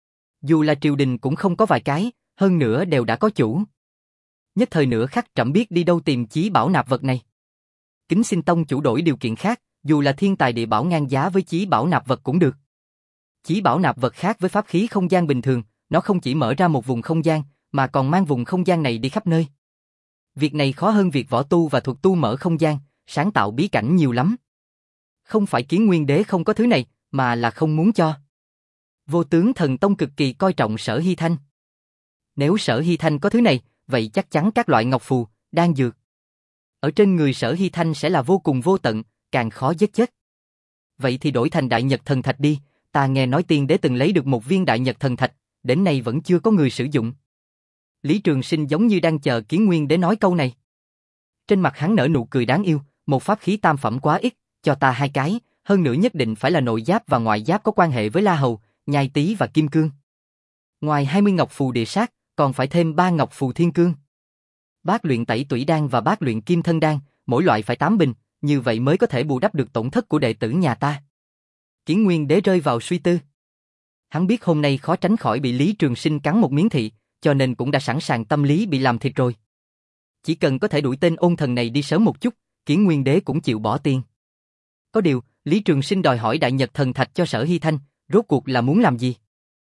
Dù là triều đình cũng không có vài cái, hơn nữa đều đã có chủ. Nhất thời nửa khắc trẫm biết đi đâu tìm chí bảo nạp vật này. Kính xin tông chủ đổi điều kiện khác, dù là thiên tài địa bảo ngang giá với chí bảo nạp vật cũng được. Chí bảo nạp vật khác với pháp khí không gian bình thường, nó không chỉ mở ra một vùng không gian, mà còn mang vùng không gian này đi khắp nơi. Việc này khó hơn việc võ tu và thuật tu mở không gian, sáng tạo bí cảnh nhiều lắm. Không phải Kiến Nguyên Đế không có thứ này, mà là không muốn cho. Vô Tướng Thần Tông cực kỳ coi trọng Sở Hy Thanh. Nếu Sở Hy Thanh có thứ này, vậy chắc chắn các loại ngọc phù, đan dược ở trên người Sở Hy Thanh sẽ là vô cùng vô tận, càng khó giết chết. Vậy thì đổi thành Đại Nhật Thần Thạch đi, ta nghe nói tiên đế từng lấy được một viên Đại Nhật Thần Thạch, đến nay vẫn chưa có người sử dụng. Lý Trường Sinh giống như đang chờ Kiến Nguyên Đế nói câu này. Trên mặt hắn nở nụ cười đáng yêu, một pháp khí tam phẩm quá ít, cho ta hai cái, hơn nữa nhất định phải là nội giáp và ngoại giáp có quan hệ với La Hầu, Nhai Tý và Kim Cương. Ngoài hai mươi ngọc phù địa sát, còn phải thêm ba ngọc phù thiên cương. Bát luyện tẩy tủy đan và bát luyện kim thân đan, mỗi loại phải tám bình, như vậy mới có thể bù đắp được tổn thất của đệ tử nhà ta. Kiến Nguyên Đế rơi vào suy tư. Hắn biết hôm nay khó tránh khỏi bị Lý Trường Sinh cắn một miếng thị, cho nên cũng đã sẵn sàng tâm lý bị làm thịt rồi. Chỉ cần có thể đuổi tên ôn thần này đi sớm một chút, Kiến Nguyên Đế cũng chịu bỏ tiền. Có điều, Lý Trường Sinh đòi hỏi Đại Nhật Thần Thạch cho Sở Hy Thanh, rốt cuộc là muốn làm gì?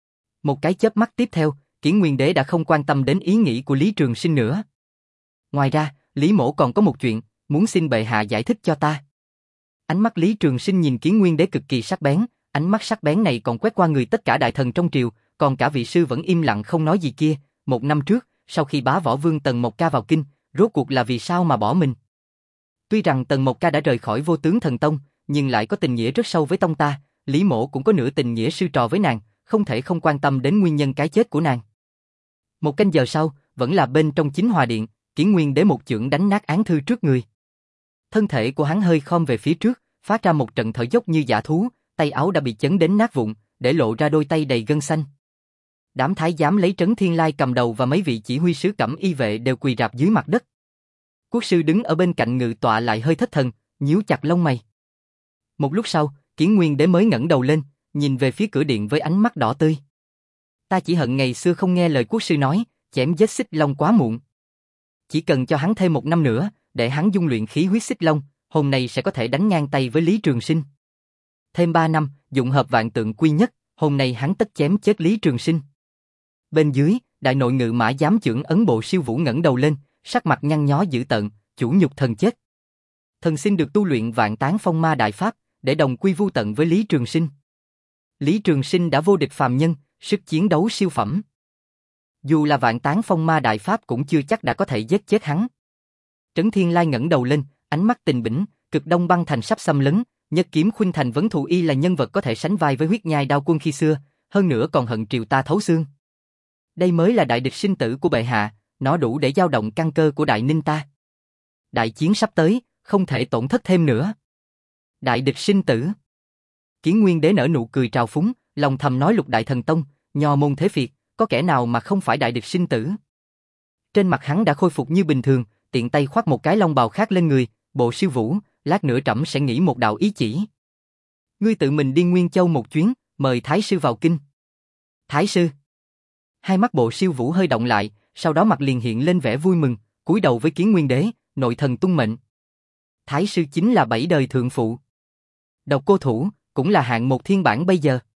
Một cái chớp mắt tiếp theo, Kiến Nguyên Đế đã không quan tâm đến ý nghĩ của Lý Trường Sinh nữa. Ngoài ra, Lý mỗ còn có một chuyện, muốn xin bệ hạ giải thích cho ta. Ánh mắt Lý Trường Sinh nhìn Kiến Nguyên Đế cực kỳ sắc bén, ánh mắt sắc bén này còn quét qua người tất cả đại thần trong triều, còn cả vị sư vẫn im lặng không nói gì kia, một năm trước, sau khi bá võ vương Tần Mộc Ca vào kinh, rốt cuộc là vì sao mà bỏ mình? Tuy rằng Tần Mộc Ca đã rời khỏi Vô Tướng Thần Tông, nhưng lại có tình nghĩa rất sâu với tông ta, Lý Mỗ cũng có nửa tình nghĩa sư trò với nàng, không thể không quan tâm đến nguyên nhân cái chết của nàng. Một canh giờ sau, vẫn là bên trong Chính Hòa Điện, Kiến Nguyên Đế một chưởng đánh nát án thư trước người. Thân thể của hắn hơi khom về phía trước, phát ra một trận thở dốc như dã thú, tay áo đã bị chấn đến nát vụn, để lộ ra đôi tay đầy gân xanh. Đám thái giám lấy Trấn Thiên Lai cầm đầu và mấy vị chỉ huy sứ Cẩm Y vệ đều quỳ rạp dưới mặt đất. Quốc sư đứng ở bên cạnh ngự tọa lại hơi thất thần, nhíu chặt lông mày. Một lúc sau, Kiến Nguyên Đế mới ngẩng đầu lên, nhìn về phía cửa điện với ánh mắt đỏ tươi. Ta chỉ hận ngày xưa không nghe lời quốc sư nói, chém giết Xích Long quá muộn. Chỉ cần cho hắn thêm một năm nữa, để hắn dung luyện khí huyết Xích Long, hôm nay sẽ có thể đánh ngang tay với Lý Trường Sinh. Thêm ba năm, dụng hợp vạn tượng quy nhất, hôm nay hắn tất chém chết Lý Trường Sinh. Bên dưới, đại nội ngự mã giám chưởng Ấn Bộ Siêu Vũ ngẩng đầu lên, sắc mặt nhăn nhó dữ tợn, chủ nhục thần chết. Thần xin được tu luyện vạn tán phong ma đại pháp, để đồng quy vu tận với Lý Trường Sinh. Lý Trường Sinh đã vô địch phàm nhân, sức chiến đấu siêu phẩm. Dù là vạn tán phong ma đại pháp cũng chưa chắc đã có thể giết chết hắn. Trấn Thiên Lai ngẩng đầu lên, ánh mắt tình bỉnh, cực đông băng thành sắp xâm lấn, nhất kiếm khuynh thành vấn thù y là nhân vật có thể sánh vai với huyết nhai đao quân khi xưa, hơn nữa còn hận triều ta thấu xương. Đây mới là đại địch sinh tử của bệ hạ, nó đủ để dao động căn cơ của Đại Ninh ta. Đại chiến sắp tới, không thể tổn thất thêm nữa. Đại địch sinh tử. Kiến Nguyên Đế nở nụ cười trào phúng, lòng thầm nói Lục Đại Thần Tông, nho môn thế phiệt, có kẻ nào mà không phải đại địch sinh tử. Trên mặt hắn đã khôi phục như bình thường, tiện tay khoác một cái long bào khác lên người, Bộ Siêu Vũ, lát nữa trẫm sẽ nghĩ một đạo ý chỉ. Ngươi tự mình đi Nguyên Châu một chuyến, mời Thái sư vào kinh. Thái sư. Hai mắt Bộ Siêu Vũ hơi động lại, sau đó mặt liền hiện lên vẻ vui mừng, cúi đầu với Kiến Nguyên Đế, nội thần tuân mệnh. Thái sư chính là bảy đời thượng phụ. Độc Cô Thủ, cũng là hạng một thiên bản bây giờ.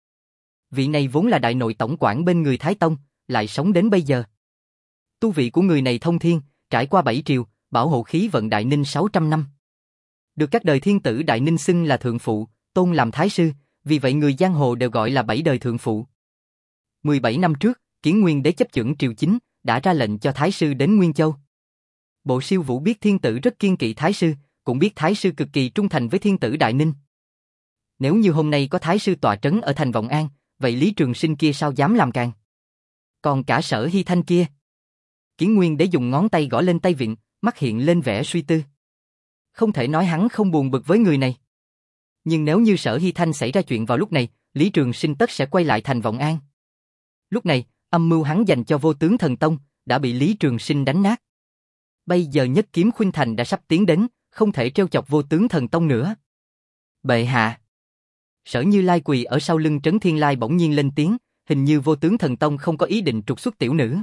Vị này vốn là đại nội tổng quản bên người Thái Tông, lại sống đến bây giờ. Tu vị của người này thông thiên, trải qua bảy triều, bảo hộ khí vận Đại Ninh sáu trăm năm. Được các đời thiên tử Đại Ninh xưng là thượng phụ, tôn làm thái sư, vì vậy người giang hồ đều gọi là bảy đời thượng phụ. mười bảy năm trước, Kiến Nguyên Đế chấp chưởng triều chính, đã ra lệnh cho thái sư đến Nguyên Châu. Bộ Siêu Vũ biết thiên tử rất kiên kỵ thái sư, cũng biết thái sư cực kỳ trung thành với thiên tử Đại Ninh. Nếu như hôm nay có thái sư tọa trấn ở thành Vọng An, vậy Lý Trường Sinh kia sao dám làm càng? Còn cả Sở Hy Thanh kia. Kiến Nguyên Đế dùng ngón tay gõ lên tay vịn, mắt hiện lên vẻ suy tư. Không thể nói hắn không buồn bực với người này. Nhưng nếu như Sở Hy Thanh xảy ra chuyện vào lúc này, Lý Trường Sinh tất sẽ quay lại thành Vọng An. Lúc này, âm mưu hắn dành cho Vô Tướng Thần Tông đã bị Lý Trường Sinh đánh nát. Bây giờ nhất kiếm khuynh thành đã sắp tiến đến, không thể trêu chọc Vô Tướng Thần Tông nữa. Bệ hạ. Sở Như Lai quỳ ở sau lưng Trấn Thiên Lai bỗng nhiên lên tiếng, hình như Vô Tướng Thần Tông không có ý định trục xuất tiểu nữ.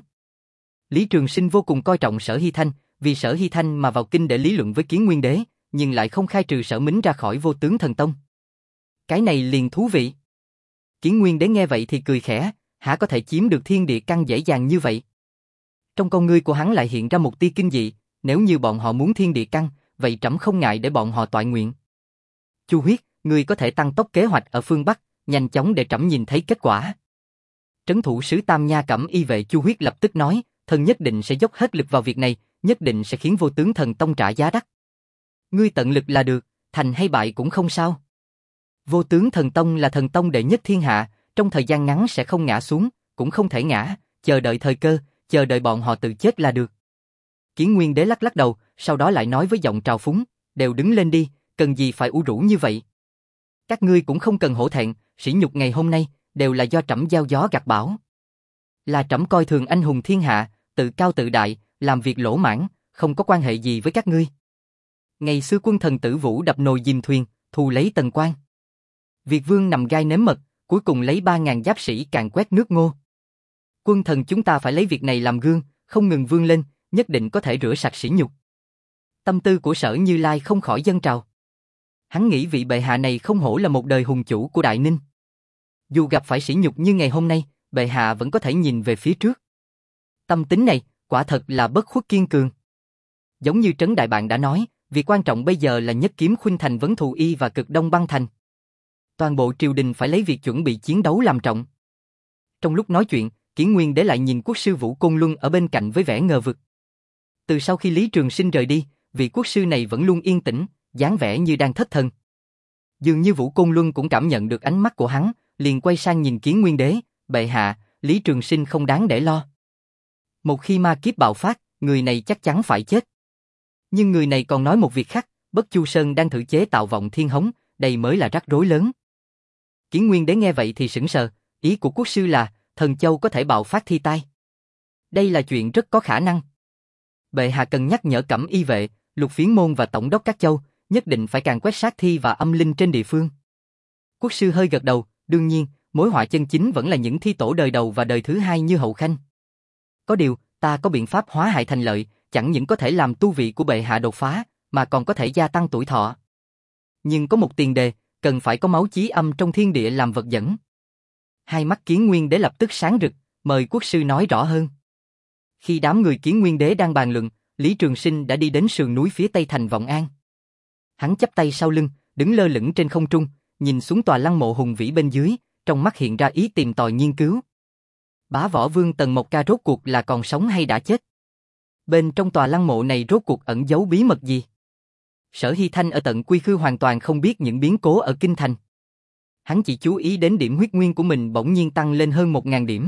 Lý Trường Sinh vô cùng coi trọng Sở Hy Thanh, vì Sở Hy Thanh mà vào kinh để lý luận với Kiến Nguyên Đế, nhưng lại không khai trừ Sở Mính ra khỏi Vô Tướng Thần Tông. Cái này liền thú vị. Kiến Nguyên Đế nghe vậy thì cười khẽ, hả có thể chiếm được thiên địa căn dễ dàng như vậy? Trong con ngươi của hắn lại hiện ra một tia kinh dị, nếu như bọn họ muốn thiên địa căn, vậy trẫm không ngại để bọn họ toại nguyện. Chu Huyết, ngươi có thể tăng tốc kế hoạch ở phương Bắc, nhanh chóng để trẫm nhìn thấy kết quả. Trấn thủ sứ Tam Nha Cẩm Y vệ Chu Huyết lập tức nói, thần nhất định sẽ dốc hết lực vào việc này, nhất định sẽ khiến Vô Tướng Thần Tông trả giá đắt. Ngươi tận lực là được, thành hay bại cũng không sao. Vô Tướng Thần Tông là thần tông đệ nhất thiên hạ, trong thời gian ngắn sẽ không ngã xuống, cũng không thể ngã, chờ đợi thời cơ, chờ đợi bọn họ tự chết là được. Kiến Nguyên Đế lắc lắc đầu, sau đó lại nói với giọng trào phúng, đều đứng lên đi, cần gì phải ủ rũ như vậy. Các ngươi cũng không cần hổ thẹn, sỉ nhục ngày hôm nay, đều là do trẫm gieo gió gặt bão. Là trẫm coi thường anh hùng thiên hạ, tự cao tự đại, làm việc lỗ mãng, không có quan hệ gì với các ngươi. Ngày xưa quân thần Tử Vũ đập nồi dìm thuyền, thù lấy Tần Quan. Việt Vương nằm gai nếm mật, cuối cùng lấy ba ngàn giáp sĩ càn quét nước Ngô. Quân thần chúng ta phải lấy việc này làm gương, không ngừng vươn lên, nhất định có thể rửa sạch sỉ nhục. Tâm tư của Sở Như Lai không khỏi dâng trào. Hắn nghĩ vị bệ hạ này không hổ là một đời hùng chủ của Đại Ninh. Dù gặp phải sỉ nhục như ngày hôm nay, bệ hạ vẫn có thể nhìn về phía trước. Tâm tính này, quả thật là bất khuất kiên cường. Giống như Trấn Đại Bạn đã nói, việc quan trọng bây giờ là nhất kiếm khuynh thành vấn thù y và cực đông băng thành. Toàn bộ triều đình phải lấy việc chuẩn bị chiến đấu làm trọng. Trong lúc nói chuyện, Kiến Nguyên Đế lại nhìn quốc sư Vũ Côn Luân ở bên cạnh với vẻ ngờ vực. Từ sau khi Lý Trường Sinh rời đi, vị quốc sư này vẫn luôn yên tĩnh, dáng vẻ như đang thất thần. Dường như Vũ Côn Luân cũng cảm nhận được ánh mắt của hắn, liền quay sang nhìn Kiến Nguyên Đế, bệ hạ, Lý Trường Sinh không đáng để lo. Một khi ma kiếp bạo phát, người này chắc chắn phải chết. Nhưng người này còn nói một việc khác, Bất Chu Sơn đang thử chế tạo vọng thiên hống, đây mới là rắc rối lớn. Kiến Nguyên Đế nghe vậy thì sững sờ, ý của quốc sư là, thần châu có thể bạo phát thi tai. Đây là chuyện rất có khả năng. Bệ hạ cần nhắc nhở Cẩm Y vệ, Lục Phiến môn và tổng đốc các châu, nhất định phải càn quét sát thi và âm linh trên địa phương. Quốc sư hơi gật đầu, đương nhiên, mối họa chân chính vẫn là những thi tổ đời đầu và đời thứ hai như Hậu Khanh. Có điều, ta có biện pháp hóa hại thành lợi, chẳng những có thể làm tu vị của bệ hạ đột phá, mà còn có thể gia tăng tuổi thọ. Nhưng có một tiền đề, cần phải có máu chí âm trong thiên địa làm vật dẫn. Hai mắt Kiến Nguyên Đế lập tức sáng rực, mời quốc sư nói rõ hơn. Khi đám người Kiến Nguyên Đế đang bàn luận, Lý Trường Sinh đã đi đến sườn núi phía tây thành Vọng An. Hắn chắp tay sau lưng, đứng lơ lửng trên không trung, nhìn xuống tòa lăng mộ hùng vĩ bên dưới, trong mắt hiện ra ý tìm tòi nghiên cứu. Bá Võ Vương Tần Mộc Ca rốt cuộc là còn sống hay đã chết? Bên trong tòa lăng mộ này rốt cuộc ẩn giấu bí mật gì? Sở Hy Thanh ở tận Quy Khư hoàn toàn không biết những biến cố ở kinh thành. Hắn chỉ chú ý đến điểm huyết nguyên của mình bỗng nhiên tăng lên hơn một nghìn điểm.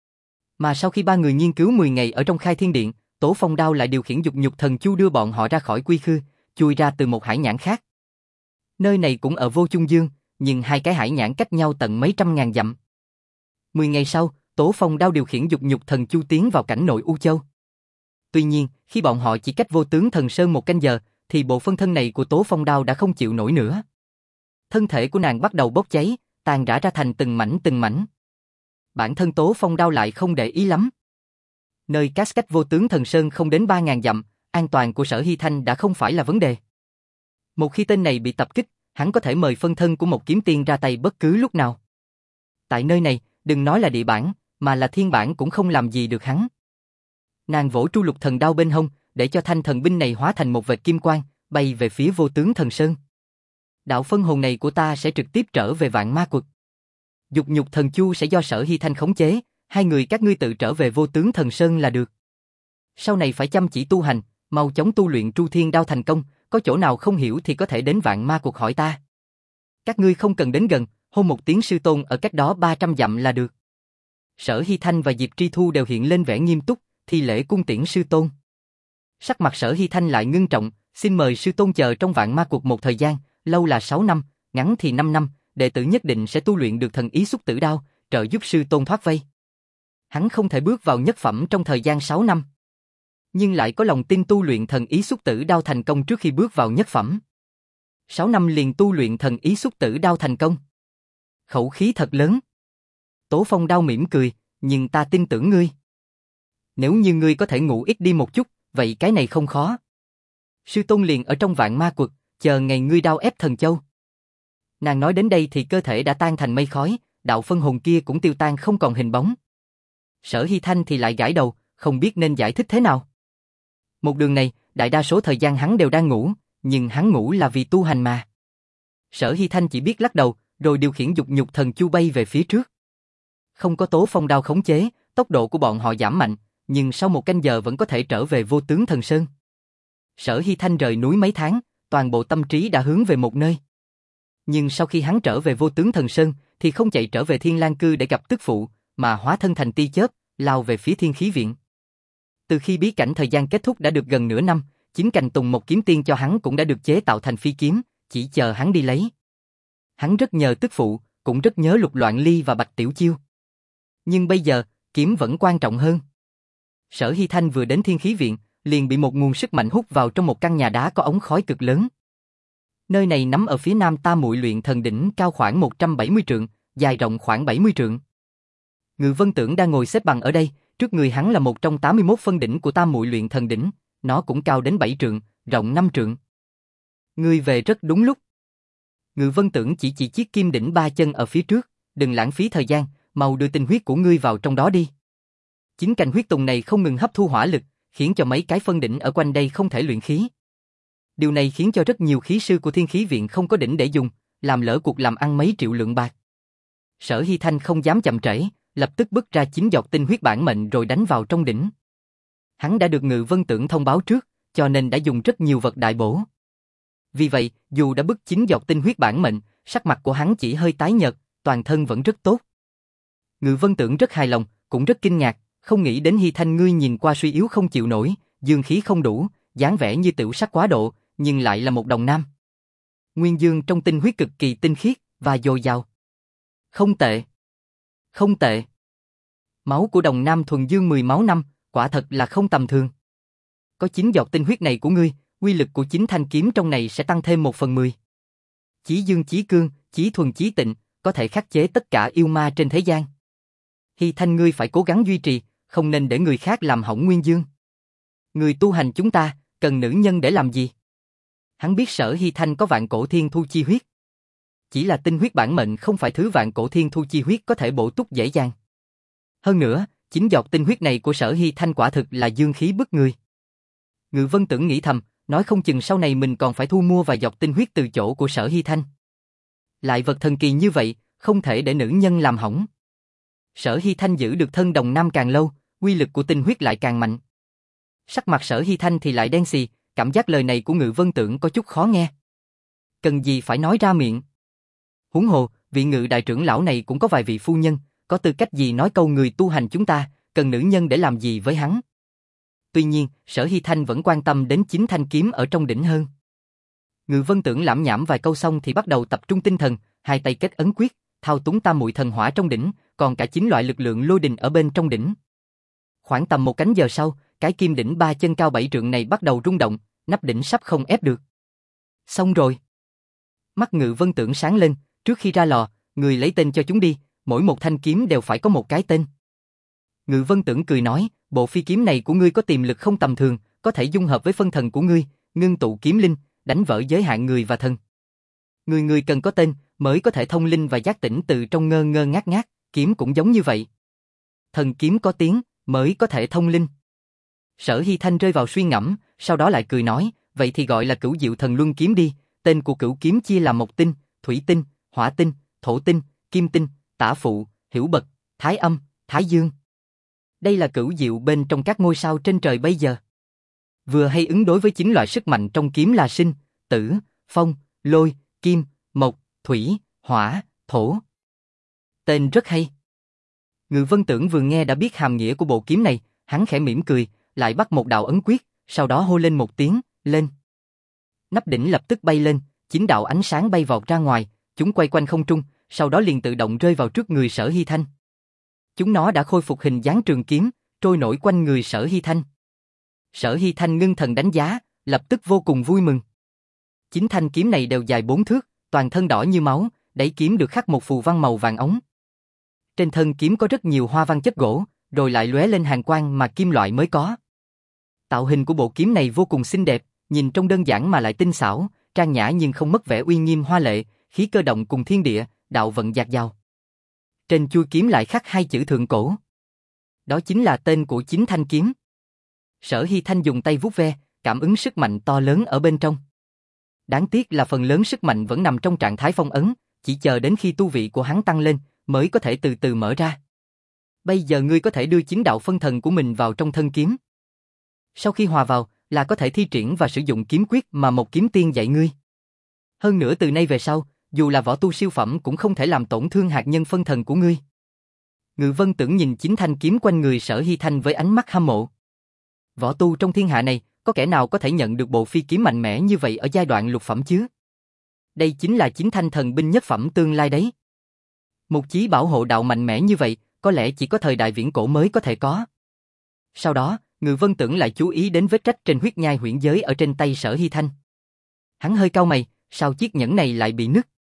Mà sau khi ba người nghiên cứu mười ngày ở trong Khai Thiên Điện, Tố Phong Đao lại điều khiển Dục Nhục Thần Chu đưa bọn họ ra khỏi Quy Khư, chui ra từ một hải nhãn khác. Nơi này cũng ở Vô Chung Dương, nhưng hai cái hải nhãn cách nhau tận mấy trăm ngàn dặm. Mười ngày sau, Tố Phong Đao điều khiển Dục Nhục Thần Chu tiến vào cảnh nội U Châu. Tuy nhiên, khi bọn họ chỉ cách Vô Tướng Thần Sơn một canh giờ, thì bộ phân thân này của Tố Phong Đao đã không chịu nổi nữa. Thân thể của nàng bắt đầu bốc cháy, tàn rã ra thành từng mảnh từng mảnh. Bản thân Tố Phong Đao lại không để ý lắm. Nơi cát cách Vô Tướng Thần Sơn không đến ba ngàn dặm, an toàn của Sở Hy Thanh đã không phải là vấn đề. Một khi tên này bị tập kích, hắn có thể mời phân thân của một kiếm tiên ra tay bất cứ lúc nào. Tại nơi này, đừng nói là địa bản, mà là thiên bản cũng không làm gì được hắn. Nàng vỗ tru lục thần đao bên hông, để cho thanh thần binh này hóa thành một vệt kim quang, bay về phía Vô Tướng Thần Sơn. Đạo phân hồn này của ta sẽ trực tiếp trở về Vạn Ma Quật. Dục Nhục Thần Chu sẽ do Sở Hy Thanh khống chế, hai người các ngươi tự trở về Vô Tướng Thần Sơn là được. Sau này phải chăm chỉ tu hành, mau chóng tu luyện Tru Thiên Đao thành công, có chỗ nào không hiểu thì có thể đến Vạn Ma Quật hỏi ta. Các ngươi không cần đến gần, hô một tiếng sư tôn ở cách đó ba trăm dặm là được. Sở Hy Thanh và Diệp Tri Thu đều hiện lên vẻ nghiêm túc, thi lễ cung tiễn sư tôn. Sắc mặt Sở Hy Thanh lại ngưng trọng, xin mời sư tôn chờ trong Vạn Ma Quật một thời gian, lâu là sáu năm, ngắn thì năm năm, đệ tử nhất định sẽ tu luyện được thần ý xúc tử đao, trợ giúp sư tôn thoát vây. Hắn không thể bước vào nhất phẩm trong thời gian sáu năm, nhưng lại có lòng tin tu luyện thần ý xúc tử đao thành công trước khi bước vào nhất phẩm. sáu năm liền tu luyện thần ý xúc tử đao thành công. Khẩu khí thật lớn. Tố Phong Đao mỉm cười, nhưng ta tin tưởng ngươi. Nếu như ngươi có thể ngủ ít đi một chút, vậy cái này không khó. Sư tôn liền ở trong Vạn Ma Quật, chờ ngày ngươi đao ép thần châu. Nàng nói đến đây thì cơ thể đã tan thành mây khói, đạo phân hồn kia cũng tiêu tan không còn hình bóng. Sở Hy Thanh thì lại gãi đầu, không biết nên giải thích thế nào. Một đường này, đại đa số thời gian hắn đều đang ngủ, nhưng hắn ngủ là vì tu hành mà. Sở Hy Thanh chỉ biết lắc đầu, rồi điều khiển Dục Nhục Thần Chu bay về phía trước. Không có Tố Phong Đao khống chế, tốc độ của bọn họ giảm mạnh, nhưng sau một canh giờ vẫn có thể trở về Vô Tướng Thần Sơn. Sở Hy Thanh rời núi mấy tháng, toàn bộ tâm trí đã hướng về một nơi. Nhưng sau khi hắn trở về Vô Tướng Thần Sơn, thì không chạy trở về Thiên Lang Cư để gặp tức phụ, mà hóa thân thành tia chớp, lao về phía Thiên Khí Viện. Từ khi bí cảnh thời gian kết thúc đã được gần nửa năm, chính cành tùng một kiếm tiên cho hắn cũng đã được chế tạo thành phi kiếm, chỉ chờ hắn đi lấy. Hắn rất nhờ tức phụ, cũng rất nhớ Lục Loạn Ly và Bạch Tiểu Chiêu. Nhưng bây giờ, kiếm vẫn quan trọng hơn. Sở Hy Thanh vừa đến Thiên Khí Viện, liền bị một nguồn sức mạnh hút vào trong một căn nhà đá có ống khói cực lớn. Nơi này nằm ở phía nam Tam Muội Luyện Thần Đỉnh, cao khoảng một trăm bảy mươi trượng, dài rộng khoảng bảy mươi trượng. Ngự Vân Tưởng đang ngồi xếp bằng ở đây, trước người hắn là một trong tám mươi mốt phân đỉnh của Tam Muội Luyện Thần Đỉnh, nó cũng cao đến bảy trượng, rộng năm trượng. Ngươi về rất đúng lúc. Ngự Vân Tưởng chỉ chỉ chiếc kim đỉnh ba chân ở phía trước, đừng lãng phí thời gian, mau đưa tinh huyết của ngươi vào trong đó đi. Chính cành huyết tùng này không ngừng hấp thu hỏa lực, khiến cho mấy cái phân đỉnh ở quanh đây không thể luyện khí. Điều này khiến cho rất nhiều khí sư của Thiên Khí Viện không có đỉnh để dùng, làm lỡ cuộc làm ăn mấy triệu lượng bạc. Sở Hy Thanh không dám chậm trễ, lập tức bứt ra chín giọt tinh huyết bản mệnh rồi đánh vào trong đỉnh. Hắn đã được Ngự Vân Tưởng thông báo trước, cho nên đã dùng rất nhiều vật đại bổ. Vì vậy, dù đã bứt chín giọt tinh huyết bản mệnh, sắc mặt của hắn chỉ hơi tái nhợt, toàn thân vẫn rất tốt. Ngự Vân Tưởng rất hài lòng, cũng rất kinh ngạc, không nghĩ đến Hy Thanh ngươi nhìn qua suy yếu không chịu nổi, dương khí không đủ, dáng vẻ như tiểu sắc quá độ, nhưng lại là một đồng nam. Nguyên dương trong tinh huyết cực kỳ tinh khiết và dồi dào. Không tệ. Không tệ. Máu của đồng nam thuần dương mười máu năm, quả thật là không tầm thường. Có chín giọt tinh huyết này của ngươi, uy lực của chín thanh kiếm trong này sẽ tăng thêm một phần mười. Chí dương chí cương, chí thuần chí tịnh, có thể khắc chế tất cả yêu ma trên thế gian. Hy Thanh ngươi phải cố gắng duy trì, không nên để người khác làm hỏng nguyên dương. Người tu hành chúng ta, cần nữ nhân để làm gì? Hắn biết Sở Hy Thanh có vạn cổ thiên thu chi huyết. Chỉ là tinh huyết bản mệnh không phải thứ vạn cổ thiên thu chi huyết có thể bổ túc dễ dàng. Hơn nữa, chính giọt tinh huyết này của Sở Hy Thanh quả thực là dương khí bức người. Ngự Vân Tưởng nghĩ thầm, nói không chừng sau này mình còn phải thu mua vài giọt tinh huyết từ chỗ của Sở Hy Thanh. Lại vật thần kỳ như vậy, không thể để nữ nhân làm hỏng. Sở Hy Thanh giữ được thân đồng nam càng lâu, uy lực của tinh huyết lại càng mạnh. Sắc mặt Sở Hy Thanh thì lại đen xì, cảm giác lời này của Ngự Vân Tưởng có chút khó nghe. Cần gì phải nói ra miệng. Huống hồ, vị Ngự đại trưởng lão này cũng có vài vị phu nhân, có tư cách gì nói câu người tu hành chúng ta, cần nữ nhân để làm gì với hắn. Tuy nhiên, Sở Hy Thanh vẫn quan tâm đến chín thanh kiếm ở trong đỉnh hơn. Ngự Vân Tưởng lẩm nhẩm vài câu xong thì bắt đầu tập trung tinh thần, hai tay kết ấn quyết, thao túng tam muội thần hỏa trong đỉnh, còn cả chín loại lực lượng lôi đình ở bên trong đỉnh. Khoảng tầm một canh giờ sau, cái kim đỉnh ba chân cao bảy trượng này bắt đầu rung động, nắp đỉnh sắp không ép được. Xong rồi. Mắt Ngự Vân Tưởng sáng lên, trước khi ra lò, người lấy tên cho chúng đi, mỗi một thanh kiếm đều phải có một cái tên. Ngự Vân Tưởng cười nói, bộ phi kiếm này của ngươi có tiềm lực không tầm thường, có thể dung hợp với phân thần của ngươi, ngưng tụ kiếm linh, đánh vỡ giới hạn người và thần. Người người cần có tên, mới có thể thông linh và giác tỉnh từ trong ngơ ngơ ngác ngác, kiếm cũng giống như vậy. Thần kiếm có tiếng, mới có thể thông linh. Sở Hy Thanh rơi vào suy ngẫm, sau đó lại cười nói, vậy thì gọi là Cửu Diệu Thần Luân Kiếm đi, tên của cửu kiếm chia làm mộc tinh, thủy tinh, hỏa tinh, thổ tinh, kim tinh, tả phụ, hiểu bật, thái âm, thái dương. Đây là cửu diệu bên trong các ngôi sao trên trời bây giờ. Vừa hay ứng đối với chín loại sức mạnh trong kiếm là sinh, tử, phong, lôi, kim, mộc, thủy, hỏa, thổ. Tên rất hay. Ngự Vân Tưởng vừa nghe đã biết hàm nghĩa của bộ kiếm này, hắn khẽ mỉm cười, lại bắt một đạo ấn quyết, sau đó hô lên một tiếng, lên. Nắp đỉnh lập tức bay lên, chín đạo ánh sáng bay vọt ra ngoài, chúng quay quanh không trung, sau đó liền tự động rơi vào trước người Sở Hy Thanh. Chúng nó đã khôi phục hình dáng trường kiếm, trôi nổi quanh người Sở Hy Thanh. Sở Hy Thanh ngưng thần đánh giá, lập tức vô cùng vui mừng. Chín thanh kiếm này đều dài bốn thước, toàn thân đỏ như máu, đáy kiếm được khắc một phù văn màu vàng ống. Trên thân kiếm có rất nhiều hoa văn chất gỗ, rồi lại lóe lên hàn quang mà kim loại mới có. Tạo hình của bộ kiếm này vô cùng xinh đẹp, nhìn trông đơn giản mà lại tinh xảo, trang nhã nhưng không mất vẻ uy nghiêm hoa lệ, khí cơ động cùng thiên địa, đạo vận dạt dào. Trên chuôi kiếm lại khắc hai chữ thượng cổ. Đó chính là tên của chín thanh kiếm. Sở Hy Thanh dùng tay vuốt ve, cảm ứng sức mạnh to lớn ở bên trong. Đáng tiếc là phần lớn sức mạnh vẫn nằm trong trạng thái phong ấn, chỉ chờ đến khi tu vị của hắn tăng lên, mới có thể từ từ mở ra. Bây giờ ngươi có thể đưa chín đạo phân thần của mình vào trong thân kiếm. Sau khi hòa vào, là có thể thi triển và sử dụng kiếm quyết mà một kiếm tiên dạy ngươi. Hơn nữa từ nay về sau, dù là võ tu siêu phẩm cũng không thể làm tổn thương hạt nhân phân thần của ngươi. Ngự Vân Tưởng nhìn chín thanh kiếm quanh người Sở Hy Thanh với ánh mắt hâm mộ. Võ tu trong thiên hạ này, có kẻ nào có thể nhận được bộ phi kiếm mạnh mẽ như vậy ở giai đoạn lục phẩm chứ? Đây chính là chín thanh thần binh nhất phẩm tương lai đấy. Một chí bảo hộ đạo mạnh mẽ như vậy, có lẽ chỉ có thời đại viễn cổ mới có thể có. Sau đó, Ngự Vân Tưởng lại chú ý đến vết rách trên huyết nhai huyễn giới ở trên tay Sở Hy Thanh. Hắn hơi cau mày, sao chiếc nhẫn này lại bị nứt?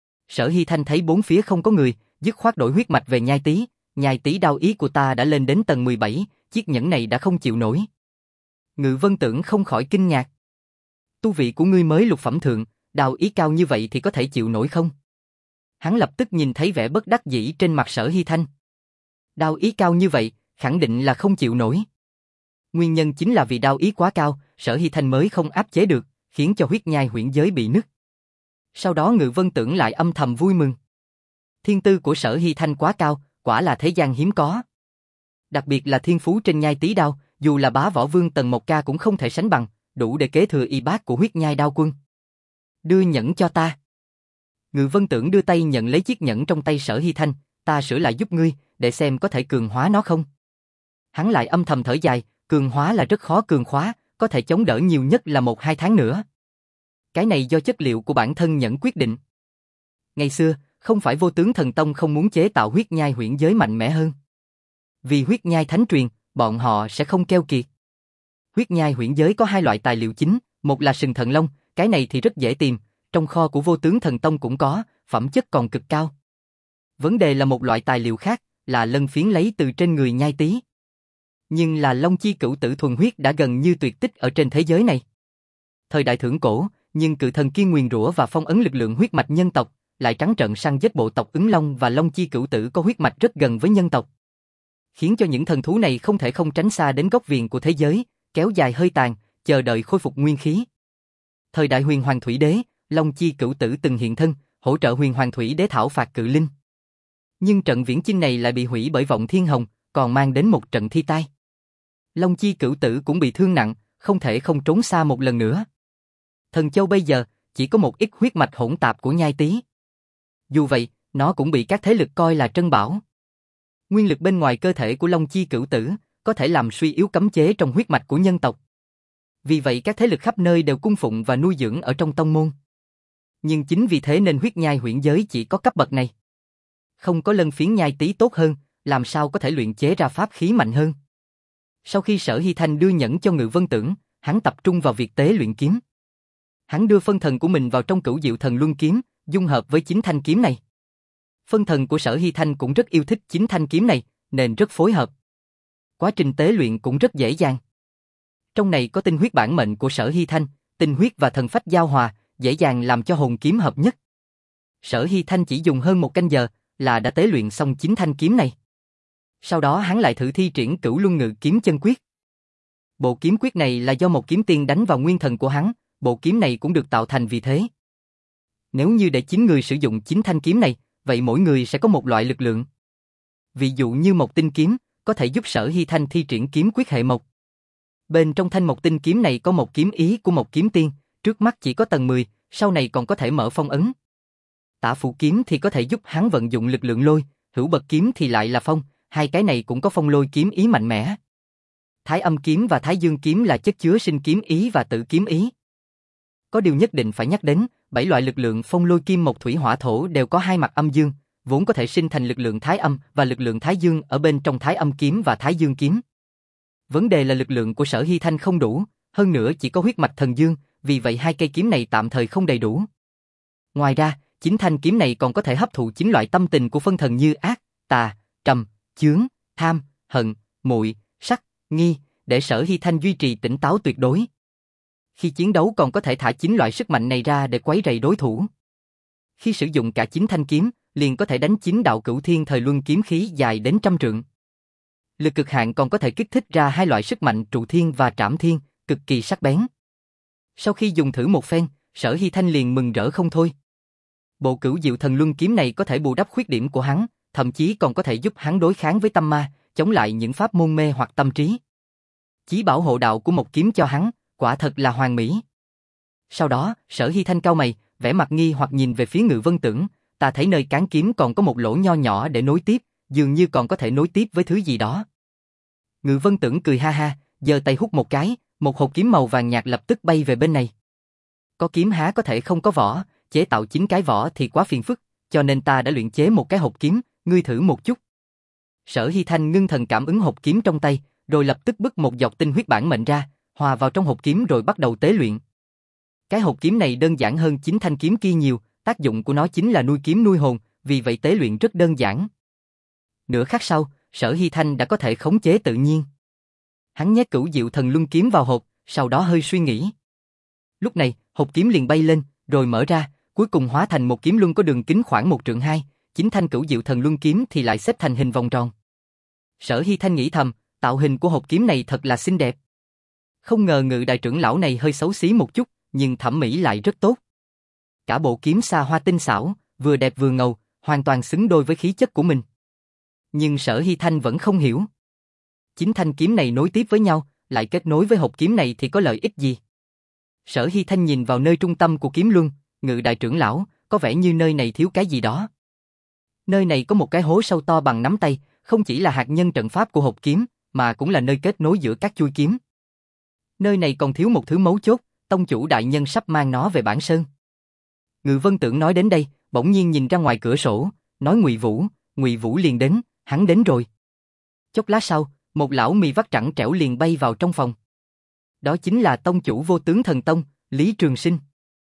Sở Hy Thanh thấy bốn phía không có người, dứt khoát đổi huyết mạch về nhai tí, nhai tí đao ý của ta đã lên đến tầng mười bảy, chiếc nhẫn này đã không chịu nổi. Ngự Vân Tưởng không khỏi kinh ngạc. Tu vị của ngươi mới lục phẩm thượng, đao ý cao như vậy thì có thể chịu nổi không? Hắn lập tức nhìn thấy vẻ bất đắc dĩ trên mặt Sở Hy Thanh. Đao ý cao như vậy, khẳng định là không chịu nổi. Nguyên nhân chính là vì đao ý quá cao, Sở Hy Thanh mới không áp chế được, khiến cho huyết nhai huyễn giới bị nứt. Sau đó Ngự Vân Tưởng lại âm thầm vui mừng. Thiên tư của Sở Hy Thanh quá cao, quả là thế gian hiếm có. Đặc biệt là thiên phú trên nhai tí đao, dù là bá võ vương Tần Mộc Ca cũng không thể sánh bằng, đủ để kế thừa y bát của huyết nhai đao quân. Đưa nhẫn cho ta. Ngự Vân Tưởng đưa tay nhận lấy chiếc nhẫn trong tay Sở Hy Thanh, ta sửa lại giúp ngươi, để xem có thể cường hóa nó không. Hắn lại âm thầm thở dài, cường hóa là rất khó cường hóa, có thể chống đỡ nhiều nhất là một hai tháng nữa. Cái này do chất liệu của bản thân nhẫn quyết định. Ngày xưa, không phải Vô Tướng Thần Tông không muốn chế tạo huyết nhai huyễn giới mạnh mẽ hơn. Vì huyết nhai thánh truyền, bọn họ sẽ không keo kiệt. Huyết nhai huyễn giới có hai loại tài liệu chính, một là sừng thần long, cái này thì rất dễ tìm, trong kho của Vô Tướng Thần Tông cũng có, phẩm chất còn cực cao. Vấn đề là một loại tài liệu khác, là lân phiến lấy từ trên người nhai tí. Nhưng là long chi cửu tử thuần huyết đã gần như tuyệt tích ở trên thế giới này. Thời đại thượng cổ, nhưng cự thần kia nguyền rủa và phong ấn lực lượng huyết mạch nhân tộc, lại trắng trợn săn giết bộ tộc ứng long và long chi cửu tử có huyết mạch rất gần với nhân tộc. Khiến cho những thần thú này không thể không tránh xa đến góc viền của thế giới, kéo dài hơi tàn, chờ đợi khôi phục nguyên khí. Thời đại huyền hoàng thủy đế, long chi cửu tử từng hiện thân, hỗ trợ huyền hoàng thủy đế thảo phạt cự linh. Nhưng trận viễn chinh này lại bị hủy bởi vọng thiên hồng, còn mang đến một trận thi tai. Long chi cửu tử cũng bị thương nặng, không thể không trốn xa một lần nữa. Thần châu bây giờ, chỉ có một ít huyết mạch hỗn tạp của nhai tí. Dù vậy, nó cũng bị các thế lực coi là trân bảo. Nguyên lực bên ngoài cơ thể của Long chi cửu tử, có thể làm suy yếu cấm chế trong huyết mạch của nhân tộc. Vì vậy các thế lực khắp nơi đều cung phụng và nuôi dưỡng ở trong tông môn. Nhưng chính vì thế nên huyết nhai huyễn giới chỉ có cấp bậc này. Không có lân phiến nhai tí tốt hơn, làm sao có thể luyện chế ra pháp khí mạnh hơn. Sau khi Sở Hy Thanh đưa nhẫn cho Ngự Vân Tưởng, hắn tập trung vào việc tế luyện kiếm. Hắn đưa phân thần của mình vào trong Cửu Diệu Thần Luân kiếm, dung hợp với chính thanh kiếm này. Phân thần của Sở Hy Thanh cũng rất yêu thích chính thanh kiếm này, nên rất phối hợp. Quá trình tế luyện cũng rất dễ dàng. Trong này có tinh huyết bản mệnh của Sở Hy Thanh, tinh huyết và thần phách giao hòa, dễ dàng làm cho hồn kiếm hợp nhất. Sở Hy Thanh chỉ dùng hơn một canh giờ là đã tế luyện xong chính thanh kiếm này. Sau đó hắn lại thử thi triển Cửu Luân Ngự Kiếm Chân Quyết. Bộ kiếm quyết này là do một kiếm tiên đánh vào nguyên thần của hắn, bộ kiếm này cũng được tạo thành vì thế. Nếu như để chín người sử dụng chính thanh kiếm này, vậy mỗi người sẽ có một loại lực lượng. Ví dụ như một tinh kiếm, có thể giúp Sở Hy Thanh thi triển kiếm quyết hệ mộc. Bên trong thanh một tinh kiếm này có một kiếm ý của một kiếm tiên, trước mắt chỉ có tầng mười, sau này còn có thể mở phong ấn. Tả phụ kiếm thì có thể giúp hắn vận dụng lực lượng lôi, hữu bậc kiếm thì lại là phong, hai cái này cũng có phong lôi kiếm ý mạnh mẽ. Thái âm kiếm và thái dương kiếm là chất chứa sinh kiếm ý và tử kiếm ý. Có điều nhất định phải nhắc đến, bảy loại lực lượng phong lôi kim mộc thủy hỏa thổ đều có hai mặt âm dương, vốn có thể sinh thành lực lượng thái âm và lực lượng thái dương ở bên trong thái âm kiếm và thái dương kiếm. Vấn đề là lực lượng của Sở Hy Thanh không đủ, hơn nữa chỉ có huyết mạch thần dương, vì vậy hai cây kiếm này tạm thời không đầy đủ. Ngoài ra, chính thanh kiếm này còn có thể hấp thụ chín loại tâm tình của phân thần như ác, tà, trầm, chướng, tham, hận, muội, sắc, nghi, để Sở Hy Thanh duy trì tỉnh táo tuyệt đối. Khi chiến đấu còn có thể thả chín loại sức mạnh này ra để quấy rầy đối thủ. Khi sử dụng cả chín thanh kiếm, liền có thể đánh chín đạo cửu thiên thời luân kiếm khí dài đến trăm trượng. Lực cực hạn còn có thể kích thích ra hai loại sức mạnh trụ thiên và trảm thiên, cực kỳ sắc bén. Sau khi dùng thử một phen, Sở Hy Thanh liền mừng rỡ không thôi. Bộ Cửu Diệu Thần Luân kiếm này có thể bù đắp khuyết điểm của hắn, thậm chí còn có thể giúp hắn đối kháng với tâm ma, chống lại những pháp môn mê hoặc tâm trí. Chí bảo hộ đạo của một kiếm cho hắn, quả thật là hoàn mỹ. Sau đó, Sở Hy Thanh cau mày, vẻ mặt nghi hoặc nhìn về phía Ngự Vân Tưởng, ta thấy nơi cán kiếm còn có một lỗ nho nhỏ để nối tiếp, dường như còn có thể nối tiếp với thứ gì đó. Ngự Vân Tưởng cười ha ha, giơ tay hút một cái, một hộp kiếm màu vàng nhạt lập tức bay về bên này. Có kiếm há có thể không có vỏ, chế tạo chín cái vỏ thì quá phiền phức, cho nên ta đã luyện chế một cái hộp kiếm, ngươi thử một chút. Sở Hy Thanh ngưng thần cảm ứng hộp kiếm trong tay, rồi lập tức bứt một giọt tinh huyết bản mệnh ra, hòa vào trong hộp kiếm rồi bắt đầu tế luyện. Cái hộp kiếm này đơn giản hơn chính thanh kiếm kia nhiều, tác dụng của nó chính là nuôi kiếm nuôi hồn, vì vậy tế luyện rất đơn giản. Nửa khắc sau, Sở Hy Thanh đã có thể khống chế tự nhiên. Hắn nhét Cửu Diệu Thần Luân kiếm vào hộp, sau đó hơi suy nghĩ. Lúc này, hộp kiếm liền bay lên, rồi mở ra, cuối cùng hóa thành một kiếm luân có đường kính khoảng một trượng hai, chính thanh Cửu Diệu Thần Luân kiếm thì lại xếp thành hình vòng tròn. Sở Hy Thanh nghĩ thầm, tạo hình của hộp kiếm này thật là xinh đẹp. Không ngờ Ngự đại trưởng lão này hơi xấu xí một chút, nhưng thẩm mỹ lại rất tốt. Cả bộ kiếm xa hoa tinh xảo, vừa đẹp vừa ngầu, hoàn toàn xứng đôi với khí chất của mình. Nhưng Sở Hy Thanh vẫn không hiểu. Chính thanh kiếm này nối tiếp với nhau, lại kết nối với hộp kiếm này thì có lợi ích gì? Sở Hy Thanh nhìn vào nơi trung tâm của kiếm luân, Ngự đại trưởng lão, có vẻ như nơi này thiếu cái gì đó. Nơi này có một cái hố sâu to bằng nắm tay, không chỉ là hạt nhân trận pháp của hộp kiếm, mà cũng là nơi kết nối giữa các chuôi kiếm. Nơi này còn thiếu một thứ mấu chốt, tông chủ đại nhân sắp mang nó về Bản Sơn. Ngự Vân Tưởng nói đến đây, bỗng nhiên nhìn ra ngoài cửa sổ, nói Ngụy Vũ, Ngụy Vũ liền đến, hắn đến rồi. Chốc lát sau, một lão mì vắt trẳng trẻo liền bay vào trong phòng. Đó chính là tông chủ Vô Tướng Thần Tông, Lý Trường Sinh.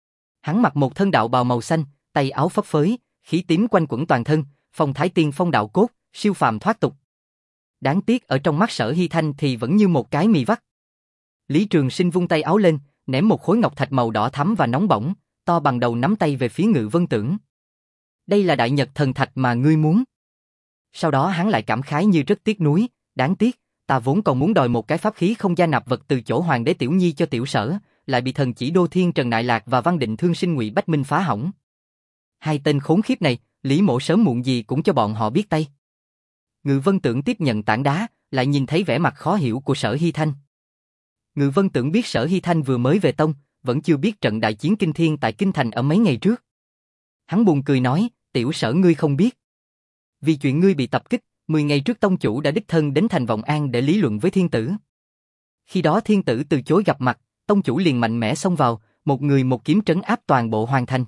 Hắn mặc một thân đạo bào màu xanh, tay áo phấp phới, khí tím quanh quẩn toàn thân, phong thái tiên phong đạo cốt, siêu phàm thoát tục. Đáng tiếc ở trong mắt Sở Hy Thanh thì vẫn như một cái mì vắt. Lý Trường Sinh vung tay áo lên, ném một khối ngọc thạch màu đỏ thắm và nóng bỏng, to bằng đầu nắm tay về phía Ngự Vân Tưởng. Đây là đại nhật thần thạch mà ngươi muốn. Sau đó hắn lại cảm khái như rất tiếc nuối, đáng tiếc, ta vốn còn muốn đòi một cái pháp khí không gia nạp vật từ chỗ Hoàng đế Tiểu Nhi cho Tiểu Sở, lại bị thần chỉ Đô Thiên Trần Nại Lạc và Văn Định Thương Sinh Ngụy Bách Minh phá hỏng. Hai tên khốn khiếp này, Lý Mộ sớm muộn gì cũng cho bọn họ biết tay. Ngự Vân Tưởng tiếp nhận tảng đá, lại nhìn thấy vẻ mặt khó hiểu của Sở Hy Thanh. Ngự Vân Tưởng biết Sở Hy Thanh vừa mới về tông, vẫn chưa biết trận đại chiến kinh thiên tại Kinh Thành ở mấy ngày trước. Hắn buồn cười nói, Tiểu Sở ngươi không biết. Vì chuyện ngươi bị tập kích, mười ngày trước tông chủ đã đích thân đến thành Vọng An để lý luận với thiên tử. Khi đó thiên tử từ chối gặp mặt, tông chủ liền mạnh mẽ xông vào, một người một kiếm trấn áp toàn bộ hoàng thành.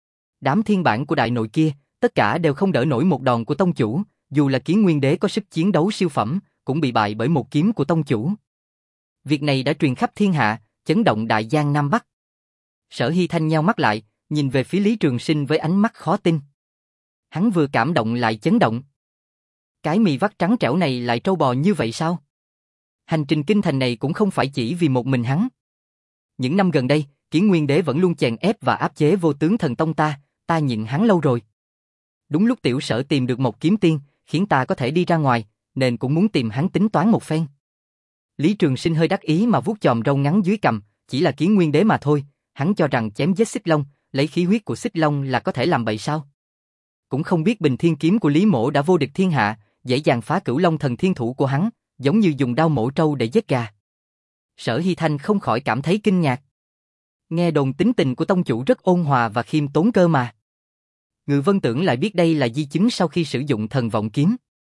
Đám thiên bản của đại nội kia, tất cả đều không đỡ nổi một đòn của tông chủ, dù là Kiến Nguyên Đế có sức chiến đấu siêu phẩm, cũng bị bại bởi một kiếm của tông chủ. Việc này đã truyền khắp thiên hạ, chấn động đại giang Nam Bắc. Sở Hy Thanh nheo mắt lại, nhìn về phía Lý Trường Sinh với ánh mắt khó tin. Hắn vừa cảm động lại chấn động. Cái mì vắt trắng trẻo này lại trâu bò như vậy sao? Hành trình kinh thành này cũng không phải chỉ vì một mình hắn. Những năm gần đây, Kiến Nguyên Đế vẫn luôn chèn ép và áp chế Vô Tướng Thần Tông ta, ta nhịn hắn lâu rồi. Đúng lúc Tiểu Sở tìm được một kiếm tiên, khiến ta có thể đi ra ngoài, nên cũng muốn tìm hắn tính toán một phen. Lý Trường Sinh hơi đắc ý mà vuốt chòm râu ngắn dưới cằm, chỉ là Kiến Nguyên Đế mà thôi, hắn cho rằng chém giết Xích Long, lấy khí huyết của Xích Long là có thể làm bậy sao? Cũng không biết Bình Thiên kiếm của Lý Mỗ đã vô địch thiên hạ, dễ dàng phá Cửu Long Thần Thiên thủ của hắn, giống như dùng đao mổ trâu để giết gà. Sở Hy Thanh không khỏi cảm thấy kinh ngạc. Nghe đồn tính tình của tông chủ rất ôn hòa và khiêm tốn cơ mà. Ngự Vân Tưởng lại biết đây là di chứng sau khi sử dụng thần vọng kiếm.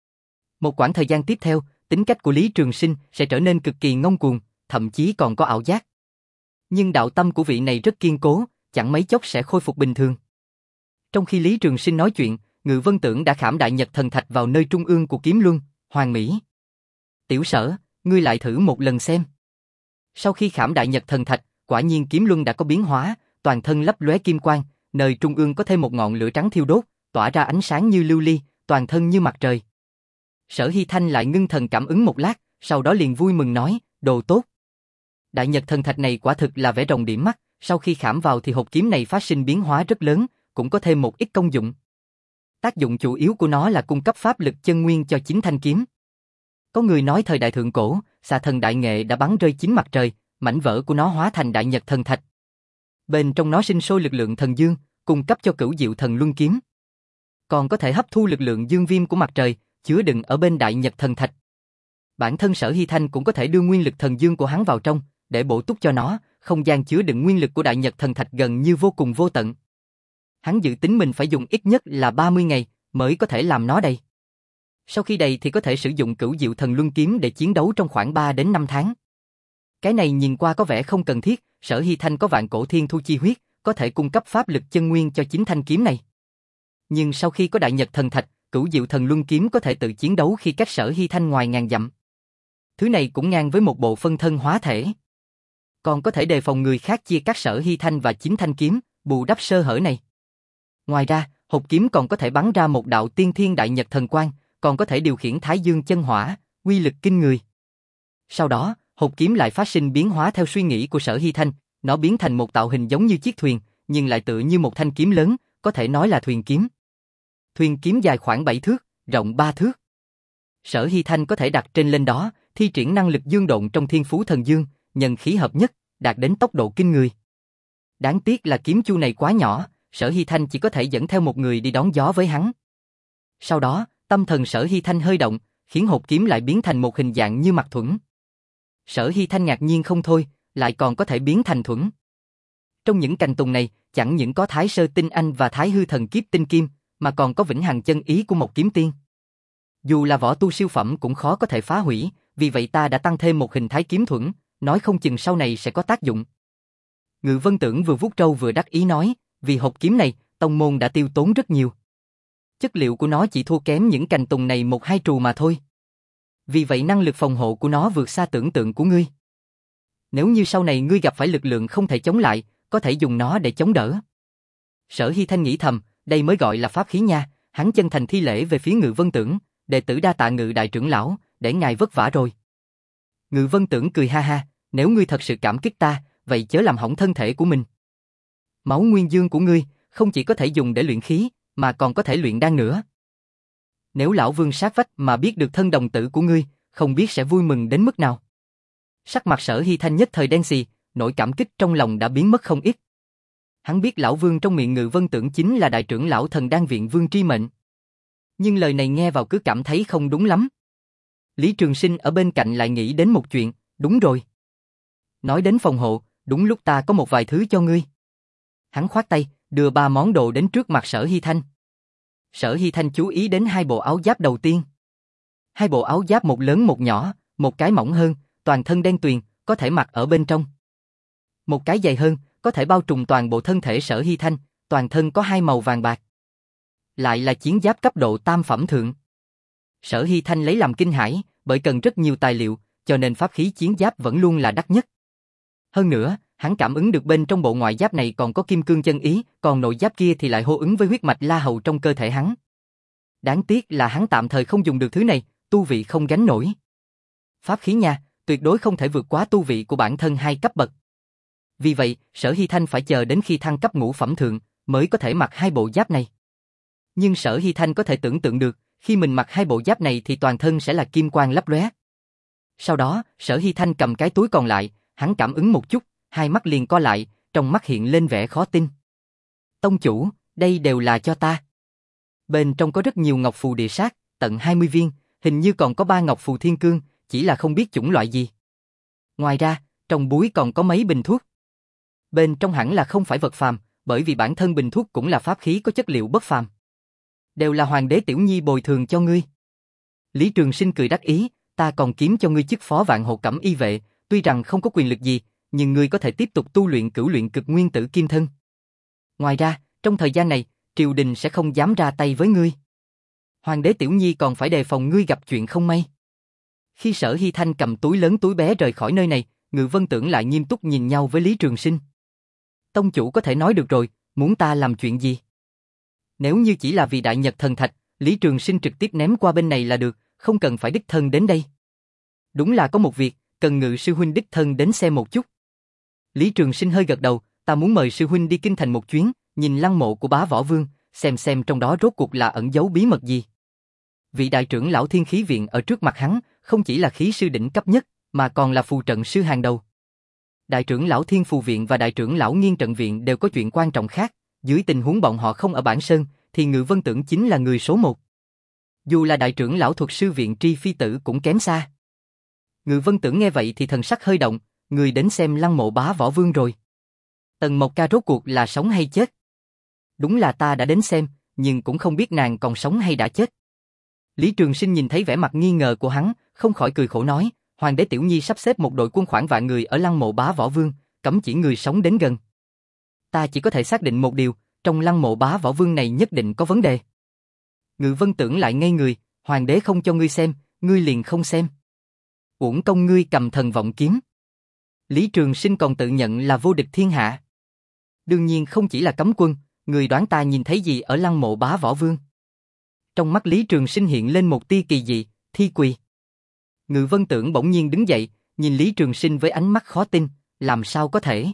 Một quãng thời gian tiếp theo, tính cách của Lý Trường Sinh sẽ trở nên cực kỳ ngông cuồng, thậm chí còn có ảo giác. Nhưng đạo tâm của vị này rất kiên cố, chẳng mấy chốc sẽ khôi phục bình thường. Trong khi Lý Trường Sinh nói chuyện, Ngự Vân Tưởng đã khảm đại nhật thần thạch vào nơi trung ương của kiếm luân, Hoàng Mỹ. Tiểu Sở, ngươi lại thử một lần xem. Sau khi khảm đại nhật thần thạch, quả nhiên kiếm luân đã có biến hóa, toàn thân lấp lóe kim quang, nơi trung ương có thêm một ngọn lửa trắng thiêu đốt, tỏa ra ánh sáng như lưu ly, toàn thân như mặt trời. Sở Hy Thanh lại ngưng thần cảm ứng một lát, sau đó liền vui mừng nói, đồ tốt. Đại nhật thần thạch này quả thực là vẻ rồng điểm mắt, sau khi khảm vào thì hộp kiếm này phát sinh biến hóa rất lớn, cũng có thêm một ít công dụng. Tác dụng chủ yếu của nó là cung cấp pháp lực chân nguyên cho chính thanh kiếm. Có người nói thời đại thượng cổ, xà thần đại nghệ đã bắn rơi chính mặt trời, mảnh vỡ của nó hóa thành đại nhật thần thạch. Bên trong nó sinh sôi lực lượng thần dương, cung cấp cho Cửu Diệu Thần Luân kiếm. Còn có thể hấp thu lực lượng dương viêm của mặt trời, chứa đựng ở bên đại nhật thần thạch. Bản thân Sở Hy Thanh cũng có thể đưa nguyên lực thần dương của hắn vào trong, để bổ túc cho nó, không gian chứa đựng nguyên lực của đại nhật thần thạch gần như vô cùng vô tận. Hắn dự tính mình phải dùng ít nhất là ba mươi ngày mới có thể làm nó đầy. Sau khi đầy thì có thể sử dụng Cửu Diệu Thần Luân kiếm để chiến đấu trong khoảng ba đến năm tháng. Cái này nhìn qua có vẻ không cần thiết, Sở Hy Thanh có vạn cổ thiên thu chi huyết, có thể cung cấp pháp lực chân nguyên cho chính thanh kiếm này. Nhưng sau khi có đại nhật thần thạch, Cửu Diệu Thần Luân kiếm có thể tự chiến đấu khi cách Sở Hy Thanh ngoài ngàn dặm. Thứ này cũng ngang với một bộ phân thân hóa thể. Còn có thể đề phòng người khác chia cắt Sở Hy Thanh và chính thanh kiếm, bù đắp sơ hở này. Ngoài ra, hộp kiếm còn có thể bắn ra một đạo tiên thiên đại nhật thần quang, còn có thể điều khiển Thái Dương chân hỏa, uy lực kinh người. Sau đó, hộp kiếm lại phát sinh biến hóa theo suy nghĩ của Sở Hy Thanh, nó biến thành một tạo hình giống như chiếc thuyền, nhưng lại tựa như một thanh kiếm lớn, có thể nói là thuyền kiếm. Thuyền kiếm dài khoảng bảy thước, rộng ba thước. Sở Hy Thanh có thể đặt trên lên đó, thi triển năng lực dương độn trong Thiên Phú Thần Dương, nhân khí hợp nhất, đạt đến tốc độ kinh người. Đáng tiếc là kiếm chu này quá nhỏ, Sở Hy Thanh chỉ có thể dẫn theo một người đi đón gió với hắn. Sau đó, tâm thần Sở Hy Thanh hơi động, khiến hộp kiếm lại biến thành một hình dạng như mặt thuẫn. Sở Hy Thanh ngạc nhiên không thôi, lại còn có thể biến thành thuẫn. Trong những cành tùng này, chẳng những có Thái Sơ Tinh Anh và Thái Hư Thần Kiếp Tinh Kim, mà còn có vĩnh hằng chân ý của một kiếm tiên. Dù là võ tu siêu phẩm cũng khó có thể phá hủy, vì vậy ta đã tăng thêm một hình thái kiếm thuẫn, nói không chừng sau này sẽ có tác dụng. Ngự Vân Tưởng vừa vuốt trâu vừa đắc ý nói, vì hộp kiếm này, tông môn đã tiêu tốn rất nhiều. Chất liệu của nó chỉ thua kém những cành tùng này một hai trù mà thôi. Vì vậy năng lực phòng hộ của nó vượt xa tưởng tượng của ngươi. Nếu như sau này ngươi gặp phải lực lượng không thể chống lại, có thể dùng nó để chống đỡ. Sở Hy Thanh nghĩ thầm, đây mới gọi là pháp khí nha. Hắn chân thành thi lễ về phía Ngự Vân Tưởng, đệ tử đa tạ Ngự đại trưởng lão, để ngài vất vả rồi. Ngự Vân Tưởng cười ha ha, nếu ngươi thật sự cảm kích ta, vậy chớ làm hỏng thân thể của mình. Máu nguyên dương của ngươi không chỉ có thể dùng để luyện khí, mà còn có thể luyện đan nữa. Nếu lão vương sát vách mà biết được thân đồng tử của ngươi, không biết sẽ vui mừng đến mức nào. Sắc mặt Sở Hy Thanh nhất thời đen xì, nỗi cảm kích trong lòng đã biến mất không ít. Hắn biết lão vương trong miệng Ngự Vân Tưởng chính là đại trưởng lão thần đan viện Vương Tri Mệnh. Nhưng lời này nghe vào cứ cảm thấy không đúng lắm. Lý Trường Sinh ở bên cạnh lại nghĩ đến một chuyện, đúng rồi. Nói đến phòng hộ, đúng lúc ta có một vài thứ cho ngươi. Hắn khoát tay, đưa ba món đồ đến trước mặt Sở Hy Thanh. Sở Hy Thanh chú ý đến hai bộ áo giáp đầu tiên. Hai bộ áo giáp một lớn một nhỏ, một cái mỏng hơn, toàn thân đen tuyền, có thể mặc ở bên trong. Một cái dày hơn, có thể bao trùm toàn bộ thân thể Sở Hy Thanh, toàn thân có hai màu vàng bạc. Lại là chiến giáp cấp độ tam phẩm thượng. Sở Hy Thanh lấy làm kinh hãi, bởi cần rất nhiều tài liệu, cho nên pháp khí chiến giáp vẫn luôn là đắt nhất. Hơn nữa, hắn cảm ứng được bên trong bộ ngoại giáp này còn có kim cương chân ý, còn nội giáp kia thì lại hô ứng với huyết mạch La Hầu trong cơ thể hắn. Đáng tiếc là hắn tạm thời không dùng được thứ này, tu vị không gánh nổi. Pháp khí nha, tuyệt đối không thể vượt quá tu vị của bản thân hai cấp bậc. Vì vậy, Sở Hy Thanh phải chờ đến khi thăng cấp ngũ phẩm thượng, mới có thể mặc hai bộ giáp này. Nhưng Sở Hy Thanh có thể tưởng tượng được, khi mình mặc hai bộ giáp này thì toàn thân sẽ là kim quang lấp lóe. Sau đó, Sở Hy Thanh cầm cái túi còn lại, hắn cảm ứng một chút, hai mắt liền co lại, trong mắt hiện lên vẻ khó tin. Tông chủ, đây đều là cho ta. Bên trong có rất nhiều ngọc phù địa sát, tận hai mươi viên, hình như còn có ba ngọc phù thiên cương, chỉ là không biết chủng loại gì. Ngoài ra, trong búi còn có mấy bình thuốc. Bên trong hẳn là không phải vật phàm, bởi vì bản thân bình thuốc cũng là pháp khí có chất liệu bất phàm. Đều là Hoàng đế Tiểu Nhi bồi thường cho ngươi. Lý Trường Sinh cười đắc ý, ta còn kiếm cho ngươi chức phó vạn hộ cẩm y vệ, tuy rằng không có quyền lực gì, nhưng ngươi có thể tiếp tục tu luyện cửu luyện cực nguyên tử kim thân. Ngoài ra, trong thời gian này, triều đình sẽ không dám ra tay với ngươi. Hoàng đế Tiểu Nhi còn phải đề phòng ngươi gặp chuyện không may. Khi Sở Hy Thanh cầm túi lớn túi bé rời khỏi nơi này, Ngự Vân Tưởng lại nghiêm túc nhìn nhau với Lý Trường Sinh. Tông chủ có thể nói được rồi, muốn ta làm chuyện gì? Nếu như chỉ là vì Đại Nhật Thần Thạch, Lý Trường Sinh trực tiếp ném qua bên này là được, không cần phải đích thân đến đây. Đúng là có một việc, cần Ngự sư huynh đích thân đến xem một chút. Lý Trường Sinh hơi gật đầu, ta muốn mời sư huynh đi kinh thành một chuyến, nhìn lăng mộ của bá võ vương, xem xem trong đó rốt cuộc là ẩn giấu bí mật gì. Vị đại trưởng lão Thiên Khí Viện ở trước mặt hắn, không chỉ là khí sư đỉnh cấp nhất, mà còn là phù trận sư hàng đầu. Đại trưởng lão Thiên Phù Viện và đại trưởng lão Nghiên Trận Viện đều có chuyện quan trọng khác, dưới tình huống bọn họ không ở Bản Sơn, thì Ngự Vân Tưởng chính là người số một. Dù là đại trưởng lão Thuật Sư Viện Tri Phi Tử cũng kém xa. Ngự Vân Tưởng nghe vậy thì thần sắc hơi động, người đến xem lăng mộ bá võ vương rồi. Tần Mộc Ca rốt cuộc là sống hay chết? Đúng là ta đã đến xem, nhưng cũng không biết nàng còn sống hay đã chết. Lý Trường Sinh nhìn thấy vẻ mặt nghi ngờ của hắn, không khỏi cười khổ nói, Hoàng đế Tiểu Nhi sắp xếp một đội quân khoảng vạn người ở lăng mộ bá võ vương, cấm chỉ người sống đến gần. Ta chỉ có thể xác định một điều, trong lăng mộ bá võ vương này nhất định có vấn đề. Ngự Vân Tưởng lại ngây người, Hoàng đế không cho ngươi xem, ngươi liền không xem. Uổng công ngươi cầm thần vọng kiếm. Lý Trường Sinh còn tự nhận là vô địch thiên hạ. Đương nhiên không chỉ là cấm quân, người đoán ta nhìn thấy gì ở lăng mộ bá võ vương. Trong mắt Lý Trường Sinh hiện lên một tia kỳ dị, thi quỳ. Ngự Vân Tưởng bỗng nhiên đứng dậy, nhìn Lý Trường Sinh với ánh mắt khó tin, làm sao có thể?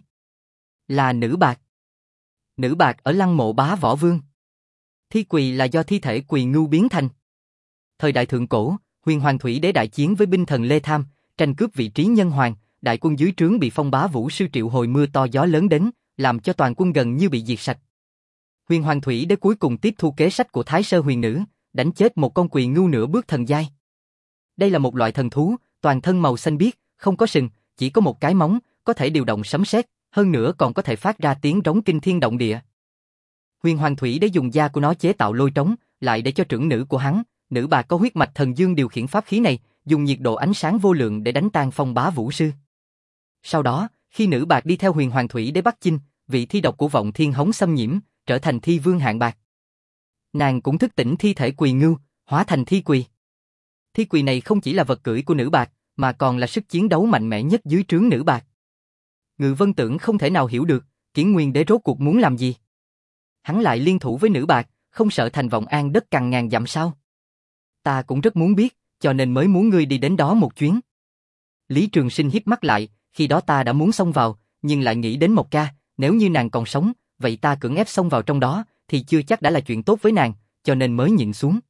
Là nữ bạc. Nữ bạc ở lăng mộ bá võ vương. Thi quỳ là do thi thể quỳ ngưu biến thành. Thời đại thượng cổ, Huyền Hoàng Thủy Đế đại chiến với binh thần Lê Tham, tranh cướp vị trí nhân hoàng, đại quân dưới trướng bị Phong Bá Vũ sư triệu hồi mưa to gió lớn đến, làm cho toàn quân gần như bị diệt sạch. Huyền Hoàng Thủy Đế cuối cùng tiếp thu kế sách của Thái Sơ Huyền Nữ, đánh chết một con quỳ ngưu nửa bước thần giai. Đây là một loại thần thú, toàn thân màu xanh biếc, không có sừng, chỉ có một cái móng, có thể điều động sấm sét, hơn nữa còn có thể phát ra tiếng rống kinh thiên động địa. Huyền Hoàng Thủy để dùng da của nó chế tạo lôi trống, lại để cho trưởng nữ của hắn, nữ bạc có huyết mạch thần dương điều khiển pháp khí này, dùng nhiệt độ ánh sáng vô lượng để đánh tan phong bá vũ sư. Sau đó, khi nữ bạc đi theo Huyền Hoàng Thủy để bắt chinh, vị thi độc của vọng thiên hống xâm nhiễm, trở thành thi vương hạng bạc. Nàng cũng thức tỉnh thi thể quỳ ngưu, hóa thành thi quỳ. Thi quỳ này không chỉ là vật cưỡi của nữ bạc, mà còn là sức chiến đấu mạnh mẽ nhất dưới trướng nữ bạc. Ngự Vân Tưởng không thể nào hiểu được, Kiển Nguyên Đế rốt cuộc muốn làm gì. Hắn lại liên thủ với nữ bạc, không sợ thành vọng an đất cằn ngàn dặm sao? Ta cũng rất muốn biết, cho nên mới muốn ngươi đi đến đó một chuyến. Lý Trường Sinh híp mắt lại, khi đó ta đã muốn xông vào, nhưng lại nghĩ đến Mộc Ca, nếu như nàng còn sống, vậy ta cưỡng ép xông vào trong đó, thì chưa chắc đã là chuyện tốt với nàng, cho nên mới nhịn xuống.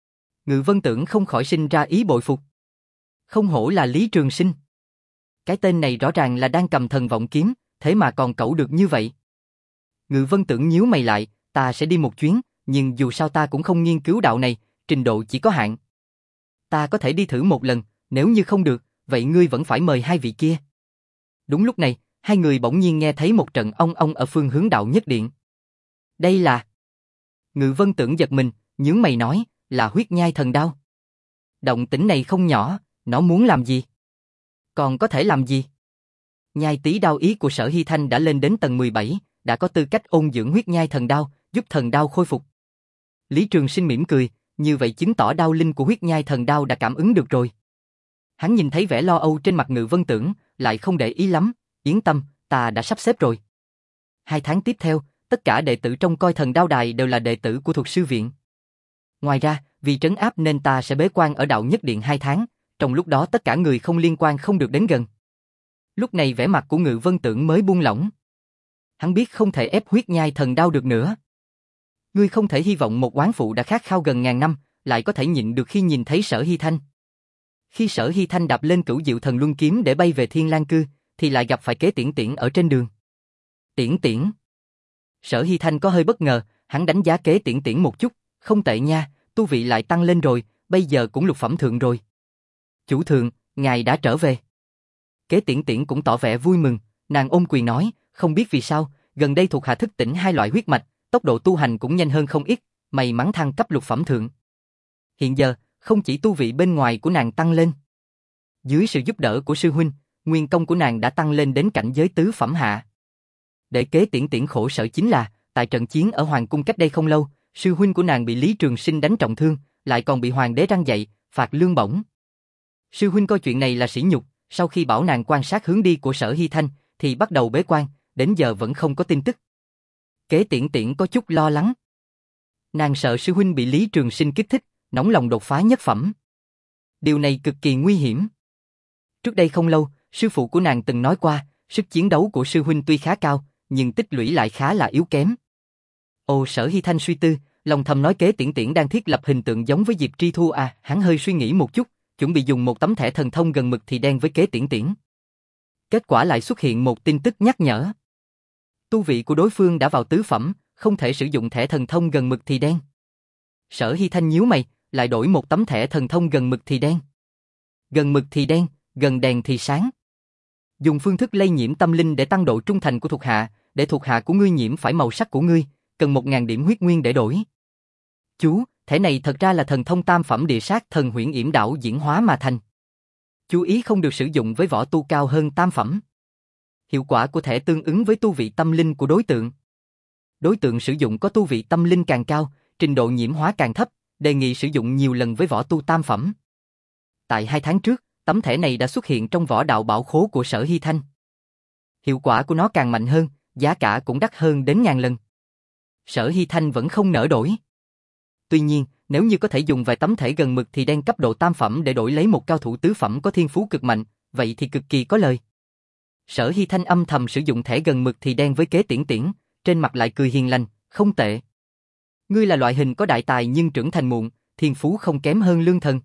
Ngự Vân Tưởng không khỏi sinh ra ý bội phục. Không hổ là Lý Trường Sinh. Cái tên này rõ ràng là đang cầm thần vọng kiếm, thế mà còn cẩu được như vậy. Ngự Vân Tưởng nhíu mày lại, ta sẽ đi một chuyến, nhưng dù sao ta cũng không nghiên cứu đạo này, trình độ chỉ có hạn. Ta có thể đi thử một lần, nếu như không được, vậy ngươi vẫn phải mời hai vị kia. Đúng lúc này, hai người bỗng nhiên nghe thấy một trận ong ong ở phương hướng đạo nhất điện. Đây là... Ngự Vân Tưởng giật mình, nhướng mày nói, là huyết nhai thần đao. Động tĩnh này không nhỏ, nó muốn làm gì? Còn có thể làm gì? Nhai tí đao ý của Sở Hy Thanh đã lên đến tầng mười bảy, đã có tư cách ôn dưỡng huyết nhai thần đao, giúp thần đao khôi phục. Lý Trường Sinh mỉm cười, như vậy chứng tỏ đao linh của huyết nhai thần đao đã cảm ứng được rồi. Hắn nhìn thấy vẻ lo âu trên mặt Ngự Vân Tưởng, lại không để ý lắm, yên tâm, ta đã sắp xếp rồi. Hai tháng tiếp theo, tất cả đệ tử trong coi thần đao đài đều là đệ tử của thuật sư viện. Ngoài ra, vì trấn áp nên ta sẽ bế quan ở đạo nhất điện hai tháng, trong lúc đó tất cả người không liên quan không được đến gần. Lúc này vẻ mặt của Ngự Vân Tưởng mới buông lỏng. Hắn biết không thể ép huyết nhai thần đao được nữa. Ngươi không thể hy vọng một oán phụ đã khát khao gần ngàn năm, lại có thể nhịn được khi nhìn thấy Sở Hy Thanh. Khi Sở Hy Thanh đạp lên Cửu Diệu Thần Luân kiếm để bay về Thiên Lang Cư, thì lại gặp phải Kế Tiễn Tiễn ở trên đường. Tiễn Tiễn. Sở Hy Thanh có hơi bất ngờ, hắn đánh giá Kế Tiễn Tiễn một chút, không tệ nha, tu vị lại tăng lên rồi, bây giờ cũng lục phẩm thượng rồi. Chủ thượng, ngài đã trở về. Kế Tiễn Tiễn cũng tỏ vẻ vui mừng, nàng ôm quyền nói, không biết vì sao, gần đây thuộc hạ thức tỉnh hai loại huyết mạch, tốc độ tu hành cũng nhanh hơn không ít, may mắn thăng cấp lục phẩm thượng. Hiện giờ, không chỉ tu vị bên ngoài của nàng tăng lên. Dưới sự giúp đỡ của sư huynh, nguyên công của nàng đã tăng lên đến cảnh giới tứ phẩm hạ. Để Kế Tiễn Tiễn khổ sở chính là, tại trận chiến ở Hoàng Cung cách đây không lâu, sư huynh của nàng bị Lý Trường Sinh đánh trọng thương, lại còn bị Hoàng đế răn dạy, phạt lương bổng. Sư huynh coi chuyện này là sỉ nhục, sau khi bảo nàng quan sát hướng đi của Sở Hy Thanh, thì bắt đầu bế quan, đến giờ vẫn không có tin tức. Kế Tiễn Tiễn có chút lo lắng. Nàng sợ sư huynh bị Lý Trường Sinh kích thích, nóng lòng đột phá nhất phẩm. Điều này cực kỳ nguy hiểm. Trước đây không lâu, sư phụ của nàng từng nói qua, sức chiến đấu của sư huynh tuy khá cao, nhưng tích lũy lại khá là yếu kém. Ồ, Sở Hy Thanh suy tư, lòng thầm nói Kế Tiễn Tiễn đang thiết lập hình tượng giống với Diệp Tri Thu à, hắn hơi suy nghĩ một chút, chuẩn bị dùng một tấm thẻ thần thông gần mực thì đen với Kế Tiễn Tiễn. Kết quả lại xuất hiện một tin tức nhắc nhở. Tu vị của đối phương đã vào tứ phẩm, không thể sử dụng thẻ thần thông gần mực thì đen. Sở Hy Thanh nhíu mày, lại đổi một tấm thẻ thần thông gần mực thì đen. Gần mực thì đen, gần đèn thì sáng. Dùng phương thức lây nhiễm tâm linh để tăng độ trung thành của thuộc hạ, để thuộc hạ của ngươi nhiễm phải màu sắc của ngươi, cần một ngàn điểm huyết nguyên để đổi. Chú, thẻ này thật ra là thần thông tam phẩm địa sát thần huyễn yểm đảo diễn hóa mà thành. Chú ý không được sử dụng với võ tu cao hơn tam phẩm. Hiệu quả của thẻ tương ứng với tu vị tâm linh của đối tượng. Đối tượng sử dụng có tu vị tâm linh càng cao, trình độ nhiễm hóa càng thấp, đề nghị sử dụng nhiều lần với võ tu tam phẩm. Tại hai tháng trước, tấm thẻ này đã xuất hiện trong võ đạo bảo khố của Sở Hy Thanh. Hiệu quả của nó càng mạnh hơn, giá cả cũng đắt hơn đến ngàn lần. Sở Hy Thanh vẫn không nỡ đổi. Tuy nhiên, nếu như có thể dùng vài tấm thẻ gần mực thì đen cấp độ tam phẩm để đổi lấy một cao thủ tứ phẩm có thiên phú cực mạnh, vậy thì cực kỳ có lời. Sở Hy Thanh âm thầm sử dụng thẻ gần mực thì đen với Kế Tiễn Tiễn, trên mặt lại cười hiền lành, không tệ. Ngươi là loại hình có đại tài nhưng trưởng thành muộn, thiên phú không kém hơn Lương Thần.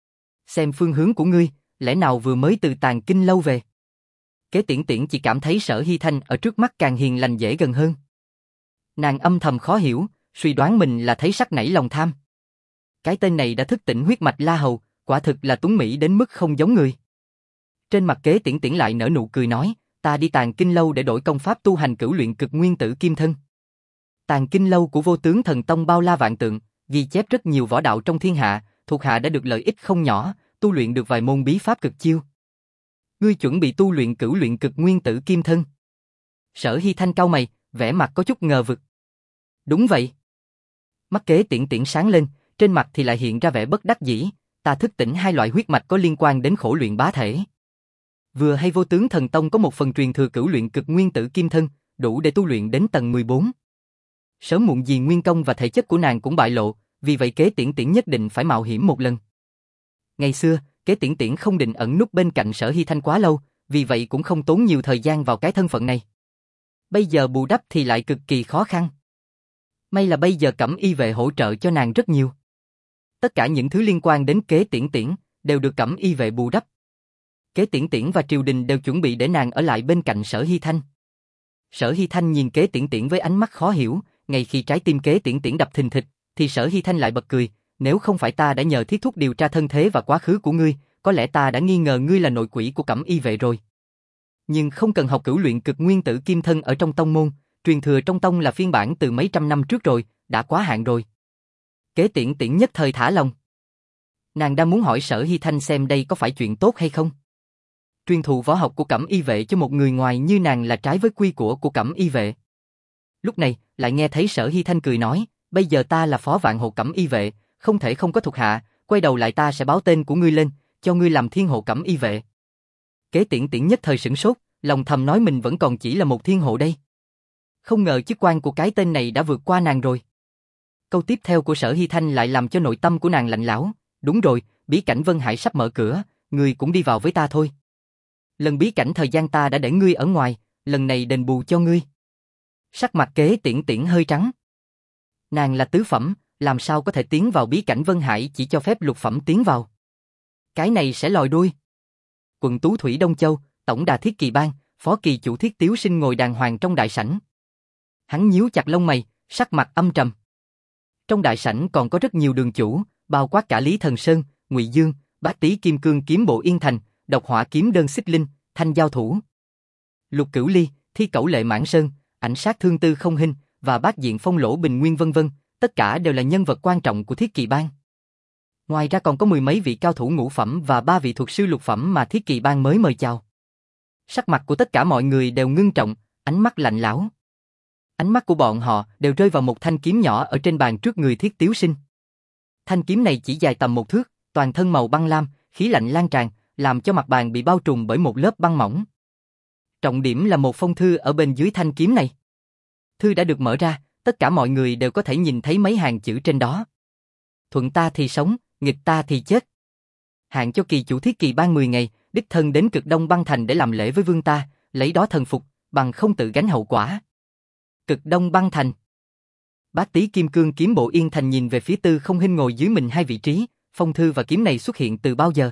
Xem phương hướng của ngươi, lẽ nào vừa mới từ Tàng Kinh lâu về? Kế Tiễn Tiễn chỉ cảm thấy Sở Hy Thanh ở trước mắt càng hiền lành dễ gần hơn. Nàng âm thầm khó hiểu, suy đoán mình là thấy sắc nảy lòng tham. Cái tên này đã thức tỉnh huyết mạch La Hầu, quả thực là tuấn mỹ đến mức không giống người. Trên mặt Kế Tiễn Tiễn lại nở nụ cười nói, ta đi Tàng Kinh Lâu để đổi công pháp tu hành cửu luyện cực nguyên tử kim thân. Tàng Kinh Lâu của Vô Tướng Thần Tông bao la vạn tượng, ghi chép rất nhiều võ đạo trong thiên hạ, thuộc hạ đã được lợi ích không nhỏ, tu luyện được vài môn bí pháp cực chiêu. Ngươi chuẩn bị tu luyện cửu luyện cực nguyên tử kim thân? Sở Hy Thanh cau mày, vẻ mặt có chút ngờ vực. Đúng vậy. Mắt Kế Tiễn Tiễn sáng lên, trên mặt thì lại hiện ra vẻ bất đắc dĩ, ta thức tỉnh hai loại huyết mạch có liên quan đến khổ luyện bá thể. Vừa hay Vô Tướng Thần Tông có một phần truyền thừa cửu luyện cực nguyên tử kim thân, đủ để tu luyện đến tầng mười bốn. Sớm muộn gì nguyên công và thể chất của nàng cũng bại lộ, vì vậy Kế Tiễn Tiễn nhất định phải mạo hiểm một lần. Ngày xưa, Kế Tiễn Tiễn không định ẩn núp bên cạnh Sở Hy Thanh quá lâu, vì vậy cũng không tốn nhiều thời gian vào cái thân phận này. Bây giờ bù đắp thì lại cực kỳ khó khăn. May là bây giờ Cẩm Y vệ hỗ trợ cho nàng rất nhiều. Tất cả những thứ liên quan đến Kế Tiễn Tiễn đều được Cẩm Y vệ bù đắp. Kế Tiễn Tiễn và triều đình đều chuẩn bị để nàng ở lại bên cạnh Sở Hy Thanh. Sở Hy Thanh nhìn Kế Tiễn Tiễn với ánh mắt khó hiểu, ngay khi trái tim Kế Tiễn Tiễn đập thình thịch, thì Sở Hy Thanh lại bật cười, nếu không phải ta đã nhờ Thiết Thúc điều tra thân thế và quá khứ của ngươi, có lẽ ta đã nghi ngờ ngươi là nội quỷ của Cẩm Y vệ rồi. Nhưng không cần học cửu luyện cực nguyên tử kim thân ở trong tông môn, truyền thừa trong tông là phiên bản từ mấy trăm năm trước rồi, đã quá hạn rồi. Kế Tiễn Tiễn nhất thời thả lòng. Nàng đang muốn hỏi Sở Hy Thanh xem đây có phải chuyện tốt hay không. Truyền thụ võ học của Cẩm Y vệ cho một người ngoài như nàng là trái với quy củ của Cẩm Y vệ. Lúc này, lại nghe thấy Sở Hy Thanh cười nói, bây giờ ta là phó vạn hộ Cẩm Y vệ, không thể không có thuộc hạ, quay đầu lại ta sẽ báo tên của ngươi lên, cho ngươi làm thiên hộ Cẩm Y vệ. Kế Tiễn Tiễn nhất thời sửng sốt, lòng thầm nói mình vẫn còn chỉ là một thiên hộ đây. Không ngờ chức quan của cái tên này đã vượt qua nàng rồi. Câu tiếp theo của Sở Hy Thanh lại làm cho nội tâm của nàng lạnh lẽo. Đúng rồi, bí cảnh Vân Hải sắp mở cửa, ngươi cũng đi vào với ta thôi. Lần bí cảnh thời gian ta đã để ngươi ở ngoài, lần này đền bù cho ngươi. Sắc mặt Kế Tiễn Tiễn hơi trắng. Nàng là tứ phẩm, làm sao có thể tiến vào bí cảnh Vân Hải chỉ cho phép lục phẩm tiến vào. Cái này sẽ lòi đuôi. Quận Tú Thủy Đông Châu, tổng đà Thiết Kỳ Bang, phó kỳ chủ Thiết Tiếu Sinh ngồi đàng hoàng trong đại sảnh. Hắn nhíu chặt lông mày, sắc mặt âm trầm. Trong đại sảnh còn có rất nhiều đường chủ, bao quát cả Lý Thần Sơn, Ngụy Dương, Bát Tý Kim Cương Kiếm Bộ Yên Thành, Độc Hỏa Kiếm Đơn Xích Linh, Thanh Giao Thủ, Lục Cửu Ly, Thi Cẩu Lệ Mãn Sơn, Ảnh Sát Thương Tư Không Hinh và Bát Diện Phong Lỗ Bình Nguyên vân vân, tất cả đều là nhân vật quan trọng của Thiết Kỳ Bang. Ngoài ra còn có mười mấy vị cao thủ ngũ phẩm và ba vị thuật sư lục phẩm mà Thiết Kỳ Bang mới mời chào. Sắc mặt của tất cả mọi người đều ngưng trọng, ánh mắt lạnh lẽo. Ánh mắt của bọn họ đều rơi vào một thanh kiếm nhỏ ở trên bàn trước người Thiết Tiếu Sinh. Thanh kiếm này chỉ dài tầm một thước, toàn thân màu băng lam, khí lạnh lan tràn, làm cho mặt bàn bị bao trùm bởi một lớp băng mỏng. Trọng điểm là một phong thư ở bên dưới thanh kiếm này. Thư đã được mở ra, tất cả mọi người đều có thể nhìn thấy mấy hàng chữ trên đó. Thuận ta thì sống, nghịch ta thì chết. Hạn cho kỳ chủ Thiết Kỳ Bang mười ngày, đích thân đến Cực Đông Băng Thành để làm lễ với vương ta, lấy đó thần phục, bằng không tự gánh hậu quả. Cực Đông Băng Thành. Bát Tý Kim Cương Kiếm Bộ Yên Thành nhìn về phía Tư Không Hinh ngồi dưới mình hai vị trí, phong thư và kiếm này xuất hiện từ bao giờ?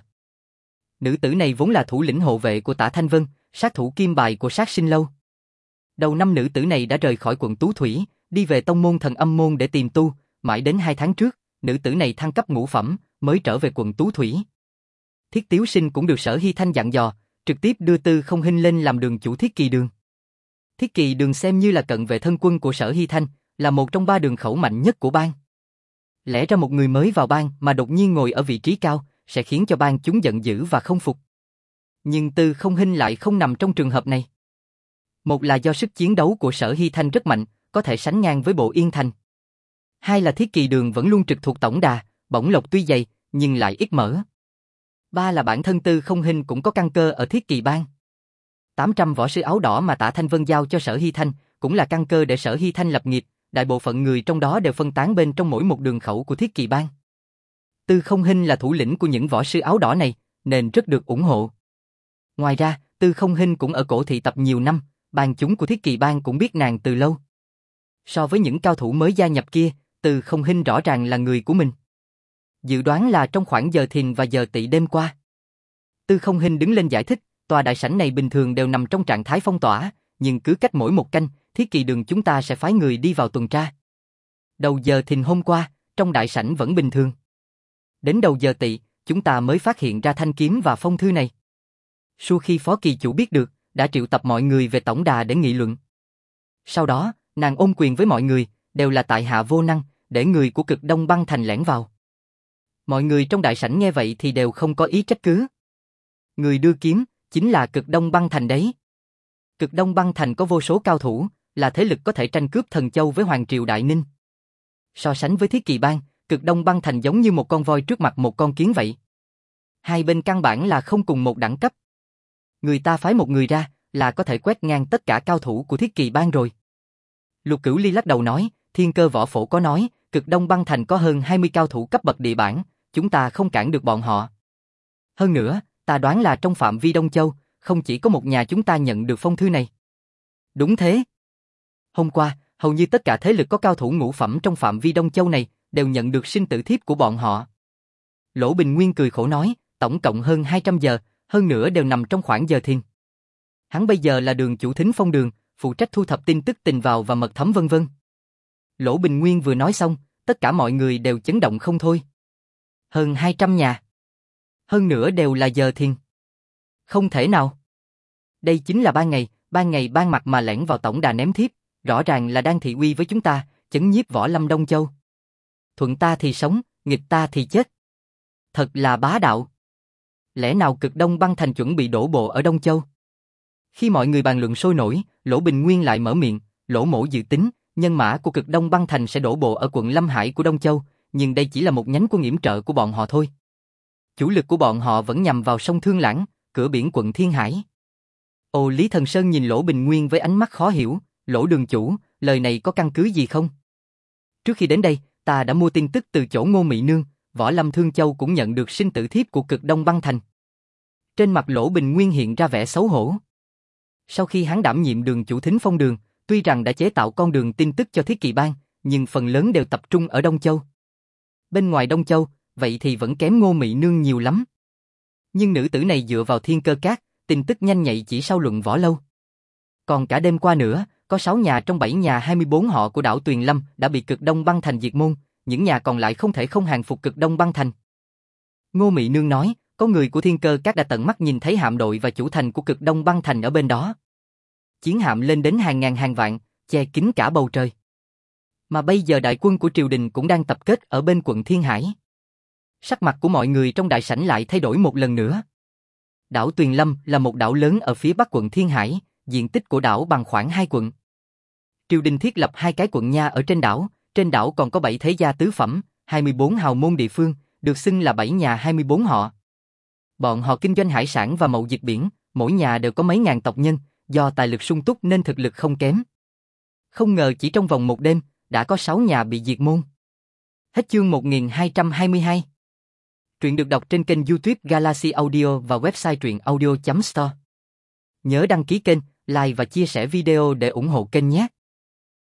Nữ tử này vốn là thủ lĩnh hộ vệ của Tả Thanh Vân, sát thủ kim bài của Sát Sinh Lâu. Đầu năm nữ tử này đã rời khỏi quận Tú Thủy, đi về tông môn Thần Âm môn để tìm tu, mãi đến hai tháng trước, nữ tử này thăng cấp ngũ phẩm, mới trở về quận Tú Thủy. Thiết Tiếu Sinh cũng được Sở Hy Thanh dặn dò, trực tiếp đưa Tư Không Hinh lên làm đường chủ Thiết Kỳ Đường. Thiết Kỳ Đường xem như là cận vệ thân quân của Sở Hy Thanh, là một trong ba đường khẩu mạnh nhất của bang. Lẽ ra một người mới vào bang mà đột nhiên ngồi ở vị trí cao, sẽ khiến cho bang chúng giận dữ và không phục. Nhưng Tư Không Hinh lại không nằm trong trường hợp này. Một là do sức chiến đấu của Sở Hy Thanh rất mạnh, có thể sánh ngang với Bộ Yên Thành. Hai là Thiết Kỳ Đường vẫn luôn trực thuộc tổng đà, bổng lộc tuy dày, nhưng lại ít mở. Ba là bản thân Tư Không Hinh cũng có căn cơ ở Thiết Kỳ Bang. tám trăm võ sư áo đỏ mà Tả Thanh Vân giao cho Sở Hy Thanh, cũng là căn cơ để Sở Hy Thanh lập nghiệp, đại bộ phận người trong đó đều phân tán bên trong mỗi một đường khẩu của Thiết Kỳ Bang. Tư Không Hinh là thủ lĩnh của những võ sư áo đỏ này, nên rất được ủng hộ. Ngoài ra, Tư Không Hinh cũng ở cổ thị tập nhiều năm, bang chúng của Thiết Kỳ Bang cũng biết nàng từ lâu. So với những cao thủ mới gia nhập kia, Tư Không Hinh rõ ràng là người của mình. Dự đoán là trong khoảng giờ thìn và giờ tỵ đêm qua. Tư Không Hinh đứng lên giải thích, tòa đại sảnh này bình thường đều nằm trong trạng thái phong tỏa, nhưng cứ cách mỗi một canh, Thiết Kỳ Đường chúng ta sẽ phái người đi vào tuần tra. Đầu giờ thìn hôm qua, trong đại sảnh vẫn bình thường. Đến đầu giờ tỵ, chúng ta mới phát hiện ra thanh kiếm và phong thư này. Sau khi phó kỳ chủ biết được, đã triệu tập mọi người về tổng đà để nghị luận. Sau đó, nàng ôm quyền với mọi người, đều là tại hạ vô năng, để người của Cực Đông Băng Thành lẻn vào. Mọi người trong đại sảnh nghe vậy thì đều không có ý trách cứ. Người đưa kiếm, chính là Cực Đông Băng Thành đấy. Cực Đông Băng Thành có vô số cao thủ, là thế lực có thể tranh cướp Thần Châu với Hoàng Triều Đại Ninh. So sánh với Thiết Kỳ Bang, Cực Đông Băng Thành giống như một con voi trước mặt một con kiến vậy. Hai bên căn bản là không cùng một đẳng cấp. Người ta phái một người ra, là có thể quét ngang tất cả cao thủ của Thiết Kỳ Bang rồi. Lục Cửu Ly lắc đầu nói, Thiên Cơ Võ Phổ có nói, Cực Đông Băng Thành có hơn hai mươi cao thủ cấp bậc địa bản, chúng ta không cản được bọn họ. Hơn nữa, ta đoán là trong phạm vi Đông Châu, không chỉ có một nhà chúng ta nhận được phong thư này. Đúng thế. Hôm qua, hầu như tất cả thế lực có cao thủ ngũ phẩm trong phạm vi Đông Châu này, đều nhận được sinh tử thiếp của bọn họ. Lỗ Bình Nguyên cười khổ nói, tổng cộng hơn hai trăm giờ, hơn nữa đều nằm trong khoảng giờ thiền. Hắn bây giờ là đường chủ Thính Phong Đường, phụ trách thu thập tin tức tình vào và mật thấm vân vân. Lỗ Bình Nguyên vừa nói xong, tất cả mọi người đều chấn động không thôi. Hơn hai trăm nhà. Hơn nữa đều là giờ thiền. Không thể nào. Đây chính là ban ngày, ban ngày ban mặt mà lẻn vào tổng đà ném thiếp, rõ ràng là đang thị uy với chúng ta, chấn nhiếp võ lâm Đông Châu. Thuận ta thì sống, nghịch ta thì chết. Thật là bá đạo. Lẽ nào Cực Đông Băng Thành chuẩn bị đổ bộ ở Đông Châu? Khi mọi người bàn luận sôi nổi, Lỗ Bình Nguyên lại mở miệng, Lỗ Mỗ dự tính, nhân mã của Cực Đông Băng Thành sẽ đổ bộ ở quận Lâm Hải của Đông Châu, nhưng đây chỉ là một nhánh quân yểm trợ của bọn họ thôi. Chủ lực của bọn họ vẫn nhằm vào sông Thương Lãng, cửa biển quận Thiên Hải. Ồ, Lý Thần Sơn nhìn Lỗ Bình Nguyên với ánh mắt khó hiểu, Lỗ đường chủ, lời này có căn cứ gì không? Trước khi đến đây, ta đã mua tin tức từ chỗ Ngô Mị Nương, Võ Lâm Thương Châu cũng nhận được sinh tử thiếp của Cực Đông Băng Thành. Trên mặt Lỗ Bình Nguyên hiện ra vẻ xấu hổ. Sau khi hắn đảm nhiệm đường chủ Thính Phong Đường, tuy rằng đã chế tạo con đường tin tức cho Thiết Kỳ Bang, nhưng phần lớn đều tập trung ở Đông Châu. Bên ngoài Đông Châu, vậy thì vẫn kém Ngô Mị Nương nhiều lắm. Nhưng nữ tử này dựa vào thiên cơ cát, tin tức nhanh nhạy chỉ sau luận võ lâu. Còn cả đêm qua nữa, có sáu nhà trong bảy nhà hai mươi bốn họ của đảo Tuyền Lâm đã bị Cực Đông Băng Thành diệt môn, những nhà còn lại không thể không hàng phục Cực Đông Băng Thành. Ngô Mị Nương nói, có người của thiên cơ cát đã tận mắt nhìn thấy hạm đội và chủ thành của Cực Đông Băng Thành ở bên đó. Chiến hạm lên đến hàng ngàn hàng vạn, che kín cả bầu trời. Mà bây giờ đại quân của triều đình cũng đang tập kết ở bên quận Thiên Hải. Sắc mặt của mọi người trong đại sảnh lại thay đổi một lần nữa. Đảo Tuyền Lâm là một đảo lớn ở phía bắc quận Thiên Hải, diện tích của đảo bằng khoảng hai quận. Triều đình thiết lập hai cái quận nha ở trên đảo, trên đảo còn có bảy thế gia tứ phẩm, hai mươi bốn hào môn địa phương, được xưng là bảy nhà hai mươi bốn họ. Bọn họ kinh doanh hải sản và mậu dịch biển, mỗi nhà đều có mấy ngàn tộc nhân, do tài lực sung túc nên thực lực không kém. Không ngờ chỉ trong vòng một đêm, đã có sáu nhà bị diệt môn. Hết chương một nghìn hai trăm hai mươi hai. Truyện được đọc trên kênh YouTube Galaxy Audio và website truyện audio chấm store. Nhớ đăng ký kênh, like và chia sẻ video để ủng hộ kênh nhé.